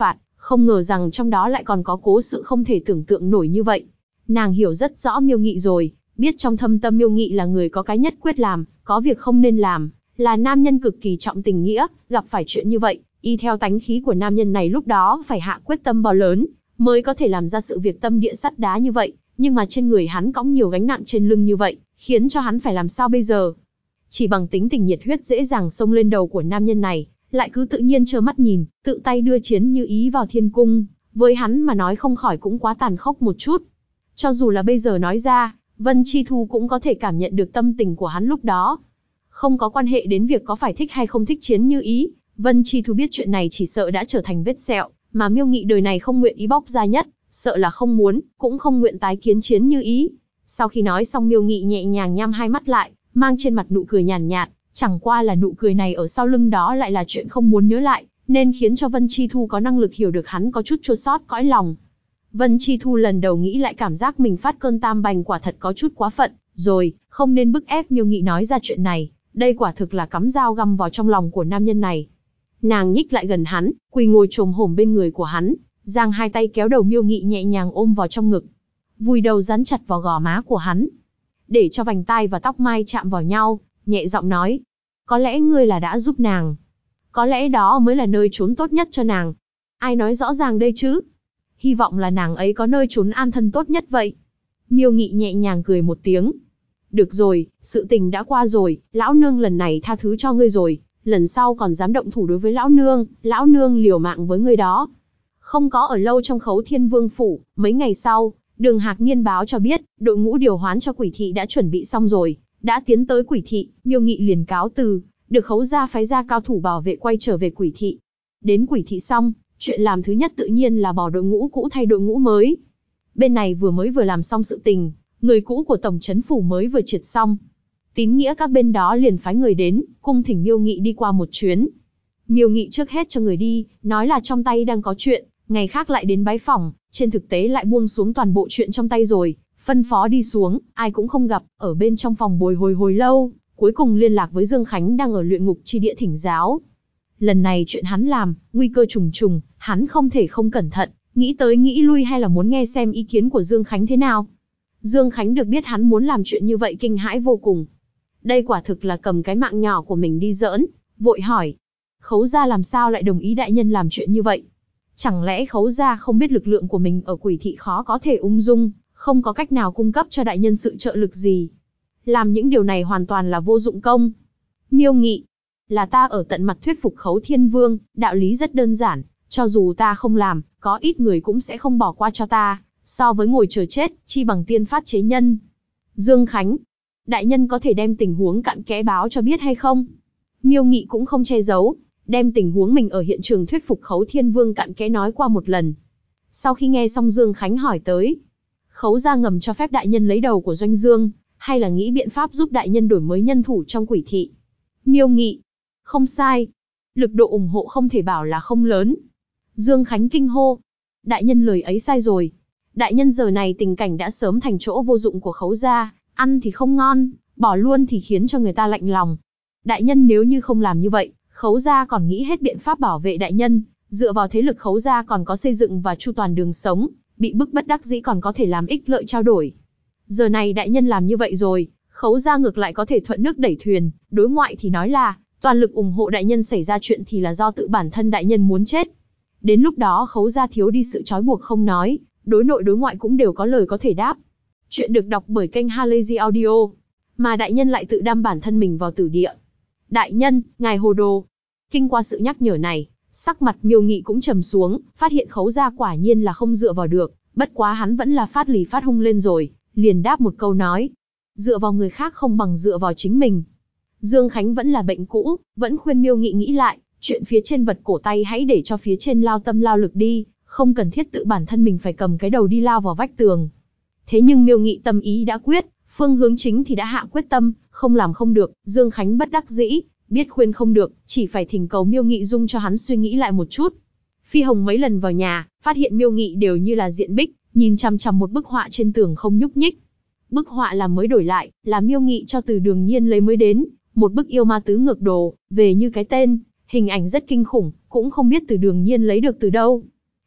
Không ngờ rằng trong đó lại còn có cố sự không thể tưởng tượng nổi như vậy. Nàng hiểu rất rõ Miêu Nghị rồi, biết trong thâm tâm Miêu Nghị là người có cái nhất quyết làm, có việc không nên làm, là nam nhân cực kỳ trọng tình nghĩa, gặp phải chuyện như vậy, y theo tánh khí của nam nhân này lúc đó phải hạ quyết tâm bao lớn, mới có thể làm ra sự việc tâm địa sắt đá như vậy, nhưng mà trên người hắn cõng nhiều gánh nặng trên lưng như vậy, khiến cho hắn phải làm sao bây giờ? Chỉ bằng tính tình nhiệt huyết dễ dàng xông lên đầu của nam nhân này, lại cứ tự nhiên trơ mắt nhìn, tự tay đưa Chiến Như Ý vào thiên cung, với hắn mà nói không khỏi cũng quá tàn khốc một chút. Cho dù là bây giờ nói ra, Vân Chi Thu cũng có thể cảm nhận được tâm tình của hắn lúc đó. Không có quan hệ đến việc có phải thích hay không thích Chiến Như Ý, Vân Chi Thu biết chuyện này chỉ sợ đã trở thành vết sẹo, mà Miêu Nghị đời này không nguyện ý bóc ra nhất, sợ là không muốn, cũng không nguyện tái kiến Chiến Như Ý. Sau khi nói xong Miêu Nghị nhẹ nhàng nhắm hai mắt lại, mang trên mặt nụ cười nhàn nhạt, chẳng qua là nụ cười này ở sau lưng đó lại là chuyện không muốn nhớ lại, nên khiến cho Vân Chi Thu có năng lực hiểu được hắn có chút chua xót cõi lòng. Vân Chi Thu lần đầu nghĩ lại cảm giác mình phát cơn tam bành quả thật có chút quá phận, rồi, không nên bức ép Miêu Nghị nói ra chuyện này, đây quả thực là cắm dao găm vào trong lòng của nam nhân này. Nàng nhích lại gần hắn, quỳ ngồi chồm hổm bên người của hắn, giang hai tay kéo đầu Miêu Nghị nhẹ nhàng ôm vào trong ngực, vùi đầu dán chặt vào gò má của hắn, để cho vành tai và tóc mai chạm vào nhau, nhẹ giọng nói, có lẽ ngươi là đã giúp nàng, có lẽ đó mới là nơi trốn tốt nhất cho nàng. Ai nói rõ ràng đây chứ? Hy vọng là nàng ấy có nơi trốn an thân tốt nhất vậy. Miêu Nghị nhẹ nhàng cười một tiếng. Được rồi, sự tình đã qua rồi, lão nương lần này tha thứ cho ngươi rồi, lần sau còn dám động thủ đối với lão nương liều mạng với ngươi đó. Không có ở lâu trong Khấu Thiên Vương phủ, mấy ngày sau, Đường Hạc Niên báo cho biết, đội ngũ điều hoán cho Quỷ thị đã chuẩn bị xong rồi, đã tiến tới Quỷ thị, Miêu Nghị liền cáo từ, được Khấu gia phái ra cao thủ bảo vệ quay trở về Quỷ thị. Đến Quỷ thị xong, chuyện làm thứ nhất tự nhiên là bỏ đội ngũ cũ thay đội ngũ mới. Bên này vừa làm xong sự tình, người cũ của tổng trấn phủ mới vừa triệt xong. Tín nghĩa các bên đó liền phái người đến, cung thỉnh Miêu Nghị đi qua một chuyến. Miêu Nghị trước hết cho người đi, nói là trong tay đang có chuyện, ngày khác lại đến bái phỏng, trên thực tế lại buông xuống toàn bộ chuyện trong tay rồi, phân phó đi xuống, ai cũng không gặp, ở bên trong phòng bồi hồi lâu, cuối cùng liên lạc với Dương Khánh đang ở luyện ngục chi địa thỉnh giáo. Lần này chuyện hắn làm, nguy cơ trùng trùng, hắn không thể không cẩn thận, nghĩ tới nghĩ lui hay là muốn nghe xem ý kiến của Dương Khánh thế nào. Dương Khánh được biết hắn muốn làm chuyện như vậy kinh hãi vô cùng. Đây quả thực là cầm cái mạng nhỏ của mình đi giỡn, vội hỏi. Khấu gia làm sao lại đồng ý đại nhân làm chuyện như vậy? Chẳng lẽ Khấu gia không biết lực lượng của mình ở Quỷ thị khó có thể ung dung, không có cách nào cung cấp cho đại nhân sự trợ lực gì? Làm những điều này hoàn toàn là vô dụng công. Miêu Nghị, là ta ở tận mặt thuyết phục Khấu Thiên Vương, đạo lý rất đơn giản, cho dù ta không làm, có ít người cũng sẽ không bỏ qua cho ta, so với ngồi chờ chết, chi bằng tiên phát chế nhân. Dương Khánh, đại nhân có thể đem tình huống cặn kẽ báo cho biết hay không? Miêu Nghị cũng không che giấu, đem tình huống mình ở hiện trường thuyết phục Khấu Thiên Vương cặn kẽ nói qua một lần. Sau khi nghe xong Dương Khánh hỏi tới, Khấu gia ngầm cho phép đại nhân lấy đầu của Doanh Dương, hay là nghĩ biện pháp giúp đại nhân đổi mới nhân thủ trong Quỷ thị? Miêu Nghị, không sai. Lực độ ủng hộ không thể bảo là không lớn. Dương Khánh kinh hô. Đại nhân lời ấy sai rồi. Đại nhân giờ này tình cảnh đã sớm thành chỗ vô dụng của Khấu gia, ăn thì không ngon, bỏ luôn thì khiến cho người ta lạnh lòng. Đại nhân nếu như không làm như vậy, Khấu gia còn nghĩ hết biện pháp bảo vệ đại nhân, dựa vào thế lực Khấu gia còn có xây dựng và chu toàn đường sống, bị bức bất đắc dĩ còn có thể làm ích lợi trao đổi. Giờ này đại nhân làm như vậy rồi, Khấu gia ngược lại có thể thuận nước đẩy thuyền, đối ngoại thì nói là toàn lực ủng hộ đại nhân, xảy ra chuyện thì là do tự bản thân đại nhân muốn chết. Đến lúc đó Khấu gia thiếu đi sự trói buộc không nói, đối nội đối ngoại cũng đều có lời có thể đáp. Chuyện được đọc bởi kênh Halazy Audio, mà đại nhân lại tự đâm bản thân mình vào tử địa. Đại nhân, ngài hồ đồ. Kinh qua sự nhắc nhở này, sắc mặt Miêu Nghị cũng trầm xuống, phát hiện Khấu gia quả nhiên là không dựa vào được, bất quá hắn vẫn là phát lì phát hung lên rồi, liền đáp một câu nói. Dựa vào người khác không bằng dựa vào chính mình. Dương Khánh vẫn là bệnh cũ, vẫn khuyên Miêu Nghị nghĩ lại, chuyện phía trên vật cổ tay hãy để cho phía trên lao tâm lao lực đi, không cần thiết tự bản thân mình phải cầm cái đầu đi lao vào vách tường. Thế nhưng Miêu Nghị tâm ý đã quyết, phương hướng chính thì đã hạ quyết tâm, không làm không được, Dương Khánh bất đắc dĩ, biết khuyên không được, chỉ phải thỉnh cầu Miêu Nghị dung cho hắn suy nghĩ lại một chút. Phi Hồng mấy lần vào nhà, phát hiện Miêu Nghị đều như là diện bích, nhìn chằm chằm một bức họa trên tường không nhúc nhích. Bức họa là mới đổi lại, là Miêu Nghị cho từ Đường Nhiên lấy mới đến, một bức yêu ma tứ ngược đồ, về như cái tên, hình ảnh rất kinh khủng, cũng không biết từ Đường Nhiên lấy được từ đâu.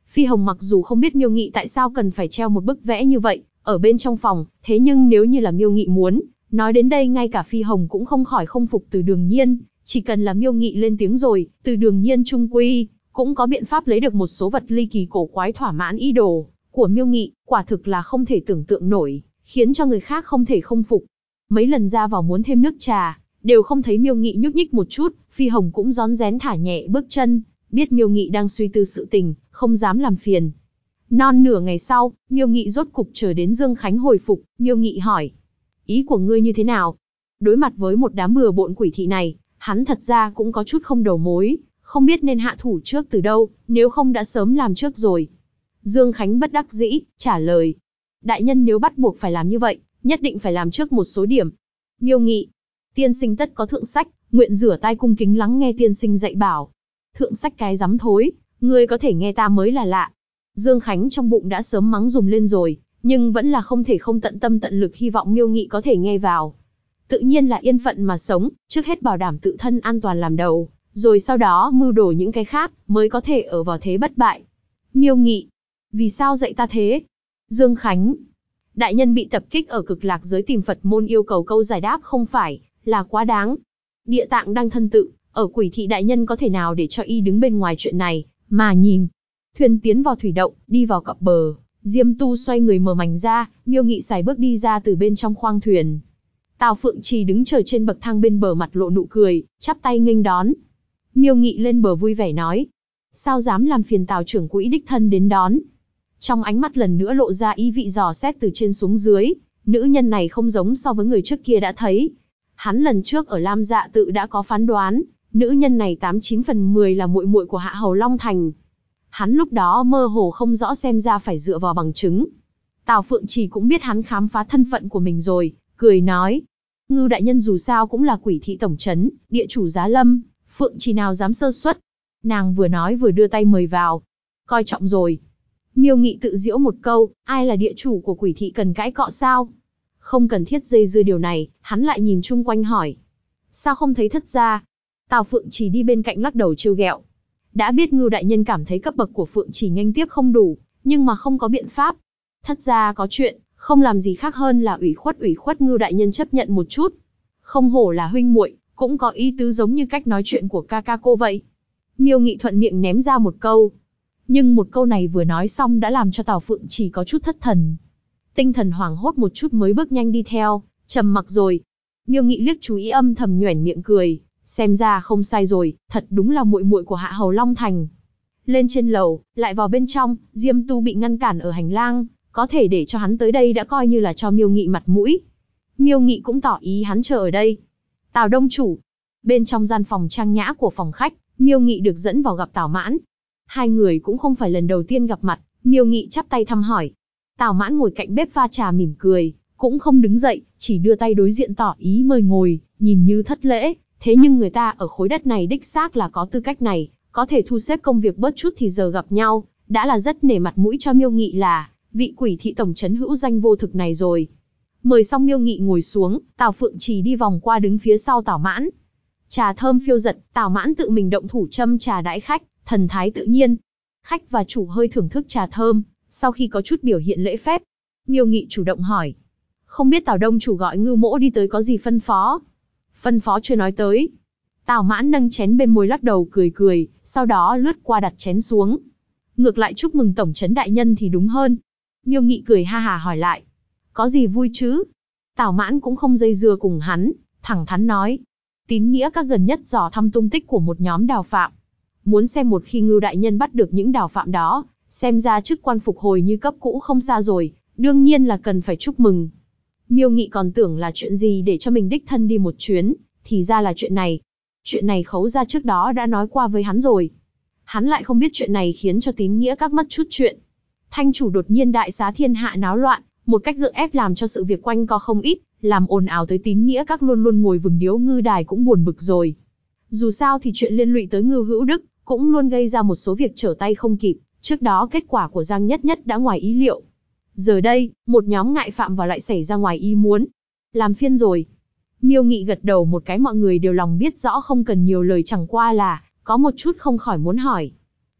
Phi Hồng mặc dù không biết Miêu Nghị tại sao cần phải treo một bức vẽ như vậy ở bên trong phòng, thế nhưng nếu như là Miêu Nghị muốn, nói đến đây ngay cả Phi Hồng cũng không khỏi không phục Từ Đường Nhiên, chỉ cần là Miêu Nghị lên tiếng rồi, Từ Đường Nhiên chung quy cũng có biện pháp lấy được một số vật ly kỳ cổ quái thỏa mãn ý đồ của Miêu Nghị, quả thực là không thể tưởng tượng nổi, khiến cho người khác không thể không phục. Mấy lần ra vào muốn thêm nước trà, đều không thấy Miêu Nghị nhúc nhích một chút, Phi Hồng cũng rón rén thả nhẹ bước chân, biết Miêu Nghị đang suy tư sự tình, không dám làm phiền. Non nửa ngày sau, Miêu Nghị rốt cục chờ đến Dương Khánh hồi phục, Miêu Nghị hỏi: ý của ngươi như thế nào? Đối mặt với một đám bừa bộn quỷ thị này, hắn thật ra cũng có chút không đầu mối, không biết nên hạ thủ trước từ đâu, nếu không đã sớm làm trước rồi. Dương Khánh bất đắc dĩ, trả lời: đại nhân nếu bắt buộc phải làm như vậy, nhất định phải làm trước một số điểm. Miêu Nghị: tiên sinh tất có thượng sách, nguyện rửa tai cung kính lắng nghe tiên sinh dạy bảo. Thượng sách cái rắm thối, ngươi có thể nghe ta mới là lạ. Dương Khánh trong bụng đã sớm mắng dùm lên rồi, nhưng vẫn là không thể không tận tâm tận lực hy vọng Miêu Nghị có thể nghe vào. Tự nhiên là yên phận mà sống, trước hết bảo đảm tự thân an toàn làm đầu, rồi sau đó mưu đồ những cái khác, mới có thể ở vào thế bất bại. Miêu Nghị: vì sao dạy ta thế? Dương Khánh: đại nhân bị tập kích ở Cực Lạc giới tìm Phật môn yêu cầu câu giải đáp không phải là quá đáng. Địa tạng đang thân tự, ở quỷ thị đại nhân có thể nào để cho y đứng bên ngoài chuyện này, mà nhìn. Thuyền tiến vào thủy động, đi vào cặp bờ, Diêm Tu xoay người mở mảnh ra, Miêu Nghị sải bước đi ra từ bên trong khoang thuyền. Tào Phượng Trì đứng chờ trên bậc thang bên bờ mặt lộ nụ cười, chắp tay nghênh đón. Miêu Nghị lên bờ vui vẻ nói: sao dám làm phiền Tào trưởng quỹ đích thân đến đón. Trong ánh mắt lần nữa lộ ra ý vị dò xét từ trên xuống dưới, nữ nhân này không giống so với người trước kia đã thấy. Hắn lần trước ở Lam Dạ tự đã có phán đoán, nữ nhân này 89 phần 10 là muội muội của Hạ Hầu Long Thành. Hắn lúc đó mơ hồ không rõ, xem ra phải dựa vào bằng chứng. Tào Phượng Trì cũng biết hắn khám phá thân phận của mình rồi, cười nói: Ngưu đại nhân dù sao cũng là quỷ thị tổng trấn, địa chủ Giá Lâm, Phượng Trì nào dám sơ suất. Nàng vừa nói vừa đưa tay mời vào. Coi trọng rồi. Miêu Nghị tự giễu một câu, ai là địa chủ của quỷ thị cần cãi cọ sao? Không cần thiết dây dưa điều này, hắn lại nhìn chung quanh hỏi: sao không thấy thất gia? Tào Phượng Trì đi bên cạnh lắc đầu trêu ghẹo. Đã biết Ngưu đại nhân cảm thấy cấp bậc của Phượng Trì nghênh tiếp không đủ, nhưng mà không có biện pháp. Thất gia có chuyện, không làm gì khác hơn là ủy khuất Ngưu đại nhân chấp nhận một chút. Không hổ là huynh muội, cũng có ý tứ giống như cách nói chuyện của ca ca cô vậy. Miêu Nghị thuận miệng ném ra một câu. Nhưng một câu này vừa nói xong đã làm cho Tào Phượng Trì có chút thất thần. Tinh thần hoảng hốt một chút mới bước nhanh đi theo, trầm mặc rồi. Miêu Nghị liếc chú ý âm thầm nhoẻn miệng cười, xem ra không sai rồi, thật đúng là muội muội của Hạ Hầu Long Thành. Lên trên lầu, lại vào bên trong, Diêm Tu bị ngăn cản ở hành lang, có thể để cho hắn tới đây đã coi như là cho Miêu Nghị mặt mũi. Miêu Nghị cũng tỏ ý hắn chờ ở đây. Tào đông chủ. Bên trong gian phòng trang nhã của phòng khách, Miêu Nghị được dẫn vào gặp Tào Mãn. Hai người cũng không phải lần đầu tiên gặp mặt, Miêu Nghị chắp tay thăm hỏi. Tào Mãn ngồi cạnh bếp pha trà mỉm cười, cũng không đứng dậy, chỉ đưa tay đối diện tỏ ý mời ngồi, nhìn như thất lễ. Thế nhưng người ta ở khối đất này đích xác là có tư cách này, có thể thu xếp công việc bớt chút thì giờ gặp nhau, đã là rất nể mặt mũi cho Miêu Nghị là vị quỷ thị tổng trấn hữu danh vô thực này rồi. Mời xong Miêu Nghị ngồi xuống, Tào Phượng Trì đi vòng qua đứng phía sau Tào Mãn. Trà thơm phiêu dật, Tào Mãn tự mình động thủ châm trà đãi khách, thần thái tự nhiên. Khách và chủ hơi thưởng thức trà thơm, sau khi có chút biểu hiện lễ phép, Miêu Nghị chủ động hỏi: không biết Tào đông chủ gọi Ngưu mỗ đi tới có gì phân phó? Phân phó chưa nói tới. Tào Mãn nâng chén bên môi lắc đầu cười cười, sau đó lướt qua đặt chén xuống. Ngược lại chúc mừng tổng trấn đại nhân thì đúng hơn. Miêu Nghị cười ha hà hỏi lại: có gì vui chứ? Tào Mãn cũng không dây dưa cùng hắn, thẳng thắn nói: tín nghĩa các gần nhất dò thăm tung tích của một nhóm đào phạm. Muốn xem một khi Ngưu đại nhân bắt được những đào phạm đó, xem ra chức quan phục hồi như cấp cũ không xa rồi, đương nhiên là cần phải chúc mừng. Miêu Nghị còn tưởng là chuyện gì để cho mình đích thân đi một chuyến, thì ra là chuyện này. Chuyện này Khấu gia trước đó đã nói qua với hắn rồi. Hắn lại không biết chuyện này khiến cho tín nghĩa các mất chút chuyện. Thanh chủ đột nhiên đại xá thiên hạ náo loạn, một cách gượng ép làm cho sự việc quanh co không ít, làm ồn ào tới tín nghĩa các luôn luôn ngồi vừng điếu ngư đài cũng buồn bực rồi. Dù sao thì chuyện liên lụy tới Ngưu Hữu Đức, cũng luôn gây ra một số việc trở tay không kịp, trước đó kết quả của Giang Nhất Nhất đã ngoài ý liệu. Giờ đây, một nhóm ngại phạm vào lại xảy ra ngoài ý muốn. Làm phiên rồi. Miêu Nghị gật đầu một cái, mọi người đều lòng biết rõ không cần nhiều lời, chẳng qua là có một chút không khỏi muốn hỏi.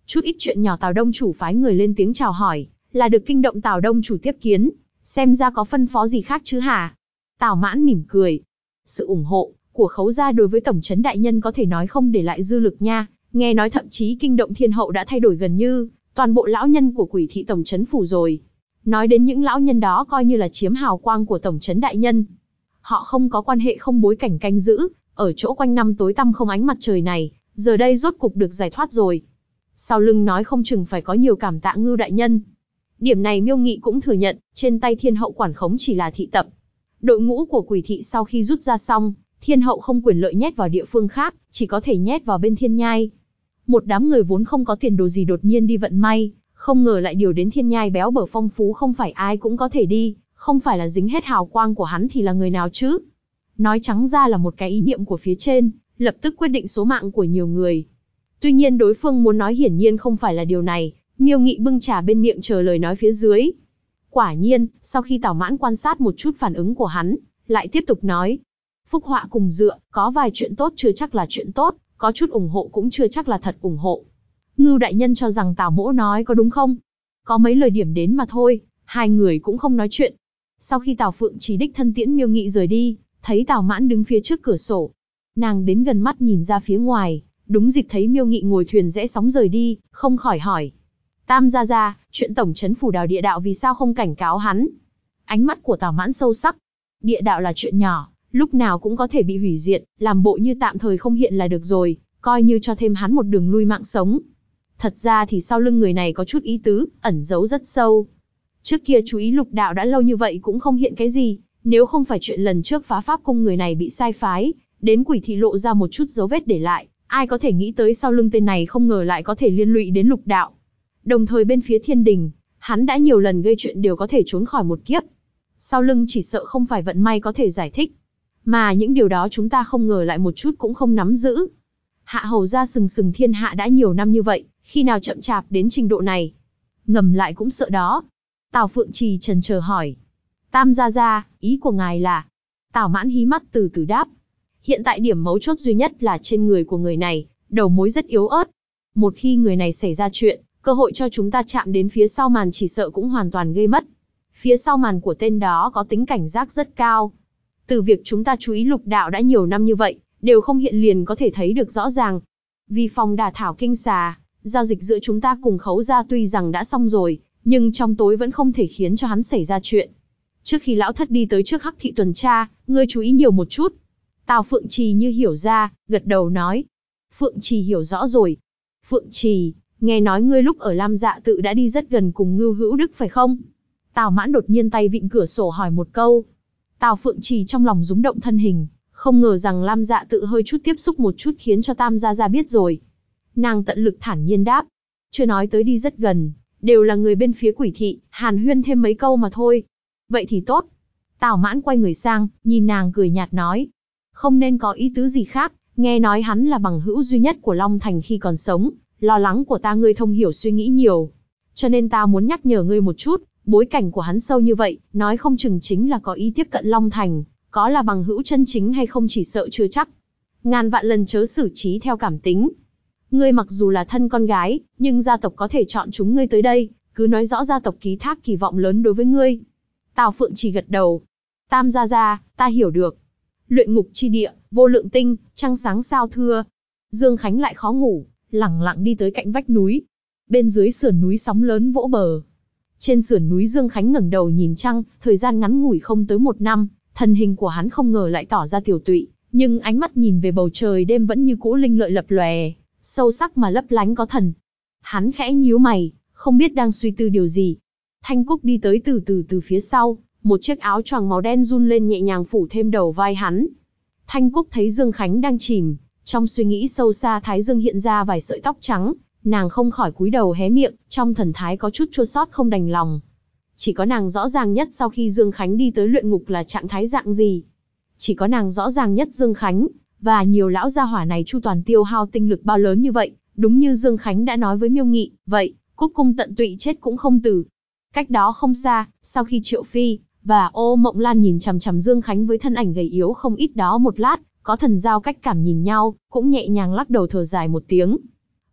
chút ít chuyện nhỏ Tào Đông chủ phái người lên tiếng chào hỏi, là được kinh động Tào Đông chủ tiếp kiến, xem ra có phân phó gì khác chứ hả? Tào Mãn mỉm cười. Sự ủng hộ của Khấu gia đối với tổng trấn đại nhân có thể nói không để lại dư lực nha, nghe nói thậm chí kinh động thiên hậu đã thay đổi gần như toàn bộ lão nhân của Quỷ thị tổng trấn phủ rồi. Nói đến những lão nhân đó coi như là chiếm hào quang của tổng trấn đại nhân. Họ không có quan hệ không bối cảnh canh giữ, ở chỗ quanh năm tối tăm không ánh mặt trời này, giờ đây rốt cục được giải thoát rồi. Sau lưng nói không chừng phải có nhiều cảm tạ Ngưu đại nhân. Điểm này Miêu Nghị cũng thừa nhận, trên tay thiên hậu quản khống chỉ là thị tập. Đội ngũ của Quỷ thị sau khi rút ra xong, thiên hậu không quyền lợi nhét vào địa phương khác, chỉ có thể nhét vào bên Thiên Nhai. Một đám người vốn không có tiền đồ gì đột nhiên đi vận may, không ngờ lại điều đến Thiên Nhai béo bở phong phú không phải ai cũng có thể đi, không phải là dính hết hào quang của hắn thì là người nào chứ? Nói trắng ra là một cái ý niệm của phía trên, lập tức quyết định số mạng của nhiều người. Tuy nhiên đối phương muốn nói hiển nhiên không phải là điều này, Miêu Nghị bưng trà bên miệng chờ lời nói phía dưới. Quả nhiên, sau khi Tào Mãn quan sát một chút phản ứng của hắn, lại tiếp tục nói. Phúc họa cùng dựa, có vài chuyện tốt chưa chắc là chuyện tốt, có chút ủng hộ cũng chưa chắc là thật ủng hộ. Ngưu đại nhân cho rằng Tào mỗ nói có đúng không? Có mấy lời điểm đến mà thôi, hai người cũng không nói chuyện. Sau khi Tào Phượng Trì đích thân tiễn Miêu Nghị rời đi, thấy Tào Mãn đứng phía trước cửa sổ. Nàng đến gần mắt nhìn ra phía ngoài, đúng dịp thấy Miêu Nghị ngồi thuyền rẽ sóng rời đi, không khỏi hỏi. Tam gia gia, chuyện tổng trấn phủ đào địa đạo vì sao không cảnh cáo hắn? Ánh mắt của Tào Mãn sâu sắc. Địa đạo là chuyện nhỏ, lúc nào cũng có thể bị hủy diệt, làm bộ như tạm thời không hiện là được rồi, coi như cho thêm hắn một đường lui mạng sống. Thật ra thì sau lưng người này có chút ý tứ, ẩn giấu rất sâu. Trước kia chú ý lục đạo đã lâu như vậy cũng không hiện cái gì, nếu không phải chuyện lần trước phá pháp cung người này bị sai phái, đến Quỷ thị lộ ra một chút dấu vết để lại, ai có thể nghĩ tới sau lưng tên này không ngờ lại có thể liên lụy đến lục đạo. Đồng thời bên phía thiên đình, hắn đã nhiều lần gây chuyện đều có thể trốn khỏi một kiếp. Sau lưng chỉ sợ không phải vận may có thể giải thích. Mà những điều đó chúng ta không ngờ lại một chút cũng không nắm giữ. Hạ hầu gia sừng sừng thiên hạ đã nhiều năm như vậy, khi nào chậm chạp đến trình độ này? Ngầm lại cũng sợ đó. Tào Phượng Trì chần chờ hỏi. Tam gia gia, ý của ngài là? Tào Mãn hí mắt từ từ đáp. Hiện tại điểm mấu chốt duy nhất là trên người của người này, đầu mối rất yếu ớt. Một khi người này xảy ra chuyện, cơ hội cho chúng ta chạm đến phía sau màn chỉ sợ cũng hoàn toàn gây mất. Phía sau màn của tên đó có tính cảnh giác rất cao. Từ việc chúng ta chú ý lục đạo đã nhiều năm như vậy, đều không hiện liền có thể thấy được rõ ràng. Vì phòng đả thảo kinh xà, giao dịch giữa chúng ta cùng Khấu gia tuy rằng đã xong rồi, nhưng trong tối vẫn không thể khiến cho hắn xảy ra chuyện. Trước khi lão thất đi tới trước Hắc thị tuần tra, ngươi chú ý nhiều một chút. Tào Phượng Trì như hiểu ra, gật đầu nói. Phượng Trì hiểu rõ rồi. Phượng Trì, nghe nói ngươi lúc ở Lam Dạ Tự đã đi rất gần cùng Ngưu Hữu Đức phải không? Tào Mãn đột nhiên tay vịn cửa sổ hỏi một câu. Tào Phượng Trì trong lòng rúng động thân hình, không ngờ rằng Lam Dạ Tự hơi chút tiếp xúc một chút khiến cho Tam gia gia biết rồi. Nàng tận lực thản nhiên đáp. Chưa nói tới đi rất gần, đều là người bên phía Quỷ thị, hàn huyên thêm mấy câu mà thôi. Vậy thì tốt. Tào Mãn quay người sang, nhìn nàng cười nhạt nói. Không nên có ý tứ gì khác, nghe nói hắn là bằng hữu duy nhất của Long Thành khi còn sống, lo lắng của ta ngươi thông hiểu suy nghĩ nhiều. Cho nên ta muốn nhắc nhở ngươi một chút, bối cảnh của hắn sâu như vậy, nói không chừng chính là có ý tiếp cận Long Thành, có là bằng hữu chân chính hay không chỉ sợ chưa chắc. Ngàn vạn lần chớ xử trí theo cảm tính. Ngươi mặc dù là thân con gái, nhưng gia tộc có thể chọn chúng ngươi tới đây, cứ nói rõ gia tộc ký thác kỳ vọng lớn đối với ngươi. Tào Phượng chỉ gật đầu. Tam gia gia, ta hiểu được. Luyện ngục chi địa, vô lượng tinh, trăng sáng sao thưa. Dương Khánh lại khó ngủ, lẳng lặng đi tới cạnh vách núi. Bên dưới sườn núi sóng lớn vỗ bờ. Trên sườn núi Dương Khánh ngẩng đầu nhìn trăng, thời gian ngắn ngủi không tới 1 năm, thân hình của hắn không ngờ lại tỏ ra tiểu tụy, nhưng ánh mắt nhìn về bầu trời đêm vẫn như cũ linh lợi lập lòe, sâu sắc mà lấp lánh có thần. Hắn khẽ nhíu mày, không biết đang suy tư điều gì. Thanh Cúc đi tới từ phía sau, một chiếc áo choàng màu đen run lên nhẹ nhàng phủ thêm đầu vai hắn. Thanh Cúc thấy Dương Khánh đang chìm trong suy nghĩ sâu xa, thái dương hiện ra vài sợi tóc trắng, nàng không khỏi cúi đầu hé miệng, trong thần thái có chút chua xót không đành lòng. Chỉ có nàng rõ ràng nhất sau khi Dương Khánh đi tới luyện ngục là trạng thái dạng gì. Chỉ có nàng rõ ràng nhất Dương Khánh và nhiều lão gia hỏa này chu toàn tiêu hao tinh lực bao lớn như vậy, đúng như Dương Khánh đã nói với Miêu Nghị, vậy, Cúc cung tận tụy chết cũng không từ. Cách đó không xa, sau khi Triệu Phi và Ô Mộng Lan nhìn chằm chằm Dương Khánh với thân ảnh gầy yếu không ít đó một lát, có thần giao cách cảm nhìn nhau, cũng nhẹ nhàng lắc đầu thở dài một tiếng.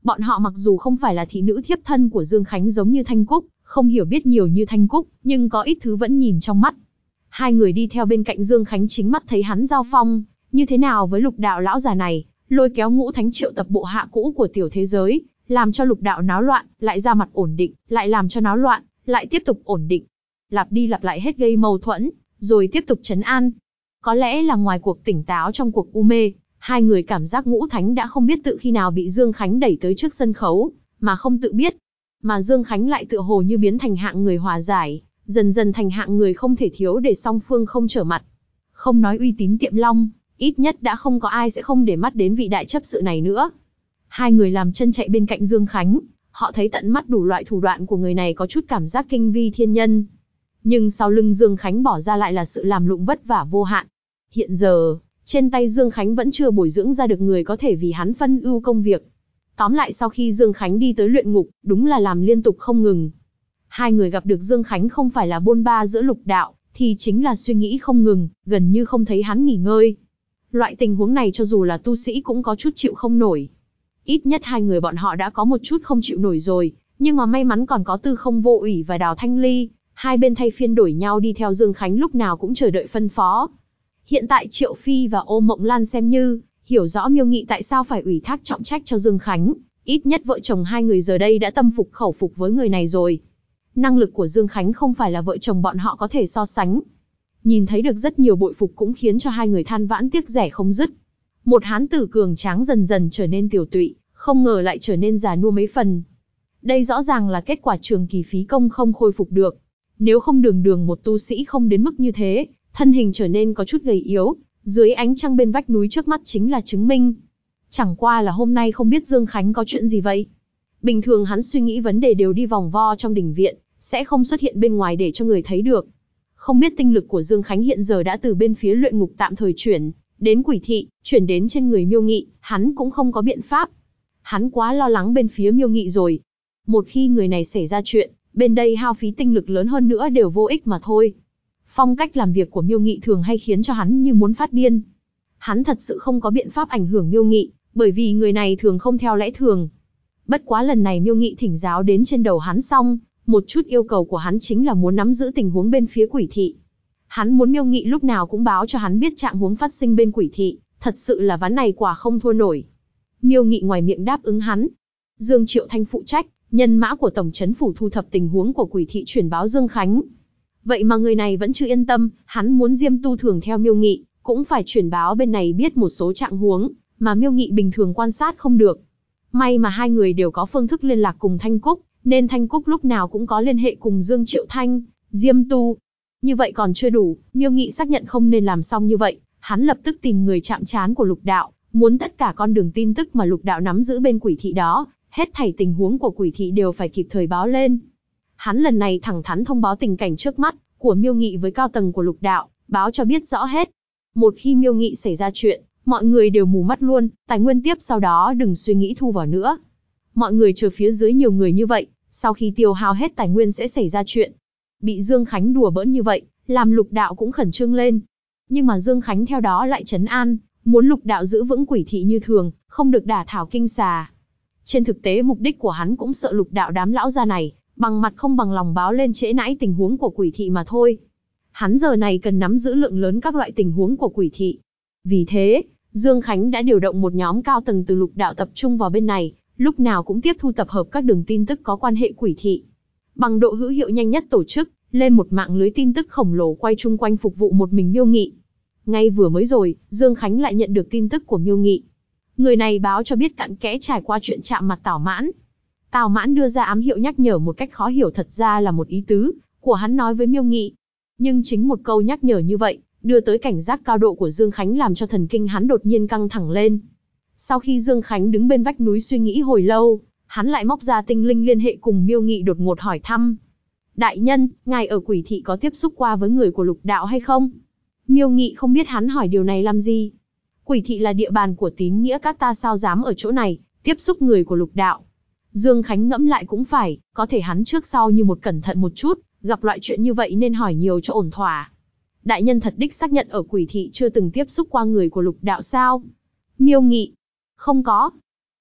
Bọn họ mặc dù không phải là thị nữ thiếp thân của Dương Khánh giống như Thanh Cúc, không hiểu biết nhiều như Thanh Cúc, nhưng có ít thứ vẫn nhìn trong mắt. Hai người đi theo bên cạnh Dương Khánh chính mắt thấy hắn giao phong, như thế nào với Lục Đạo lão già này, lôi kéo Ngũ Thánh triệu tập bộ hạ cũ của tiểu thế giới, làm cho Lục Đạo náo loạn, lại ra mặt ổn định, lại làm cho náo loạn, lại tiếp tục ổn định. Lặp đi lặp lại hết gây mâu thuẫn, rồi tiếp tục trấn an. Có lẽ là ngoài cuộc tỉnh táo trong cuộc u mê, hai người cảm giác Ngũ Thánh đã không biết tự khi nào bị Dương Khánh đẩy tới trước sân khấu, mà không tự biết. Mà Dương Khánh lại tựa hồ như biến thành hạng người hòa giải, dần dần thành hạng người không thể thiếu để song phương không trở mặt. Không nói uy tín Tiệm Long, ít nhất đã không có ai sẽ không để mắt đến vị đại chấp sự này nữa. Hai người làm chân chạy bên cạnh Dương Khánh, họ thấy tận mắt đủ loại thủ đoạn của người này có chút cảm giác kinh vi thiên nhân. Nhưng sau lưng Dương Khánh bỏ ra lại là sự làm lụng vất vả vô hạn. Hiện giờ, trên tay Dương Khánh vẫn chưa bồi dưỡng ra được người có thể vì hắn phân ưu công việc. Tóm lại sau khi Dương Khánh đi tới luyện ngục, đúng là làm liên tục không ngừng. Hai người gặp được Dương Khánh không phải là bôn ba giữa Lục Đạo, thì chính là suy nghĩ không ngừng, gần như không thấy hắn nghỉ ngơi. Loại tình huống này cho dù là tu sĩ cũng có chút chịu không nổi. Ít nhất hai người bọn họ đã có một chút không chịu nổi rồi, nhưng mà may mắn còn có Tư Không Vô Ủy và Đào Thanh Ly, hai bên thay phiên đổi nhau đi theo Dương Khánh lúc nào cũng chờ đợi phân phó. Hiện tại Triệu Phi và Ô Mộng Lan xem như hiểu rõ Miêu Nghị tại sao phải ủy thác trọng trách cho Dương Khánh, ít nhất vợ chồng hai người giờ đây đã tâm phục khẩu phục với người này rồi. Năng lực của Dương Khánh không phải là vợ chồng bọn họ có thể so sánh. Nhìn thấy được rất nhiều bội phục cũng khiến cho hai người than vãn tiếc rẻ không dứt. Một hán tử cường tráng dần dần trở nên tiều tụy, không ngờ lại trở nên già nua mấy phần. Đây rõ ràng là kết quả trường kỳ phí công không khôi phục được. Nếu không đường đường một tu sĩ không đến mức như thế, thân hình trở nên có chút gầy yếu, dưới ánh trăng bên vách núi trước mắt chính là chứng minh. Chẳng qua là hôm nay không biết Dương Khánh có chuyện gì vậy. Bình thường hắn suy nghĩ vấn đề đều đi vòng vo trong đình viện, sẽ không xuất hiện bên ngoài để cho người thấy được. Không biết tinh lực của Dương Khánh hiện giờ đã từ bên phía luyện ngục tạm thời chuyển đến Quỷ Thị, chuyển đến trên người Miêu Nghị, hắn cũng không có biện pháp. Hắn quá lo lắng bên phía Miêu Nghị rồi. Một khi người này xảy ra chuyện, bên đây hao phí tinh lực lớn hơn nữa đều vô ích mà thôi. Phong cách làm việc của Miêu Nghị thường hay khiến cho hắn như muốn phát điên. Hắn thật sự không có biện pháp ảnh hưởng Miêu Nghị, bởi vì người này thường không theo lẽ thường. Bất quá lần này Miêu Nghị thỉnh giáo đến trên đầu hắn xong, một chút yêu cầu của hắn chính là muốn nắm giữ tình huống bên phía Quỷ Thị. Hắn muốn Miêu Nghị lúc nào cũng báo cho hắn biết trạng huống phát sinh bên Quỷ Thị, thật sự là ván này quả không thua nổi. Miêu Nghị ngoài miệng đáp ứng hắn. Dương Triệu Thanh phụ trách, nhân mã của tổng trấn phủ thu thập tình huống của Quỷ Thị chuyển báo Dương Khánh. Vậy mà người này vẫn chưa yên tâm, hắn muốn Diêm Tu thường theo Miêu Nghị, cũng phải chuyển báo bên này biết một số trạng huống, mà Miêu Nghị bình thường quan sát không được. May mà hai người đều có phương thức liên lạc cùng Thanh Cúc, nên Thanh Cúc lúc nào cũng có liên hệ cùng Dương Triệu Thanh, Diêm Tu. Như vậy còn chưa đủ, Miêu Nghị xác nhận không nên làm xong như vậy, hắn lập tức tìm người chạm trán của Lục Đạo, muốn tất cả con đường tin tức mà Lục Đạo nắm giữ bên Quỷ Thị đó, hết thảy tình huống của Quỷ Thị đều phải kịp thời báo lên. Hắn lần này thẳng thắn thông báo tình cảnh trước mắt của Miêu Nghị với cao tầng của Lục Đạo, báo cho biết rõ hết. Một khi Miêu Nghị xảy ra chuyện, mọi người đều mù mắt luôn, tài nguyên tiếp sau đó đừng suy nghĩ thu vào nữa. Mọi người chờ phía dưới nhiều người như vậy, sau khi tiêu hao hết tài nguyên sẽ xảy ra chuyện. Bị Dương Khánh đùa bỡn như vậy, làm Lục Đạo cũng khẩn trương lên. Nhưng mà Dương Khánh theo đó lại trấn an, muốn Lục Đạo giữ vững Quỷ Thị như thường, không được đả thảo kinh xà. Trên thực tế mục đích của hắn cũng sợ Lục Đạo đám lão gia này, bằng mặt không bằng lòng báo lên trễ nãi tình huống của Quỷ Thị mà thôi. Hắn giờ này cần nắm giữ lượng lớn các loại tình huống của Quỷ Thị. Vì thế, Dương Khánh đã điều động một nhóm cao tầng từ Lục Đạo tập trung vào bên này, lúc nào cũng tiếp thu tập hợp các đường tin tức có quan hệ Quỷ Thị. Bằng độ hữu hiệu nhanh nhất tổ chức lên một mạng lưới tin tức khổng lồ quay chung quanh phục vụ một mình Miêu Nghị. Ngay vừa mới rồi, Dương Khánh lại nhận được tin tức của Miêu Nghị. Người này báo cho biết cặn kẽ trải qua chuyện chạm mặt Tào Mãn. Tào Mãn đưa ra ám hiệu nhắc nhở một cách khó hiểu, thật ra là một ý tứ của hắn nói với Miêu Nghị. Nhưng chính một câu nhắc nhở như vậy, đưa tới cảnh giác cao độ của Dương Khánh làm cho thần kinh hắn đột nhiên căng thẳng lên. Sau khi Dương Khánh đứng bên vách núi suy nghĩ hồi lâu, hắn lại móc ra tinh linh liên hệ cùng Miêu Nghị đột ngột hỏi thăm. Đại nhân, ngài ở Quỷ Thị có tiếp xúc qua với người của Lục Đạo hay không? Miêu Nghị không biết hắn hỏi điều này làm gì. Quỷ Thị là địa bàn của tín nghĩa, các ta sao dám ở chỗ này tiếp xúc người của Lục Đạo. Dương Khánh ngẫm lại cũng phải, có thể hắn trước sau như một cẩn thận một chút, gặp loại chuyện như vậy nên hỏi nhiều cho ổn thỏa. Đại nhân thật đích xác nhận ở Quỷ Thị chưa từng tiếp xúc qua người của Lục Đạo sao? Miêu Nghị. Không có.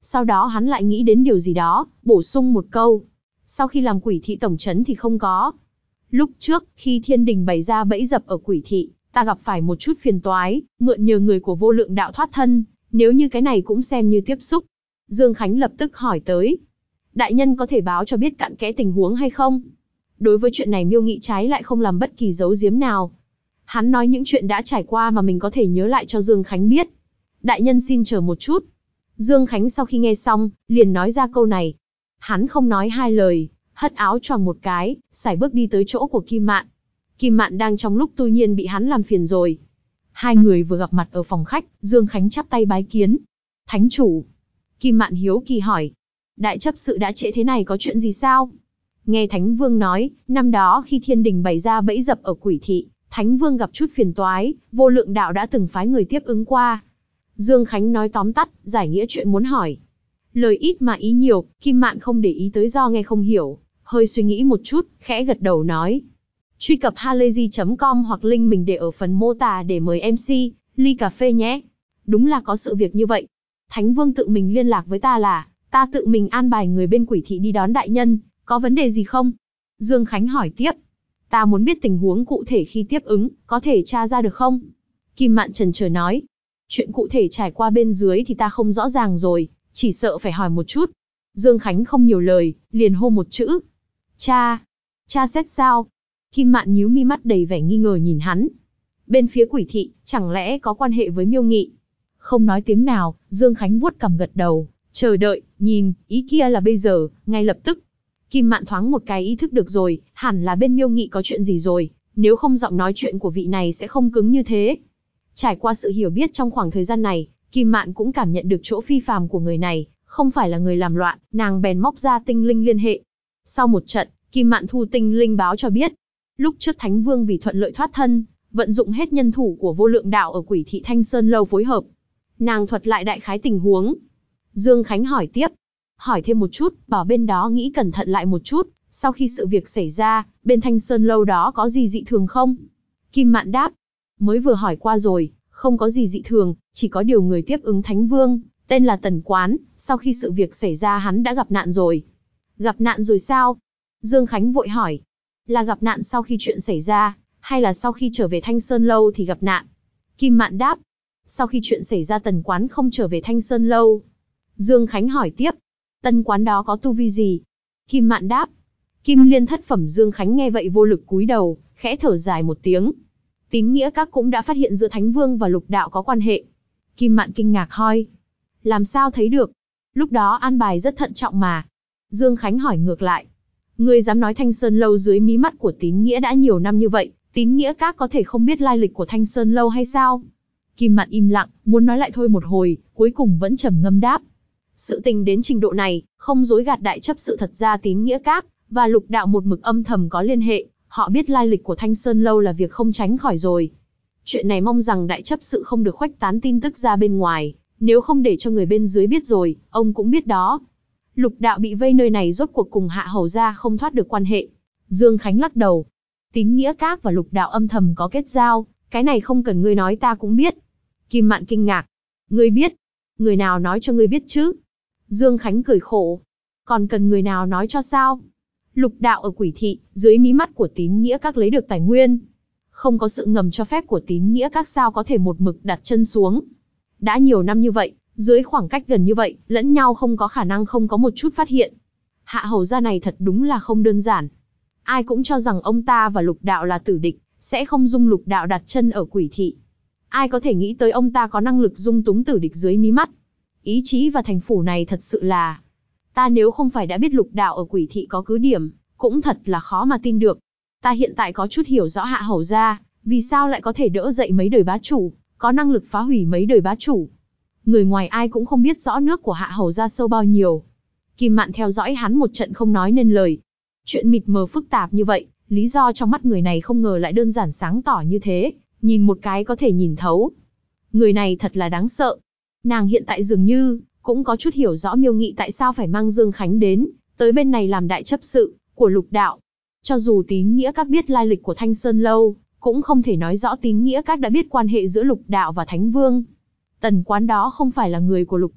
Sau đó hắn lại nghĩ đến điều gì đó, bổ sung một câu. Sau khi làm Quỷ thị tổng trấn thì không có. Lúc trước, khi thiên đình bày ra bẫy dập ở Quỷ thị, ta gặp phải một chút phiền toái, mượn nhờ người của Vô Lượng Đạo thoát thân, nếu như cái này cũng xem như tiếp xúc. Dương Khánh lập tức hỏi tới. Đại nhân có thể báo cho biết cặn kẽ tình huống hay không? Đối với chuyện này Miêu Nghị trái lại không làm bất kỳ giấu giếm nào. Hắn nói những chuyện đã trải qua mà mình có thể nhớ lại cho Dương Khánh biết. Đại nhân xin chờ một chút. Dương Khánh sau khi nghe xong, liền nói ra câu này. Hắn không nói hai lời, hất áo choàng một cái, sải bước đi tới chỗ của Kim Mạn. Kim Mạn đang trong lúc tu nhiên bị hắn làm phiền rồi. Hai người vừa gặp mặt ở phòng khách, Dương Khánh chắp tay bái kiến. Thánh chủ. Kim Mạn hiếu kỳ hỏi. Đại chấp sự đã trễ thế này có chuyện gì sao? Nghe Thánh Vương nói, năm đó khi thiên đình bày ra bẫy dập ở Quỷ thị, Thánh Vương gặp chút phiền toái, Vô Lượng Đạo đã từng phái người tiếp ứng qua. Dương Khánh nói tóm tắt, giải nghĩa chuyện muốn hỏi. Lời ít mà ý nhiều, Kim Mạn không để ý tới do nghe không hiểu, hơi suy nghĩ một chút, khẽ gật đầu nói. Truy cập halayzi.com hoặc link mình để ở phần mô tả để mời MC, ly cà phê nhé. Đúng là có sự việc như vậy. Thánh Vương tự mình liên lạc với ta là, ta tự mình an bài người bên Quỷ thị đi đón đại nhân, có vấn đề gì không? Dương Khánh hỏi tiếp. Ta muốn biết tình huống cụ thể khi tiếp ứng, có thể tra ra được không? Kim Mạn chần chờ nói. Chuyện cụ thể trải qua bên dưới thì ta không rõ ràng rồi, chỉ sợ phải hỏi một chút. Dương Khánh không nhiều lời, liền hô một chữ. Cha. Cha xét sao? Kim Mạn nhíu mi mắt đầy vẻ nghi ngờ nhìn hắn. Bên phía Quỷ thị, chẳng lẽ có quan hệ với Miêu Nghị? Không nói tiếng nào, Dương Khánh vuốt cằm gật đầu, chờ đợi, nhìn, ý kia là bây giờ, ngay lập tức. Kim Mạn thoáng một cái ý thức được rồi, hẳn là bên Miêu Nghị có chuyện gì rồi, nếu không giọng nói chuyện của vị này sẽ không cứng như thế. Trải qua sự hiểu biết trong khoảng thời gian này, Kim Mạn cũng cảm nhận được chỗ phi phàm của người này, không phải là người làm loạn, nàng bèn móc ra tinh linh liên hệ. Sau một trận, Kim Mạn thu tinh linh báo cho biết. Lúc trước Thánh Vương vì thuận lợi thoát thân, vận dụng hết nhân thủ của Vô Lượng Đạo ở Quỷ thị Thanh Sơn Lâu phối hợp. Nàng thuật lại đại khái tình huống. Dương Khánh hỏi tiếp. Hỏi thêm một chút, bảo bên đó nghĩ cẩn thận lại một chút, sau khi sự việc xảy ra, bên Thanh Sơn Lâu đó có gì dị thường không? Kim Mạn đáp. Mới vừa hỏi qua rồi, không có gì dị thường, chỉ có điều người tiếp ứng Thánh Vương, tên là Tần Quán, sau khi sự việc xảy ra hắn đã gặp nạn rồi. Gặp nạn rồi sao? Dương Khánh vội hỏi. Là gặp nạn sau khi chuyện xảy ra, hay là sau khi trở về Thanh Sơn Lâu thì gặp nạn? Kim Mạn đáp. Sau khi chuyện xảy ra Tần Quán không trở về Thanh Sơn Lâu. Dương Khánh hỏi tiếp. Tần Quán đó có tu vi gì? Kim Mạn đáp. Kim Liên thất phẩm. Dương Khánh nghe vậy vô lực cúi đầu, khẽ thở dài một tiếng. Tín nghĩa các cũng đã phát hiện giữa Thánh Vương và Lục Đạo có quan hệ. Kim Mạn kinh ngạc hỏi. Làm sao thấy được? Lúc đó an bài rất thận trọng mà. Dương Khánh hỏi ngược lại. Ngươi dám nói Thanh Sơn Lâu dưới mí mắt của Tín nghĩa đã nhiều năm như vậy, Tín nghĩa các có thể không biết lai lịch của Thanh Sơn Lâu hay sao? Kim Mạn im lặng, muốn nói lại thôi một hồi, cuối cùng vẫn trầm ngâm đáp. Sự tình đến trình độ này, không dối gạt đại chấp sự, thật ra Tín nghĩa các và Lục Đạo một mực âm thầm có liên hệ, họ biết lai lịch của Thanh Sơn Lâu là việc không tránh khỏi rồi. Chuyện này mong rằng đại chấp sự không được khuếch tán tin tức ra bên ngoài, nếu không để cho người bên dưới biết rồi, ông cũng biết đó. Lục Đạo bị vây nơi này rốt cuộc cùng Hạ Hầu gia không thoát được quan hệ. Dương Khánh lắc đầu. Tín nghĩa các và Lục Đạo âm thầm có kết giao, cái này không cần ngươi nói ta cũng biết. Kim Mạn kinh ngạc. Ngươi biết? Người nào nói cho ngươi biết chứ? Dương Khánh cười khổ. Còn cần người nào nói cho sao? Lục Đạo ở Quỷ thị, dưới mí mắt của Tín nghĩa các lấy được tài nguyên. Không có sự ngầm cho phép của Tín nghĩa các sao có thể một mực đặt chân xuống. Đã nhiều năm như vậy, dưới khoảng cách gần như vậy, lẫn nhau không có khả năng không có một chút phát hiện. Hạ Hầu gia này thật đúng là không đơn giản. Ai cũng cho rằng ông ta và Lục Đạo là tử địch, sẽ không dung Lục Đạo đặt chân ở Quỷ thị. Ai có thể nghĩ tới ông ta có năng lực dung túng tử địch dưới mí mắt. Ý chí và thành phủ này thật sự là... Ta nếu không phải đã biết Lục Đạo ở Quỷ thị có cứ điểm, cũng thật là khó mà tin được. Ta hiện tại có chút hiểu rõ Hạ Hầu gia, vì sao lại có thể đỡ dậy mấy đời bá chủ, có năng lực phá hủy mấy đời bá chủ. Người ngoài ai cũng không biết rõ nước của Hạ Hầu gia sâu bao nhiêu. Kim Mạn theo dõi hắn một trận không nói nên lời. Chuyện mịt mờ phức tạp như vậy, lý do trong mắt người này không ngờ lại đơn giản sáng tỏ như thế, nhìn một cái có thể nhìn thấu. Người này thật là đáng sợ. Nàng hiện tại dường như cũng có chút hiểu rõ Miêu Nghị tại sao phải mang Dương Khánh đến, tới bên này làm đại chấp sự của Lục Đạo. Cho dù Tín nghĩa các biết lai lịch của Thanh Sơn Lâu, cũng không thể nói rõ Tín nghĩa các đã biết quan hệ giữa Lục Đạo và Thánh Vương. Tần Quán đó không phải là người của Lục Đạo,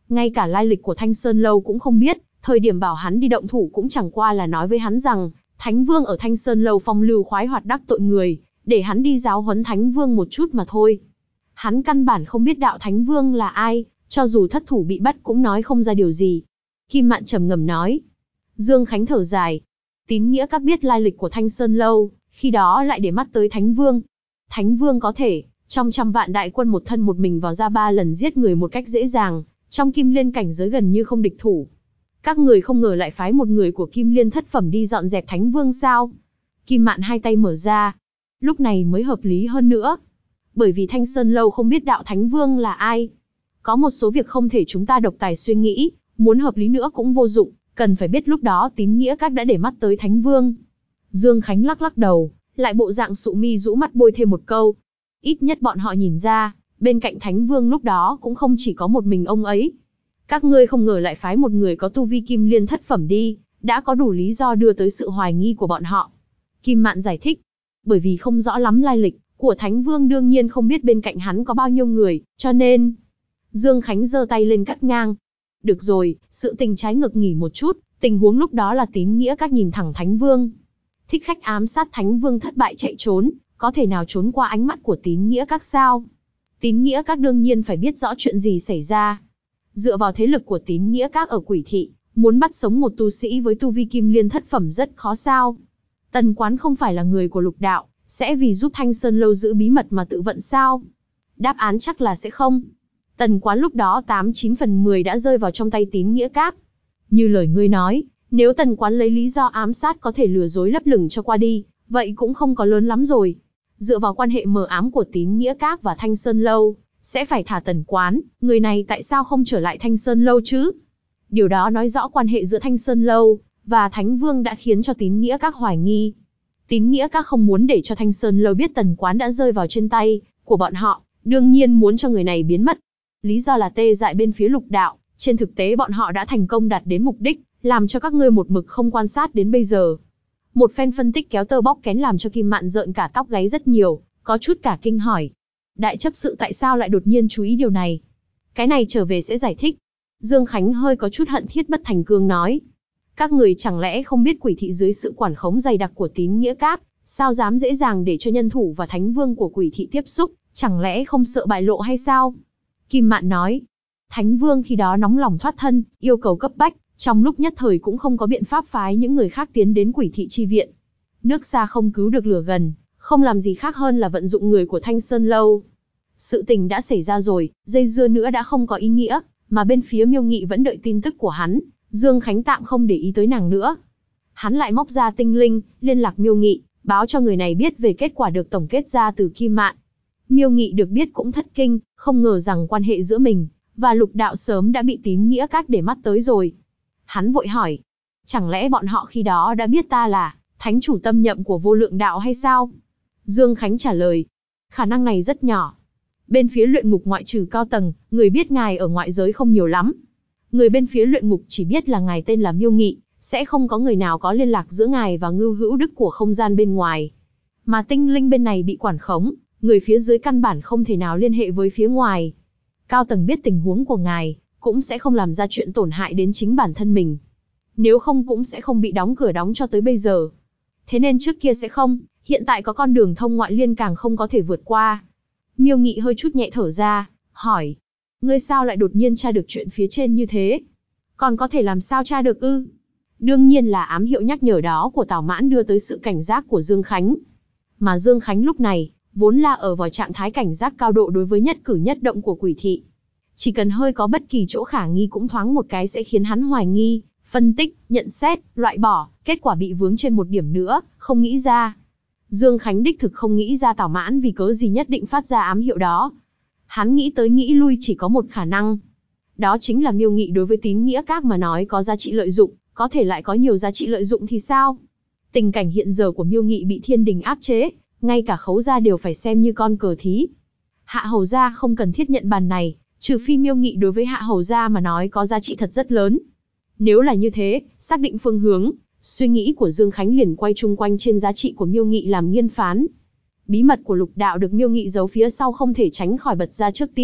Ngay cả lai lịch của Thanh Sơn Lâu cũng không biết, thời điểm bảo hắn đi động thủ cũng chẳng qua là nói với hắn rằng, Thánh Vương ở Thanh Sơn Lâu phong lưu khoái hoạt đắc tội người, để hắn đi giáo huấn Thánh Vương một chút mà thôi. Hắn căn bản không biết đạo Thánh Vương là ai, cho dù thất thủ bị bắt cũng nói không ra điều gì. Kim Mạn trầm ngâm nói. Dương Khánh thở dài. Tín nghĩa các biết lai lịch của Thanh Sơn Lâu, khi đó lại để mắt tới Thánh Vương. Thánh Vương có thể, trong trăm vạn đại quân một thân một mình vào ra 3 lần giết người một cách dễ dàng, trong Kim Liên cảnh giới gần như không địch thủ. Các người không ngờ lại phái một người của Kim Liên thất phẩm đi dọn dẹp Thánh Vương sao? Kim Mạn hai tay mở ra. Lúc này mới hợp lý hơn nữa. Bởi vì Thanh Sơn Lâu không biết đạo Thánh Vương là ai. Có một số việc không thể chúng ta độc tài suy nghĩ, muốn hợp lý nữa cũng vô dụng, cần phải biết lúc đó tín nghĩa các đã để mắt tới Thánh Vương. Dương Khánh lắc lắc đầu, lại bộ dạng sụ mi rũ mắt bôi thêm một câu. Ít nhất bọn họ nhìn ra, bên cạnh Thánh Vương lúc đó cũng không chỉ có một mình ông ấy. Các ngươi không ngờ lại phái một người có tu vi Kim Liên thất phẩm đi, đã có đủ lý do đưa tới sự hoài nghi của bọn họ. Kim Mạn giải thích, bởi vì không rõ lắm lai lịch của Thánh Vương, đương nhiên không biết bên cạnh hắn có bao nhiêu người, cho nên... Dương Khánh giơ tay lên cắt ngang. Được rồi, sự tình trái ngược nghỉ một chút, tình huống lúc đó là tín nghĩa các nhìn thẳng Thánh Vương. Thích khách ám sát Thánh Vương thất bại chạy trốn, có thể nào trốn qua ánh mắt của tín nghĩa các sao? Tín nghĩa các đương nhiên phải biết rõ chuyện gì xảy ra. Dựa vào thế lực của tín nghĩa các ở Quỷ Thị, muốn bắt sống một tu sĩ với tu vi Kim Liên thất phẩm rất khó sao. Tần Quán không phải là người của lục đạo, sẽ vì giúp Thanh Sơn Lâu giữ bí mật mà tự vận sao? Đáp án chắc là sẽ không. Tần Quán lúc đó 89 phần 10 đã rơi vào trong tay tín nghĩa các. Như lời ngươi nói, nếu Tần Quán lấy lý do ám sát có thể lừa dối lấp lửng cho qua đi, vậy cũng không có lớn lắm rồi. Dựa vào quan hệ mờ ám của tín nghĩa các và Thanh Sơn Lâu, sẽ phải thả Tần Quán, người này tại sao không trở lại Thanh Sơn Lâu chứ? Điều đó nói rõ quan hệ giữa Thanh Sơn Lâu và Thánh Vương đã khiến cho tín nghĩa các hoài nghi. Tín nghĩa các không muốn để cho Thanh Sơn Lâu biết Tần Quán đã rơi vào trên tay của bọn họ, đương nhiên muốn cho người này biến mất. Lý do là tê dại bên phía lục đạo, trên thực tế bọn họ đã thành công đạt đến mục đích, làm cho các ngươi một mực không quan sát đến bây giờ. Một phen phân tích kéo tơ bóc kén làm cho Kim Mạn rợn cả tóc gáy rất nhiều, có chút cả kinh hỏi. Đại chấp sự tại sao lại đột nhiên chú ý điều này? Cái này trở về sẽ giải thích. Dương Khánh hơi có chút hận thiết bất thành cương nói. Các người chẳng lẽ không biết Quỷ Thị dưới sự quản khống dày đặc của tín nghĩa các, sao dám dễ dàng để cho nhân thủ và Thánh Vương của Quỷ Thị tiếp xúc, chẳng lẽ không sợ bại lộ hay sao? Kim Mạn nói. Thánh Vương khi đó nóng lòng thoát thân, yêu cầu cấp bách, trong lúc nhất thời cũng không có biện pháp phái những người khác tiến đến Quỷ Thị chi viện. Nước xa không cứu được lửa gần, không làm gì khác hơn là vận dụng người của Thanh Sơn Lâu. Sự tình đã xảy ra rồi, dây dưa nữa đã không có ý nghĩa, mà bên phía Miêu Nghị vẫn đợi tin tức của hắn. Dương Khánh tạm không để ý tới nàng nữa. Hắn lại móc ra tinh linh, liên lạc Miêu Nghị, báo cho người này biết về kết quả được tổng kết ra từ Kim Mạn. Miêu Nghị được biết cũng thất kinh, không ngờ rằng quan hệ giữa mình và lục đạo sớm đã bị tín nghĩa các để mắt tới rồi. Hắn vội hỏi, chẳng lẽ bọn họ khi đó đã biết ta là thánh chủ tâm nhậm của vô lượng đạo hay sao? Dương Khánh trả lời, khả năng này rất nhỏ. Bên phía luyện ngục ngoại trừ cao tầng, người biết ngài ở ngoại giới không nhiều lắm. Người bên phía luyện ngục chỉ biết là ngài tên là Miêu Nghị, sẽ không có người nào có liên lạc giữa ngài và Ngưu Hữu Đức của không gian bên ngoài. Mà tinh linh bên này bị quản khống, người phía dưới căn bản không thể nào liên hệ với phía ngoài. Cao tầng biết tình huống của ngài, cũng sẽ không làm ra chuyện tổn hại đến chính bản thân mình. Nếu không cũng sẽ không bị đóng cửa đóng cho tới bây giờ. Thế nên trước kia sẽ không, hiện tại có con đường thông ngoại liên càng không có thể vượt qua. Miêu Nghị hơi chút nhẹ thở ra, hỏi, ngươi sao lại đột nhiên tra được chuyện phía trên như thế? Còn có thể làm sao tra được ư? Đương nhiên là ám hiệu nhắc nhở đó của Tào Mãn đưa tới sự cảnh giác của Dương Khánh. Mà Dương Khánh lúc này, vốn là ở vào trạng thái cảnh giác cao độ đối với nhất cử nhất động của Quỷ Thị. Chỉ cần hơi có bất kỳ chỗ khả nghi cũng thoáng một cái sẽ khiến hắn hoài nghi, phân tích, nhận xét, loại bỏ, kết quả bị vướng trên một điểm nữa, không nghĩ ra. Dương Khánh đích thực không nghĩ ra Tào Mãn vì cớ gì nhất định phát ra ám hiệu đó. Hắn nghĩ tới nghĩ lui chỉ có một khả năng. Đó chính là Miêu Nghị đối với tín nghĩa các mà nói có giá trị lợi dụng, có thể lại có nhiều giá trị lợi dụng thì sao? Tình cảnh hiện giờ của Miêu Nghị bị thiên đình áp chế, ngay cả Khấu gia đều phải xem như con cờ thí. Hạ Hầu gia không cần thiết nhận bàn này, trừ phi Miêu Nghị đối với Hạ Hầu gia mà nói có giá trị thật rất lớn. Nếu là như thế, xác định phương hướng, suy nghĩ của Dương Khánh liền quay chung quanh trên giá trị của Miêu Nghị làm nghiên phán. Bí mật của lục đạo được Miêu Nghị giấu phía sau không thể tránh khỏi bật ra trước tiên,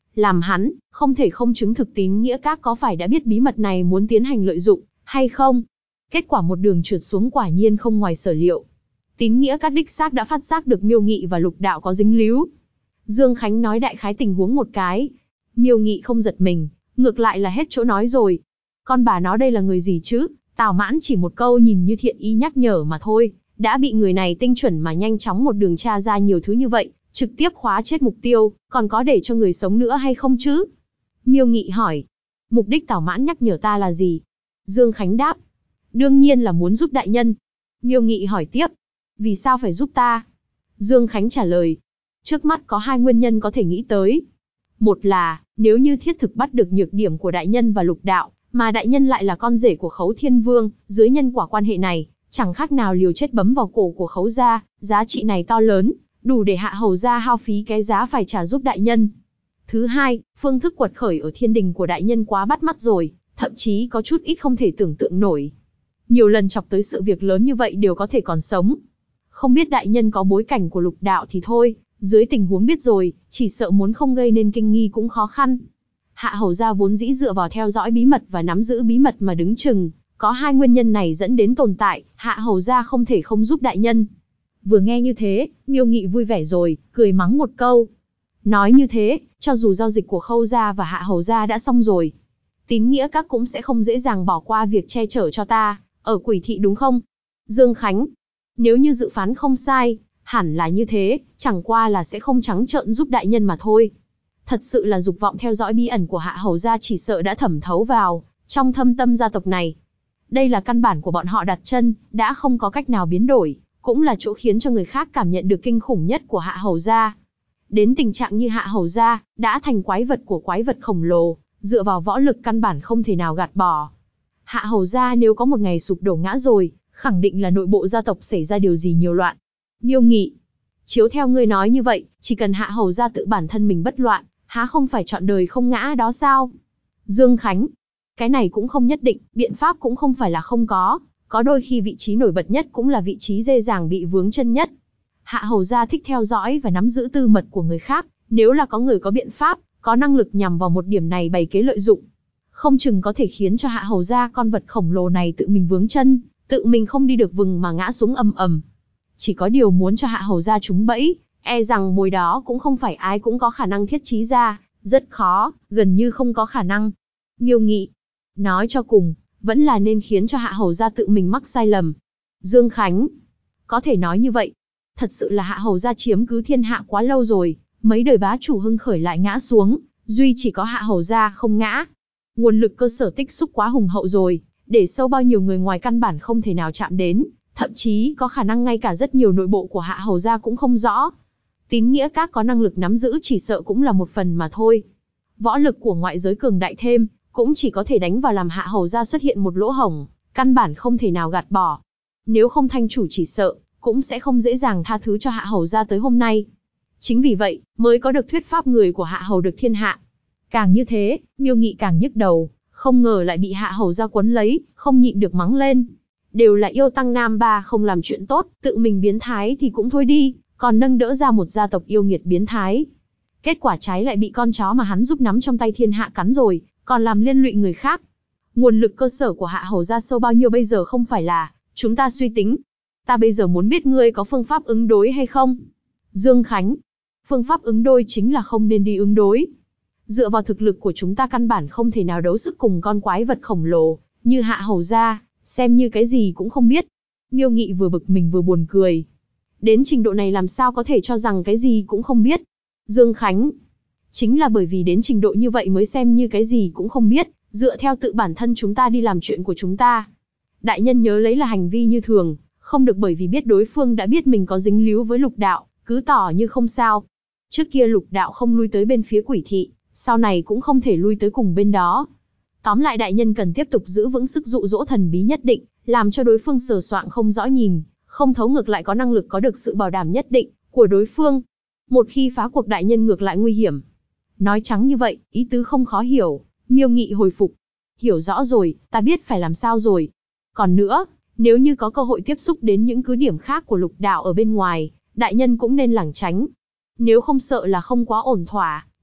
Làm hắn, không thể không chứng thực tín nghĩa các có phải đã biết bí mật này muốn tiến hành lợi dụng, hay không. Kết quả một đường trượt xuống quả nhiên không ngoài sở liệu. Tín nghĩa các đích xác đã phát giác được Miêu Nghị và Lục Đạo có dính líu. Dương Khánh nói đại khái tình huống một cái. Miêu Nghị không giật mình, ngược lại là hết chỗ nói rồi. Con bà nó đây là người gì chứ? Tào Mãn chỉ một câu nhìn như thiện ý nhắc nhở mà thôi, đã bị người này tinh chuẩn mà nhanh chóng một đường tra ra nhiều thứ như vậy, trực tiếp khóa chết mục tiêu, còn có để cho người sống nữa hay không chứ? Miêu Nghị hỏi, mục đích Tào Mãn nhắc nhở ta là gì? Dương Khánh đáp, đương nhiên là muốn giúp đại nhân. Miêu Nghị hỏi tiếp, vì sao phải giúp ta? Dương Khánh trả lời, trước mắt có hai nguyên nhân có thể nghĩ tới. Một là, nếu như thiết thực bắt được nhược điểm của đại nhân và Lục Đạo, mà đại nhân lại là con rể của Khấu Thiên Vương, dưới nhân quả quan hệ này, chẳng khác nào liều chết bấm vào cổ của Khấu gia, giá trị này to lớn, đủ để Hạ Hầu gia hao phí cái giá phải trả giúp đại nhân. Thứ hai, phương thức quật khởi ở thiên đình của đại nhân quá bắt mắt rồi, thậm chí có chút ít không thể tưởng tượng nổi. Nhiều lần chọc tới sự việc lớn như vậy đều có thể còn sống. Không biết đại nhân có bối cảnh của Lục Đạo thì thôi, dưới tình huống biết rồi, chỉ sợ muốn không gây nên kinh nghi cũng khó khăn. Hạ Hầu gia vốn dĩ dựa vào theo dõi bí mật và nắm giữ bí mật mà đứng chừng, có hai nguyên nhân này dẫn đến tồn tại, Hạ Hầu gia không thể không giúp đại nhân. Vừa nghe như thế, Miêu Nghị vui vẻ rồi, cười mắng một câu. Nói như thế, cho dù giao dịch của Khâu gia và Hạ Hầu gia đã xong rồi, tín nghĩa các cũng sẽ không dễ dàng bỏ qua việc che chở cho ta, ở Quỷ thị đúng không? Dương Khánh, nếu như dự phán không sai, hẳn là như thế, chẳng qua là sẽ không trắng trợn giúp đại nhân mà thôi. Thật sự là dục vọng theo dõi bí ẩn của Hạ Hầu gia chỉ sợ đã thẩm thấu vào trong thâm tâm gia tộc này. Đây là căn bản của bọn họ đặt chân, đã không có cách nào biến đổi, cũng là chỗ khiến cho người khác cảm nhận được kinh khủng nhất của Hạ Hầu gia. Đến tình trạng như Hạ Hầu gia đã thành quái vật của quái vật khổng lồ, dựa vào võ lực căn bản không thể nào gạt bỏ. Hạ Hầu gia nếu có một ngày sụp đổ ngã rồi, khẳng định là nội bộ gia tộc xảy ra điều gì nhiều loạn. Miêu Nghị, chiếu theo ngươi nói như vậy, chỉ cần Hạ Hầu gia tự bản thân mình bất loạn, há không phải chọn đời không ngã đó sao? Dương Khánh, cái này cũng không nhất định, biện pháp cũng không phải là không có đôi khi vị trí nổi bật nhất cũng là vị trí dễ dàng bị vướng chân nhất. Hạ Hầu gia thích theo dõi và nắm giữ tư mật của người khác, nếu là có người có biện pháp, có năng lực nhằm vào một điểm này bày kế lợi dụng, không chừng có thể khiến cho Hạ Hầu gia con vật khổng lồ này tự mình vướng chân, tự mình không đi được vừng mà ngã xuống ầm ầm. Chỉ có điều muốn cho Hạ Hầu gia trúng bẫy, e rằng mồi đó cũng không phải ai cũng có khả năng thiết trí ra, rất khó, gần như không có khả năng. Miêu Nghị, nói cho cùng, vẫn là nên khiến cho Hạ Hầu gia tự mình mắc sai lầm. Dương Khánh, có thể nói như vậy. Thật sự là Hạ Hầu gia chiếm cứ thiên hạ quá lâu rồi, mấy đời bá chủ hưng khởi lại ngã xuống, duy chỉ có Hạ Hầu gia không ngã. Nguồn lực cơ sở tích xúc quá hùng hậu rồi, để sâu bao nhiêu người ngoài căn bản không thể nào chạm đến, thậm chí có khả năng ngay cả rất nhiều nội bộ của Hạ Hầu gia cũng không rõ. Tín nghĩa các có năng lực nắm giữ chỉ sợ cũng là một phần mà thôi. Võ lực của ngoại giới cường đại thêm, cũng chỉ có thể đánh vào làm Hạ Hầu gia xuất hiện một lỗ hổng, căn bản không thể nào gạt bỏ. Nếu không thanh chủ chỉ sợ, cũng sẽ không dễ dàng tha thứ cho Hạ Hầu gia tới hôm nay. Chính vì vậy, mới có được thuyết pháp người của Hạ Hầu được thiên hạ. Càng như thế, Miêu Nghị càng nhức đầu, không ngờ lại bị Hạ Hầu gia quấn lấy, không nhịn được mắng lên. Đều là yêu tăng nam ba không làm chuyện tốt, tự mình biến thái thì cũng thôi đi, còn nâng đỡ ra một gia tộc yêu nghiệt biến thái. Kết quả trái lại bị con chó mà hắn giúp nắm trong tay thiên hạ cắn rồi, còn làm liên lụy người khác. Nguồn lực cơ sở của Hạ Hầu gia sâu bao nhiêu bây giờ không phải là chúng ta suy tính. Ta bây giờ muốn biết ngươi có phương pháp ứng đối hay không? Dương Khánh, phương pháp ứng đối chính là không nên đi ứng đối. Dựa vào thực lực của chúng ta căn bản không thể nào đấu sức cùng con quái vật khổng lồ như Hạ Hầu gia, xem như cái gì cũng không biết. Miêu Nghị vừa bực mình vừa buồn cười. Đến trình độ này làm sao có thể cho rằng cái gì cũng không biết. Dương Khánh, chính là bởi vì đến trình độ như vậy mới xem như cái gì cũng không biết, dựa theo tự bản thân chúng ta đi làm chuyện của chúng ta. Đại nhân nhớ lấy là hành vi như thường, không được bởi vì biết đối phương đã biết mình có dính líu với Lục Đạo, cứ tỏ như không sao. Trước kia Lục Đạo không lui tới bên phía Quỷ thị, sau này cũng không thể lui tới cùng bên đó. Tóm lại đại nhân cần tiếp tục giữ vững sức dụ dỗ thần bí nhất định, làm cho đối phương sờ soạng không rõ nhìn, không thấu ngược lại có năng lực có được sự bảo đảm nhất định của đối phương. Một khi phá cuộc đại nhân ngược lại nguy hiểm. Nói trắng như vậy, ý tứ không khó hiểu. Miêu Nghị hồi phục. Hiểu rõ rồi, ta biết phải làm sao rồi. Còn nữa, nếu như có cơ hội tiếp xúc đến những cứ điểm khác của Lục Đạo ở bên ngoài, đại nhân cũng nên lảng tránh. Nếu không sợ là không quá ổn thỏa,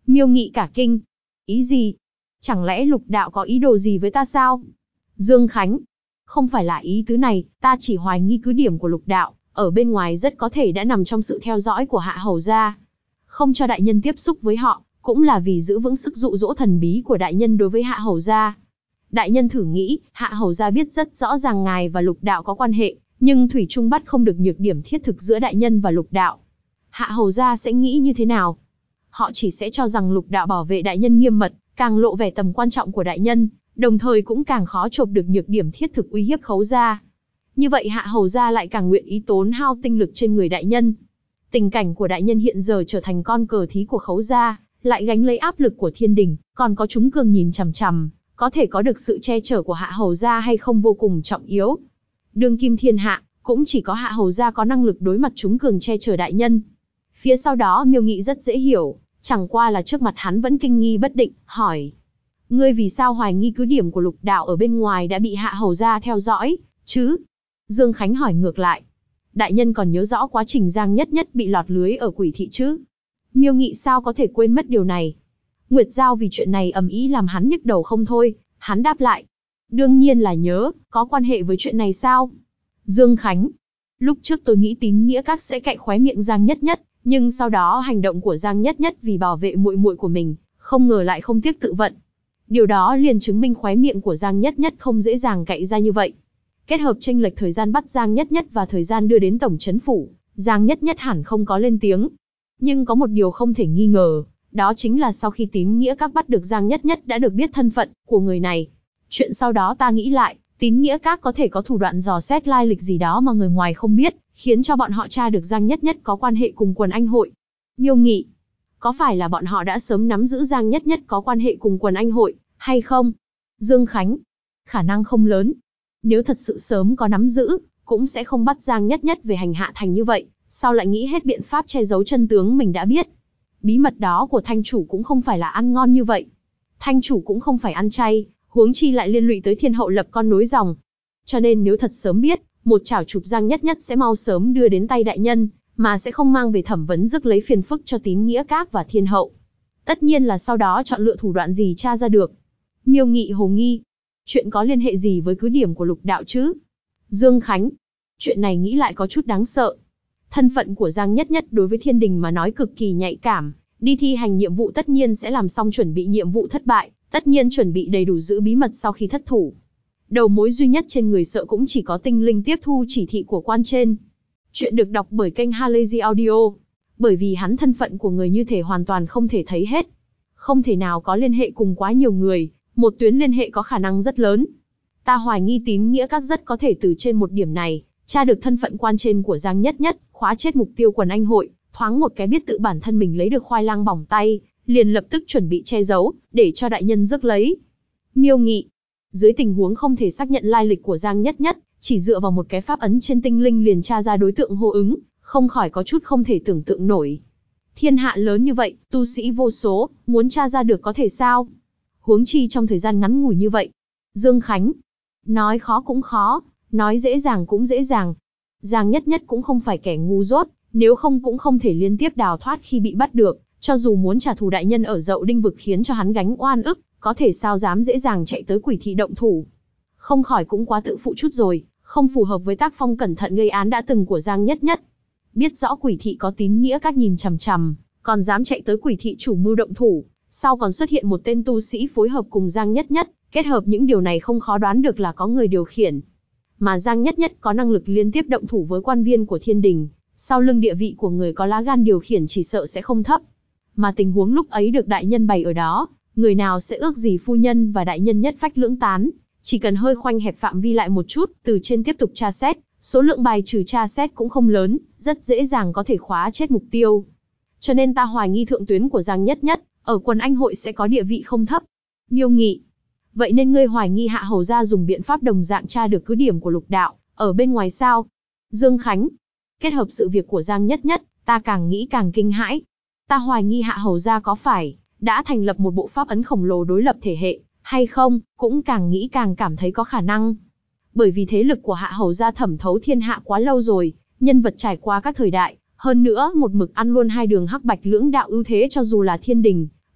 Miêu Nghị cả kinh. Ý gì? Chẳng lẽ Lục đạo có ý đồ gì với ta sao? Dương Khánh. Không phải là ý tứ này, ta chỉ hoài nghi cứ điểm của Lục đạo, ở bên ngoài rất có thể đã nằm trong sự theo dõi của Hạ Hầu gia. Không cho đại nhân tiếp xúc với họ, cũng là vì giữ vững sức dụ dỗ thần bí của đại nhân đối với Hạ Hầu gia. Đại nhân thử nghĩ, Hạ Hầu gia biết rất rõ ràng ngài và Lục đạo có quan hệ, nhưng thủy chung bắt không được nhược điểm thiết thực giữa đại nhân và Lục đạo. Hạ Hầu gia sẽ nghĩ như thế nào? Họ chỉ sẽ cho rằng Lục đạo bảo vệ đại nhân nghiêm mật, càng lộ vẻ tầm quan trọng của đại nhân, đồng thời cũng càng khó chộp được nhược điểm thiết thực uy hiếp Khấu gia. Như vậy Hạ Hầu gia lại càng nguyện ý tốn hao tinh lực trên người đại nhân. Tình cảnh của đại nhân hiện giờ trở thành con cờ thí của Khấu gia, lại gánh lấy áp lực của thiên đình, còn có chúng cường nhìn chằm chằm, có thể có được sự che chở của Hạ Hầu gia hay không vô cùng trọng yếu. Đương kim thiên hạ, cũng chỉ có Hạ Hầu gia có năng lực đối mặt chúng cường che chở đại nhân. Phía sau đó Miêu Nghị rất dễ hiểu, chẳng qua là trước mặt hắn vẫn kinh nghi bất định, hỏi. Ngươi vì sao hoài nghi cứ điểm của Lục đạo ở bên ngoài đã bị Hạ Hầu gia theo dõi, chứ? Dương Khánh hỏi ngược lại. Đại nhân còn nhớ rõ quá trình Giang Nhất Nhất bị lọt lưới ở Quỷ thị chứ? Miêu Nghị sao có thể quên mất điều này? Nguyệt Giao vì chuyện này ầm ĩ làm hắn nhức đầu không thôi, hắn đáp lại. Đương nhiên là nhớ, có quan hệ với chuyện này sao? Dương Khánh. Lúc trước tôi nghĩ Tín Nghĩa Các sẽ cạy khóe miệng Giang Nhất Nhất, nhưng sau đó hành động của Giang Nhất Nhất vì bảo vệ muội muội của mình, không ngờ lại không tiếc tự vận. Điều đó liền chứng minh khóe miệng của Giang Nhất Nhất không dễ dàng cạy ra như vậy. Kết hợp chênh lệch thời gian bắt Giang Nhất Nhất và thời gian đưa đến tổng trấn phủ, Giang Nhất Nhất hẳn không có lên tiếng. Nhưng có một điều không thể nghi ngờ, đó chính là sau khi Tín Nghĩa Các bắt được Giang Nhất Nhất đã được biết thân phận của người này. Chuyện sau đó ta nghĩ lại, Tín Nghĩa Các có thể có thủ đoạn dò xét lai lịch gì đó mà người ngoài không biết, khiến cho bọn họ tra được Giang Nhất Nhất có quan hệ cùng quần anh hội. Miêu Nghị. Có phải là bọn họ đã sớm nắm giữ Giang Nhất Nhất có quan hệ cùng quần anh hội, hay không? Dương Khánh. Khả năng không lớn. Nếu thật sự sớm có nắm giữ, cũng sẽ không bắt Giang Nhất Nhất về hành hạ thành như vậy, sao lại nghĩ hết biện pháp che giấu chân tướng mình đã biết. Bí mật đó của Thanh chủ cũng không phải là ăn ngon như vậy. Thanh chủ cũng không phải ăn chay, huống chi lại liên lụy tới thiên hậu lập con nối dòng. Cho nên nếu thật sớm biết, một chảo chụp Giang Nhất Nhất sẽ mau sớm đưa đến tay đại nhân, mà sẽ không mang về thẩm vấn rước lấy phiền phức cho Tín Nghĩa Các và thiên hậu. Tất nhiên là sau đó chọn lựa thủ đoạn gì tra ra được. Miêu Nghị hồ nghi. Chuyện có liên hệ gì với cứ điểm của Lục đạo chứ? Dương Khánh. Chuyện này nghĩ lại có chút đáng sợ. Thân phận của Giang Nhất Nhất đối với thiên đình mà nói cực kỳ nhạy cảm, đi thi hành nhiệm vụ tất nhiên sẽ làm xong chuẩn bị nhiệm vụ thất bại, tất nhiên chuẩn bị đầy đủ giữ bí mật sau khi thất thủ. Đầu mối duy nhất trên người sợ cũng chỉ có tinh linh tiếp thu chỉ thị của quan trên. Chuyện được đọc bởi kênh Halazy Audio. Bởi vì hắn thân phận của người như thể hoàn toàn không thể thấy hết. Không thể nào có liên hệ cùng quá nhiều người, một tuyến liên hệ có khả năng rất lớn. Ta hoài nghi Tín Nghĩa Các rất có thể từ trên một điểm này, tra được thân phận quan trên của Giang Nhất Nhất, khóa chết mục tiêu quần anh hội, thoáng một cái biết tự bản thân mình lấy được khoai lang bỏng tay, liền lập tức chuẩn bị che giấu, để cho đại nhân rước lấy. Miêu Nghị. Dưới tình huống không thể xác nhận lai lịch của Giang Nhất Nhất, chỉ dựa vào một cái pháp ấn trên tinh linh liền tra ra đối tượng hô ứng, không khỏi có chút không thể tưởng tượng nổi. Thiên hạ lớn như vậy, tu sĩ vô số, muốn tra ra được có thể sao? Huống chi trong thời gian ngắn ngủi như vậy. Dương Khánh. Nói khó cũng khó, nói dễ dàng cũng dễ dàng. Giang Nhất Nhất cũng không phải kẻ ngu dốt, nếu không cũng không thể liên tiếp đào thoát khi bị bắt được, cho dù muốn trả thù đại nhân ở Dậu Đinh vực khiến cho hắn gánh oan ức, có thể sao dám dễ dàng chạy tới Quỷ thị động thủ. Không khỏi cũng quá tự phụ chút rồi, không phù hợp với tác phong cẩn thận gây án đã từng của Giang Nhất Nhất. Biết rõ Quỷ thị có Tín Nghĩa Các nhìn chằm chằm, còn dám chạy tới Quỷ thị chủ mưu động thủ, sau còn xuất hiện một tên tu sĩ phối hợp cùng Giang Nhất Nhất, kết hợp những điều này không khó đoán được là có người điều khiển. Mà Giang Nhất Nhất có năng lực liên tiếp động thủ với quan viên của thiên đình, sau lưng địa vị của người có lá gan điều khiển chỉ sợ sẽ không thấp. Mà tình huống lúc ấy được đại nhân bày ở đó, người nào sẽ ước gì phu nhân và đại nhân nhất phách lưỡng tán, chỉ cần hơi khoanh hẹp phạm vi lại một chút, từ trên tiếp tục tra xét, số lượng bài trừ tra xét cũng không lớn, rất dễ dàng có thể khóa chết mục tiêu. Cho nên ta hoài nghi thượng tuyến của Giang Nhất Nhất, ở quần anh hội sẽ có địa vị không thấp. Miêu Nghị. Vậy nên ngươi hoài nghi Hạ Hầu gia dùng biện pháp đồng dạng tra được cứ điểm của Lục đạo, ở bên ngoài sao? Dương Khánh. Kết hợp sự việc của Giang Nhất Nhất, ta càng nghĩ càng kinh hãi. Ta hoài nghi Hạ Hầu gia có phải đã thành lập một bộ pháp ấn khổng lồ đối lập thể hệ, hay không, cũng càng nghĩ càng cảm thấy có khả năng. Bởi vì thế lực của Hạ Hầu gia thẩm thấu thiên hạ quá lâu rồi, nhân vật trải qua các thời đại, hơn nữa một mực ăn luôn hai đường hắc bạch lưỡng đạo ưu thế cho dù là thiên đình,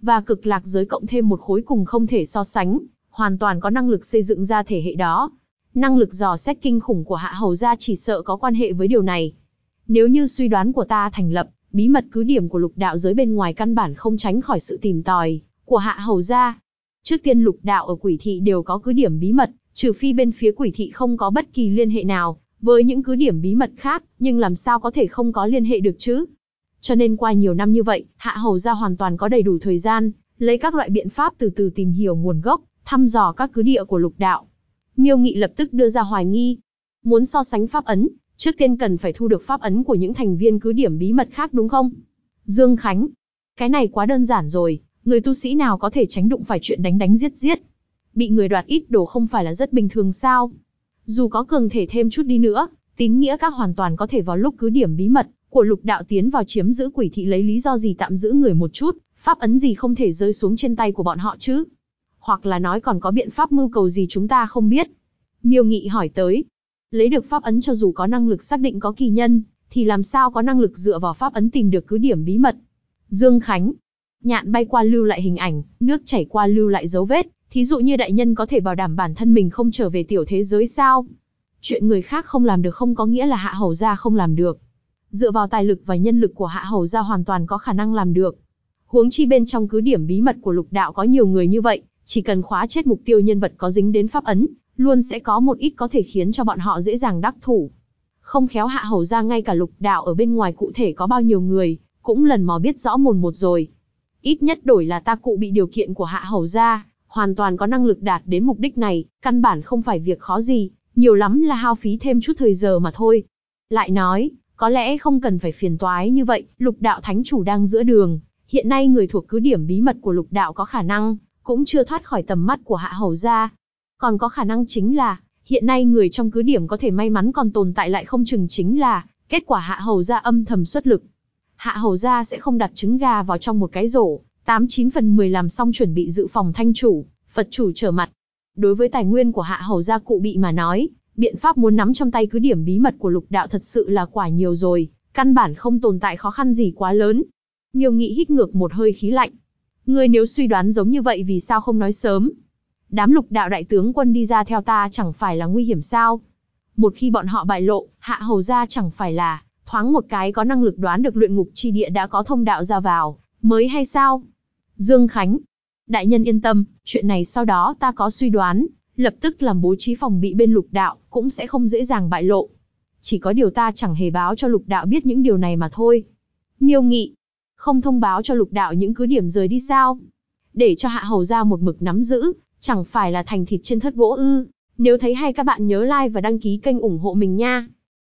và cực lạc giới cộng thêm một khối cùng không thể so sánh, hoàn toàn có năng lực xây dựng ra thể hệ đó. Năng lực dò xét kinh khủng của Hạ Hầu gia chỉ sợ có quan hệ với điều này. Nếu như suy đoán của ta thành lập, bí mật cứ điểm của lục đạo giới bên ngoài căn bản không tránh khỏi sự tìm tòi của Hạ Hầu gia. Trước tiên lục đạo ở Quỷ Thị đều có cứ điểm bí mật, trừ phi bên phía Quỷ Thị không có bất kỳ liên hệ nào với những cứ điểm bí mật khác, nhưng làm sao có thể không có liên hệ được chứ? Cho nên qua nhiều năm như vậy, Hạ Hầu gia hoàn toàn có đầy đủ thời gian, lấy các loại biện pháp từ từ tìm hiểu nguồn gốc, thăm dò các cứ địa của lục đạo. Miêu Nghị lập tức đưa ra hoài nghi. Muốn so sánh pháp ấn, trước tiên cần phải thu được pháp ấn của những thành viên cứ điểm bí mật khác đúng không? Dương Khánh, cái này quá đơn giản rồi, người tu sĩ nào có thể tránh đụng phải chuyện đánh đánh giết giết. Bị người đoạt ít đồ không phải là rất bình thường sao? Dù có cường thể thêm chút đi nữa, tín nghĩa các hoàn toàn có thể vào lúc cứ điểm bí mật của lục đạo tiến vào chiếm giữ Quỷ Thị lấy lý do gì tạm giữ người một chút, pháp ấn gì không thể rơi xuống trên tay của bọn họ chứ? Hoặc là nói còn có biện pháp mưu cầu gì chúng ta không biết? Miêu Nghị hỏi tới. Lấy được pháp ấn cho dù có năng lực xác định có kỳ nhân, thì làm sao có năng lực dựa vào pháp ấn tìm được cứ điểm bí mật? Dương Khánh, nhạn bay qua lưu lại hình ảnh, nước chảy qua lưu lại dấu vết, thí dụ như đại nhân có thể bảo đảm bản thân mình không trở về tiểu thế giới sao? Chuyện người khác không làm được không có nghĩa là Hạ Hầu gia không làm được. Dựa vào tài lực và nhân lực của Hạ Hầu gia hoàn toàn có khả năng làm được. Huống chi bên trong cứ điểm bí mật của lục đạo có nhiều người như vậy, chỉ cần khóa chết mục tiêu nhân vật có dính đến pháp ấn, luôn sẽ có một ít có thể khiến cho bọn họ dễ dàng đắc thủ. Không khéo Hạ Hầu gia ngay cả lục đạo ở bên ngoài cụ thể có bao nhiêu người, cũng lần mò biết rõ mồn một rồi. Ít nhất đổi là ta cụ bị điều kiện của Hạ Hầu gia, hoàn toàn có năng lực đạt đến mục đích này, căn bản không phải việc khó gì, nhiều lắm là hao phí thêm chút thời giờ mà thôi. Lại nói, có lẽ không cần phải phiền toái như vậy, lục đạo thánh chủ đang giữa đường, hiện nay người thuộc cứ điểm bí mật của lục đạo có khả năng, cũng chưa thoát khỏi tầm mắt của Hạ Hầu gia. Còn có khả năng chính là, hiện nay người trong cứ điểm có thể may mắn còn tồn tại lại không chừng chính là, kết quả Hạ Hầu gia âm thầm xuất lực. Hạ Hầu gia sẽ không đặt trứng gà vào trong một cái rổ, 89 phần 10 làm xong chuẩn bị dự phòng thanh chủ, Phật chủ trở mặt. Đối với tài nguyên của Hạ Hầu gia cụ bị mà nói, biện pháp muốn nắm trong tay cứ điểm bí mật của lục đạo thật sự là quả nhiều rồi, căn bản không tồn tại khó khăn gì quá lớn. Miêu Nghị hít ngược một hơi khí lạnh. Ngươi nếu suy đoán giống như vậy vì sao không nói sớm? Đám lục đạo đại tướng quân đi ra theo ta chẳng phải là nguy hiểm sao? Một khi bọn họ bại lộ, Hạ Hầu gia chẳng phải là thoáng một cái có năng lực đoán được luyện ngục chi địa đã có thông đạo ra vào, mới hay sao? Dương Khánh, đại nhân yên tâm, chuyện này sau đó ta có suy đoán, lập tức làm bố trí phòng bị bên lục đạo, cũng sẽ không dễ dàng bại lộ. Chỉ có điều ta chẳng hề báo cho lục đạo biết những điều này mà thôi. Miêu Nghị, không thông báo cho lục đạo những cứ điểm rời đi sao? Để cho Hạ Hầu gia một mực nắm giữ, chẳng phải là thành thịt trên thớt gỗ ư? Nếu thấy hay các bạn nhớ like và đăng ký kênh ủng hộ mình nha.